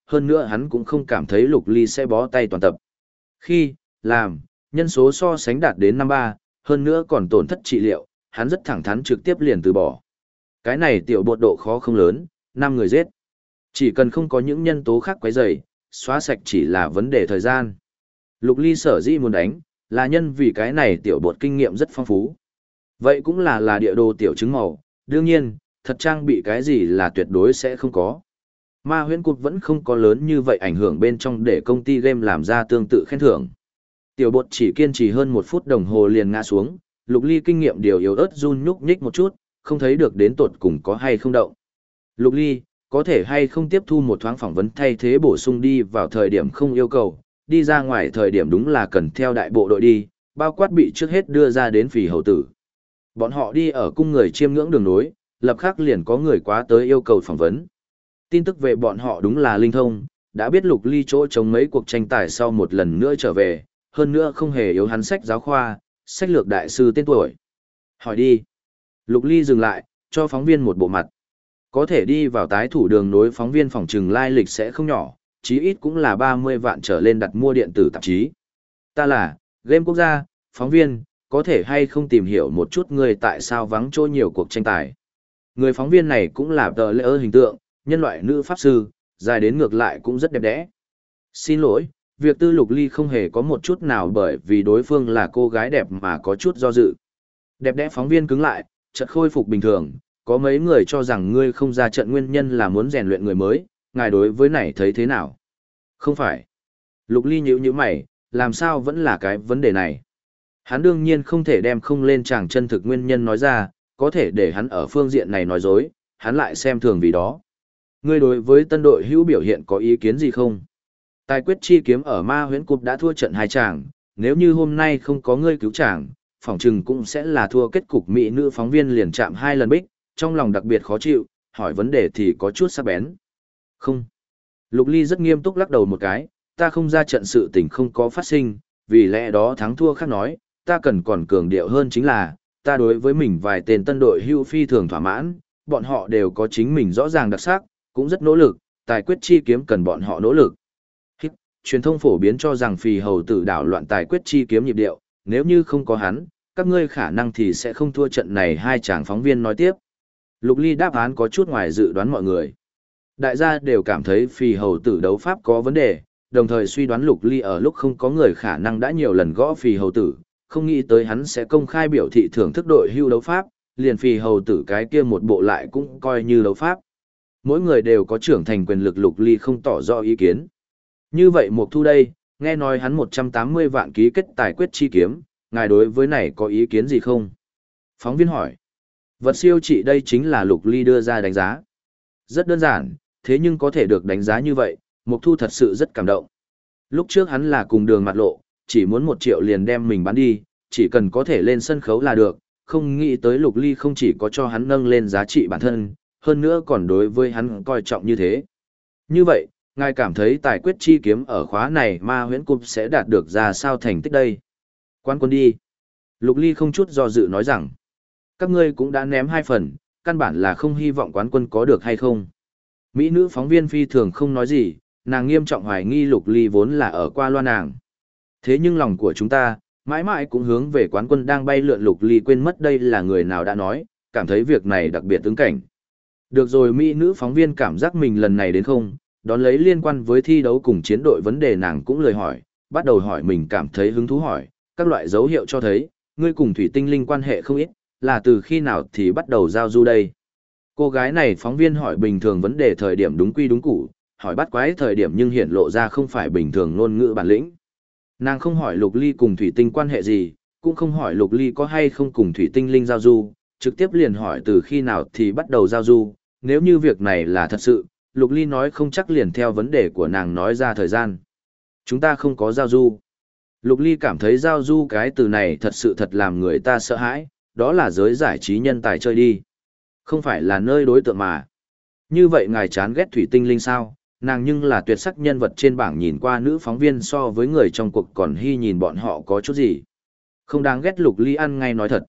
hơn nữa hắn cũng không cảm thấy Lục Ly sẽ bó tay toàn tập. Khi, làm, nhân số so sánh đạt đến 53, hơn nữa còn tổn thất trị liệu, hắn rất thẳng thắn trực tiếp liền từ bỏ. Cái này tiểu bột độ khó không lớn, 5 người giết. Chỉ cần không có những nhân tố khác quấy rầy, xóa sạch chỉ là vấn đề thời gian. Lục Ly sở dĩ muốn đánh, là nhân vì cái này tiểu bột kinh nghiệm rất phong phú. Vậy cũng là địa đồ tiểu chứng màu, đương nhiên, thật trang bị cái gì là tuyệt đối sẽ không có. Ma huyễn cục vẫn không có lớn như vậy ảnh hưởng bên trong để công ty game làm ra tương tự khen thưởng. Tiểu bột chỉ kiên trì hơn 1 phút đồng hồ liền ngã xuống, Lục Ly kinh nghiệm điều yếu ớt run nhúc nhích một chút, không thấy được đến tột cùng có hay không động. Lục Ly, có thể hay không tiếp thu một thoáng phỏng vấn thay thế bổ sung đi vào thời điểm không yêu cầu, đi ra ngoài thời điểm đúng là cần theo đại bộ đội đi, bao quát bị trước hết đưa ra đến Phì Hầu Tử. Bọn họ đi ở cung người chiêm ngưỡng đường nối, lập khắc liền có người quá tới yêu cầu phỏng vấn. Tin tức về bọn họ đúng là linh thông, đã biết Lục Ly chỗ chống mấy cuộc tranh tài sau một lần nữa trở về, hơn nữa không hề yếu hắn sách giáo khoa, sách lược đại sư tên tuổi. Hỏi đi. Lục Ly dừng lại, cho phóng viên một bộ mặt. Có thể đi vào tái thủ đường nối phóng viên phòng trừng lai lịch sẽ không nhỏ, chí ít cũng là 30 vạn trở lên đặt mua điện tử tạp chí. Ta là, game quốc gia, phóng viên, có thể hay không tìm hiểu một chút người tại sao vắng chỗ nhiều cuộc tranh tài. Người phóng viên này cũng là tờ lễ hình tượng, nhân loại nữ pháp sư, dài đến ngược lại cũng rất đẹp đẽ. Xin lỗi, việc tư Lục Ly không hề có một chút nào bởi vì đối phương là cô gái đẹp mà có chút do dự. Đẹp đẽ phóng viên cứng lại, chợt khôi phục bình thường, có mấy người cho rằng ngươi không ra trận nguyên nhân là muốn rèn luyện người mới, ngài đối với này thấy thế nào? Không phải. Lục Ly nhíu mày, làm sao vẫn là cái vấn đề này? Hắn đương nhiên không thể đem không lên chàng chân thực nguyên nhân nói ra, có thể để hắn ở phương diện này nói dối, hắn lại xem thường vì đó. Ngươi đối với tân đội hữu biểu hiện có ý kiến gì không? Tài quyết chi kiếm ở Ma Huyễn Cục đã thua trận 2 chàng, nếu như hôm nay không có ngươi cứu chàng, phỏng chừng cũng sẽ là thua kết cục mỹ nữ phóng viên liền chạm 2 lần bích, trong lòng đặc biệt khó chịu, hỏi vấn đề thì có chút sắc bén. Không. Lục Ly rất nghiêm túc lắc đầu một cái, ta không ra trận sự tình không có phát sinh, vì lẽ đó thắng thua khác nói, ta cần còn cường điệu hơn chính là, ta đối với mình vài tên tân đội hưu phi thường thỏa mãn, bọn họ đều có chính mình rõ ràng đặc sắc, cũng rất nỗ lực, tài quyết chi kiếm cần bọn họ nỗ lực. Truyền thông phổ biến cho rằng Phì Hầu Tử đảo loạn tài quyết chi kiếm nhịp điệu, nếu như không có hắn, các ngươi khả năng thì sẽ không thua trận này. Hai chàng phóng viên nói tiếp. Lục Ly đáp án có chút ngoài dự đoán mọi người. Đại gia đều cảm thấy Phì Hầu Tử đấu pháp có vấn đề, đồng thời suy đoán Lục Ly ở lúc không có người khả năng đã nhiều lần gõ Phì Hầu Tử, không nghĩ tới hắn sẽ công khai biểu thị thưởng thức đội hưu đấu pháp, liền Phì Hầu Tử cái kia một bộ lại cũng coi như đấu pháp. Mỗi người đều có trưởng thành quyền lực, Lục Ly không tỏ rõ ý kiến. Như vậy Mục Thu đây, nghe nói hắn 180 vạn ký kết tài quyết chi kiếm, ngài đối với này có ý kiến gì không? Phóng viên hỏi. Vật siêu trị đây chính là Lục Ly đưa ra đánh giá. Rất đơn giản, thế nhưng có thể được đánh giá như vậy, Mục Thu thật sự rất cảm động. Lúc trước hắn là cùng đường mặt lộ, chỉ muốn 1 triệu liền đem mình bán đi, chỉ cần có thể lên sân khấu là được, không nghĩ tới Lục Ly không chỉ có cho hắn nâng lên giá trị bản thân, hơn nữa còn đối với hắn coi trọng như thế. Như vậy, ngài cảm thấy tài quyết chi kiếm ở khóa này Ma Huyễn Cục sẽ đạt được ra sao thành tích đây? Quán quân đi. Lục Ly không chút do dự nói rằng, các ngươi cũng đã ném 2 phần, căn bản là không hy vọng quán quân có được hay không. Mỹ nữ phóng viên phi thường không nói gì, nàng nghiêm trọng hoài nghi Lục Ly vốn là ở qua loa nàng. Thế nhưng lòng của chúng ta, mãi mãi cũng hướng về quán quân đang bay lượn. Lục Ly quên mất đây là người nào đã nói, cảm thấy việc này đặc biệt ứng cảnh. Được rồi, Mỹ nữ phóng viên cảm giác mình lần này đến không, đón lấy liên quan với thi đấu cùng chiến đội vấn đề nàng cũng lời hỏi, bắt đầu hỏi mình cảm thấy hứng thú hỏi, các loại dấu hiệu cho thấy, ngươi cùng Thủy Tinh Linh quan hệ không ít, là từ khi nào thì bắt đầu giao du đây? Cô gái này phóng viên hỏi bình thường vấn đề thời điểm đúng quy đúng củ, hỏi bắt quái thời điểm nhưng hiện lộ ra không phải bình thường ngôn ngữ bản lĩnh. Nàng không hỏi Lục Ly cùng Thủy Tinh quan hệ gì, cũng không hỏi Lục Ly có hay không cùng Thủy Tinh Linh giao du, trực tiếp liền hỏi từ khi nào thì bắt đầu giao du, nếu như việc này là thật sự, Lục Ly nói không chắc liền theo vấn đề của nàng nói ra thời gian. Chúng ta không có giao du. Lục Ly cảm thấy giao du cái từ này thật sự thật làm người ta sợ hãi, đó là giới giải trí nhân tài chơi đi. Không phải là nơi đối tượng mà. Như vậy ngài chán ghét Thủy Tinh Linh sao? Nàng nhưng là tuyệt sắc nhân vật trên bảng, nhìn qua nữ phóng viên so với người trong cuộc còn hy nhìn bọn họ có chút gì. Không đáng ghét. Lục Ly ăn ngay nói thật.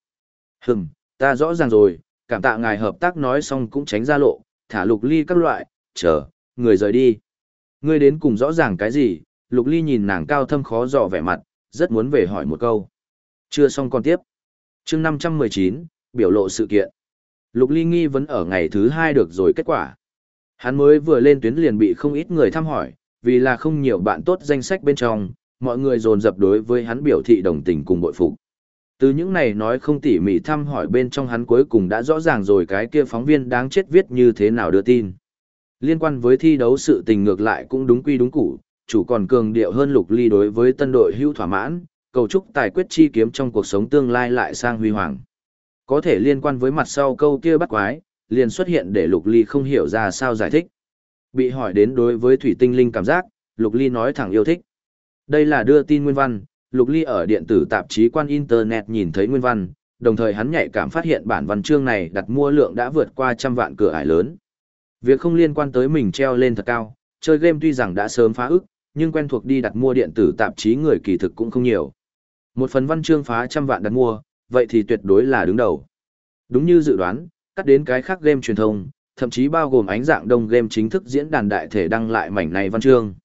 Ta rõ ràng rồi, cảm tạ ngài hợp tác. Nói xong cũng tránh ra lộ, thả Lục Ly các loại, chờ, người rời đi. Ngươi đến cùng rõ ràng cái gì? Lục Ly nhìn nàng cao thâm khó dò vẻ mặt, rất muốn về hỏi một câu. Chưa xong còn tiếp. Chương 519, biểu lộ sự kiện. Lục Ly nghi vấn ở ngày thứ 2 được rồi kết quả. Hắn mới vừa lên tuyến liền bị không ít người thăm hỏi, vì là không nhiều bạn tốt danh sách bên trong, mọi người dồn dập đối với hắn biểu thị đồng tình cùng bội phục. Từ những này nói không tỉ mỉ thăm hỏi bên trong hắn cuối cùng đã rõ ràng rồi cái kia phóng viên đáng chết viết như thế nào đưa tin. Liên quan với thi đấu sự tình ngược lại cũng đúng quy đúng củ, chủ còn cường điệu hơn Lục Ly đối với tân đội hưu thỏa mãn, cầu chúc tài quyết chi kiếm trong cuộc sống tương lai lại sang huy hoàng. Có thể liên quan với mặt sau câu kia bắt quái, liền xuất hiện để Lục Ly không hiểu ra sao giải thích. Bị hỏi đến đối với thủy tinh linh cảm giác, Lục Ly nói thẳng yêu thích. Đây là đưa tin nguyên văn, Lục Ly ở điện tử tạp chí quan Internet nhìn thấy nguyên văn, đồng thời hắn nhạy cảm phát hiện bản văn chương này đặt mua lượng đã vượt qua 100 vạn cửa ải lớn. Việc không liên quan tới mình treo lên thật cao, chơi game tuy rằng đã sớm phá ức, nhưng quen thuộc đi đặt mua điện tử tạp chí người kỳ thực cũng không nhiều. Một phần văn chương phá 100 vạn đặt mua, vậy thì tuyệt đối là đứng đầu. Đúng như dự đoán, cắt đến cái khác game truyền thông, thậm chí bao gồm ánh dạng đông game chính thức diễn đàn đại thể đăng lại mảnh này văn chương.